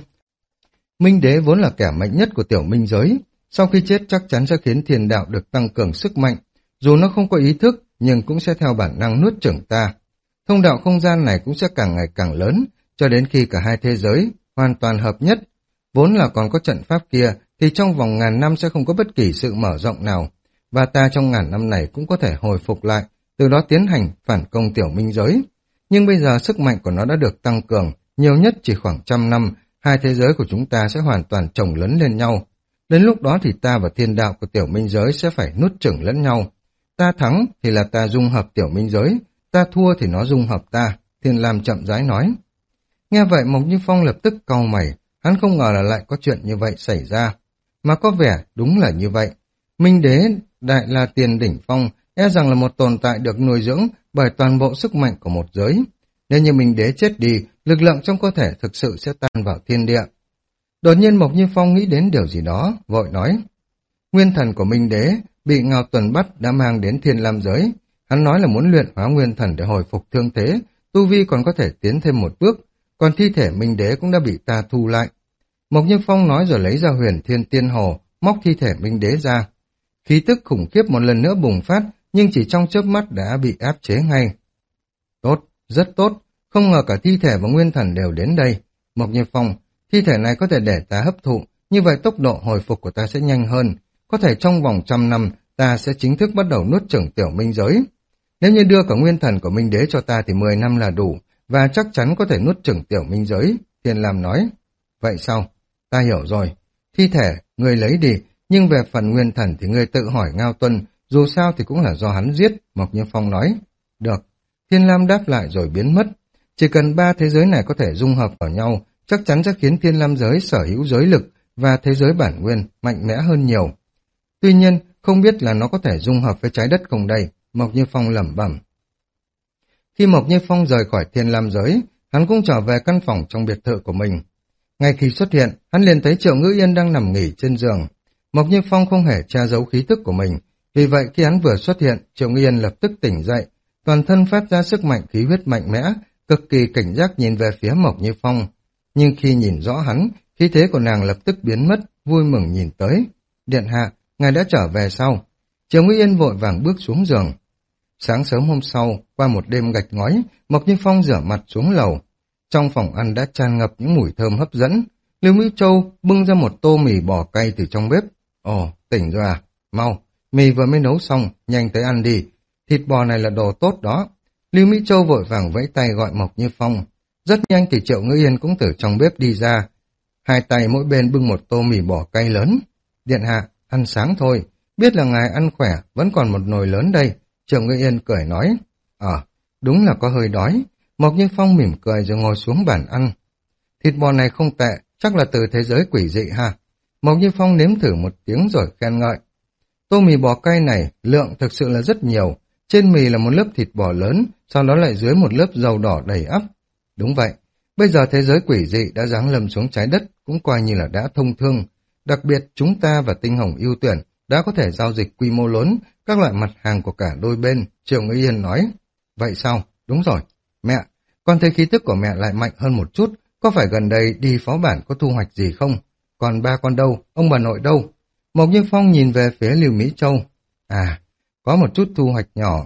Minh Đế vốn là kẻ mạnh nhất của tiểu minh giới, sau khi chết chắc chắn sẽ khiến thiên đạo được tăng cường sức mạnh, dù nó không có ý thức nhưng cũng sẽ theo bản năng nuốt chửng ta. Thông đạo không gian này cũng sẽ càng ngày càng lớn, cho đến khi cả hai thế giới hoàn toàn hợp nhất. Vốn là còn có trận pháp kia thì trong vòng ngàn năm sẽ không có bất kỳ sự mở rộng nào, và ta trong ngàn năm này cũng có thể hồi phục lại, từ đó tiến hành phản công tiểu minh giới. Nhưng bây giờ sức mạnh của nó đã được tăng cường, nhiều nhất chỉ khoảng trăm năm, hai thế giới của chúng ta sẽ hoàn toàn chồng lấn lên nhau. Đến lúc đó thì ta và thiên đạo của tiểu minh giới sẽ phải nuốt chửng lẫn nhau. Ta thắng thì là ta dung hợp tiểu minh giới, ta thua thì nó dung hợp ta, Thiên Lam chậm rãi nói. Nghe vậy Mộc Như Phong lập tức cau mày, hắn không ngờ là lại có chuyện như vậy xảy ra. mà có vẻ đúng là như vậy. Minh đế đại la tiền đỉnh phong e rằng là một tồn tại được nuôi dưỡng bởi toàn bộ sức mạnh của một giới. Nếu như Minh đế chết đi, lực lượng trong cơ thể thực sự sẽ tan vào thiên địa. Đột nhiên Mộc Như Phong nghĩ đến điều gì đó, vội nói. Nguyên thần của Minh đế bị Ngao Tuần bắt đã mang đến Thiên Lam giới. Hắn nói là muốn luyện hóa nguyên thần để hồi phục thương thế, tu vi còn có thể tiến thêm một bước, còn thi thể Minh đế cũng đã bị ta thu lại. Mộc Như Phong nói rồi lấy ra Huyền Thiên Tiên Hồ, móc thi thể Minh đế ra. Khí tức khủng khiếp một lần nữa bùng phát, nhưng chỉ trong chớp mắt đã bị áp chế ngay. Tốt, rất tốt, không ngờ cả thi thể và nguyên thần đều đến đây. Mộc Như Phong, thi thể này có thể để ta hấp thụ, như vậy tốc độ hồi phục của ta sẽ nhanh hơn. Có thể trong vòng trăm năm, ta sẽ chính thức bắt đầu nuốt chửng tiểu minh giới. Nếu như đưa cả nguyên thần của Minh đế cho ta thì mười năm là đủ, và chắc chắn có thể nuốt chửng tiểu minh giới. Thiên Lam nói. Vậy sao? Ta hiểu rồi. Thi thể, ngươi lấy đi, nhưng về phần nguyên thần thì ngươi tự hỏi Ngao Tuân, dù sao thì cũng là do hắn giết, Mộc Như Phong nói. Được. Thiên Lam đáp lại rồi biến mất. Chỉ cần ba thế giới này có thể dung hợp vào nhau, chắc chắn sẽ khiến Thiên Lam giới sở hữu giới lực và thế giới bản nguyên mạnh mẽ hơn nhiều. Tuy nhiên, không biết là nó có thể dung hợp với trái đất không đây, Mộc Như Phong lẩm bẩm. Khi Mộc Như Phong rời khỏi Thiên Lam giới, hắn cũng trở về căn phòng trong biệt thự của mình. Ngay khi xuất hiện, hắn liền thấy Triệu Ngữ Yên đang nằm nghỉ trên giường. Mộc Như Phong không hề che giấu khí tức của mình, vì vậy khi hắn vừa xuất hiện, Triệu Ngữ Yên lập tức tỉnh dậy, toàn thân phát ra sức mạnh khí huyết mạnh mẽ, cực kỳ cảnh giác nhìn về phía Mộc Như Phong. Nhưng khi nhìn rõ hắn, khí thế của nàng lập tức biến mất, vui mừng nhìn tới. Điện hạ, ngài đã trở về sau. Triệu Ngữ Yên vội vàng bước xuống giường. Sáng sớm hôm sau, qua một đêm gạch ngói, Mộc Như Phong rửa mặt xuống lầu. Trong phòng ăn đã tràn ngập những mùi thơm hấp dẫn. Lưu Mỹ Châu bưng ra một tô mì bò cay từ trong bếp. Ồ, tỉnh rồi à? Mau, mì vừa mới nấu xong, nhanh tới ăn đi. Thịt bò này là đồ tốt đó. Lưu Mỹ Châu vội vàng vẫy tay gọi Mộc Như Phong. Rất nhanh thì Triệu Ngữ Yên cũng từ trong bếp đi ra. Hai tay mỗi bên bưng một tô mì bò cay lớn. Điện hạ, ăn sáng thôi. Biết là ngài ăn khỏe, vẫn còn một nồi lớn đây. Triệu Ngữ Yên cười nói. Ờ, đúng là có hơi đói. Mộc Như Phong mỉm cười rồi ngồi xuống bàn ăn. Thịt bò này không tệ, chắc là từ thế giới quỷ dị ha. Mộc Như Phong nếm thử một tiếng rồi khen ngợi. Tô mì bò cay này, lượng thực sự là rất nhiều. Trên mì là một lớp thịt bò lớn, sau đó lại dưới một lớp dầu đỏ đầy ắp. Đúng vậy, bây giờ thế giới quỷ dị đã giáng lâm xuống trái đất, cũng coi như là đã thông thương. Đặc biệt chúng ta và Tinh Hồng ưu tuyển đã có thể giao dịch quy mô lớn, các loại mặt hàng của cả đôi bên, Triệu Ngữ Yên nói. Vậy sao? Đúng rồi. Mẹ, con thấy khí tức của mẹ lại mạnh hơn một chút, có phải gần đây đi phó bản có thu hoạch gì không? Còn ba con đâu? Ông bà nội đâu? Mộc Như Phong nhìn về phía Lưu Mỹ Châu. À, có một chút thu hoạch nhỏ.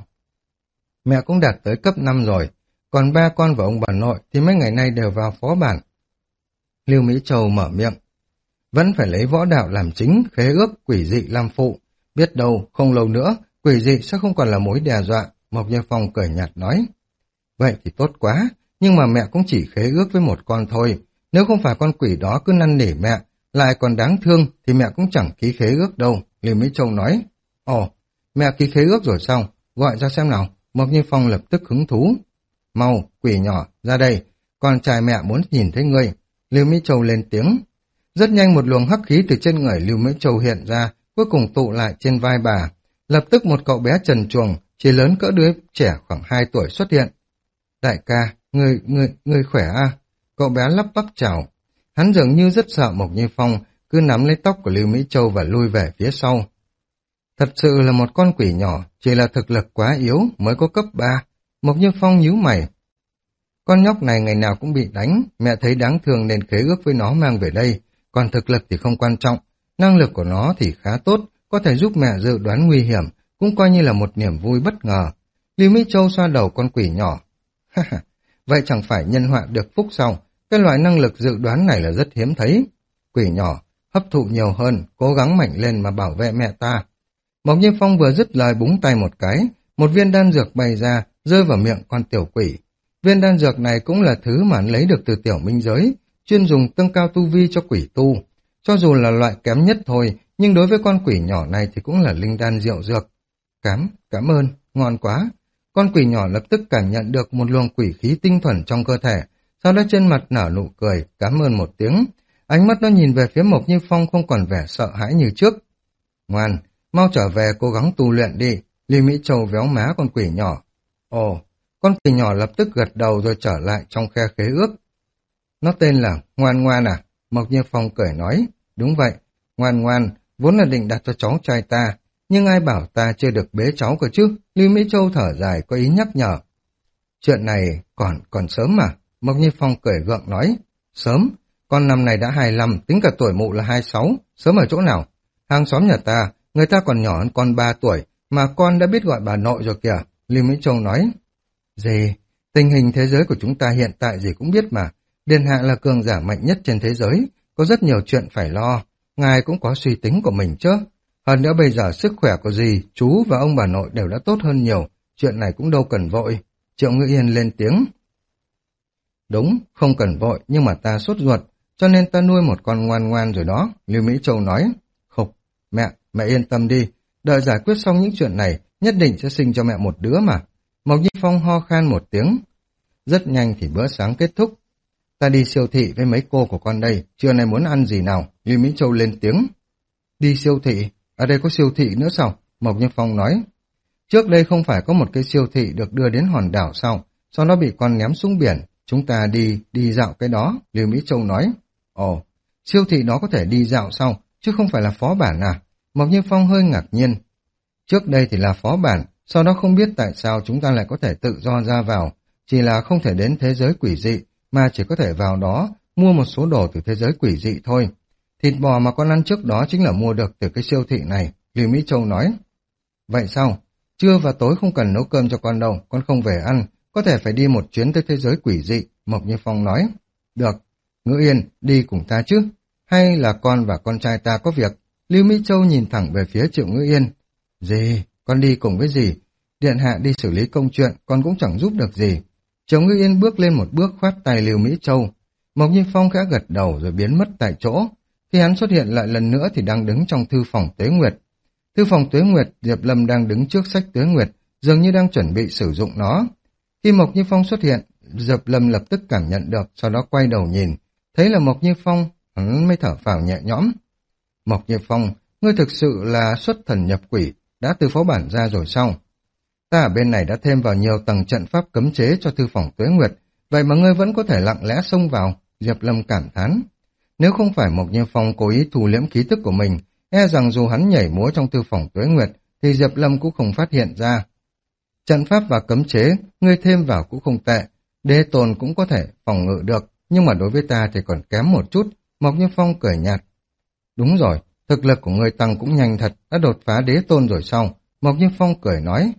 Mẹ cũng đạt tới cấp năm rồi, còn ba con và ông bà nội thì mấy ngày nay đều vào phó bản. Lưu Mỹ Châu mở miệng. Vẫn phải lấy võ đạo làm chính, khế ước quỷ dị làm phụ. Biết đâu, không lâu nữa, quỷ dị sẽ không còn là mối đe dọa. Mộc Như Phong cười nhạt nói. Vậy thì tốt quá, nhưng mà mẹ cũng chỉ khế ước với một con thôi. Nếu không phải con quỷ đó cứ năn nỉ mẹ, lại còn đáng thương thì mẹ cũng chẳng ký khế ước đâu. Lưu Mỹ Châu nói. Ồ, mẹ ký khế ước rồi sao? Gọi ra xem nào. Mộc Như Phong lập tức hứng thú. Mau, quỷ nhỏ, ra đây. Con trai mẹ muốn nhìn thấy ngươi. Lưu Mỹ Châu lên tiếng. Rất nhanh một luồng hắc khí từ trên người Lưu Mỹ Châu hiện ra, cuối cùng tụ lại trên vai bà. Lập tức một cậu bé trần truồng, chỉ lớn cỡ đứa trẻ khoảng hai tuổi xuất hiện. Đại ca, ngươi, ngươi, ngươi khỏe à? Cậu bé lắp bắp chào. Hắn dường như rất sợ Mộc Như Phong, cứ nắm lấy tóc của Lưu Mỹ Châu và lui về phía sau. Thật sự là một con quỷ nhỏ, chỉ là thực lực quá yếu mới có cấp ba. Mộc Như Phong nhíu mày. Con nhóc này ngày nào cũng bị đánh, mẹ thấy đáng thương nên khế ước với nó mang về đây. Còn thực lực thì không quan trọng, năng lực của nó thì khá tốt, có thể giúp mẹ dự đoán nguy hiểm, cũng coi như là một niềm vui bất ngờ. Lưu Mỹ Châu xoa đầu con quỷ nhỏ. Vậy chẳng phải nhân họa được phúc sao? Cái loại năng lực dự đoán này là rất hiếm thấy. Quỷ nhỏ, hấp thụ nhiều hơn, cố gắng mạnh lên mà bảo vệ mẹ ta. Mộc Như Phong vừa dứt lời búng tay một cái, một viên đan dược bay ra, rơi vào miệng con tiểu quỷ. Viên đan dược này cũng là thứ mà anh lấy được từ tiểu minh giới, chuyên dùng tăng cao tu vi cho quỷ tu. Cho dù là loại kém nhất thôi, nhưng đối với con quỷ nhỏ này thì cũng là linh đan diệu dược. Cám, cảm ơn, ngon quá. Con quỷ nhỏ lập tức cảm nhận được một luồng quỷ khí tinh thuần trong cơ thể, sau đó trên mặt nở nụ cười, cảm ơn một tiếng. Ánh mắt nó nhìn về phía Mộc Như Phong không còn vẻ sợ hãi như trước. Ngoan, mau trở về cố gắng tu luyện đi. Lưu Mỹ Châu véo má con quỷ nhỏ. Ồ, con quỷ nhỏ lập tức gật đầu rồi trở lại trong khe khế ước. Nó tên là Ngoan Ngoan à? Mộc Như Phong cười nói. Đúng vậy, Ngoan Ngoan, vốn là định đặt cho cháu trai ta, nhưng ai bảo ta chưa được bế cháu cơ chứ? Lưu Mỹ Châu thở dài có ý nhắc nhở. Chuyện này còn còn sớm mà. Mộc Như Phong cười gượng nói. Sớm? Con năm này đã hai mươi lăm, tính cả tuổi mụ là hai mươi sáu, sớm ở chỗ nào? Hàng xóm nhà ta, người ta còn nhỏ hơn con ba tuổi, mà con đã biết gọi bà nội rồi kìa, Lưu Mỹ Châu nói. Gì? Tình hình thế giới của chúng ta hiện tại gì cũng biết mà. Điện hạ là cường giả mạnh nhất trên thế giới, có rất nhiều chuyện phải lo. Ngài cũng có suy tính của mình chứ. Hơn nữa bây giờ sức khỏe của dì, chú và ông bà nội đều đã tốt hơn nhiều, chuyện này cũng đâu cần vội. Triệu Ngữ Yên lên tiếng. Đúng, không cần vội, nhưng mà ta sốt ruột, cho nên ta nuôi một con ngoan ngoan rồi đó, Lưu Mỹ Châu nói. Khục, mẹ, mẹ yên tâm đi, đợi giải quyết xong những chuyện này, nhất định sẽ sinh cho mẹ một đứa mà. Mộc Như Phong ho khan một tiếng. Rất nhanh thì bữa sáng kết thúc. Ta đi siêu thị với mấy cô của con đây, trưa nay muốn ăn gì nào? Lưu Mỹ Châu lên tiếng. Đi siêu thị? Ở đây có siêu thị nữa sao? Mộc Như Phong nói. Trước đây không phải có một cái siêu thị được đưa đến hòn đảo sao? Sau đó bị con ném xuống biển. Chúng ta đi, đi dạo cái đó, Lưu Mỹ Châu nói. Ồ, siêu thị đó có thể đi dạo sao? Chứ không phải là phó bản à? Mộc Như Phong hơi ngạc nhiên. Trước đây thì là phó bản, sau đó không biết tại sao chúng ta lại có thể tự do ra vào. Chỉ là không thể đến thế giới quỷ dị, mà chỉ có thể vào đó mua một số đồ từ thế giới quỷ dị thôi. Thịt bò mà con ăn trước đó chính là mua được từ cái siêu thị này, Lưu Mỹ Châu nói. Vậy sao? Trưa và tối không cần nấu cơm cho con đâu, con không về ăn, có thể phải đi một chuyến tới thế giới quỷ dị, Mộc Như Phong nói. Được, Ngữ Yên, đi cùng ta chứ? Hay là con và con trai ta có việc? Lưu Mỹ Châu nhìn thẳng về phía Triệu Ngữ Yên. Gì? Con đi cùng với gì? Điện hạ đi xử lý công chuyện, con cũng chẳng giúp được gì. Triệu Ngữ Yên bước lên một bước khoát tay Lưu Mỹ Châu. Mộc Như Phong khẽ gật đầu rồi biến mất tại chỗ. Khi hắn xuất hiện lại lần nữa thì đang đứng trong thư phòng Tuế Nguyệt. Thư phòng Tuế Nguyệt, Diệp Lâm đang đứng trước sách Tuế Nguyệt, dường như đang chuẩn bị sử dụng nó. Khi Mộc Như Phong xuất hiện, Diệp Lâm lập tức cảm nhận được, sau đó quay đầu nhìn. Thấy là Mộc Như Phong, hắn mới thở phào nhẹ nhõm. Mộc Như Phong, ngươi thực sự là xuất thần nhập quỷ, đã từ phó bản ra rồi sao? Ta ở bên này đã thêm vào nhiều tầng trận pháp cấm chế cho thư phòng Tuế Nguyệt, vậy mà ngươi vẫn có thể lặng lẽ xông vào, Diệp Lâm cảm thán. Nếu không phải Mộc Như Phong cố ý thu liễm khí tức của mình, e rằng dù hắn nhảy múa trong thư phòng Tuế Nguyệt, thì Diệp Lâm cũng không phát hiện ra. Trận pháp và cấm chế, ngươi thêm vào cũng không tệ, đế tôn cũng có thể phòng ngự được, nhưng mà đối với ta thì còn kém một chút, Mộc Như Phong cười nhạt. Đúng rồi, thực lực của ngươi tăng cũng nhanh thật, đã đột phá đế tôn rồi sao? Mộc Như Phong cười nói.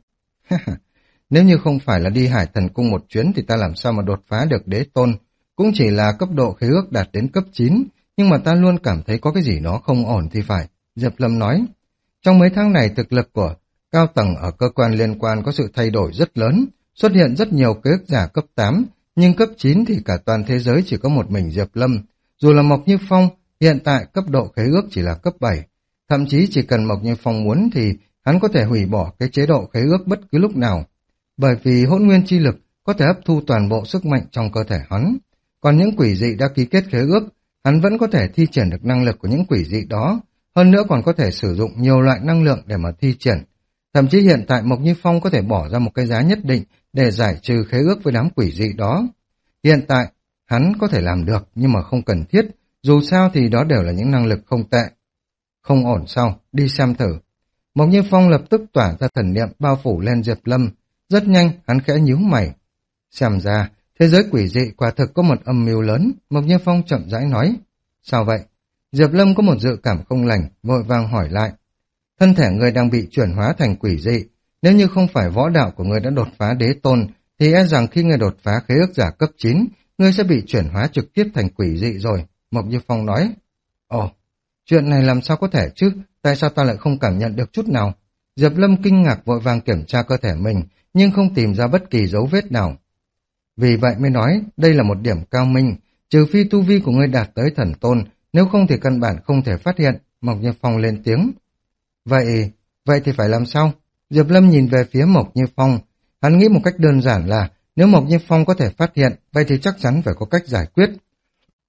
Nếu như không phải là đi Hải Thần Cung một chuyến thì ta làm sao mà đột phá được đế tôn, cũng chỉ là cấp độ khế ước đạt đến cấp chín, nhưng mà ta luôn cảm thấy có cái gì đó không ổn thì phải, Diệp Lâm nói. Trong mấy tháng này thực lực của cao tầng ở cơ quan liên quan có sự thay đổi rất lớn, xuất hiện rất nhiều khế ước giả cấp tám, nhưng cấp chín thì cả toàn thế giới chỉ có một mình Diệp Lâm. Dù là Mộc Như Phong, hiện tại cấp độ khế ước chỉ là cấp bảy, thậm chí chỉ cần Mộc Như Phong muốn thì hắn có thể hủy bỏ cái chế độ khế ước bất cứ lúc nào, bởi vì hỗn nguyên chi lực có thể hấp thu toàn bộ sức mạnh trong cơ thể hắn. Còn những quỷ dị đã ký kết khế ước, hắn vẫn có thể thi triển được năng lực của những quỷ dị đó, hơn nữa còn có thể sử dụng nhiều loại năng lượng để mà thi triển. Thậm chí hiện tại Mộc Như Phong có thể bỏ ra một cái giá nhất định để giải trừ khế ước với đám quỷ dị đó. Hiện tại, hắn có thể làm được nhưng mà không cần thiết, dù sao thì đó đều là những năng lực không tệ. Không ổn sao, đi xem thử. Mộc Như Phong lập tức tỏa ra thần niệm bao phủ lên Diệp Lâm. Rất nhanh, hắn khẽ nhíu mày. Xem ra, thế giới quỷ dị quả thực có một âm mưu lớn, Mộc Như Phong chậm rãi nói. Sao vậy? Diệp Lâm có một dự cảm không lành, vội vàng hỏi lại. Thân thể người đang bị chuyển hóa thành quỷ dị. Nếu như không phải võ đạo của người đã đột phá đế tôn, thì e rằng khi người đột phá khế ước giả cấp chín, người sẽ bị chuyển hóa trực tiếp thành quỷ dị rồi, Mộc Như Phong nói. Ồ, chuyện này làm sao có thể chứ? Tại sao ta lại không cảm nhận được chút nào? Diệp Lâm kinh ngạc vội vàng kiểm tra cơ thể mình, nhưng không tìm ra bất kỳ dấu vết nào. Vì vậy mới nói, đây là một điểm cao minh, trừ phi tu vi của ngươi đạt tới thần tôn, nếu không thì căn bản không thể phát hiện, Mộc Như Phong lên tiếng. Vậy, vậy thì phải làm sao? Diệp Lâm nhìn về phía Mộc Như Phong, hắn nghĩ một cách đơn giản là, nếu Mộc Như Phong có thể phát hiện, vậy thì chắc chắn phải có cách giải quyết.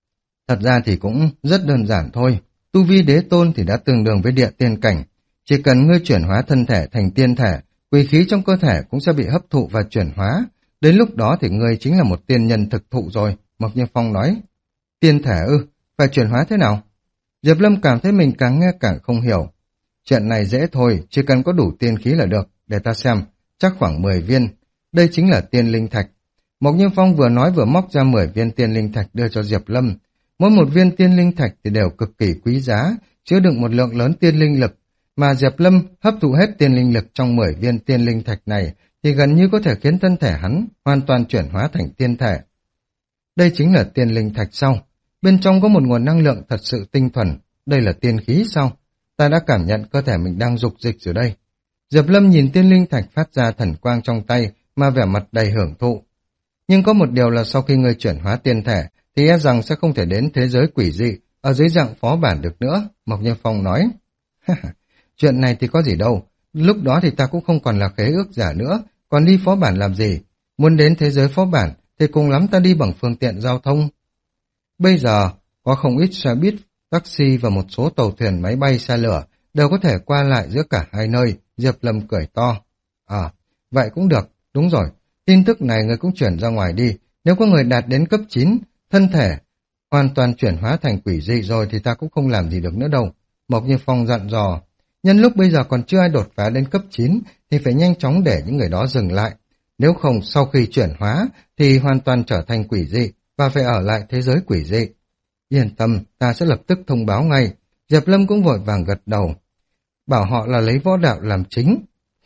Thật ra thì cũng rất đơn giản thôi. Tu vi đế tôn thì đã tương đương với địa tiên cảnh. Chỉ cần ngươi chuyển hóa thân thể thành tiên thể, quỷ khí trong cơ thể cũng sẽ bị hấp thụ và chuyển hóa. Đến lúc đó thì ngươi chính là một tiên nhân thực thụ rồi, Mộc Như Phong nói. Tiên thể ư, phải chuyển hóa thế nào? Diệp Lâm cảm thấy mình càng nghe càng không hiểu. Chuyện này dễ thôi, chỉ cần có đủ tiên khí là được, để ta xem, chắc khoảng mười viên. Đây chính là tiên linh thạch. Mộc Như Phong vừa nói vừa móc ra mười viên tiên linh thạch đưa cho Diệp Lâm. Mỗi một viên tiên linh thạch thì đều cực kỳ quý giá, chứa đựng một lượng lớn tiên linh lực, mà Diệp Lâm hấp thụ hết tiên linh lực trong mười viên tiên linh thạch này thì gần như có thể khiến thân thể hắn hoàn toàn chuyển hóa thành tiên thể. Đây chính là tiên linh thạch sau. Bên trong có một nguồn năng lượng thật sự tinh thuần. Đây là tiên khí sau. Ta đã cảm nhận cơ thể mình đang dục dịch rồi đây. Diệp Lâm nhìn tiên linh thạch phát ra thần quang trong tay mà vẻ mặt đầy hưởng thụ. Nhưng có một điều là sau khi ngươi chuyển hóa tiên thể thì e rằng sẽ không thể đến thế giới quỷ dị ở dưới dạng phó bản được nữa, Mộc Như Phong nói. Chuyện này thì có gì đâu, lúc đó thì ta cũng không còn là khế ước giả nữa, còn đi phó bản làm gì? Muốn đến thế giới phó bản thì cùng lắm ta đi bằng phương tiện giao thông. Bây giờ, có không ít xe buýt, taxi và một số tàu thuyền máy bay xe lửa đều có thể qua lại giữa cả hai nơi, Diệp Lâm cười to. À, vậy cũng được, đúng rồi, tin tức này người cũng chuyển ra ngoài đi, nếu có người đạt đến cấp chín, thân thể hoàn toàn chuyển hóa thành quỷ dị rồi thì ta cũng không làm gì được nữa đâu. Mộc Như Phong dặn dò, nhân lúc bây giờ còn chưa ai đột phá đến cấp chín thì phải nhanh chóng để những người đó dừng lại. Nếu không sau khi chuyển hóa thì hoàn toàn trở thành quỷ dị và phải ở lại thế giới quỷ dị. Yên tâm, ta sẽ lập tức thông báo ngay. Diệp Lâm cũng vội vàng gật đầu. Bảo họ là lấy võ đạo làm chính.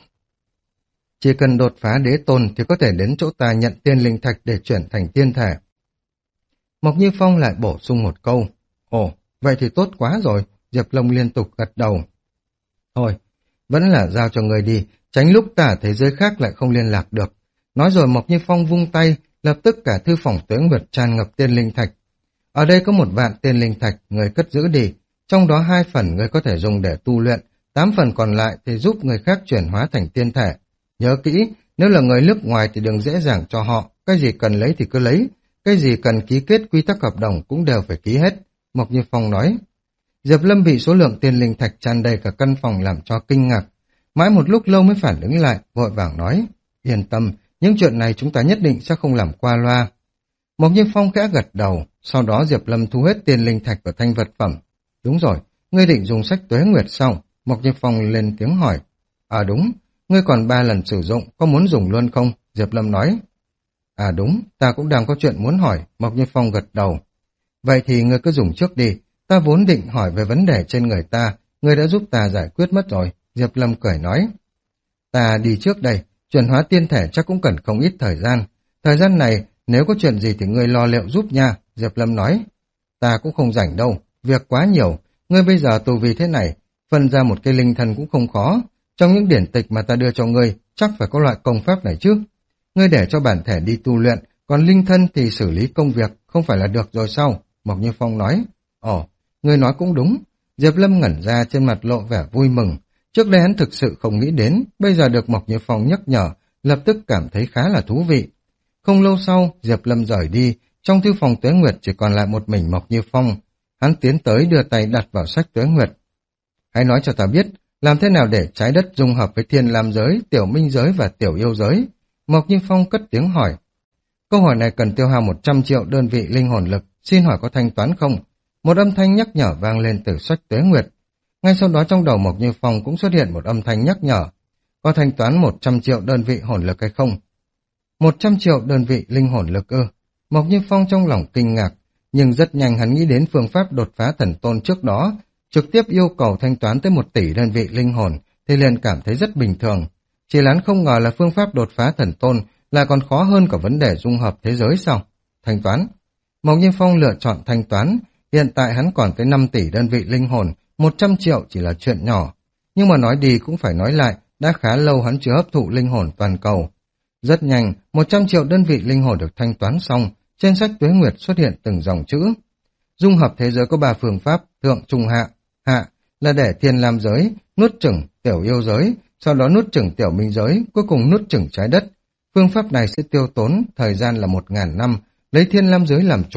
Chỉ cần đột phá đế tôn thì có thể đến chỗ ta nhận tiên linh thạch để chuyển thành tiên thể. Mộc Như Phong lại bổ sung một câu. Ồ, vậy thì tốt quá rồi. Diệp Lâm liên tục gật đầu. Thôi, vẫn là giao cho người đi, tránh lúc ta ở thế giới khác lại không liên lạc được. Nói rồi Mộc Như Phong vung tay, lập tức cả thư phòng Tuế Nguyệt tràn ngập tiên linh thạch. Ở đây có một vạn tiên linh thạch, người cất giữ đi. Trong đó hai phần người có thể dùng để tu luyện, tám phần còn lại thì giúp người khác chuyển hóa thành tiên thể. Nhớ kỹ, nếu là người nước ngoài thì đừng dễ dàng cho họ, cái gì cần lấy thì cứ lấy, cái gì cần ký kết quy tắc hợp đồng cũng đều phải ký hết. Mộc Như Phong nói. Diệp Lâm bị số lượng tiên linh thạch tràn đầy cả căn phòng làm cho kinh ngạc. Mãi một lúc lâu mới phản ứng lại, vội vàng nói. Yên tâm, những chuyện này chúng ta nhất định sẽ không làm qua loa. Mộc Như Phong khẽ gật đầu, sau đó Diệp Lâm thu hết tiền linh thạch và thanh vật phẩm. Đúng rồi, ngươi định dùng sách Tuế Nguyệt sao? Mộc Như Phong lên tiếng hỏi. À đúng, ngươi còn ba lần sử dụng, có muốn dùng luôn không? Diệp Lâm nói. À đúng, ta cũng đang có chuyện muốn hỏi, Mộc Như Phong gật đầu. Vậy thì ngươi cứ dùng trước đi, ta vốn định hỏi về vấn đề trên người ta, ngươi đã giúp ta giải quyết mất rồi, Diệp Lâm cười nói. Ta đi trước đây, chuyển hóa tiên thể chắc cũng cần không ít thời gian. Thời gian này, nếu có chuyện gì thì ngươi lo liệu giúp nha, Diệp Lâm nói. Ta cũng không rảnh đâu, việc quá nhiều, ngươi bây giờ tu vi thế này, phân ra một cây linh thần cũng không khó. Trong những điển tịch mà ta đưa cho ngươi, chắc phải có loại công pháp này chứ. Ngươi để cho bản thể đi tu luyện, còn linh thân thì xử lý công việc, không phải là được rồi sao? Mộc Như Phong nói. Ồ, ngươi nói cũng đúng. Diệp Lâm ngẩn ra trên mặt lộ vẻ vui mừng. Trước đây hắn thực sự không nghĩ đến, bây giờ được Mộc Như Phong nhắc nhở, lập tức cảm thấy khá là thú vị. Không lâu sau, Diệp Lâm rời đi, trong thư phòng Tuế Nguyệt chỉ còn lại một mình Mộc Như Phong. Hắn tiến tới đưa tay đặt vào sách Tuế Nguyệt. Hãy nói cho ta biết, làm thế nào để trái đất dung hợp với thiên lam giới, tiểu minh giới và tiểu yêu giới? Mộc Như Phong cất tiếng hỏi. Câu hỏi này cần tiêu hao một trăm triệu đơn vị linh hồn lực, xin hỏi có thanh toán không? Một âm thanh nhắc nhở vang lên từ sách Tuế Nguyệt. Ngay sau đó trong đầu Mộc Như Phong cũng xuất hiện một âm thanh nhắc nhở. Có thanh toán một trăm triệu đơn vị hồn lực hay không? một trăm triệu đơn vị linh hồn lực ư? Mộc Như Phong trong lòng kinh ngạc, nhưng rất nhanh hắn nghĩ đến phương pháp đột phá thần tôn trước đó, trực tiếp yêu cầu thanh toán tới một tỷ đơn vị linh hồn, thì liền cảm thấy rất bình thường. Chỉ là hắn không ngờ là phương pháp đột phá thần tôn là còn khó hơn cả vấn đề dung hợp thế giới sao? Thanh toán. Mộc Như Phong lựa chọn thanh toán, hiện tại hắn còn tới năm tỷ đơn vị linh hồn, một trăm triệu chỉ là chuyện nhỏ. Nhưng mà nói đi cũng phải nói lại, đã khá lâu hắn chưa hấp thụ linh hồn toàn cầu. Rất nhanh, một trăm triệu đơn vị linh hồn được thanh toán xong, trên sách Tuế Nguyệt xuất hiện từng dòng chữ. Dung hợp thế giới có ba phương pháp, thượng trung hạ. Hạ là để thiên lam giới, nuốt chửng tiểu yêu giới, sau đó nuốt chửng tiểu minh giới, cuối cùng nuốt chửng trái đất. Phương pháp này sẽ tiêu tốn thời gian là một ngàn năm, lấy thiên lam giới làm chủ,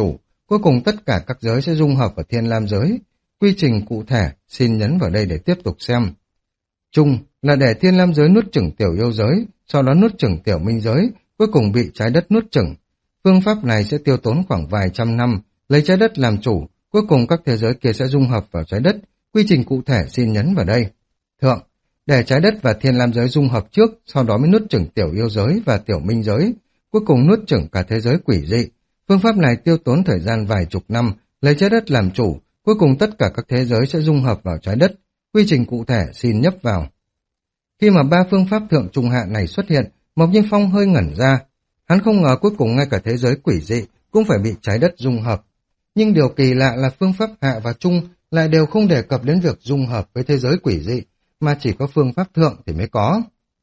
cuối cùng tất cả các giới sẽ dung hợp vào Thiên Lam giới. Quy trình cụ thể, xin nhấn vào đây để tiếp tục xem. Chung là để Thiên Lam giới nuốt chửng tiểu yêu giới, sau đó nuốt chửng tiểu minh giới, cuối cùng bị trái đất nuốt chửng. Phương pháp này sẽ tiêu tốn khoảng vài trăm năm, lấy trái đất làm chủ, cuối cùng các thế giới kia sẽ dung hợp vào trái đất. Quy trình cụ thể xin nhấn vào đây. Thượng, để trái đất và Thiên Lam giới dung hợp trước, sau đó mới nuốt chửng tiểu yêu giới và tiểu minh giới, cuối cùng nuốt chửng cả thế giới quỷ dị. Phương pháp này tiêu tốn thời gian vài chục năm, lấy trái đất làm chủ, cuối cùng tất cả các thế giới sẽ dung hợp vào trái đất. Quy trình cụ thể xin nhấp vào. Khi mà ba phương pháp thượng trung hạ này xuất hiện, Mộc Như Phong hơi ngẩn ra. Hắn không ngờ cuối cùng ngay cả thế giới quỷ dị cũng phải bị trái đất dung hợp. Nhưng điều kỳ lạ là phương pháp hạ và trung lại đều không đề cập đến việc dung hợp với thế giới quỷ dị, mà chỉ có phương pháp thượng thì mới có.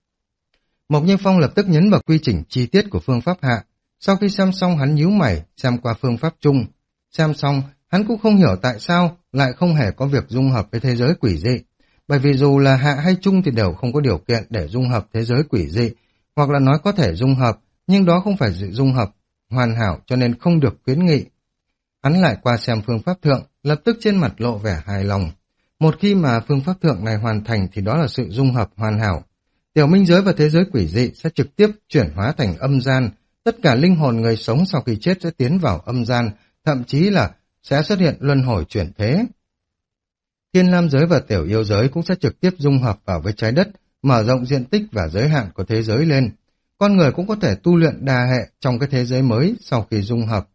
Mộc Như Phong lập tức nhấn vào quy trình chi tiết của phương pháp hạ. Sau khi xem xong hắn nhíu mày, xem qua phương pháp trung. Xem xong, hắn cũng không hiểu tại sao lại không hề có việc dung hợp với thế giới quỷ dị. Bởi vì dù là hạ hay trung thì đều không có điều kiện để dung hợp thế giới quỷ dị, hoặc là nói có thể dung hợp, nhưng đó không phải sự dung hợp hoàn hảo cho nên không được khuyến nghị. Hắn lại qua xem phương pháp thượng, lập tức trên mặt lộ vẻ hài lòng. Một khi mà phương pháp thượng này hoàn thành thì đó là sự dung hợp hoàn hảo. Tiểu minh giới và thế giới quỷ dị sẽ trực tiếp chuyển hóa thành âm gian. Tất cả linh hồn người sống sau khi chết sẽ tiến vào âm gian, thậm chí là sẽ xuất hiện luân hồi chuyển thế. Thiên Lam giới và tiểu yêu giới cũng sẽ trực tiếp dung hợp vào với trái đất, mở rộng diện tích và giới hạn của thế giới lên. Con người cũng có thể tu luyện đa hệ trong cái thế giới mới sau khi dung hợp.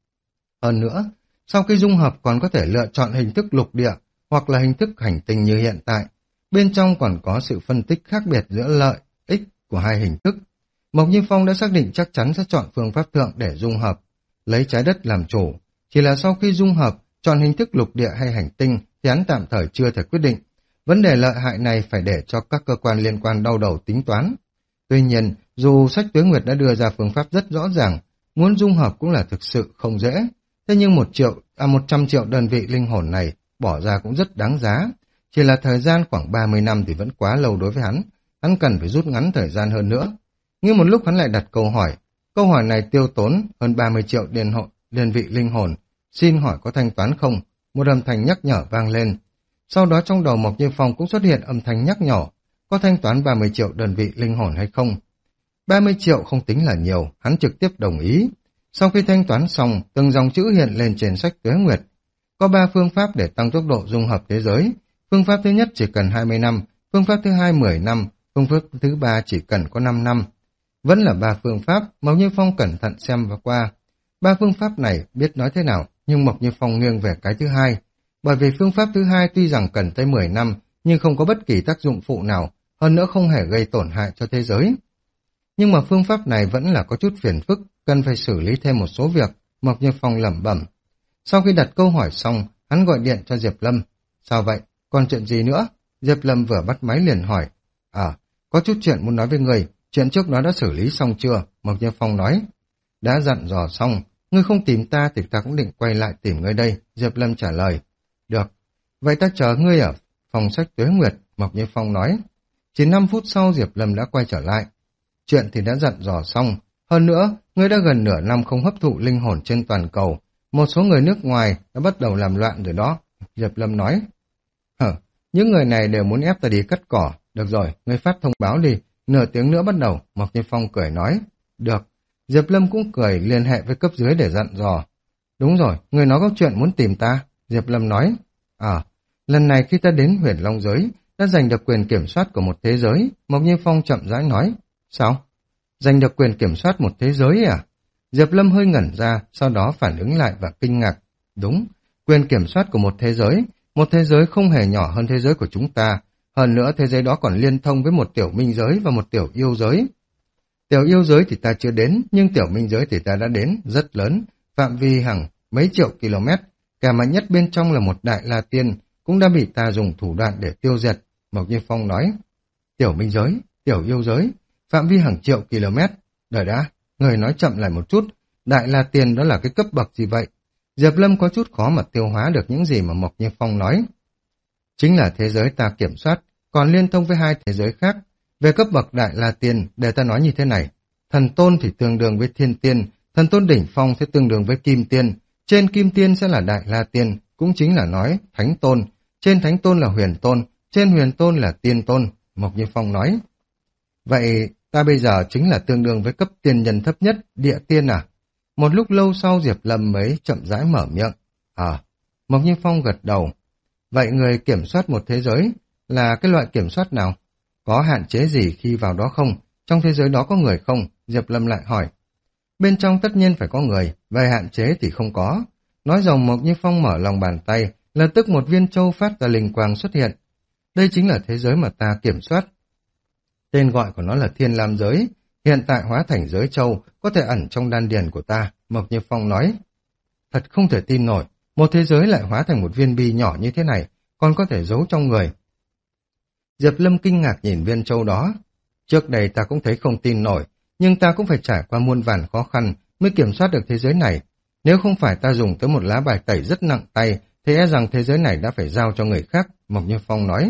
Hơn nữa, sau khi dung hợp còn có thể lựa chọn hình thức lục địa hoặc là hình thức hành tinh như hiện tại. Bên trong còn có sự phân tích khác biệt giữa lợi, ích của hai hình thức. Mộc Như Phong đã xác định chắc chắn sẽ chọn phương pháp thượng để dung hợp, lấy trái đất làm chủ. Chỉ là sau khi dung hợp, chọn hình thức lục địa hay hành tinh thì hắn tạm thời chưa thể quyết định. Vấn đề lợi hại này phải để cho các cơ quan liên quan đau đầu tính toán. Tuy nhiên, dù sách Tuế Nguyệt đã đưa ra phương pháp rất rõ ràng, muốn dung hợp cũng là thực sự không dễ. Thế nhưng một triệu, à một trăm triệu đơn vị linh hồn này bỏ ra cũng rất đáng giá. Chỉ là thời gian khoảng ba mươi năm thì vẫn quá lâu đối với hắn. Hắn cần phải rút ngắn thời gian hơn nữa. Nhưng một lúc hắn lại đặt câu hỏi. Câu hỏi này tiêu tốn hơn ba mươi triệu đơn, hộ, đơn vị linh hồn. Xin hỏi có thanh toán không? Một âm thanh nhắc nhở vang lên. Sau đó trong đầu Mộc Như Phong cũng xuất hiện âm thanh nhắc nhở. Có thanh toán ba mươi triệu đơn vị linh hồn hay không? ba mươi triệu không tính là nhiều, hắn trực tiếp đồng ý. Sau khi thanh toán xong, từng dòng chữ hiện lên trên sách Tuế Nguyệt. Có ba phương pháp để tăng tốc độ dung hợp thế giới. Phương pháp thứ nhất chỉ cần hai mươi năm, phương pháp thứ hai mười năm, phương pháp thứ ba chỉ cần có năm năm. Vẫn là ba phương pháp, Mộc Như Phong cẩn thận xem và qua. Ba phương pháp này biết nói thế nào, nhưng Mộc Như Phong nghiêng về cái thứ hai. Bởi vì phương pháp thứ hai tuy rằng cần tới mười năm, nhưng không có bất kỳ tác dụng phụ nào, hơn nữa không hề gây tổn hại cho thế giới. Nhưng mà phương pháp này vẫn là có chút phiền phức, cần phải xử lý thêm một số việc, Mộc Như Phong lẩm bẩm. Sau khi đặt câu hỏi xong, hắn gọi điện cho Diệp Lâm. Sao vậy? Còn chuyện gì nữa? Diệp Lâm vừa bắt máy liền hỏi. À, có chút chuyện muốn nói với người, chuyện trước đó đã xử lý xong chưa? Mộc Như Phong nói. Đã dặn dò xong, ngươi không tìm ta thì ta cũng định quay lại tìm ngươi đây, Diệp Lâm trả lời. Được, vậy ta chờ ngươi ở phòng sách Tuế Nguyệt, Mộc Như Phong nói. Chỉ năm phút sau Diệp Lâm đã quay trở lại. Chuyện thì đã dặn dò xong, hơn nữa, ngươi đã gần nửa năm không hấp thụ linh hồn trên toàn cầu. Một số người nước ngoài đã bắt đầu làm loạn rồi đó, Diệp Lâm nói. Hờ, những người này đều muốn ép ta đi cắt cỏ. Được rồi, ngươi phát thông báo đi, nửa tiếng nữa bắt đầu, Mộc Như Phong cười nói. Được, Diệp Lâm cũng cười liên hệ với cấp dưới để dặn dò. Đúng rồi, ngươi nói có chuyện muốn tìm ta, Diệp Lâm nói. À, lần này khi ta đến Huyền Long giới, đã giành được quyền kiểm soát của một thế giới, Mộc Như Phong chậm rãi nói. Sao? Giành được quyền kiểm soát một thế giới à? Diệp Lâm hơi ngẩn ra, sau đó phản ứng lại và kinh ngạc. Đúng, quyền kiểm soát của một thế giới, một thế giới không hề nhỏ hơn thế giới của chúng ta. Hơn nữa thế giới đó còn liên thông với một tiểu minh giới và một tiểu yêu giới. Tiểu yêu giới thì ta chưa đến, nhưng tiểu minh giới thì ta đã đến, rất lớn, phạm vi hàng mấy triệu km. Cả mạnh nhất bên trong là một đại la tiên, cũng đã bị ta dùng thủ đoạn để tiêu diệt, Mộc Như Phong nói. Tiểu minh giới, tiểu yêu giới, phạm vi hàng triệu km. Đợi đã, người nói chậm lại một chút, đại la tiên đó là cái cấp bậc gì vậy? Diệp Lâm có chút khó mà tiêu hóa được những gì mà Mộc Như Phong nói. Chính là thế giới ta kiểm soát, còn liên thông với hai thế giới khác. Về cấp bậc đại la tiên, để ta nói như thế này. Thần tôn thì tương đương với thiên tiên, thần tôn đỉnh phong sẽ tương đương với kim tiên, Trên kim tiên sẽ là Đại La Tiên, cũng chính là nói Thánh Tôn. Trên Thánh Tôn là Huyền Tôn, trên Huyền Tôn là Tiên Tôn, Mộc Như Phong nói. Vậy ta bây giờ chính là tương đương với cấp tiên nhân thấp nhất, địa tiên à? Một lúc lâu sau Diệp Lâm mới chậm rãi mở miệng. À, Mộc Như Phong gật đầu. Vậy người kiểm soát một thế giới là cái loại kiểm soát nào? Có hạn chế gì khi vào đó không? Trong thế giới đó có người không? Diệp Lâm lại hỏi. Bên trong tất nhiên phải có người, về hạn chế thì không có. Nói dòng Mộc Như Phong mở lòng bàn tay, lập tức một viên châu phát ra linh quang xuất hiện. Đây chính là thế giới mà ta kiểm soát. Tên gọi của nó là Thiên Lam Giới, hiện tại hóa thành giới châu, có thể ẩn trong đan điền của ta, Mộc Như Phong nói. Thật không thể tin nổi, một thế giới lại hóa thành một viên bi nhỏ như thế này, còn có thể giấu trong người. Diệp Lâm kinh ngạc nhìn viên châu đó. Trước đây ta cũng thấy không tin nổi, nhưng ta cũng phải trải qua muôn vàn khó khăn mới kiểm soát được thế giới này. Nếu không phải ta dùng tới một lá bài tẩy rất nặng tay, thì e rằng thế giới này đã phải giao cho người khác, Mộc Như Phong nói.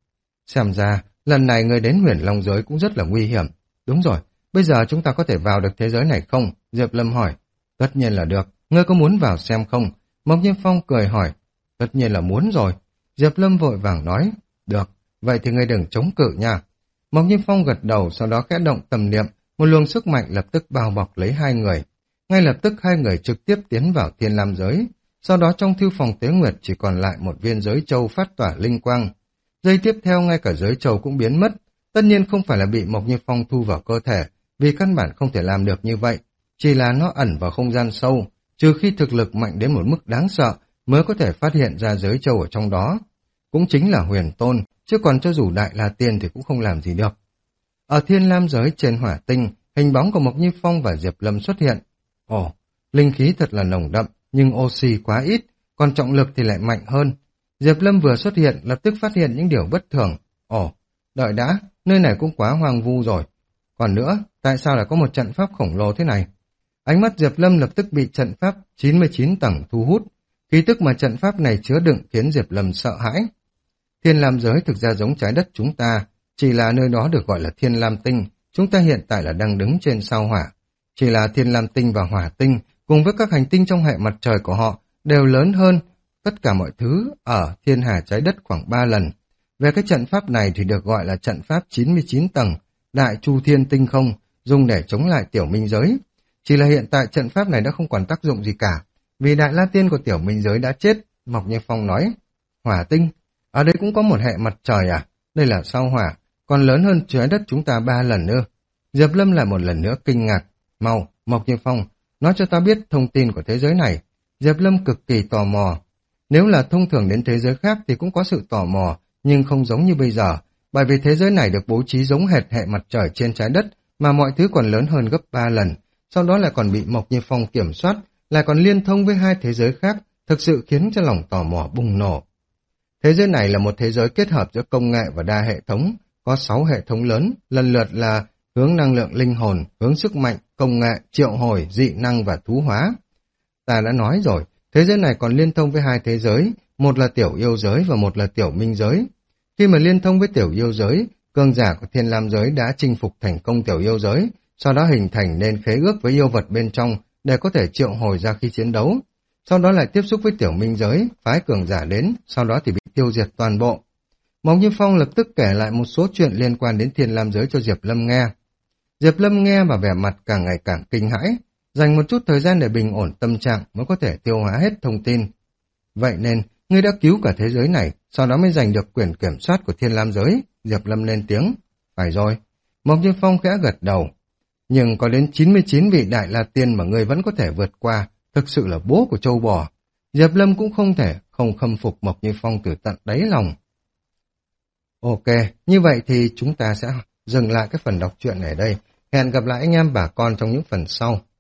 Xem ra, lần này người đến Huyền Long Giới cũng rất là nguy hiểm. Đúng rồi, bây giờ chúng ta có thể vào được thế giới này không? Diệp Lâm hỏi. Tất nhiên là được, ngươi có muốn vào xem không? Mộc Như Phong cười hỏi. Tất nhiên là muốn rồi. Diệp Lâm vội vàng nói. Được, vậy thì ngươi đừng chống cự nha. Mộc Như Phong gật đầu, sau đó khẽ động tầm niệm, một luồng sức mạnh lập tức bao bọc lấy hai người. Ngay lập tức hai người trực tiếp tiến vào Thiên Lam Giới. Sau đó trong thư phòng Tế Nguyệt chỉ còn lại một viên giới châu phát tỏa linh quang. Giây tiếp theo ngay cả giới châu cũng biến mất. Tất nhiên không phải là bị Mộc Như Phong thu vào cơ thể, vì căn bản không thể làm được như vậy. Chỉ là nó ẩn vào không gian sâu, trừ khi thực lực mạnh đến một mức đáng sợ mới có thể phát hiện ra giới châu ở trong đó. Cũng chính là Huyền Tôn, chứ còn cho dù Đại La Tiên thì cũng không làm gì được. Ở Thiên Lam Giới trên hỏa tinh, hình bóng của Mộc Như Phong và Diệp Lâm xuất hiện. Ồ, linh khí thật là nồng đậm, nhưng oxy quá ít, còn trọng lực thì lại mạnh hơn. Diệp Lâm vừa xuất hiện, lập tức phát hiện những điều bất thường. Ồ, đợi đã, nơi này cũng quá hoang vu rồi. Còn nữa, tại sao lại có một trận pháp khổng lồ thế này? Ánh mắt Diệp Lâm lập tức bị trận pháp chín mươi chín tầng thu hút. Khí tức mà trận pháp này chứa đựng khiến Diệp Lâm sợ hãi. Thiên Lam Giới thực ra giống trái đất chúng ta, chỉ là nơi đó được gọi là Thiên Lam Tinh. Chúng ta hiện tại là đang đứng trên sao hỏa. Chỉ là Thiên Lam Tinh và Hỏa Tinh cùng với các hành tinh trong hệ mặt trời của họ đều lớn hơn tất cả mọi thứ ở thiên hà trái đất khoảng ba lần. Về cái trận pháp này thì được gọi là trận pháp chín mươi chín tầng, Đại Chu Thiên Tinh Không, dùng để chống lại Tiểu Minh Giới. Chỉ là hiện tại trận pháp này đã không còn tác dụng gì cả, vì Đại La Tiên của Tiểu Minh Giới đã chết, Mộc Như Phong nói. Hỏa Tinh, ở đây cũng có một hệ mặt trời à? Đây là sao hỏa, còn lớn hơn trái đất chúng ta ba lần nữa. Diệp Lâm lại một lần nữa kinh ngạc. Mau, Mộc Như Phong, nói cho ta biết thông tin của thế giới này. Diệp Lâm cực kỳ tò mò. Nếu là thông thường đến thế giới khác thì cũng có sự tò mò, nhưng không giống như bây giờ, bởi vì thế giới này được bố trí giống hệt hệ mặt trời trên trái đất, mà mọi thứ còn lớn hơn gấp ba lần, sau đó lại còn bị Mộc Như Phong kiểm soát, lại còn liên thông với hai thế giới khác, thực sự khiến cho lòng tò mò bùng nổ. Thế giới này là một thế giới kết hợp giữa công nghệ và đa hệ thống, có sáu hệ thống lớn, lần lượt là hướng năng lượng linh hồn, hướng sức mạnh, công nghệ, triệu hồi, dị năng và thú hóa. Ta đã nói rồi, thế giới này còn liên thông với hai thế giới, một là tiểu yêu giới và một là tiểu minh giới. Khi mà liên thông với tiểu yêu giới, cường giả của Thiên Lam Giới đã chinh phục thành công tiểu yêu giới, sau đó hình thành nên khế ước với yêu vật bên trong để có thể triệu hồi ra khi chiến đấu. Sau đó lại tiếp xúc với tiểu minh giới, phái cường giả đến, sau đó thì bị tiêu diệt toàn bộ. Mộc Như Phong lập tức kể lại một số chuyện liên quan đến Thiên Lam Giới cho Diệp Lâm nghe. Diệp Lâm nghe và vẻ mặt càng ngày càng kinh hãi, dành một chút thời gian để bình ổn tâm trạng mới có thể tiêu hóa hết thông tin. Vậy nên, ngươi đã cứu cả thế giới này, sau đó mới giành được quyền kiểm soát của Thiên Lam Giới, Diệp Lâm lên tiếng. Phải rồi. Mộc Như Phong khẽ gật đầu. Nhưng có đến chín mươi chín vị Đại La Tiên mà ngươi vẫn có thể vượt qua, thực sự là bố của châu bò. Diệp Lâm cũng không thể không khâm phục Mộc Như Phong từ tận đáy lòng. Ok, như vậy thì chúng ta sẽ dừng lại cái phần đọc truyện này ở đây. Hẹn gặp lại anh em bà con trong những phần sau.